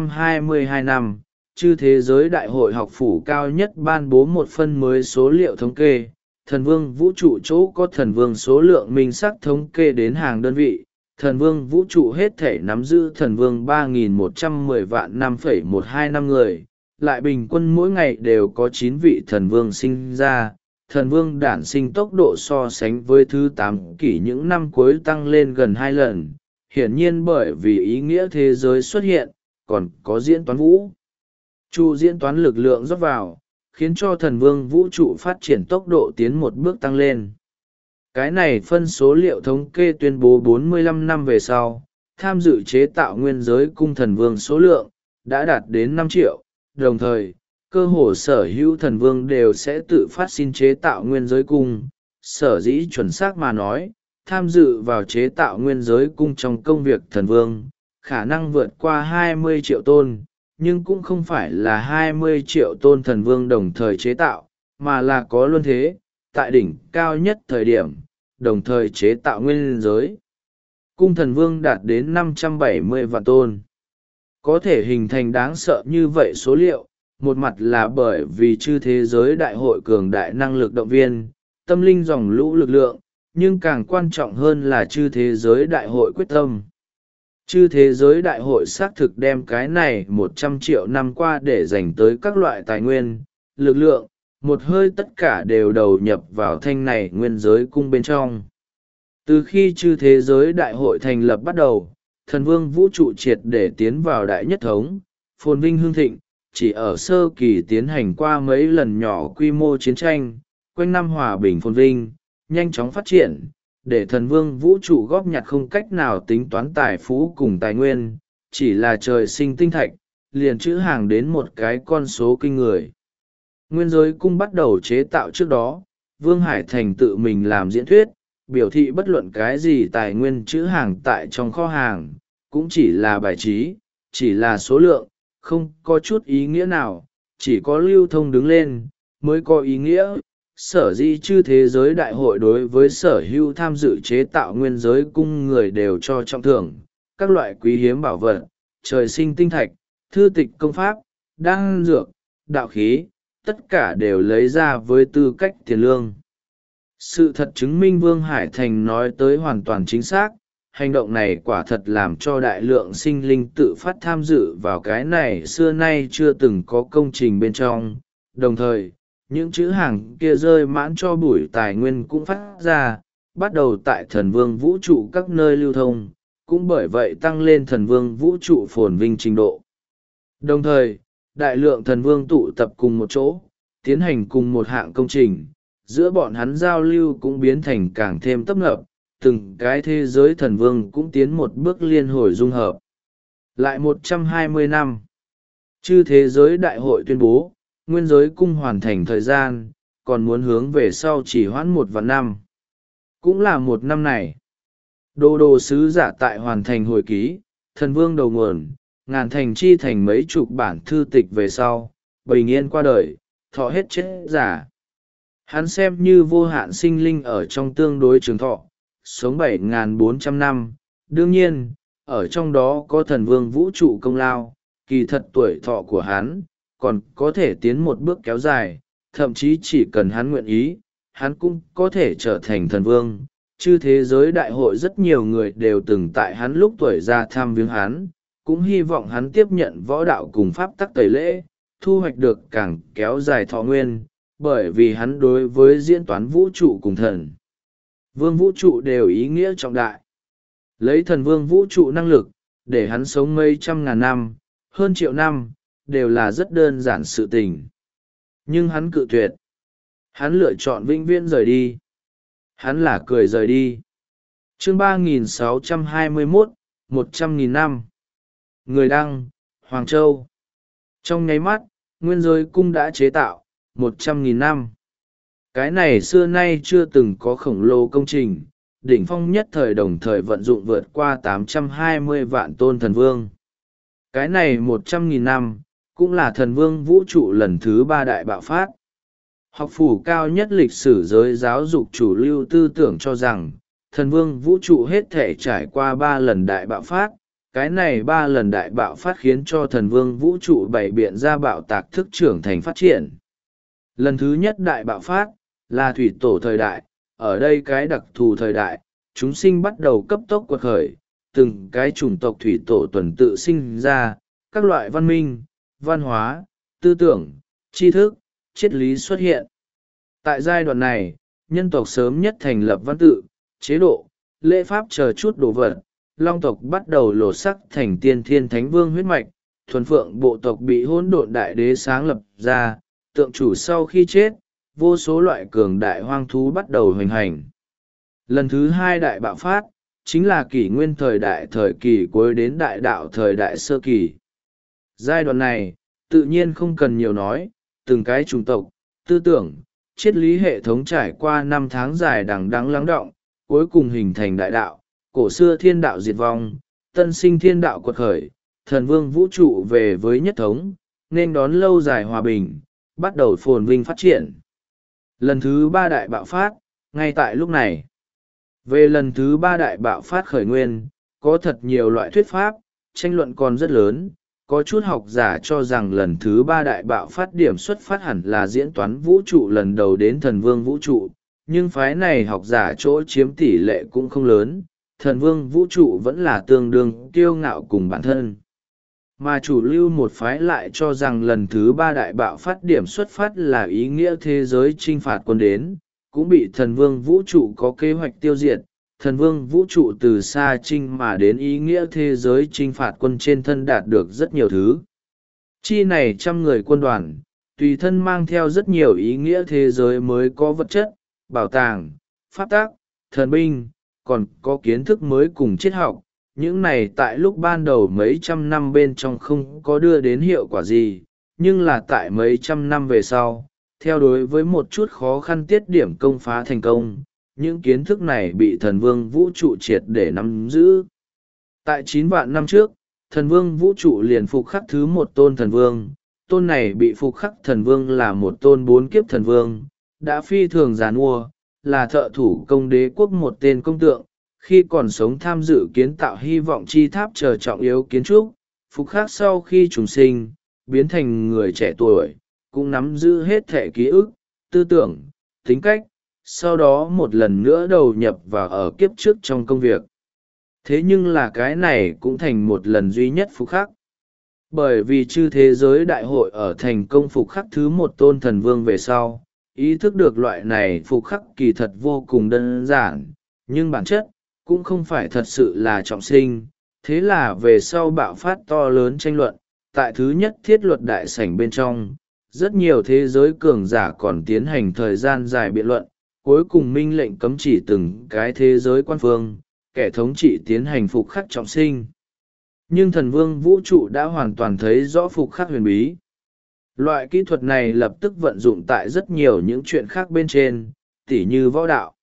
422 năm, chư thế giới đại hội học phủ cao nhất ban bố một phân mới số liệu thống kê. Thần vương vũ trụ chỗ có thần vương số lượng minh sắc thống kê đến hàng đơn vị, thần vương vũ trụ hết thể nắm giữ thần vương 3.110 vạn 5,125 người, lại bình quân mỗi ngày đều có 9 vị thần vương sinh ra. Thần vương đản sinh tốc độ so sánh với thứ 8 kỷ những năm cuối tăng lên gần 2 lần, hiển nhiên bởi vì ý nghĩa thế giới xuất hiện, còn có diễn toán vũ trụ diễn toán lực lượng rót vào, khiến cho thần vương vũ trụ phát triển tốc độ tiến một bước tăng lên. Cái này phân số liệu thống kê tuyên bố 45 năm về sau, tham dự chế tạo nguyên giới cung thần vương số lượng đã đạt đến 5 triệu, đồng thời, cơ hồ sở hữu thần vương đều sẽ tự phát xin chế tạo nguyên giới cung. Sở dĩ chuẩn xác mà nói, tham dự vào chế tạo nguyên giới cung trong công việc thần vương, khả năng vượt qua 20 triệu tôn, nhưng cũng không phải là 20 triệu tôn thần vương đồng thời chế tạo, mà là có luân thế, tại đỉnh cao nhất thời điểm, đồng thời chế tạo nguyên giới. Cung thần vương đạt đến 570 vạn tôn. Có thể hình thành đáng sợ như vậy số liệu, một mặt là bởi vì chư thế giới đại hội cường đại năng lực động viên, tâm linh dòng lũ lực lượng, nhưng càng quan trọng hơn là chư thế giới đại hội quyết tâm. Chư thế giới đại hội xác thực đem cái này 100 triệu năm qua để dành tới các loại tài nguyên, lực lượng, một hơi tất cả đều đầu nhập vào thanh này nguyên giới cung bên trong. Từ khi chư thế giới đại hội thành lập bắt đầu, thần vương vũ trụ triệt để tiến vào đại nhất thống, phồn vinh hương thịnh, chỉ ở sơ kỳ tiến hành qua mấy lần nhỏ quy mô chiến tranh, quanh năm hòa bình phồn vinh, nhanh chóng phát triển, để thần vương vũ trụ góp nhặt không cách nào tính toán tài phú cùng tài nguyên, chỉ là trời sinh tinh thạch, liền chữ hàng đến một cái con số kinh người. Nguyên giới cung bắt đầu chế tạo trước đó, Vương Hải Thành tự mình làm diễn thuyết, biểu thị bất luận cái gì tài nguyên chữ hàng tại trong kho hàng, cũng chỉ là bài trí, chỉ là số lượng, không có chút ý nghĩa nào, chỉ có lưu thông đứng lên, mới có ý nghĩa. Sở dĩ chư thế giới đại hội đối với sở hữu tham dự chế tạo nguyên giới cung người đều cho trọng thưởng, các loại quý hiếm bảo vật, trời sinh tinh thạch, thư tịch công pháp, đan dược, đạo khí, tất cả đều lấy ra với tư cách tiền lương. Sự thật chứng minh Vương Hải Thành nói tới hoàn toàn chính xác, hành động này quả thật làm cho đại lượng sinh linh tự phát tham dự vào cái này xưa nay chưa từng có công trình bên trong, đồng thời, những chữ hàng kia rơi mãn cho bụi tài nguyên cũng phát ra, bắt đầu tại thần vương vũ trụ các nơi lưu thông, cũng bởi vậy tăng lên thần vương vũ trụ phồn vinh trình độ. Đồng thời, đại lượng thần vương tụ tập cùng một chỗ, tiến hành cùng một hạng công trình, giữa bọn hắn giao lưu cũng biến thành càng thêm tấp nập, từng cái thế giới thần vương cũng tiến một bước liên hồi dung hợp. Lại 120 năm, chư thế giới đại hội tuyên bố, nguyên giới cung hoàn thành thời gian, còn muốn hướng về sau chỉ hoãn 1 vạn năm. Cũng là 1 năm này. Đồ sứ giả tại hoàn thành hồi ký, thần vương đầu nguồn, ngàn thành chi thành mấy chục bản thư tịch về sau, bình yên qua đời, thọ hết chết giả. Hắn xem như vô hạn sinh linh ở trong tương đối trường thọ, sống 7.400 năm. Đương nhiên, ở trong đó có thần vương vũ trụ công lao, kỳ thật tuổi thọ của hắn, còn có thể tiến một bước kéo dài, thậm chí chỉ cần hắn nguyện ý, hắn cũng có thể trở thành thần vương. Chư thế giới đại hội rất nhiều người đều từng tại hắn lúc tuổi già thăm viếng hắn, cũng hy vọng hắn tiếp nhận võ đạo cùng pháp tắc tẩy lễ, thu hoạch được càng kéo dài thọ nguyên, bởi vì hắn đối với diễn toán vũ trụ cùng thần vương vũ trụ đều ý nghĩa trọng đại. Lấy thần vương vũ trụ năng lực, để hắn sống mấy trăm ngàn năm, hơn triệu năm, đều là rất đơn giản sự tình. Nhưng hắn cự tuyệt. Hắn lựa chọn vĩnh viễn rời đi. Hắn là cười rời đi. Chương 3621, 100.000 năm. Người đăng, Hoàng Châu. Trong nháy mắt, nguyên giới cung đã chế tạo 100.000 năm. Cái này xưa nay chưa từng có khổng lồ công trình, đỉnh phong nhất thời đồng thời vận dụng vượt qua 820 vạn tôn thần vương. Cái này 100.000 năm, cũng là thần vương vũ trụ lần thứ 3 đại bạo phát. Học phủ cao nhất lịch sử giới giáo dục chủ lưu tư tưởng cho rằng, thần vương vũ trụ hết thể trải qua 3 lần đại bạo phát. Cái này 3 lần đại bạo phát khiến cho thần vương vũ trụ bày biện ra bạo tạc thức trưởng thành phát triển. Lần thứ nhất đại bạo phát, là thủy tổ thời đại, ở đây cái đặc thù thời đại, chúng sinh bắt đầu cấp tốc quật khởi, từng cái chủng tộc thủy tổ tuần tự sinh ra, các loại văn minh, văn hóa, tư tưởng, tri thức, triết lý xuất hiện. Tại giai đoạn này, nhân tộc sớm nhất thành lập văn tự, chế độ, lễ pháp chờ chút đồ vật. Long tộc bắt đầu lột sắc thành tiên thiên thánh vương huyết mạch, thuần phượng bộ tộc bị hỗn độn đại đế sáng lập ra, tượng chủ sau khi chết, vô số loại cường đại hoang thú bắt đầu hoành hành. Lần thứ hai đại bạo phát, chính là kỷ nguyên thời đại thời kỳ cuối đến đại đạo thời đại sơ kỳ. Giai đoạn này, tự nhiên không cần nhiều nói, từng cái chủng tộc, tư tưởng, triết lý hệ thống trải qua 5 tháng dài đằng đẵng lắng đọng, cuối cùng hình thành đại đạo, cổ xưa thiên đạo diệt vong, tân sinh thiên đạo quật khởi, thần vương vũ trụ về với nhất thống, nên đón lâu dài hòa bình, bắt đầu phồn vinh phát triển. Lần thứ 3 đại bạo phát, ngay tại lúc này. Về lần thứ 3 đại bạo phát khởi nguyên, có thật nhiều loại thuyết pháp, tranh luận còn rất lớn. Có chút học giả cho rằng lần thứ 3 đại bạo phát điểm xuất phát hẳn là diễn toán vũ trụ lần đầu đến thần vương vũ trụ, nhưng phái này học giả chỗ chiếm tỷ lệ cũng không lớn, thần vương vũ trụ vẫn là tương đương kiêu ngạo cùng bản thân. Mà chủ lưu một phái lại cho rằng lần thứ 3 đại bạo phát điểm xuất phát là ý nghĩa thế giới chinh phạt quân đến, cũng bị thần vương vũ trụ có kế hoạch tiêu diệt. Thần vương vũ trụ từ xa chinh mà đến ý nghĩa thế giới chinh phạt quân trên thân đạt được rất nhiều thứ. Chi này 100 người quân đoàn, tùy thân mang theo rất nhiều ý nghĩa thế giới mới có vật chất, bảo tàng, pháp tác, thần binh, còn có kiến thức mới cùng triết học. Những này tại lúc ban đầu mấy trăm năm bên trong không có đưa đến hiệu quả gì, nhưng là tại mấy trăm năm về sau, theo đối với một chút khó khăn tiết điểm công phá thành công, những kiến thức này bị thần vương vũ trụ triệt để nắm giữ. Tại 9 vạn năm trước, thần vương vũ trụ liền phục khắc thứ một tôn thần vương, tôn này bị phục khắc thần vương là một tôn 4 kiếp thần vương, đã phi thường giàn mua, là thợ thủ công đế quốc một tên công tượng, khi còn sống tham dự kiến tạo hy vọng chi tháp chờ trọng yếu kiến trúc, phục khắc sau khi trùng sinh, biến thành người trẻ tuổi, cũng nắm giữ hết thể ký ức, tư tưởng, tính cách, sau đó một lần nữa đầu nhập vào ở kiếp trước trong công việc. Thế nhưng là cái này cũng thành một lần duy nhất phục khắc. Bởi vì chư thế giới đại hội ở thành công phục khắc thứ một tôn thần vương về sau, ý thức được loại này phục khắc kỳ thật vô cùng đơn giản, nhưng bản chất cũng không phải thật sự là trọng sinh. Thế là về sau bạo phát to lớn tranh luận, tại thứ nhất thiết luật đại sảnh bên trong, rất nhiều thế giới cường giả còn tiến hành thời gian dài biện luận, cuối cùng minh lệnh cấm chỉ từng cái thế giới quan phương, kẻ thống trị tiến hành phục khắc trọng sinh. Nhưng thần vương vũ trụ đã hoàn toàn thấy rõ phục khắc huyền bí. Loại kỹ thuật này lập tức vận dụng tại rất nhiều những chuyện khác bên trên, tỉ như võ đạo.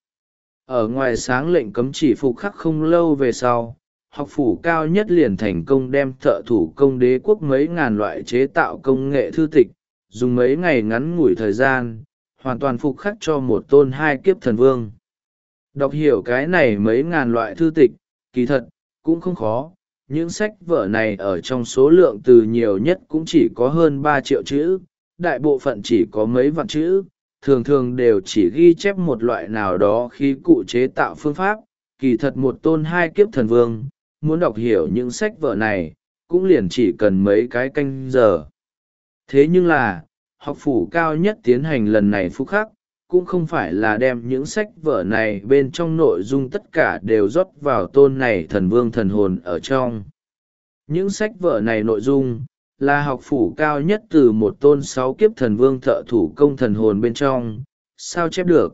Ở ngoài sáng lệnh cấm chỉ phục khắc không lâu về sau, học phủ cao nhất liền thành công đem thợ thủ công đế quốc mấy ngàn loại chế tạo công nghệ thư tịch, dùng mấy ngày ngắn ngủi thời gian, hoàn toàn phục khắc cho một tôn 2 kiếp thần vương. Đọc hiểu cái này mấy ngàn loại thư tịch, kỳ thật, cũng không khó. Những sách vở này ở trong số lượng từ nhiều nhất cũng chỉ có hơn 3 triệu chữ, đại bộ phận chỉ có mấy vạn chữ, thường thường đều chỉ ghi chép một loại nào đó khí cụ chế tạo phương pháp. Kỳ thật một tôn 2 kiếp thần vương, muốn đọc hiểu những sách vở này, cũng liền chỉ cần mấy cái canh giờ. Thế nhưng là, học phủ cao nhất tiến hành lần này phục khắc, cũng không phải là đem những sách vở này bên trong nội dung tất cả đều rót vào tôn này thần vương thần hồn ở trong. Những sách vở này nội dung, là học phủ cao nhất từ một tôn 6 kiếp thần vương thợ thủ công thần hồn bên trong, sao chép được.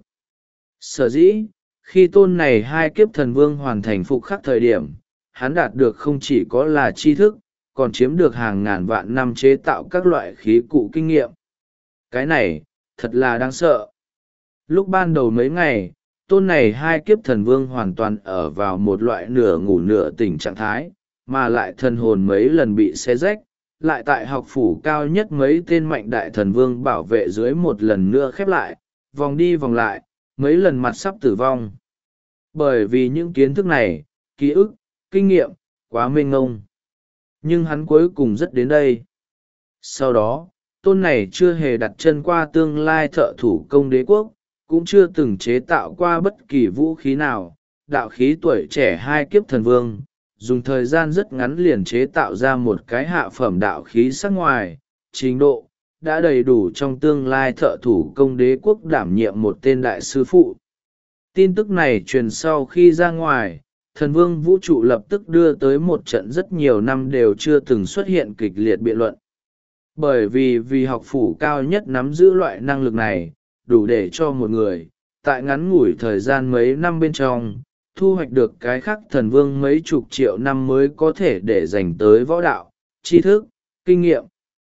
Sở dĩ, khi tôn này 2 kiếp thần vương hoàn thành phục khắc thời điểm, hắn đạt được không chỉ có là tri thức, còn chiếm được hàng ngàn vạn năm chế tạo các loại khí cụ kinh nghiệm. Cái này, thật là đáng sợ. Lúc ban đầu mấy ngày, tôn này 2 kiếp thần vương hoàn toàn ở vào một loại nửa ngủ nửa tỉnh trạng thái, mà lại thần hồn mấy lần bị xé rách, lại tại học phủ cao nhất mấy tên mạnh đại thần vương bảo vệ dưới một lần nữa khép lại, vòng đi vòng lại, mấy lần mặt sắp tử vong. Bởi vì những kiến thức này, ký ức, kinh nghiệm, quá mênh ngông. Nhưng hắn cuối cùng rất đến đây. Sau đó, tôn này chưa hề đặt chân qua tương lai thợ thủ công đế quốc, cũng chưa từng chế tạo qua bất kỳ vũ khí nào, đạo khí tuổi trẻ 2 kiếp thần vương, dùng thời gian rất ngắn liền chế tạo ra một cái hạ phẩm đạo khí sắc ngoài, trình độ đã đầy đủ trong tương lai thợ thủ công đế quốc đảm nhiệm một tên đại sư phụ. Tin tức này truyền sau khi ra ngoài, thần vương vũ trụ lập tức đưa tới một trận rất nhiều năm đều chưa từng xuất hiện kịch liệt biện luận. Bởi vì học phủ cao nhất nắm giữ loại năng lực này, đủ để cho một người, tại ngắn ngủi thời gian mấy năm bên trong, thu hoạch được cái khác thần vương mấy chục triệu năm mới có thể để dành tới võ đạo, tri thức, kinh nghiệm.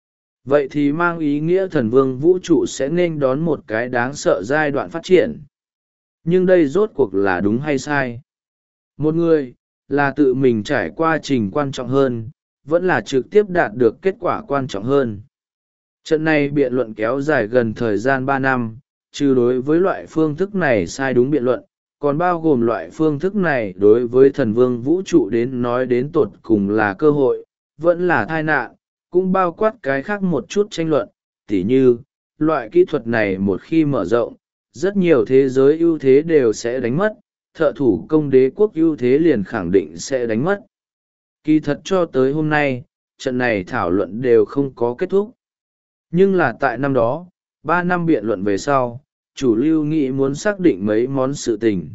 Vậy thì mang ý nghĩa thần vương vũ trụ sẽ nên đón một cái đáng sợ giai đoạn phát triển. Nhưng đây rốt cuộc là đúng hay sai? Một người, là tự mình trải qua trình quan trọng hơn, vẫn là trực tiếp đạt được kết quả quan trọng hơn. Trận này biện luận kéo dài gần thời gian 3 năm, trừ đối với loại phương thức này sai đúng biện luận, còn bao gồm loại phương thức này đối với thần vương vũ trụ đến nói đến tột cùng là cơ hội, vẫn là tai nạn, cũng bao quát cái khác một chút tranh luận, tỉ như, loại kỹ thuật này một khi mở rộng, rất nhiều thế giới ưu thế đều sẽ đánh mất, thợ thủ công đế quốc ưu thế liền khẳng định sẽ đánh mất. Kỳ thật cho tới hôm nay, trận này thảo luận đều không có kết thúc. Nhưng là tại năm đó, 3 năm biện luận về sau, chủ lưu nghĩ muốn xác định mấy món sự tình.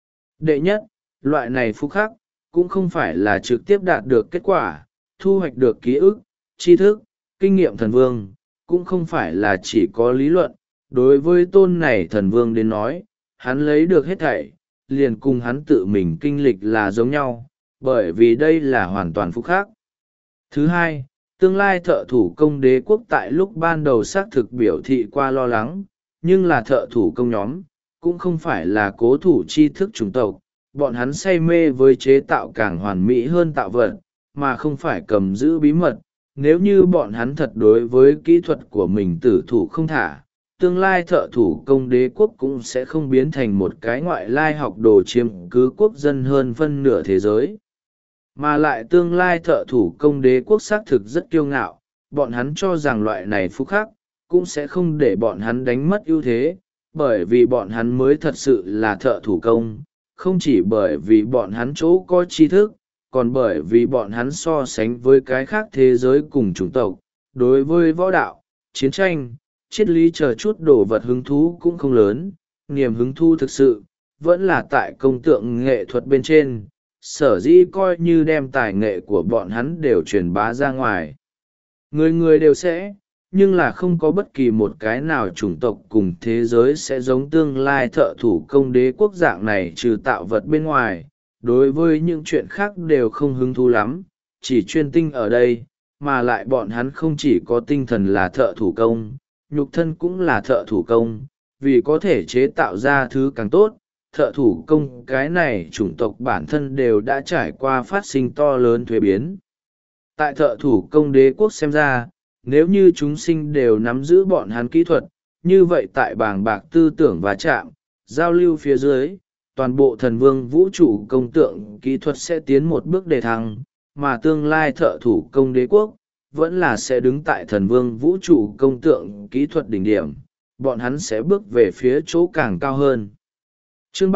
Đệ nhất, loại này phúc khắc, cũng không phải là trực tiếp đạt được kết quả, thu hoạch được ký ức, tri thức, kinh nghiệm thần vương, cũng không phải là chỉ có lý luận. Đối với tôn này thần vương đến nói, hắn lấy được hết thảy, liền cùng hắn tự mình kinh lịch là giống nhau, bởi vì đây là hoàn toàn phúc khắc. Thứ hai, tương lai thợ thủ công đế quốc tại lúc ban đầu xác thực biểu thị qua lo lắng, nhưng là thợ thủ công nhóm, cũng không phải là cố thủ tri thức chủng tộc, bọn hắn say mê với chế tạo càng hoàn mỹ hơn tạo vật, mà không phải cầm giữ bí mật. Nếu như bọn hắn thật đối với kỹ thuật của mình tử thủ không thả, tương lai thợ thủ công đế quốc cũng sẽ không biến thành một cái ngoại lai học đồ chiếm cứ quốc dân hơn phân nửa thế giới. Mà lại tương lai thợ thủ công đế quốc xác thực rất kiêu ngạo, bọn hắn cho rằng loại này phúc khắc, cũng sẽ không để bọn hắn đánh mất ưu thế, bởi vì bọn hắn mới thật sự là thợ thủ công, không chỉ bởi vì bọn hắn chỗ có tri thức, còn bởi vì bọn hắn so sánh với cái khác thế giới cùng chủng tộc, đối với võ đạo, chiến tranh, triết lý chờ chút đồ vật hứng thú cũng không lớn, niềm hứng thú thực sự, vẫn là tại công tượng nghệ thuật bên trên, sở dĩ coi như đem tài nghệ của bọn hắn đều truyền bá ra ngoài. Người người đều sẽ, nhưng là không có bất kỳ một cái nào chủng tộc cùng thế giới sẽ giống tương lai thợ thủ công đế quốc dạng này trừ tạo vật bên ngoài, đối với những chuyện khác đều không hứng thú lắm, chỉ chuyên tinh ở đây, mà lại bọn hắn không chỉ có tinh thần là thợ thủ công, nhục thân cũng là thợ thủ công, vì có thể chế tạo ra thứ càng tốt. Thợ thủ công cái này chủng tộc bản thân đều đã trải qua phát sinh to lớn thuế biến. Tại thợ thủ công đế quốc xem ra, nếu như chúng sinh đều nắm giữ bọn hắn kỹ thuật, như vậy tại bàng bạc tư tưởng và chạm, giao lưu phía dưới, toàn bộ thần vương vũ trụ công tượng kỹ thuật sẽ tiến một bước đề thăng, mà tương lai thợ thủ công đế quốc, vẫn là sẽ đứng tại thần vương vũ trụ công tượng kỹ thuật đỉnh điểm, bọn hắn sẽ bước về phía chỗ càng cao hơn. Chương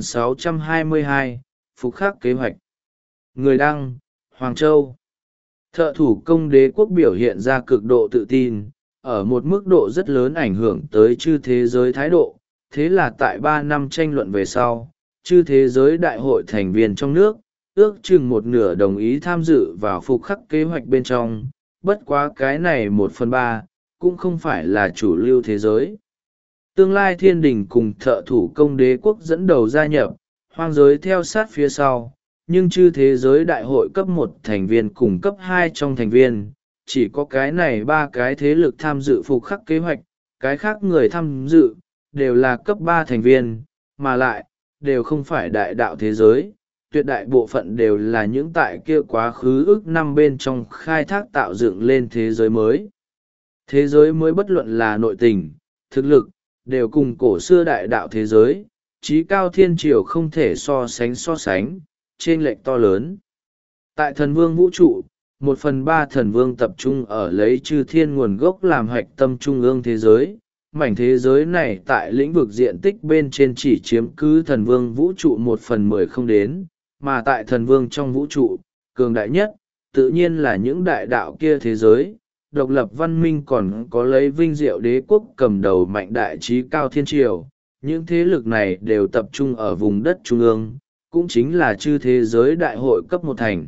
3622, Phục khắc kế hoạch. Người đăng, Hoàng Châu. Thợ thủ công đế quốc biểu hiện ra cực độ tự tin, ở một mức độ rất lớn ảnh hưởng tới chư thế giới thái độ. Thế là tại 3 năm tranh luận về sau, chư thế giới đại hội thành viên trong nước, ước chừng một nửa đồng ý tham dự vào phục khắc kế hoạch bên trong, bất quá cái này 1/3, cũng không phải là chủ lưu thế giới. Tương lai thiên đình cùng thợ thủ công đế quốc dẫn đầu gia nhập, hoang giới theo sát phía sau, nhưng chư thế giới đại hội cấp 1 thành viên cùng cấp 2 trong thành viên, chỉ có cái này 3 cái thế lực tham dự phục khắc kế hoạch, cái khác người tham dự, đều là cấp 3 thành viên, mà lại, đều không phải đại đạo thế giới, tuyệt đại bộ phận đều là những tại kia quá khứ ước năm bên trong khai thác tạo dựng lên thế giới mới. Thế giới mới bất luận là nội tình, thực lực, đều cùng cổ xưa đại đạo thế giới, trí cao thiên triều không thể so sánh, chênh lệch to lớn. Tại thần vương vũ trụ, 1/3 thần vương tập trung ở lấy chư thiên nguồn gốc làm hạch tâm trung ương thế giới. Mảnh thế giới này tại lĩnh vực diện tích bên trên chỉ chiếm cứ thần vương vũ trụ 1/10 không đến, mà tại thần vương trong vũ trụ, cường đại nhất, tự nhiên là những đại đạo kia thế giới, độc lập văn minh còn có lấy vinh diệu đế quốc cầm đầu mạnh đại trí cao thiên triều. Những thế lực này đều tập trung ở vùng đất trung ương, cũng chính là chư thế giới đại hội cấp 1 thành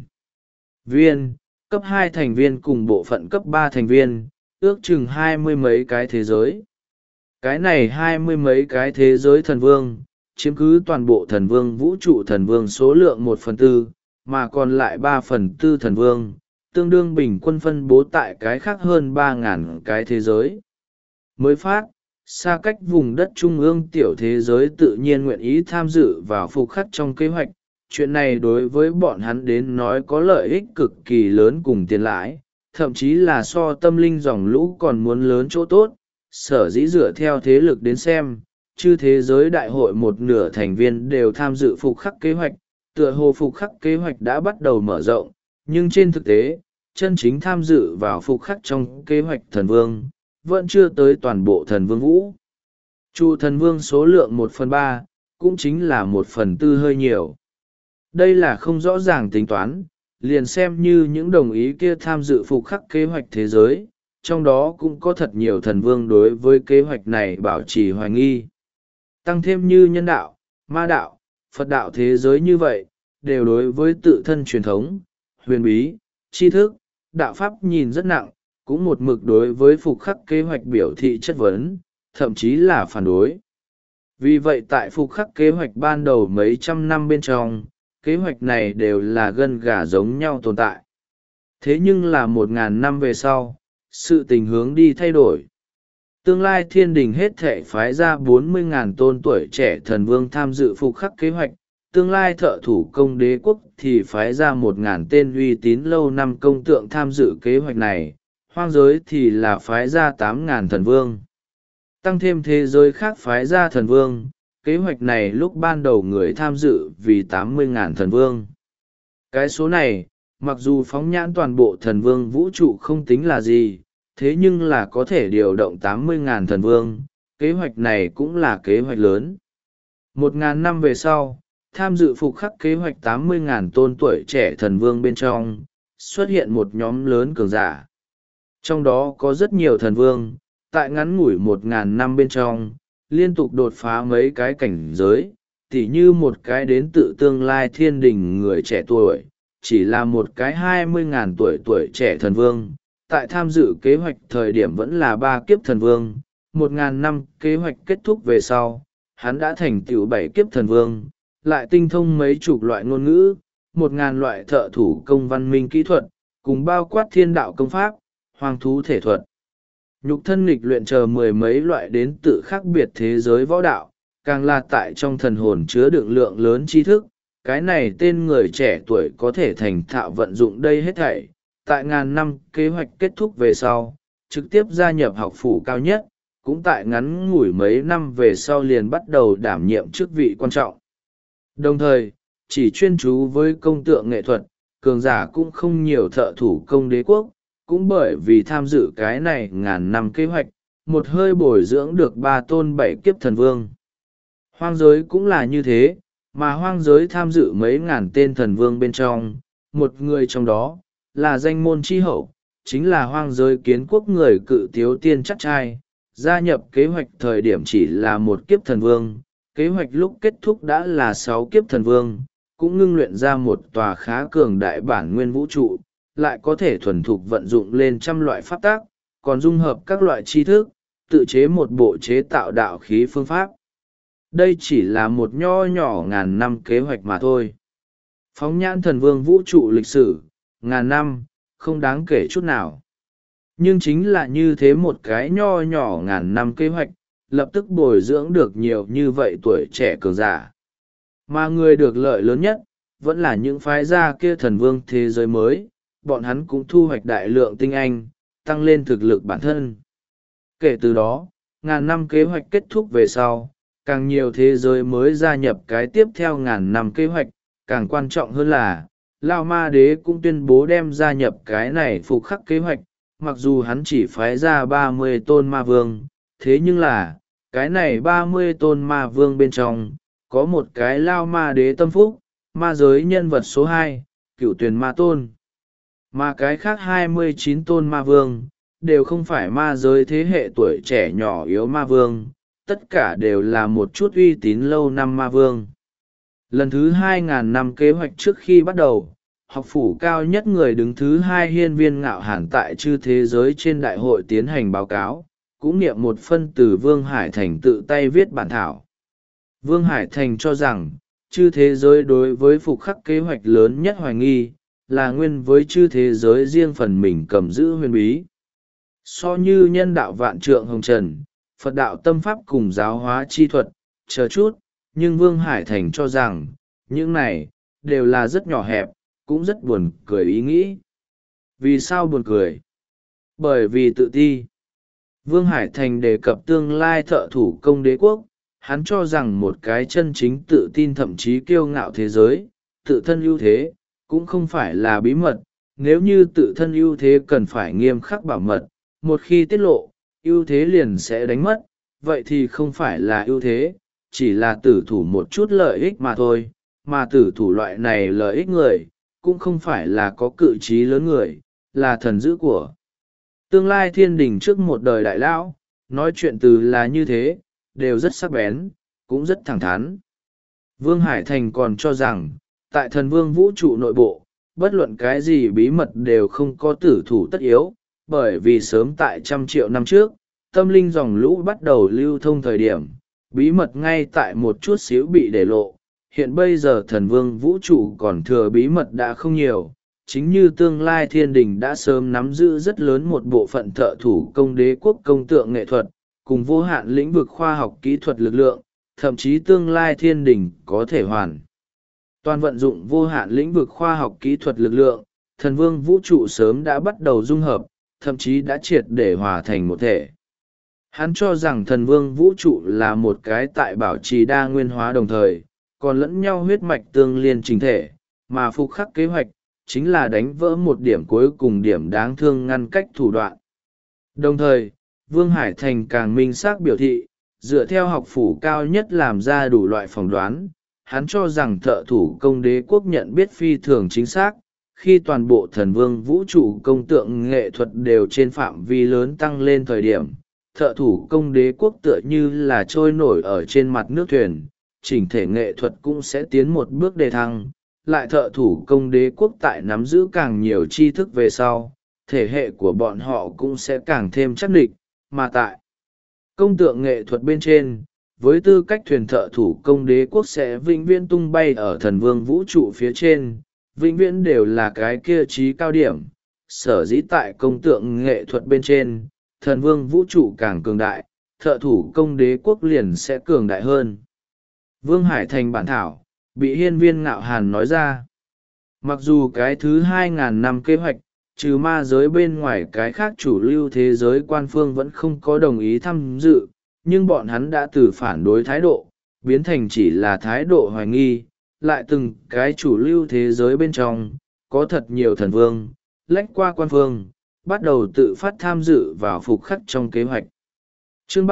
viên, cấp 2 thành viên cùng bộ phận cấp 3 thành viên, ước chừng 20 mấy cái thế giới. Cái này 20 mấy cái thế giới thần vương, chiếm cứ toàn bộ thần vương vũ trụ thần vương số lượng 1/4, mà còn lại 3/4 thần vương, tương đương bình quân phân bố tại cái khác hơn 3.000 cái thế giới. Mới phát, xa cách vùng đất trung ương tiểu thế giới tự nhiên nguyện ý tham dự vào phục khắc trong kế hoạch. Chuyện này đối với bọn hắn đến nói có lợi ích cực kỳ lớn cùng tiền lãi, thậm chí là so tâm linh dòng lũ còn muốn lớn chỗ tốt. Sở dĩ dựa theo thế lực đến xem, chư thế giới đại hội một nửa thành viên đều tham dự phục khắc kế hoạch, tựa hồ phục khắc kế hoạch đã bắt đầu mở rộng, nhưng trên thực tế, chân chính tham dự vào phục khắc trong kế hoạch thần vương, vẫn chưa tới toàn bộ thần vương vũ. Trụ thần vương số lượng 1/3, cũng chính là 1/4 hơi nhiều. Đây là không rõ ràng tính toán, liền xem như những đồng ý kia tham dự phục khắc kế hoạch thế giới, trong đó cũng có thật nhiều thần vương đối với kế hoạch này bảo trì hoài nghi. Tăng thêm như nhân đạo, ma đạo, Phật đạo thế giới như vậy, đều đối với tự thân truyền thống, huyền bí, tri thức, đạo pháp nhìn rất nặng, cũng một mực đối với phục khắc kế hoạch biểu thị chất vấn, thậm chí là phản đối. Vì vậy tại phục khắc kế hoạch ban đầu mấy trăm năm bên trong, kế hoạch này đều là gân gà giống nhau tồn tại. Thế nhưng là 1.000 năm về sau, sự tình hướng đi thay đổi. Tương lai thiên đình hết thệ phái ra 40.000 tôn tuổi trẻ thần vương tham dự phục khắc kế hoạch, tương lai thợ thủ công đế quốc thì phái ra 1.000 tên uy tín lâu năm công tượng tham dự kế hoạch này, hoang giới thì là phái ra 8.000 thần vương. Tăng thêm thế giới khác phái ra thần vương, kế hoạch này lúc ban đầu người tham dự vì 80.000 thần vương. Cái số này, mặc dù phóng nhãn toàn bộ thần vương vũ trụ không tính là gì, thế nhưng là có thể điều động 80.000 thần vương, kế hoạch này cũng là kế hoạch lớn. 1.000 năm về sau, tham dự phục khắc kế hoạch 80.000 tôn tuổi trẻ thần vương bên trong, xuất hiện một nhóm lớn cường giả. Trong đó có rất nhiều thần vương, tại ngắn ngủi 1.000 năm bên trong, liên tục đột phá mấy cái cảnh giới, tỉ như một cái đến tự tương lai thiên đình người trẻ tuổi, chỉ là một cái 20.000 tuổi trẻ thần vương, tại tham dự kế hoạch thời điểm vẫn là 3 kiếp thần vương, 1.000 năm kế hoạch kết thúc về sau, hắn đã thành tựu 7 kiếp thần vương, lại tinh thông mấy chục loại ngôn ngữ, 1.000 loại thợ thủ công văn minh kỹ thuật, cùng bao quát thiên đạo công pháp, hoang thú thể thuật, nhục thân nghịch luyện chờ 10 mấy loại đến tự khác biệt thế giới võ đạo, càng là tại trong thần hồn chứa đựng lượng lớn tri thức. Cái này tên người trẻ tuổi có thể thành thạo vận dụng đây hết thảy, tại 1.000 năm kế hoạch kết thúc về sau, trực tiếp gia nhập học phủ cao nhất, cũng tại ngắn ngủi mấy năm về sau liền bắt đầu đảm nhiệm chức vị quan trọng. Đồng thời, chỉ chuyên chú với công tượng nghệ thuật, cường giả cũng không nhiều thợ thủ công đế quốc, cũng bởi vì tham dự cái này 1.000 năm kế hoạch, một hơi bồi dưỡng được 3 tôn 7 kiếp thần vương. Hoang giới cũng là như thế, mà hoang giới tham dự mấy ngàn tên thần vương bên trong, một người trong đó, là danh môn chi hậu, chính là hoang giới kiến quốc người cự tiếu tiên chắc trai, gia nhập kế hoạch thời điểm chỉ là 1 kiếp thần vương, kế hoạch lúc kết thúc đã là 6 kiếp thần vương, cũng ngưng luyện ra một tòa khá cường đại bản nguyên vũ trụ, lại có thể thuần thục vận dụng lên trăm loại pháp tác, còn dung hợp các loại tri thức, tự chế một bộ chế tạo đạo khí phương pháp. Đây chỉ là một nho nhỏ 1.000 năm kế hoạch mà thôi. Phóng nhãn thần vương vũ trụ lịch sử, 1.000 năm, không đáng kể chút nào. Nhưng chính là như thế một cái nho nhỏ 1.000 năm kế hoạch, lập tức bồi dưỡng được nhiều như vậy tuổi trẻ cường giả. Mà người được lợi lớn nhất, vẫn là những phái gia kia thần vương thế giới mới, bọn hắn cũng thu hoạch đại lượng tinh anh, tăng lên thực lực bản thân. Kể từ đó, 1.000 năm kế hoạch kết thúc về sau, càng nhiều thế giới mới gia nhập cái tiếp theo 1.000 năm kế hoạch, càng quan trọng hơn là, Lao Ma Đế cũng tuyên bố đem gia nhập cái này phục khắc kế hoạch, mặc dù hắn chỉ phái ra 30 tôn ma vương, thế nhưng là, cái này 30 tôn ma vương bên trong, có một cái Lao Ma Đế tâm phúc, ma giới nhân vật số 2, Cửu Tuyền Ma Tôn. Mà cái khác 29 tôn ma vương, đều không phải ma giới thế hệ tuổi trẻ nhỏ yếu ma vương, tất cả đều là một chút uy tín lâu năm ma vương. Lần thứ 2.000 năm kế hoạch trước khi bắt đầu, học phủ cao nhất người đứng thứ hai Hiên Viên Ngạo Hàn tại chư thế giới trên đại hội tiến hành báo cáo, cũng niệm một phân từ Vương Hải Thành tự tay viết bản thảo. Vương Hải Thành cho rằng, chư thế giới đối với phục khắc kế hoạch lớn nhất hoài nghi, là nguyên với chư thế giới riêng phần mình cầm giữ huyền bí. So như nhân đạo vạn trượng hồng trần, Phật đạo tâm pháp cùng giáo hóa chi thuật, chờ chút, nhưng Vương Hải Thành cho rằng, những này, đều là rất nhỏ hẹp, cũng rất buồn cười ý nghĩ. Vì sao buồn cười? Bởi vì tự ti. Vương Hải Thành đề cập tương lai thợ thủ công đế quốc, hắn cho rằng một cái chân chính tự tin thậm chí kiêu ngạo thế giới, tự thân ưu thế, cũng không phải là bí mật. Nếu như tự thân ưu thế cần phải nghiêm khắc bảo mật, một khi tiết lộ, ưu thế liền sẽ đánh mất, vậy thì không phải là ưu thế, chỉ là tử thủ một chút lợi ích mà thôi, mà tử thủ loại này lợi ích người, cũng không phải là có cự trí lớn người, là thần dữ của tương lai thiên đình trước một đời đại lão, nói chuyện từ là như thế, đều rất sắc bén, cũng rất thẳng thắn. Vương Hải Thành còn cho rằng, tại thần vương vũ trụ nội bộ, bất luận cái gì bí mật đều không có tử thủ tất yếu, bởi vì sớm tại 100 triệu năm trước, tâm linh dòng lũ bắt đầu lưu thông thời điểm, bí mật ngay tại một chút xíu bị để lộ. Hiện bây giờ thần vương vũ trụ còn thừa bí mật đã không nhiều, chính như tương lai thiên đình đã sớm nắm giữ rất lớn một bộ phận thợ thủ công đế quốc công tượng nghệ thuật, cùng vô hạn lĩnh vực khoa học kỹ thuật lực lượng, thậm chí tương lai thiên đình có thể hoàn toàn vận dụng vô hạn lĩnh vực khoa học kỹ thuật lực lượng, thần vương vũ trụ sớm đã bắt đầu dung hợp, thậm chí đã triệt để hòa thành một thể. Hắn cho rằng thần vương vũ trụ là một cái tại bảo trì đa nguyên hóa đồng thời, còn lẫn nhau huyết mạch tương liên trình thể, mà phục khắc kế hoạch, chính là đánh vỡ một điểm cuối cùng điểm đáng thương ngăn cách thủ đoạn. Đồng thời, Vương Hải Thành càng minh xác biểu thị, dựa theo học phủ cao nhất làm ra đủ loại phỏng đoán, hắn cho rằng thợ thủ công đế quốc nhận biết phi thường chính xác, khi toàn bộ thần vương vũ trụ công tượng nghệ thuật đều trên phạm vi lớn tăng lên thời điểm, thợ thủ công đế quốc tựa như là trôi nổi ở trên mặt nước thuyền, chỉnh thể nghệ thuật cũng sẽ tiến một bước đề thăng. Lại thợ thủ công đế quốc tại nắm giữ càng nhiều tri thức về sau, thể hệ của bọn họ cũng sẽ càng thêm chắc địch, mà tại công tượng nghệ thuật bên trên, với tư cách thuyền thợ thủ công đế quốc sẽ vĩnh viễn tung bay ở thần vương vũ trụ phía trên, vĩnh viễn đều là cái kia trí cao điểm. Sở dĩ tại công tượng nghệ thuật bên trên, thần vương vũ trụ càng cường đại, thợ thủ công đế quốc liền sẽ cường đại hơn. Vương Hải Thành bản thảo bị Hiên Viên Ngạo Hàn nói ra. Mặc dù cái thứ 2.000 năm kế hoạch, trừ ma giới bên ngoài cái khác chủ lưu thế giới quan phương vẫn không có đồng ý tham dự, nhưng bọn hắn đã từ phản đối thái độ, biến thành chỉ là thái độ hoài nghi, lại từng cái chủ lưu thế giới bên trong, có thật nhiều thần vương, lách qua quan phương, bắt đầu tự phát tham dự vào phục khắc trong kế hoạch. Chương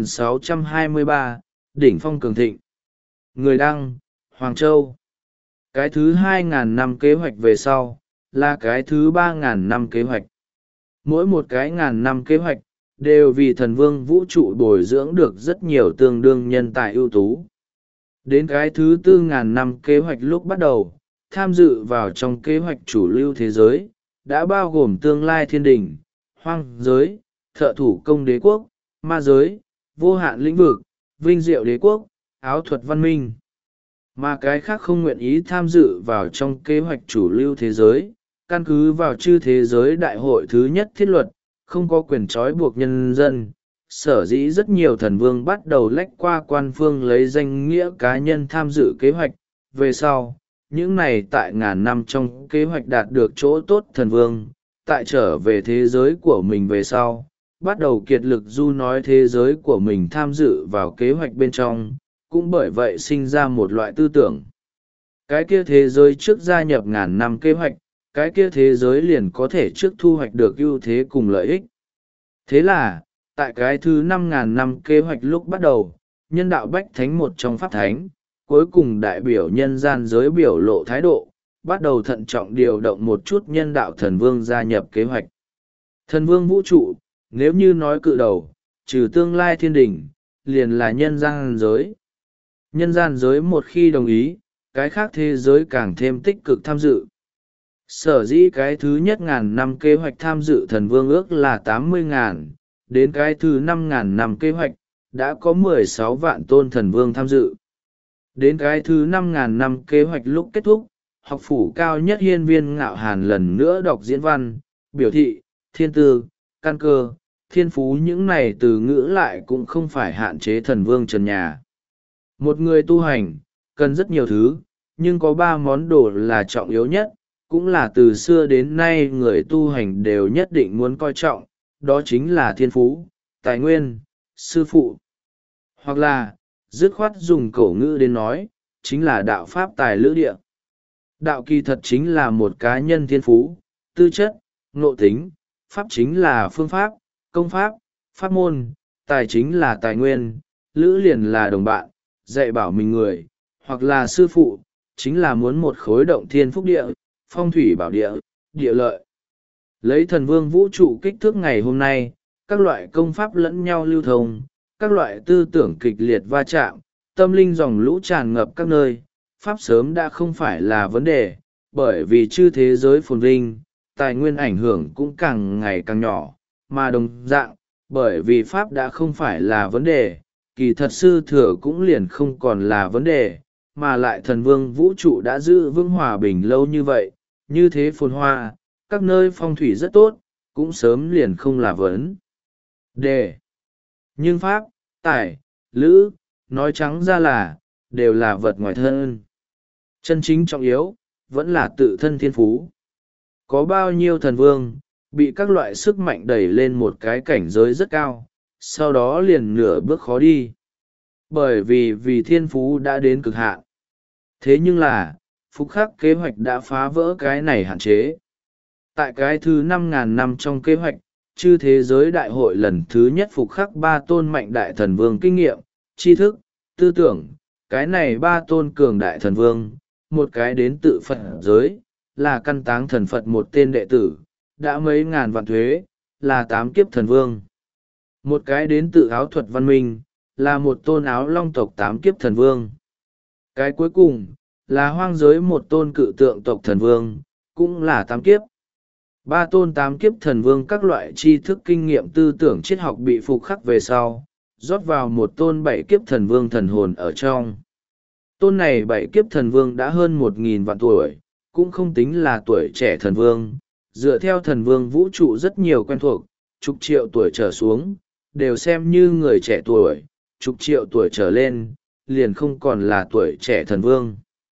3623, Đỉnh Phong Cường Thịnh. Người đăng, Hoàng Châu. Cái thứ 2.000 năm kế hoạch về sau, là cái thứ 3.000 năm kế hoạch. Mỗi một cái ngàn năm kế hoạch, đều vì thần vương vũ trụ bồi dưỡng được rất nhiều tương đương nhân tài ưu tú. Đến cái thứ 4.000 năm kế hoạch lúc bắt đầu, tham dự vào trong kế hoạch chủ lưu thế giới, đã bao gồm tương lai thiên đình, hoang giới, thợ thủ công đế quốc, ma giới, vô hạn lĩnh vực, vinh diệu đế quốc, áo thuật văn minh. Mà cái khác không nguyện ý tham dự vào trong kế hoạch chủ lưu thế giới, căn cứ vào chư thế giới đại hội thứ nhất thiết luật, không có quyền trói buộc nhân dân. Sở dĩ rất nhiều thần vương bắt đầu lách qua quan phương lấy danh nghĩa cá nhân tham dự kế hoạch. Về sau, những này tại ngàn năm trong kế hoạch đạt được chỗ tốt thần vương, tại trở về thế giới của mình về sau, bắt đầu kiệt lực du nói thế giới của mình tham dự vào kế hoạch bên trong, cũng bởi vậy sinh ra một loại tư tưởng. Cái kia thế giới trước gia nhập ngàn năm kế hoạch, cái kia thế giới liền có thể trước thu hoạch được ưu thế cùng lợi ích. Thế là, tại cái thứ 5.000 năm kế hoạch lúc bắt đầu, nhân đạo bách thánh một trong pháp thánh, cuối cùng đại biểu nhân gian giới biểu lộ thái độ, bắt đầu thận trọng điều động một chút nhân đạo thần vương gia nhập kế hoạch. Thần vương vũ trụ, nếu như nói cự đầu, trừ tương lai thiên đình, liền là nhân gian giới. Nhân gian giới một khi đồng ý, cái khác thế giới càng thêm tích cực tham dự. Sở dĩ cái thứ nhất 1000 năm kế hoạch tham dự thần vương ước là 80.000, đến cái thứ 5.000 năm kế hoạch, đã có 16 vạn tôn thần vương tham dự. Đến cái thứ 5.000 năm kế hoạch lúc kết thúc, học phủ cao nhất Hiên Viên Ngạo Hàn lần nữa đọc diễn văn, biểu thị, thiên tư, căn cơ, thiên phú những này từ ngữ lại cũng không phải hạn chế thần vương trần nhà. Một người tu hành, cần rất nhiều thứ, nhưng có 3 món đồ là trọng yếu nhất, cũng là từ xưa đến nay người tu hành đều nhất định muốn coi trọng, đó chính là thiên phú, tài nguyên, sư phụ. Hoặc là, dứt khoát dùng cổ ngữ đến nói, chính là đạo pháp tài lữ địa. Đạo kỳ thật chính là một cá nhân thiên phú, tư chất, ngộ tính, pháp chính là phương pháp, công pháp, pháp môn, tài chính là tài nguyên, lữ liền là đồng bạn, dạy bảo mình người, hoặc là sư phụ, chính là muốn một khối động thiên phúc địa, phong thủy bảo địa, địa lợi. Lấy thần vương vũ trụ kích thước ngày hôm nay, các loại công pháp lẫn nhau lưu thông, các loại tư tưởng kịch liệt va chạm, tâm linh dòng lũ tràn ngập các nơi, pháp sớm đã không phải là vấn đề, bởi vì chư thế giới phồn vinh, tài nguyên ảnh hưởng cũng càng ngày càng nhỏ, mà đồng dạng, bởi vì pháp đã không phải là vấn đề, kỳ thật sư thừa cũng liền không còn là vấn đề, mà lại thần vương vũ trụ đã giữ vững hòa bình lâu như vậy, như thế phồn hoa, các nơi phong thủy rất tốt, cũng sớm liền không là vấn đề. Nhưng pháp, tài, lữ, nói trắng ra là, đều là vật ngoài thân. Chân chính trọng yếu, vẫn là tự thân thiên phú. Có bao nhiêu thần vương, bị các loại sức mạnh đẩy lên một cái cảnh giới rất cao, sau đó liền nửa bước khó đi. Bởi vì thiên phú đã đến cực hạn. Thế nhưng là, Phục Khắc kế hoạch đã phá vỡ cái này hạn chế. Tại cái thứ 5.000 năm trong kế hoạch, chư thế giới đại hội lần thứ nhất Phục Khắc 3 tôn mạnh đại thần vương kinh nghiệm, tri thức, tư tưởng, cái này 3 tôn cường đại thần vương, một cái đến tự Phật giới, là căn táng thần Phật một tên đệ tử, đã mấy ngàn vạn thuế, là 8 kiếp thần vương. Một cái đến tự áo thuật văn minh, là một tôn áo long tộc 8 kiếp thần vương. Cái cuối cùng, là hoang giới một tôn cự tượng tộc thần vương, cũng là 8 kiếp. 3 tôn 8 kiếp thần vương các loại tri thức kinh nghiệm tư tưởng triết học bị Phục Khắc về sau, rót vào một tôn 7 kiếp thần vương thần hồn ở trong. Tôn này 7 kiếp thần vương đã hơn 1.000 vạn tuổi, cũng không tính là tuổi trẻ thần vương. Dựa theo thần vương vũ trụ rất nhiều quen thuộc, chục triệu tuổi trở xuống, đều xem như người trẻ tuổi, chục triệu tuổi trở lên, liền không còn là tuổi trẻ thần vương.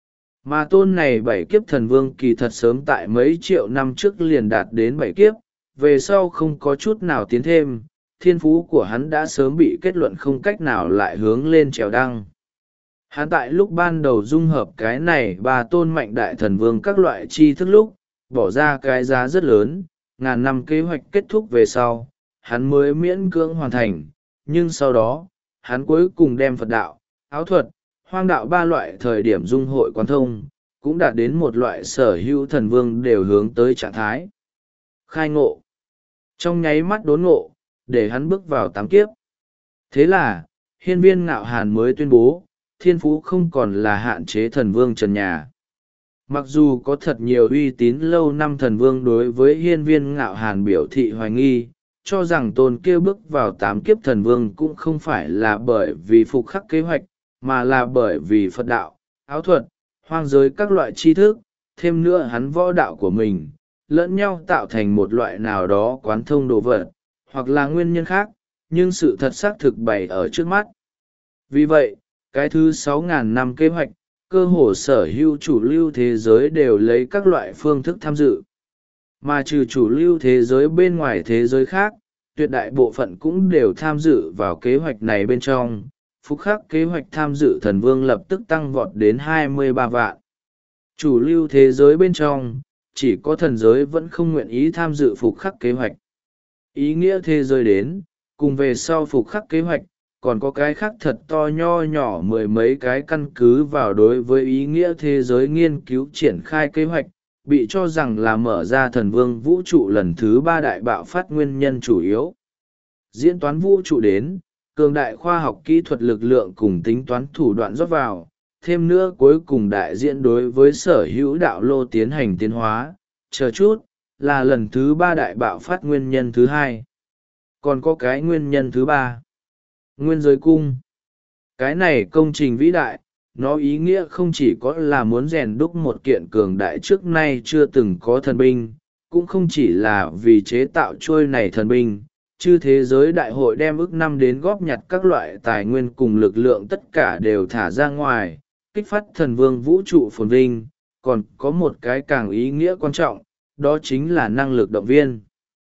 Mà tôn này 7 kiếp thần vương kỳ thật sớm tại mấy triệu năm trước liền đạt đến 7 kiếp, về sau không có chút nào tiến thêm, thiên phú của hắn đã sớm bị kết luận không cách nào lại hướng lên trèo đăng. Hắn tại lúc ban đầu dung hợp cái này 3 tôn mạnh đại thần vương các loại tri thức lúc, bỏ ra cái giá rất lớn, 1000 năm kế hoạch kết thúc về sau, hắn mới miễn cưỡng hoàn thành, nhưng sau đó, hắn cuối cùng đem Phật đạo, áo thuật, hoang đạo 3 loại thời điểm dung hội quán thông, cũng đạt đến một loại sở hữu thần vương đều hướng tới trạng thái. Khai ngộ. Trong nháy mắt đốn ngộ, để hắn bước vào 8 kiếp. Thế là, Hiên Viên Ngạo Hàn mới tuyên bố, thiên phú không còn là hạn chế thần vương trần nhà. Mặc dù có thật nhiều uy tín lâu năm thần vương đối với Hiên Viên Ngạo Hàn biểu thị hoài nghi, cho rằng tôn kia bước vào 8 kiếp thần vương cũng không phải là bởi vì Phục Khắc kế hoạch, mà là bởi vì Phật đạo, áo thuật, hoang giới các loại tri thức, thêm nữa hắn võ đạo của mình, lẫn nhau tạo thành một loại nào đó quán thông đồ vật, hoặc là nguyên nhân khác, nhưng sự thật xác thực bày ở trước mắt. Vì vậy, cái thứ 6.000 năm kế hoạch, cơ hồ sở hữu chủ lưu thế giới đều lấy các loại phương thức tham dự. Mà trừ chủ lưu thế giới bên ngoài thế giới khác, tuyệt đại bộ phận cũng đều tham dự vào kế hoạch này bên trong. Phục Khắc kế hoạch tham dự thần vương lập tức tăng vọt đến 23 vạn. Chủ lưu thế giới bên trong, chỉ có thần giới vẫn không nguyện ý tham dự Phục Khắc kế hoạch. Ý nghĩa thế giới đến, cùng về sau Phục Khắc kế hoạch, còn có cái khác thật to nho nhỏ mười mấy cái căn cứ vào đối với ý nghĩa thế giới nghiên cứu triển khai kế hoạch, bị cho rằng là mở ra thần vương vũ trụ lần thứ 3 đại bạo phát nguyên nhân chủ yếu. Diễn toán vũ trụ đến, cường đại khoa học kỹ thuật lực lượng cùng tính toán thủ đoạn rót vào, thêm nữa cuối cùng đại diện đối với sở hữu đạo lô tiến hành tiến hóa, chờ chút, là lần thứ 3 đại bạo phát nguyên nhân thứ 2. Còn có cái nguyên nhân thứ 3. Nguyên giới cung. Cái này công trình vĩ đại, nó ý nghĩa không chỉ có là muốn rèn đúc một kiện cường đại trước nay chưa từng có thần binh, cũng không chỉ là vì chế tạo trôi này thần binh, chư thế giới đại hội đem ước năm đến góp nhặt các loại tài nguyên cùng lực lượng tất cả đều thả ra ngoài, kích phát thần vương vũ trụ phồn vinh, còn có một cái càng ý nghĩa quan trọng, đó chính là năng lực động viên.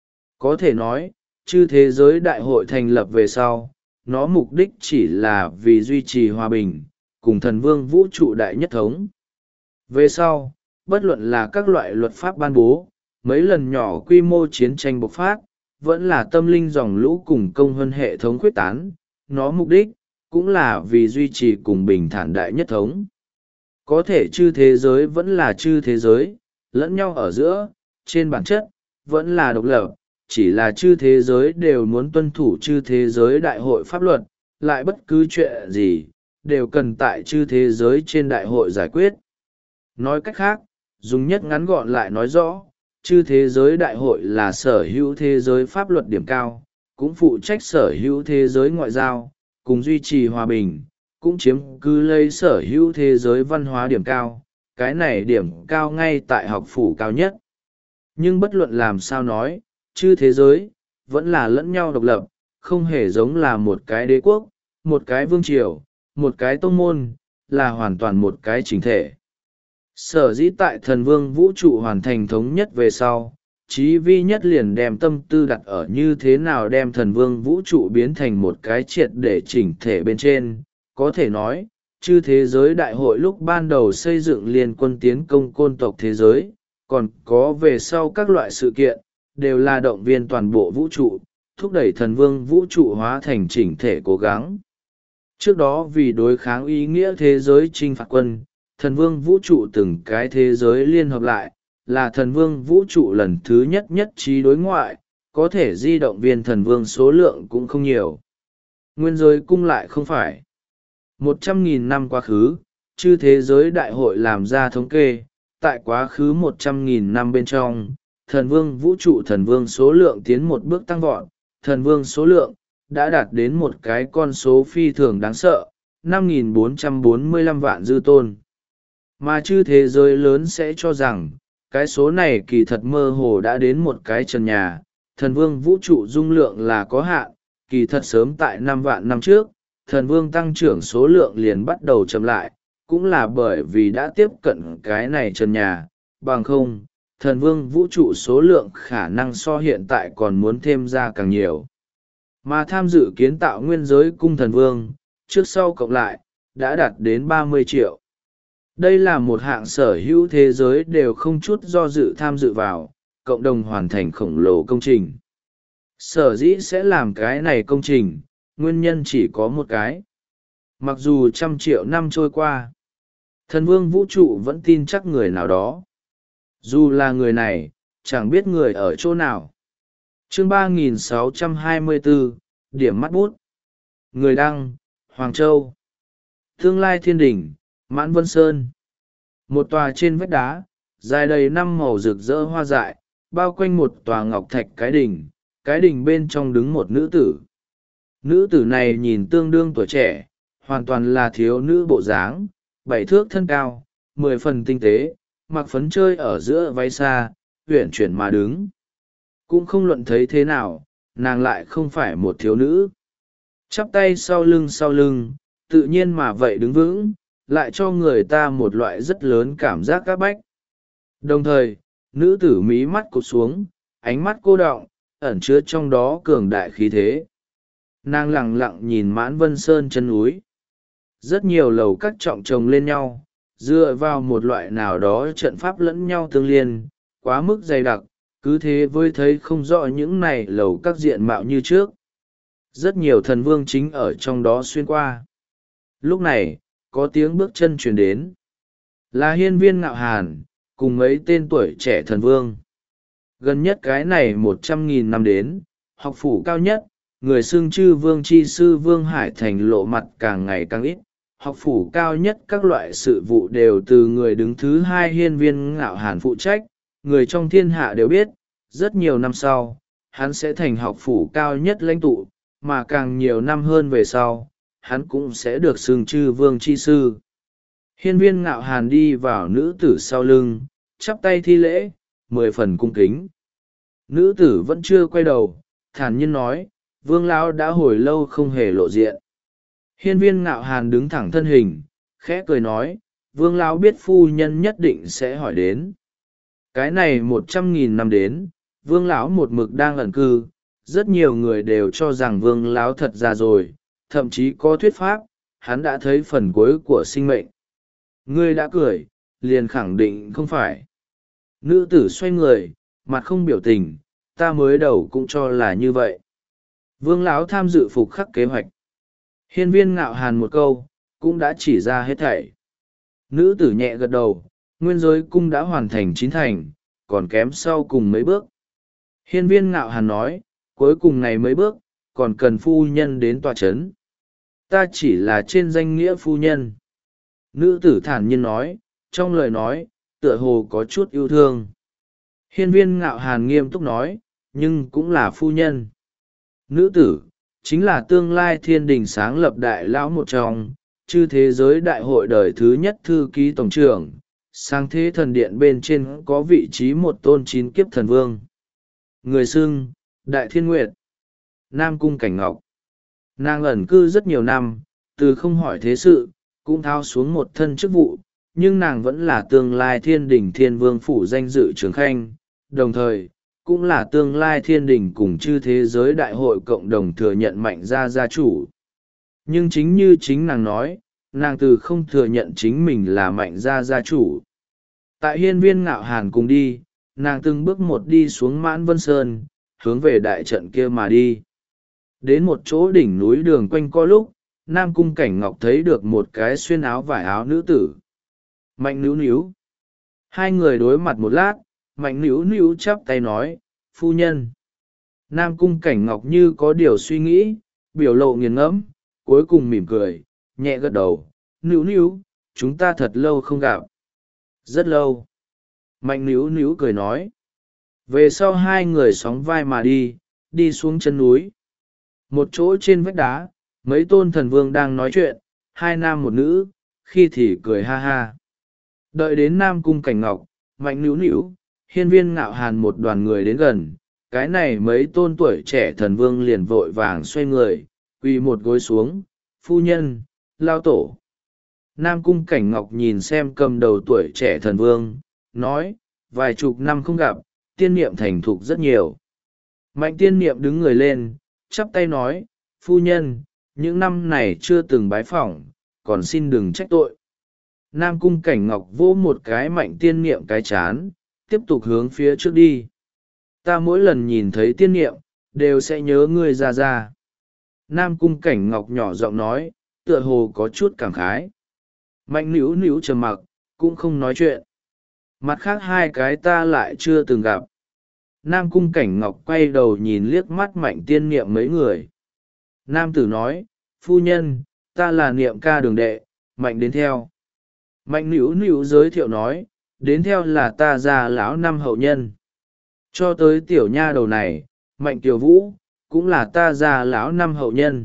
Có thể nói, chư thế giới đại hội thành lập về sau, nó mục đích chỉ là vì duy trì hòa bình, cùng thần vương vũ trụ đại nhất thống. Về sau, bất luận là các loại luật pháp ban bố, mấy lần nhỏ quy mô chiến tranh bộc phát, vẫn là tâm linh dòng lũ cùng công hơn hệ thống khuyết tán, nó mục đích, cũng là vì duy trì cùng bình thản đại nhất thống. Có thể chư thế giới vẫn là chư thế giới, lẫn nhau ở giữa, trên bản chất, vẫn là độc lập, chỉ là chư thế giới đều muốn tuân thủ chư thế giới đại hội pháp luật, lại bất cứ chuyện gì, đều cần tại chư thế giới trên đại hội giải quyết. Nói cách khác, dùng nhất ngắn gọn lại nói rõ, chư thế giới đại hội là sở hữu thế giới pháp luật điểm cao, cũng phụ trách sở hữu thế giới ngoại giao, cùng duy trì hòa bình, cũng chiếm cứ lấy sở hữu thế giới văn hóa điểm cao, cái này điểm cao ngay tại học phủ cao nhất. Nhưng bất luận làm sao nói, chư thế giới, vẫn là lẫn nhau độc lập, không hề giống là một cái đế quốc, một cái vương triều, một cái tông môn, là hoàn toàn một cái chính thể. Sở dĩ tại thần vương vũ trụ hoàn thành thống nhất về sau, Chí Vi nhất liền đem tâm tư đặt ở như thế nào đem thần vương vũ trụ biến thành một cái triệt để chỉnh thể bên trên. Có thể nói, chư thế giới đại hội lúc ban đầu xây dựng liên quân tiến công côn tộc thế giới, còn có về sau các loại sự kiện, đều là động viên toàn bộ vũ trụ, thúc đẩy thần vương vũ trụ hóa thành chỉnh thể cố gắng. Trước đó vì đối kháng ý nghĩa thế giới chinh phạt quân, thần vương vũ trụ từng cái thế giới liên hợp lại, là thần vương vũ trụ lần thứ nhất trí đối ngoại, có thể di động viên thần vương số lượng cũng không nhiều. Nguyên giới cung lại không phải. 100.000 năm quá khứ, chư thế giới đại hội làm ra thống kê, tại quá khứ 100.000 năm bên trong, thần vương vũ trụ thần vương số lượng tiến một bước tăng vọt, thần vương số lượng đã đạt đến một cái con số phi thường đáng sợ, 5.445 vạn dư tôn. Mà chư thế giới lớn sẽ cho rằng, cái số này kỳ thật mơ hồ đã đến một cái trần nhà, thần vương vũ trụ dung lượng là có hạn, kỳ thật sớm tại 5 vạn năm trước, thần vương tăng trưởng số lượng liền bắt đầu chậm lại, cũng là bởi vì đã tiếp cận cái này trần nhà, bằng không, thần vương vũ trụ số lượng khả năng so hiện tại còn muốn thêm ra càng nhiều. Mà tham dự kiến tạo nguyên giới cung thần vương, trước sau cộng lại, đã đạt đến 30 triệu. Đây là một hạng sở hữu thế giới đều không chút do dự tham dự vào, cộng đồng hoàn thành khổng lồ công trình. Sở dĩ sẽ làm cái này công trình, nguyên nhân chỉ có một cái. Mặc dù 100 triệu năm trôi qua, thần vương vũ trụ vẫn tin chắc người nào đó. Dù là người này, chẳng biết người ở chỗ nào. Chương 3624, điểm mắt bút. Người đăng, Hoàng Châu. Tương lai thiên đỉnh, Mãn Vân Sơn. Một tòa trên vách đá, dài đầy 5 màu rực rỡ hoa dại, bao quanh một tòa ngọc thạch cái đỉnh bên trong đứng một nữ tử. Nữ tử này nhìn tương đương tuổi trẻ, hoàn toàn là thiếu nữ bộ dáng, 7 thước thân cao, 10 phần tinh tế, mặc phấn chơi ở giữa váy xa, uyển chuyển mà đứng. Cũng không luận thấy thế nào, nàng lại không phải một thiếu nữ. Chắp tay sau lưng, tự nhiên mà vậy đứng vững, lại cho người ta một loại rất lớn cảm giác áp bách. Đồng thời, nữ tử mí mắt cụt xuống, ánh mắt cô đọng, ẩn chứa trong đó cường đại khí thế. Nàng lặng lặng nhìn Mãn Vân Sơn chân núi. Rất nhiều lầu các trọng chồng lên nhau, dựa vào một loại nào đó trận pháp lẫn nhau tương liên, quá mức dày đặc, cứ thế với thấy không rõ những này lầu các diện mạo như trước. Rất nhiều thần vương chính ở trong đó xuyên qua. Lúc này, có tiếng bước chân truyền đến. Là Hiên Viên Ngạo Hàn, cùng mấy tên tuổi trẻ thần vương. Gần nhất cái này 100.000 năm đến, học phủ cao nhất, người xưng chư vương chi sư Vương Hải Thành lộ mặt càng ngày càng ít. Học phủ cao nhất các loại sự vụ đều từ người đứng thứ hai Hiên Viên Ngạo Hàn phụ trách. Người trong thiên hạ đều biết, rất nhiều năm sau, hắn sẽ thành học phủ cao nhất lãnh tụ, mà càng nhiều năm hơn về sau, hắn cũng sẽ được xưng chư vương chi sư. Hiên Viên Ngạo Hàn đi vào nữ tử sau lưng, chắp tay thi lễ, 10 phần cung kính. Nữ tử vẫn chưa quay đầu, thản nhiên nói, Vương lão đã hồi lâu không hề lộ diện. Hiên Viên Ngạo Hàn đứng thẳng thân hình, khẽ cười nói, Vương lão biết phu nhân nhất định sẽ hỏi đến. Cái này 100.000 năm đến, Vương lão một mực đang ẩn cư, rất nhiều người đều cho rằng Vương lão thật già rồi, thậm chí có thuyết pháp, hắn đã thấy phần cuối của sinh mệnh. Ngươi đã cười, liền khẳng định không phải. Nữ tử xoay người, mặt không biểu tình, ta mới đầu cũng cho là như vậy. Vương lão tham dự phục khắc kế hoạch. Hiên Viên Ngạo Hàn một câu, cũng đã chỉ ra hết thảy. Nữ tử nhẹ gật đầu, nguyên giới cung đã hoàn thành 9 thành, còn kém sau cùng mấy bước. Hiên Viên Ngạo Hàn nói, cuối cùng này mấy bước, còn cần phu nhân đến tòa chấn. Ta chỉ là trên danh nghĩa phu nhân. Nữ tử thản nhiên nói, trong lời nói, tựa hồ có chút yêu thương. Hiên Viên Ngạo Hàn nghiêm túc nói, nhưng cũng là phu nhân. Nữ tử, chính là tương lai thiên đình sáng lập đại lão một trong, chư thế giới đại hội đời thứ nhất thư ký tổng trưởng, sáng thế thần điện bên trên có vị trí một tôn 9 kiếp thần vương. Người xưng, Đại Thiên Nguyệt, Nam Cung Cảnh Ngọc. Nàng ẩn cư rất nhiều năm, từ không hỏi thế sự, cũng thao xuống một thân chức vụ, nhưng nàng vẫn là tương lai thiên đình thiên vương phủ danh dự trường khanh, đồng thời, cũng là tương lai thiên đình cùng chư thế giới đại hội cộng đồng thừa nhận mạnh gia gia chủ. Nhưng chính như chính nàng nói, nàng từ không thừa nhận chính mình là mạnh gia gia chủ. Tại Hiên Viên Ngạo Hàn cùng đi, nàng từng bước một đi xuống Mãn Vân Sơn, hướng về đại trận kia mà đi. Đến một chỗ đỉnh núi đường quanh co lúc, Nam Cung Cảnh Ngọc thấy được một cái xuyên áo vải áo nữ tử. Mạnh níu níu. Hai người đối mặt một lát, Mạnh níu níu chắp tay nói, phu nhân. Nam Cung Cảnh Ngọc như có điều suy nghĩ, biểu lộ nghiền ngẫm, cuối cùng mỉm cười, nhẹ gật đầu, níu níu, chúng ta thật lâu không gặp. Rất lâu. Mạnh níu níu cười nói. Về sau hai người sóng vai mà đi, đi xuống chân núi. Một chỗ trên vách đá, mấy tôn thần vương đang nói chuyện, hai nam một nữ, khi thì cười ha ha. Đợi đến Nam Cung Cảnh Ngọc, Mạnh níu níu, Hiên Viên Ngạo Hàn một đoàn người đến gần, cái này mấy tôn tuổi trẻ thần vương liền vội vàng xoay người, quỳ một gối xuống, phu nhân, lao tổ. Nam Cung Cảnh Ngọc nhìn xem cầm đầu tuổi trẻ thần vương, nói, vài chục năm không gặp, tiên niệm thành thục rất nhiều. Mạnh tiên niệm đứng người lên, chắp tay nói, phu nhân, những năm này chưa từng bái phỏng, còn xin đừng trách tội. Nam Cung Cảnh Ngọc vỗ một cái Mạnh tiên niệm cái chán, tiếp tục hướng phía trước đi. Ta mỗi lần nhìn thấy tiên niệm, đều sẽ nhớ ngươi ra ra. Nam Cung Cảnh Ngọc nhỏ giọng nói, tựa hồ có chút cảm khái. Mạnh níu níu trầm mặc, cũng không nói chuyện. Mặt khác hai cái ta lại chưa từng gặp. Nam Cung Cảnh Ngọc quay đầu nhìn liếc mắt Mạnh tiên niệm mấy người. Nam tử nói, phu nhân, ta là niệm ca đường đệ, Mạnh đến theo. Mạnh níu níu giới thiệu nói, đến theo là ta già lão năm hậu nhân. Cho tới tiểu nha đầu này, Mạnh tiểu vũ, cũng là ta già lão năm hậu nhân.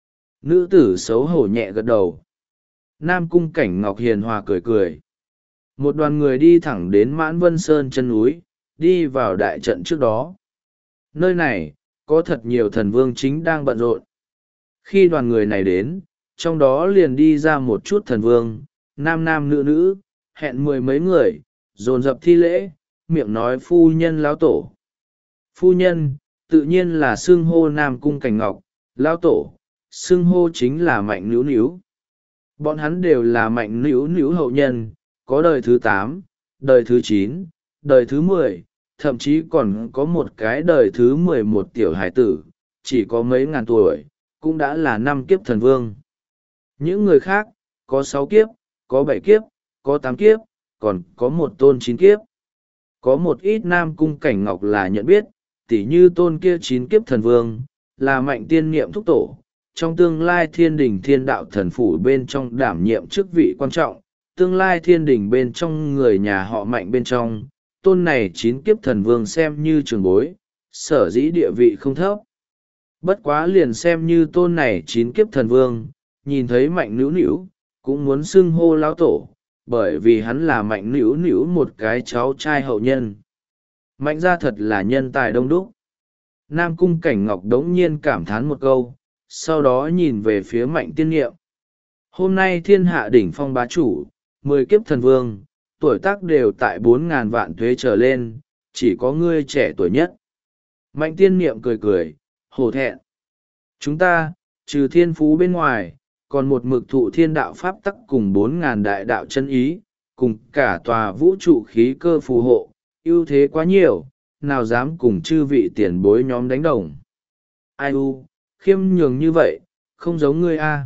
Nữ tử xấu hổ nhẹ gật đầu. Nam Cung Cảnh Ngọc hiền hòa cười cười. Một đoàn người đi thẳng đến Mãn Vân Sơn chân núi, đi vào đại trận trước đó. Nơi này, có thật nhiều thần vương chính đang bận rộn. Khi đoàn người này đến, trong đó liền đi ra một chút thần vương, nam nam nữ nữ, hẹn 10 mấy người, dồn dập thi lễ, miệng nói phu nhân lão tổ. Phu nhân, tự nhiên là xưng hô Nam Cung Cảnh Ngọc, lão tổ, xưng hô chính là Mạnh níu níu. Bọn hắn đều là Mạnh níu níu hậu nhân, có đời thứ 8, đời thứ 9, đời thứ 10, thậm chí còn có một cái đời thứ 11 tiểu hải tử, chỉ có mấy ngàn tuổi, cũng đã là 5 kiếp thần vương. Những người khác, có 6 kiếp, có 7 kiếp, có 8 kiếp, còn có một tôn 9 kiếp. Có một ít Nam Cung Cảnh Ngọc là nhận biết, tỉ như tôn kia 9 kiếp thần vương, là Mạnh Tiên Niệm thúc tổ, trong tương lai thiên đình thiên đạo thần phủ bên trong đảm nhiệm chức vị quan trọng, tương lai thiên đình bên trong người nhà họ Mạnh bên trong, tôn này 9 kiếp thần vương xem như trường bối, sở dĩ địa vị không thấp. Bất quá liền xem như tôn này 9 kiếp thần vương, nhìn thấy Mạnh Nữu Nữu, cũng muốn xưng hô lão tổ, bởi vì hắn là Mạnh Nữu Nữu một cái cháu trai hậu nhân. Mạnh gia thật là nhân tài đông đúc. Nam Cung Cảnh Ngọc đống nhiên cảm thán một câu, sau đó nhìn về phía Mạnh Tiên Niệm. Hôm nay thiên hạ đỉnh phong bá chủ, 10 kiếp thần vương, tuổi tác đều tại 4.000 vạn tuế trở lên, chỉ có ngươi trẻ tuổi nhất. Mạnh Tiên Niệm cười cười, hổ thẹn. Chúng ta, trừ thiên phú bên ngoài, còn một mực thụ thiên đạo pháp tắc cùng 4.000 đại đạo chân ý, cùng cả tòa vũ trụ khí cơ phù hộ, ưu thế quá nhiều, nào dám cùng chư vị tiền bối nhóm đánh đồng. Ai u, khiêm nhường như vậy, không giống ngươi a.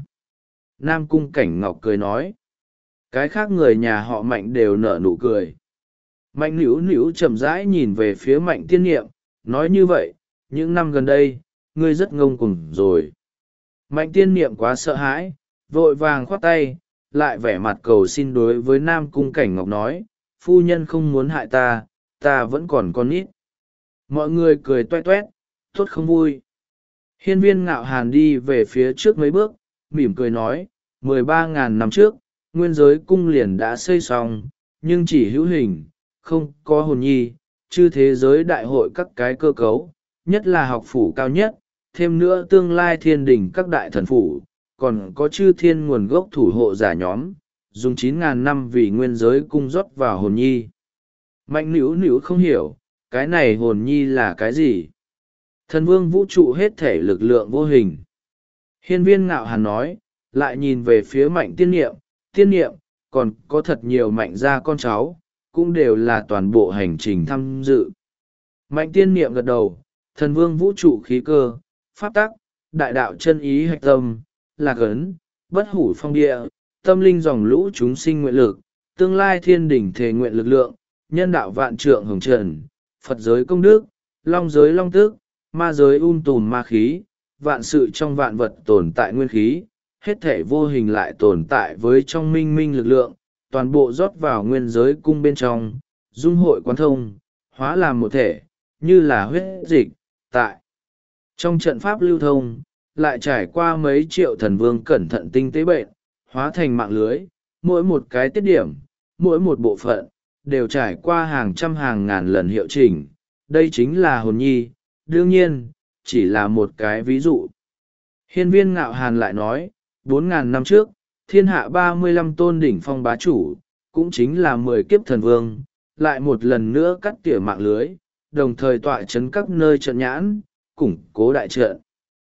Nam Cung Cảnh Ngọc cười nói. Cái khác người nhà họ Mạnh đều nở nụ cười. Mạnh Nữu Nữu chậm rãi nhìn về phía Mạnh Tiên Niệm, nói như vậy, những năm gần đây, ngươi rất ngông cuồng rồi. Mạnh Tiên Niệm quá sợ hãi, vội vàng khoát tay, lại vẻ mặt cầu xin đối với Nam Cung Cảnh Ngọc nói, phu nhân không muốn hại ta, ta vẫn còn con nít. Mọi người cười toe toét, tốt không vui. Hiên Viên Ngạo Hàn đi về phía trước mấy bước, mỉm cười nói, 13.000 năm trước, nguyên giới cung liền đã xây xong, nhưng chỉ hữu hình, không có hồn nhi, chư thế giới đại hội các cái cơ cấu, nhất là học phủ cao nhất, thêm nữa tương lai thiên đình các đại thần phủ, còn có chư thiên nguồn gốc thủ hộ giả nhóm, dùng 9.000 năm vì nguyên giới cung rót vào hồn nhi. Mạnh Nữu Nữu không hiểu, cái này hồn nhi là cái gì? Thần vương vũ trụ hết thể lực lượng vô hình. Hiên Viên Ngạo Hàn nói, lại nhìn về phía Mạnh Tiên Niệm, còn có thật nhiều Mạnh gia con cháu, cũng đều là toàn bộ hành trình tham dự. Mạnh Tiên Niệm gật đầu, thần vương vũ trụ khí cơ, pháp tắc, đại đạo chân ý hạch tâm, lạc ấn, bất hủ phong địa, tâm linh dòng lũ chúng sinh nguyện lực, tương lai thiên đỉnh thể nguyện lực lượng, nhân đạo vạn trượng hồng trần, Phật giới công đức, long giới long tước, ma giới tùm ma khí, vạn sự trong vạn vật tồn tại nguyên khí, hết thể vô hình lại tồn tại với trong minh minh lực lượng, toàn bộ rót vào nguyên giới cung bên trong, dung hội quán thông, hóa làm một thể, như là huyết dịch, tại. Trong trận pháp lưu thông, lại trải qua mấy triệu thần vương cẩn thận tinh tế bệnh, hóa thành mạng lưới, mỗi một cái tiết điểm, mỗi một bộ phận, đều trải qua hàng trăm hàng ngàn lần hiệu chỉnh. Đây chính là hồn nhi, đương nhiên, chỉ là một cái ví dụ. Hiên Viên Ngạo Hàn lại nói, 4.000 năm trước, thiên hạ 35 tôn đỉnh phong bá chủ, cũng chính là 10 kiếp thần vương, lại một lần nữa cắt tỉa mạng lưới, đồng thời tọa chấn các nơi trận nhãn, củng cố đại trận.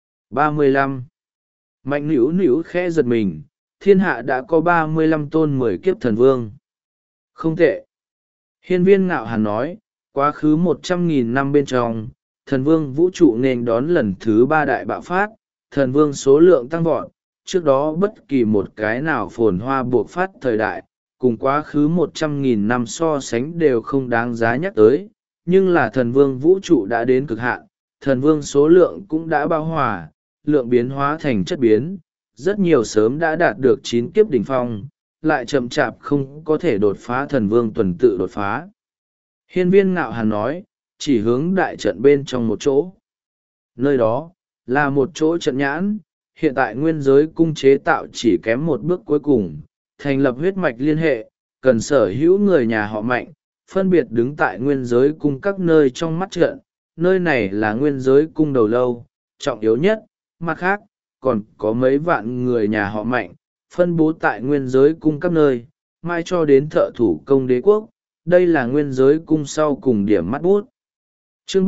35. Mạnh Nữu Nữu khẽ giật mình, thiên hạ đã có 35 tôn 10 kiếp thần vương. Không tệ. Hiên Viên Ngạo Hàn nói, quá khứ 100.000 năm bên trong, thần vương vũ trụ nên đón lần thứ 3 đại bạo phát, thần vương số lượng tăng vọt, trước đó bất kỳ một cái nào phồn hoa buộc phát thời đại, cùng quá khứ 100.000 năm so sánh đều không đáng giá nhắc tới, nhưng là thần vương vũ trụ đã đến cực hạn, thần vương số lượng cũng đã bao hòa, lượng biến hóa thành chất biến, rất nhiều sớm đã đạt được 9 kiếp đỉnh phong, lại chậm chạp không có thể đột phá thần vương tuần tự đột phá. Hiên Viên Ngạo Hàn nói, chỉ hướng đại trận bên trong một chỗ. Nơi đó, là một chỗ trận nhãn, hiện tại nguyên giới cung chế tạo chỉ kém một bước cuối cùng, thành lập huyết mạch liên hệ, cần sở hữu người nhà họ Mạnh, phân biệt đứng tại nguyên giới cung các nơi trong mắt trận, nơi này là nguyên giới cung đầu lâu, trọng yếu nhất, mặt khác, còn có mấy vạn người nhà họ Mạnh, phân bố tại nguyên giới cung các nơi, mai cho đến thợ thủ công đế quốc, đây là nguyên giới cung sau cùng điểm mắt bút. Chương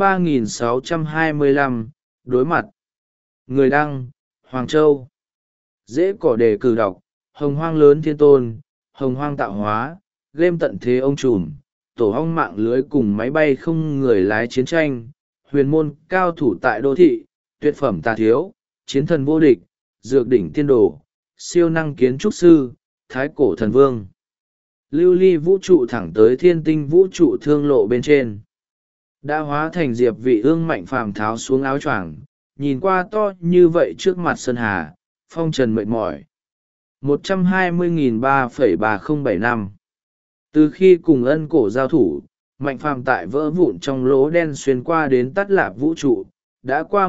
3625, đối mặt. Người đăng, Hoàng Châu. Dễ cỏ đề cử đọc, hồng hoang lớn thiên tôn, hồng hoang tạo hóa, game tận thế ông trùm, tổ hong mạng lưới cùng máy bay không người lái chiến tranh, huyền môn cao thủ tại đô thị, tuyệt phẩm tà thiếu, chiến thần vô địch, dược đỉnh tiên đồ, siêu năng kiến trúc sư, thái cổ thần vương. Lưu ly vũ trụ thẳng tới thiên tinh vũ trụ thương lộ bên trên. Đã hóa thành diệp vị ương mạnh phàm tháo xuống áo choàng, nhìn qua to như vậy trước mặt sơn hà, phong trần mệt mỏi. 120.3,3075 năm. Từ khi cùng ân cổ giao thủ, mạnh phàm tại vỡ vụn trong lỗ đen xuyên qua đến tắt lạp vũ trụ, đã qua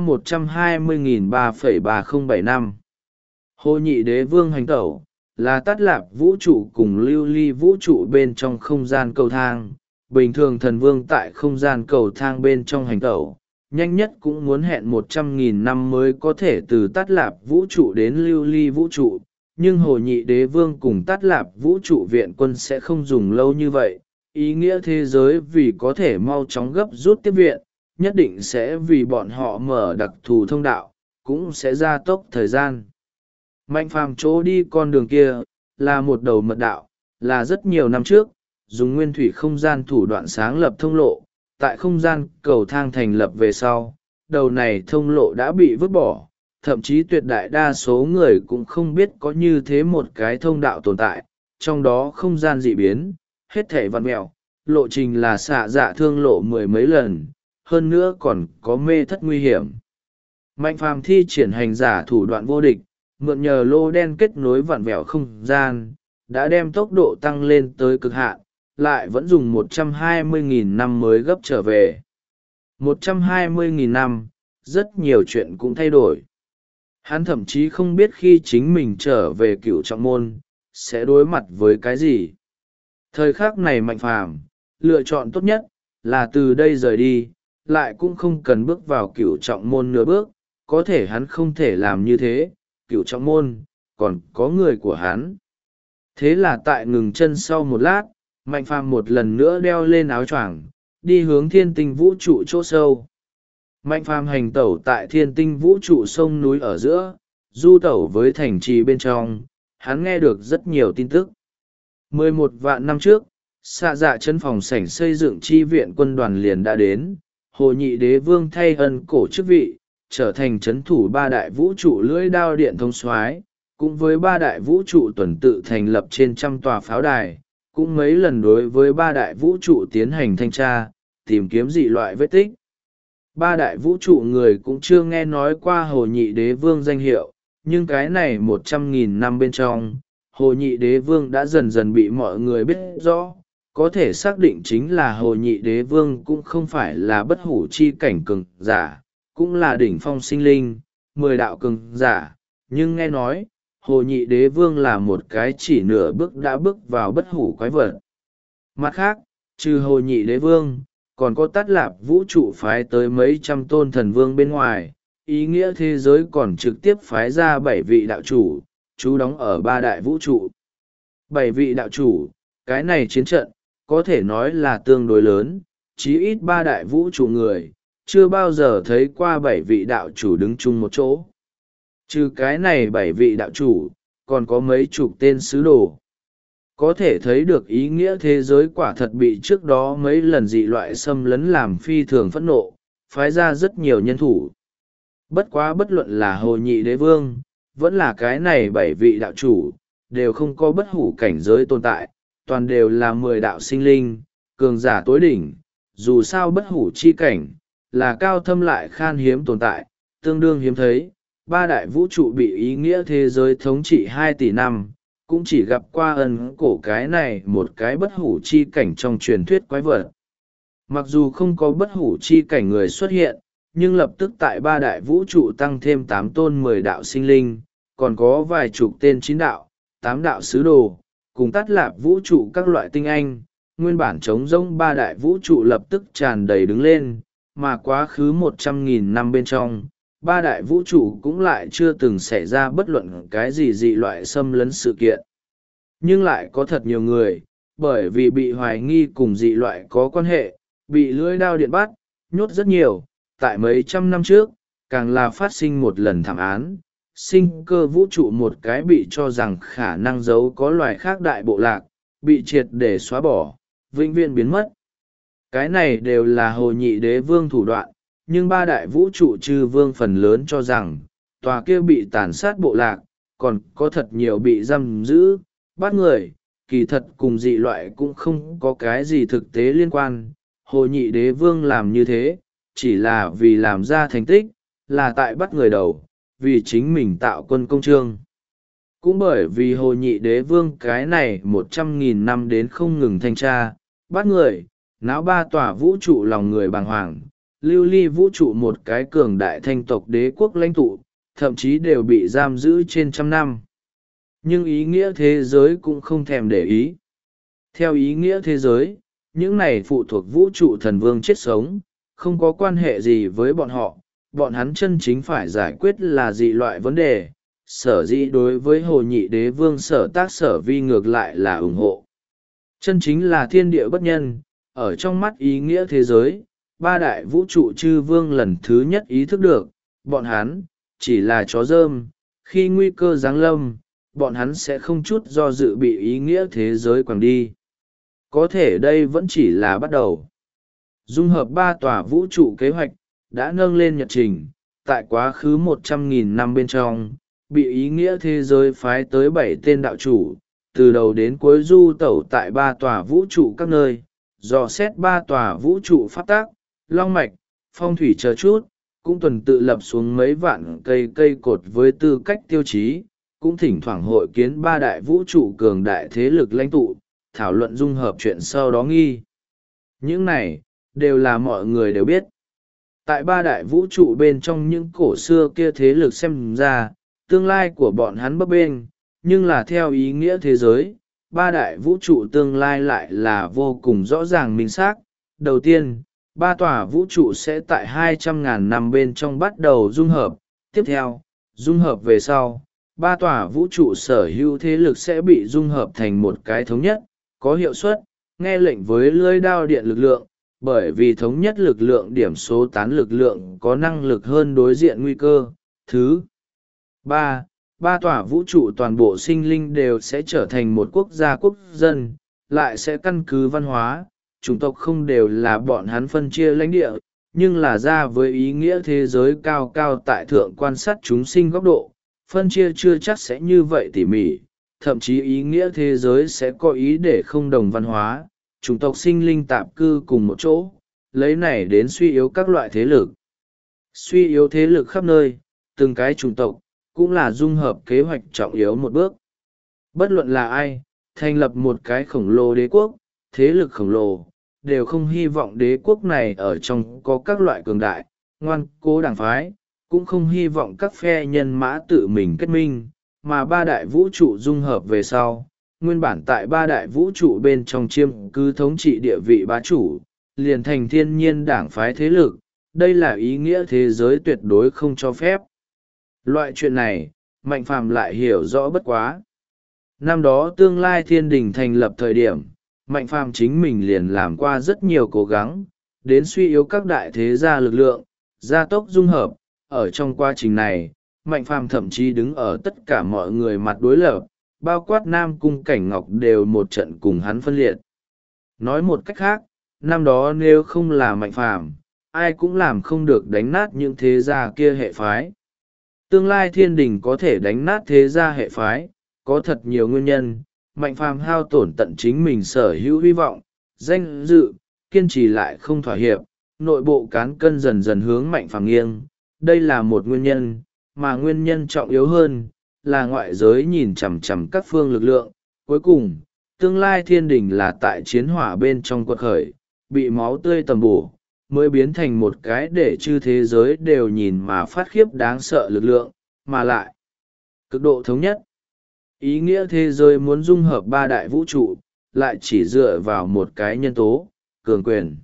120.3,3075 năm. Hồ nhị đế vương hành tẩu, là tắt lạp vũ trụ cùng lưu ly vũ trụ bên trong không gian cầu thang. Bình thường thần vương tại không gian cầu thang bên trong hành tẩu, nhanh nhất cũng muốn hẹn 100.000 năm mới có thể từ tắt lạp vũ trụ đến lưu ly vũ trụ. Nhưng hồ nhị đế vương cùng tắt lạp vũ trụ viện quân sẽ không dùng lâu như vậy. Ý nghĩa thế giới vì có thể mau chóng gấp rút tiếp viện, nhất định sẽ vì bọn họ mở đặc thù thông đạo, cũng sẽ gia tốc thời gian. Mạnh phàm chỗ đi con đường kia, là một đầu mật đạo, là rất nhiều năm trước, dùng nguyên thủy không gian thủ đoạn sáng lập thông lộ, tại không gian cầu thang thành lập về sau, đầu này thông lộ đã bị vứt bỏ, thậm chí tuyệt đại đa số người cũng không biết có như thế một cái thông đạo tồn tại, trong đó không gian dị biến, hết thảy vặn mẹo, lộ trình là xạ dạ thương lộ 10 mấy lần, hơn nữa còn có mê thất nguy hiểm. Mạnh phàm thi triển hành giả thủ đoạn vô địch, mượn nhờ lô đen kết nối vặn vẹo không gian, đã đem tốc độ tăng lên tới cực hạn, lại vẫn dùng 120.000 năm mới gấp trở về. 120.000 năm, rất nhiều chuyện cũng thay đổi. Hắn thậm chí không biết khi chính mình trở về Cửu Trọng Môn, sẽ đối mặt với cái gì. Thời khắc này mạnh phàm, lựa chọn tốt nhất, là từ đây rời đi, lại cũng không cần bước vào Cửu Trọng Môn nửa bước, có thể hắn không thể làm như thế, Cửu Trọng Môn, còn có người của hắn. Thế là tại ngừng chân sau một lát, mạnh phàm một lần nữa đeo lên áo choàng, đi hướng thiên tinh vũ trụ chỗ sâu. Mạnh phàm hành tẩu tại thiên tinh vũ trụ sông núi ở giữa, du tẩu với thành trì bên trong, hắn nghe được rất nhiều tin tức. 11 vạn năm trước, xạ dạ chân phòng sảnh xây dựng chi viện quân đoàn liền đã đến, hồ nhị đế vương thay ân cổ chức vị, trở thành chấn thủ ba đại vũ trụ lưỡi đao điện thông soái, cũng với ba đại vũ trụ tuần tự thành lập trên trăm tòa pháo đài, cũng mấy lần đối với ba đại vũ trụ tiến hành thanh tra, tìm kiếm dị loại vết tích. Ba đại vũ trụ người cũng chưa nghe nói qua hồ nhị đế vương danh hiệu, nhưng cái này 100.000 năm bên trong, hồ nhị đế vương đã dần dần bị mọi người biết rõ, có thể xác định chính là hồ nhị đế vương cũng không phải là bất hủ chi cảnh cường giả, cũng là đỉnh phong sinh linh, 10 đạo cường giả, nhưng nghe nói, hồ nhị đế vương là một cái chỉ nửa bước đã bước vào bất hủ quái vật. Mặt khác, trừ hồ nhị đế vương, còn có tát lạp vũ trụ phái tới mấy trăm tôn thần vương bên ngoài, ý nghĩa thế giới còn trực tiếp phái ra 7 vị đạo chủ, trú đóng ở ba đại vũ trụ. 7 vị đạo chủ, cái này chiến trận, có thể nói là tương đối lớn, chí ít ba đại vũ trụ người, chưa bao giờ thấy qua 7 vị đạo chủ đứng chung một chỗ. Trừ cái này 7 vị đạo chủ, còn có mấy chục tên sứ đồ. Có thể thấy được ý nghĩa thế giới quả thật bị trước đó mấy lần dị loại xâm lấn làm phi thường phẫn nộ, phái ra rất nhiều nhân thủ. Bất quá bất luận là hồ nhị đế vương, vẫn là cái này 7 vị đạo chủ, đều không có bất hủ cảnh giới tồn tại, toàn đều là 10 đạo sinh linh, cường giả tối đỉnh, dù sao bất hủ chi cảnh, là cao thâm lại khan hiếm tồn tại, tương đương hiếm thấy. Ba đại vũ trụ bị ý nghĩa thế giới thống trị 2 tỷ năm, cũng chỉ gặp qua ân cổ cái này một cái bất hủ chi cảnh trong truyền thuyết quái vật. Mặc dù không có bất hủ chi cảnh người xuất hiện, nhưng lập tức tại ba đại vũ trụ tăng thêm 8 tôn 10 đạo sinh linh, còn có vài chục tên 9 đạo, 8 đạo sứ đồ, cùng tát lạp vũ trụ các loại tinh anh, nguyên bản trống rỗng ba đại vũ trụ lập tức tràn đầy đứng lên, mà quá khứ 100.000 năm bên trong, ba đại vũ trụ cũng lại chưa từng xảy ra bất luận cái gì dị loại xâm lấn sự kiện. Nhưng lại có thật nhiều người, bởi vì bị hoài nghi cùng dị loại có quan hệ, bị lưỡi đao điện bắt, nhốt rất nhiều, tại mấy trăm năm trước, càng là phát sinh một lần thảm án, sinh cơ vũ trụ một cái bị cho rằng khả năng giấu có loài khác đại bộ lạc, bị triệt để xóa bỏ, vĩnh viễn biến mất. Cái này đều là hồ nhị đế vương thủ đoạn, nhưng ba đại vũ trụ chư vương phần lớn cho rằng, tòa kia bị tàn sát bộ lạc, còn có thật nhiều bị giam giữ, bắt người, kỳ thật cùng dị loại cũng không có cái gì thực tế liên quan. Hồ Nhị Đế Vương làm như thế, chỉ là vì làm ra thành tích, là tại bắt người đầu, vì chính mình tạo quân công trương. Cũng bởi vì Hồ Nhị Đế Vương cái này 100.000 năm đến không ngừng thanh tra, bắt người, náo ba tòa vũ trụ lòng người bàng hoàng, lưu ly vũ trụ một cái cường đại thanh tộc đế quốc lãnh tụ, thậm chí đều bị giam giữ trên 100 năm. Nhưng ý nghĩa thế giới cũng không thèm để ý. Theo ý nghĩa thế giới, những này phụ thuộc vũ trụ thần vương chết sống, không có quan hệ gì với bọn họ, bọn hắn chân chính phải giải quyết là dị loại vấn đề. Sở dĩ đối với Hồ Nhị Đế Vương Sở Tác Sở Vi ngược lại là ủng hộ. Chân chính là thiên địa bất nhân, ở trong mắt ý nghĩa thế giới, ba đại vũ trụ chư vương lần thứ nhất ý thức được, bọn hắn chỉ là chó rơm, khi nguy cơ giáng lâm, bọn hắn sẽ không chút do dự bị ý nghĩa thế giới quẳng đi. Có thể đây vẫn chỉ là bắt đầu. Dung hợp ba tòa vũ trụ kế hoạch đã nâng lên nhật trình, tại quá khứ 100.000 năm bên trong, bị ý nghĩa thế giới phái tới 7 tên đạo chủ, từ đầu đến cuối du tẩu tại ba tòa vũ trụ các nơi, dò xét ba tòa vũ trụ pháp tác, long mạch, phong thủy chờ chút, cũng tuần tự lập xuống mấy vạn cây cột với tư cách tiêu chí, cũng thỉnh thoảng hội kiến ba đại vũ trụ cường đại thế lực lãnh tụ, thảo luận dung hợp chuyện sau đó nghi. Những này, đều là mọi người đều biết. Tại ba đại vũ trụ bên trong những cổ xưa kia thế lực xem ra, tương lai của bọn hắn bấp bênh, nhưng là theo ý nghĩa thế giới, ba đại vũ trụ tương lai lại là vô cùng rõ ràng minh xác. Đầu tiên, ba tòa vũ trụ sẽ tại 200.000 năm bên trong bắt đầu dung hợp. Tiếp theo, dung hợp về sau, ba tòa vũ trụ sở hữu thế lực sẽ bị dung hợp thành một cái thống nhất, có hiệu suất, nghe lệnh với lưỡi đao điện lực lượng, bởi vì thống nhất lực lượng điểm số tán lực lượng có năng lực hơn đối diện nguy cơ. Thứ ba, ba tòa vũ trụ toàn bộ sinh linh đều sẽ trở thành một quốc gia quốc dân, lại sẽ căn cứ văn hóa, chủng tộc không đều là bọn hắn phân chia lãnh địa, nhưng là ra với ý nghĩa thế giới cao cao tại thượng quan sát chúng sinh góc độ, phân chia chưa chắc sẽ như vậy tỉ mỉ, thậm chí ý nghĩa thế giới sẽ có ý để không đồng văn hóa, chủng tộc sinh linh tạp cư cùng một chỗ, lấy này đến suy yếu các loại thế lực. Suy yếu thế lực khắp nơi, từng cái chủng tộc, cũng là dung hợp kế hoạch trọng yếu một bước. Bất luận là ai, thành lập một cái khổng lồ đế quốc, thế lực khổng lồ, đều không hy vọng đế quốc này ở trong có các loại cường đại, ngoan cố đảng phái, cũng không hy vọng các phe nhân mã tự mình kết minh, mà ba đại vũ trụ dung hợp về sau. Nguyên bản tại ba đại vũ trụ bên trong chiêm cứ thống trị địa vị bá chủ, liền thành thiên nhiên đảng phái thế lực, đây là ý nghĩa thế giới tuyệt đối không cho phép. Loại chuyện này, Mạnh Phàm lại hiểu rõ bất quá. Năm đó tương lai thiên đình thành lập thời điểm, Mạnh Phàm chính mình liền làm qua rất nhiều cố gắng, đến suy yếu các đại thế gia lực lượng, gia tốc dung hợp. Ở trong quá trình này, Mạnh Phàm thậm chí đứng ở tất cả mọi người mặt đối lập, bao quát Nam Cung Cảnh Ngọc đều một trận cùng hắn phân liệt. Nói một cách khác, năm đó nếu không là Mạnh Phàm, ai cũng làm không được đánh nát những thế gia kia hệ phái. Tương lai thiên đình có thể đánh nát thế gia hệ phái, có thật nhiều nguyên nhân. Mạnh Phàm hao tổn tận chính mình sở hữu hy vọng, danh dự, kiên trì lại không thỏa hiệp, nội bộ cán cân dần dần hướng Mạnh Phàm nghiêng. Đây là một nguyên nhân, mà nguyên nhân trọng yếu hơn, là ngoại giới nhìn chằm chằm các phương lực lượng. Cuối cùng, tương lai thiên đình là tại chiến hỏa bên trong quật khởi, bị máu tươi tầm bổ, mới biến thành một cái để chư thế giới đều nhìn mà phát khiếp đáng sợ lực lượng, mà lại cực độ thống nhất. Ý nghĩa thế giới muốn dung hợp ba đại vũ trụ, lại chỉ dựa vào một cái nhân tố, cường quyền.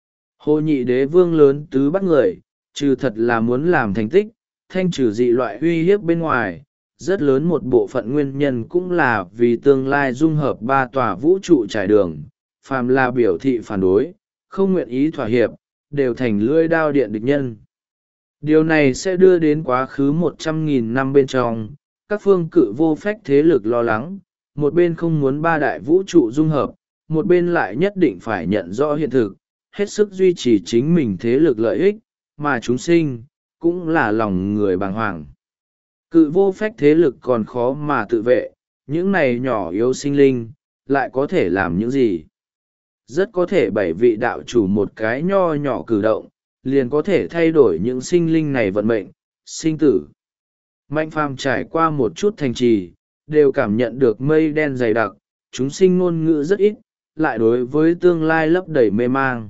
Hồ Nhị Đế Vương lớn tứ bắt người, trừ thật là muốn làm thành tích, thanh trừ dị loại uy hiếp bên ngoài, rất lớn một bộ phận nguyên nhân cũng là vì tương lai dung hợp ba tòa vũ trụ trải đường, phàm là biểu thị phản đối, không nguyện ý thỏa hiệp, đều thành lưỡi đao điện địch nhân. Điều này sẽ đưa đến quá khứ 100.000 năm bên trong, các phương cự vô phách thế lực lo lắng, một bên không muốn ba đại vũ trụ dung hợp, một bên lại nhất định phải nhận rõ hiện thực, hết sức duy trì chính mình thế lực lợi ích, mà chúng sinh, cũng là lòng người bàng hoàng. Cự vô phách thế lực còn khó mà tự vệ, những này nhỏ yếu sinh linh lại có thể làm những gì? Rất có thể 7 vị đạo chủ một cái nho nhỏ cử động liền có thể thay đổi những sinh linh này vận mệnh sinh tử. Mạnh phàm trải qua một chút thành trì đều cảm nhận được mây đen dày đặc, chúng sinh ngôn ngữ rất ít, lại đối với tương lai lấp đầy mê mang.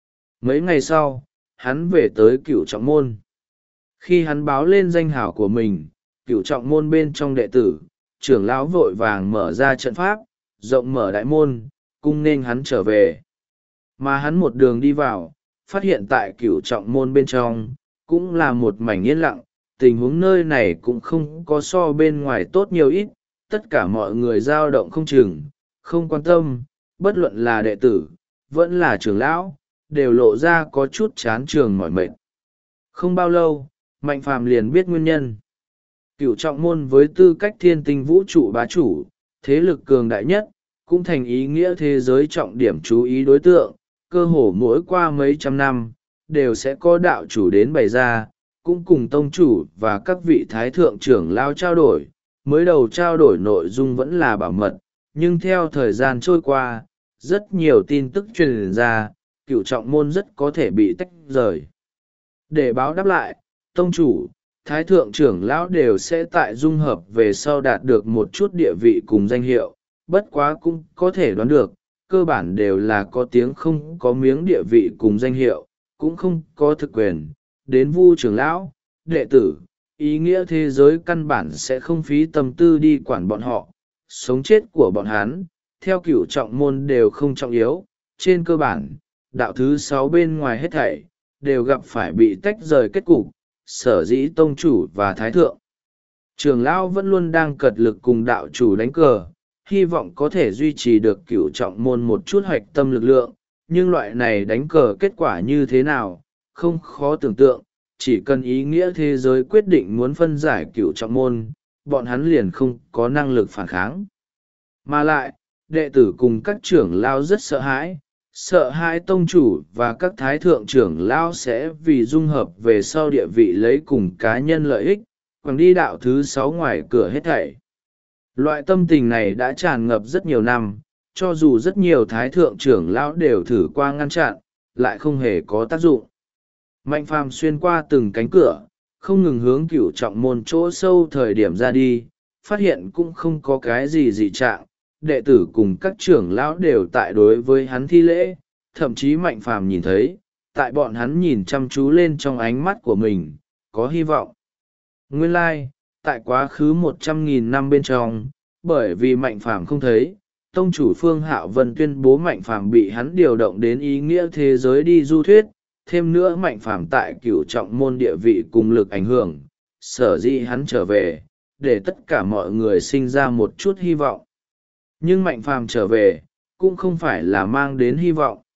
Mấy ngày sau hắn về tới Cửu Trọng Môn. Khi hắn báo lên danh hảo của mình, Cửu Trọng Môn bên trong đệ tử, trưởng lão vội vàng mở ra trận pháp, rộng mở đại môn, cung nên hắn trở về. Mà hắn một đường đi vào, phát hiện tại Cửu Trọng Môn bên trong, cũng là một mảnh yên lặng, tình huống nơi này cũng không có so bên ngoài tốt nhiều ít, tất cả mọi người dao động không chừng, không quan tâm, bất luận là đệ tử, vẫn là trưởng lão, đều lộ ra có chút chán trường mỏi mệt. Không bao lâu, Mạnh Phàm liền biết nguyên nhân. Cửu Trọng Môn với tư cách thiên tinh vũ trụ bá chủ, thế lực cường đại nhất, cũng thành ý nghĩa thế giới trọng điểm chú ý đối tượng, cơ hồ mỗi qua mấy trăm năm, đều sẽ có đạo chủ đến bày ra, cũng cùng tông chủ và các vị thái thượng trưởng lao trao đổi. Mới đầu trao đổi nội dung vẫn là bảo mật, nhưng theo thời gian trôi qua, rất nhiều tin tức truyền ra, Cửu Trọng Môn rất có thể bị tách rời. Để báo đáp lại, tông chủ, thái thượng trưởng lão đều sẽ tại dung hợp về sau đạt được một chút địa vị cùng danh hiệu, bất quá cũng có thể đoán được, cơ bản đều là có tiếng không có miếng địa vị cùng danh hiệu, cũng không có thực quyền. Đến Vu trưởng lão, đệ tử, ý nghĩa thế giới căn bản sẽ không phí tâm tư đi quản bọn họ, sống chết của bọn hắn, theo Cửu Trọng Môn đều không trọng yếu. Trên cơ bản, đạo thứ 6 bên ngoài hết thảy, đều gặp phải bị tách rời kết cục, sở dĩ tông chủ và thái thượng trưởng lão vẫn luôn đang cật lực cùng đạo chủ đánh cờ, hy vọng có thể duy trì được Cửu Trọng Môn một chút hoạch tâm lực lượng, nhưng loại này đánh cờ kết quả như thế nào, không khó tưởng tượng, chỉ cần ý nghĩa thế giới quyết định muốn phân giải Cửu Trọng Môn, bọn hắn liền không có năng lực phản kháng. Mà lại, đệ tử cùng các trưởng lão rất sợ hãi tông chủ và các thái thượng trưởng lão sẽ vì dung hợp về sau địa vị lấy cùng cá nhân lợi ích, quẳng đi đạo thứ 6 ngoài cửa hết thảy. Loại tâm tình này đã tràn ngập rất nhiều năm, cho dù rất nhiều thái thượng trưởng lão đều thử qua ngăn chặn, lại không hề có tác dụng. Mạnh Phàm xuyên qua từng cánh cửa, không ngừng hướng Cửu Trọng Môn chỗ sâu thời điểm ra đi, phát hiện cũng không có cái gì dị trạng, đệ tử cùng các trưởng lão đều tại đối với hắn thi lễ, thậm chí Mạnh Phàm nhìn thấy, tại bọn hắn nhìn chăm chú lên trong ánh mắt của mình, có hy vọng. Nguyên lai, tại quá khứ 100.000 năm bên trong, bởi vì Mạnh Phàm không thấy, tông chủ Phương Hạo Vân tuyên bố Mạnh Phàm bị hắn điều động đến ý nghĩa thế giới đi du thuyết, thêm nữa Mạnh Phàm tại Cửu Trọng Môn địa vị cùng lực ảnh hưởng, sở dĩ hắn trở về, để tất cả mọi người sinh ra một chút hy vọng. Nhưng Mạnh Phàm trở về, cũng không phải là mang đến hy vọng.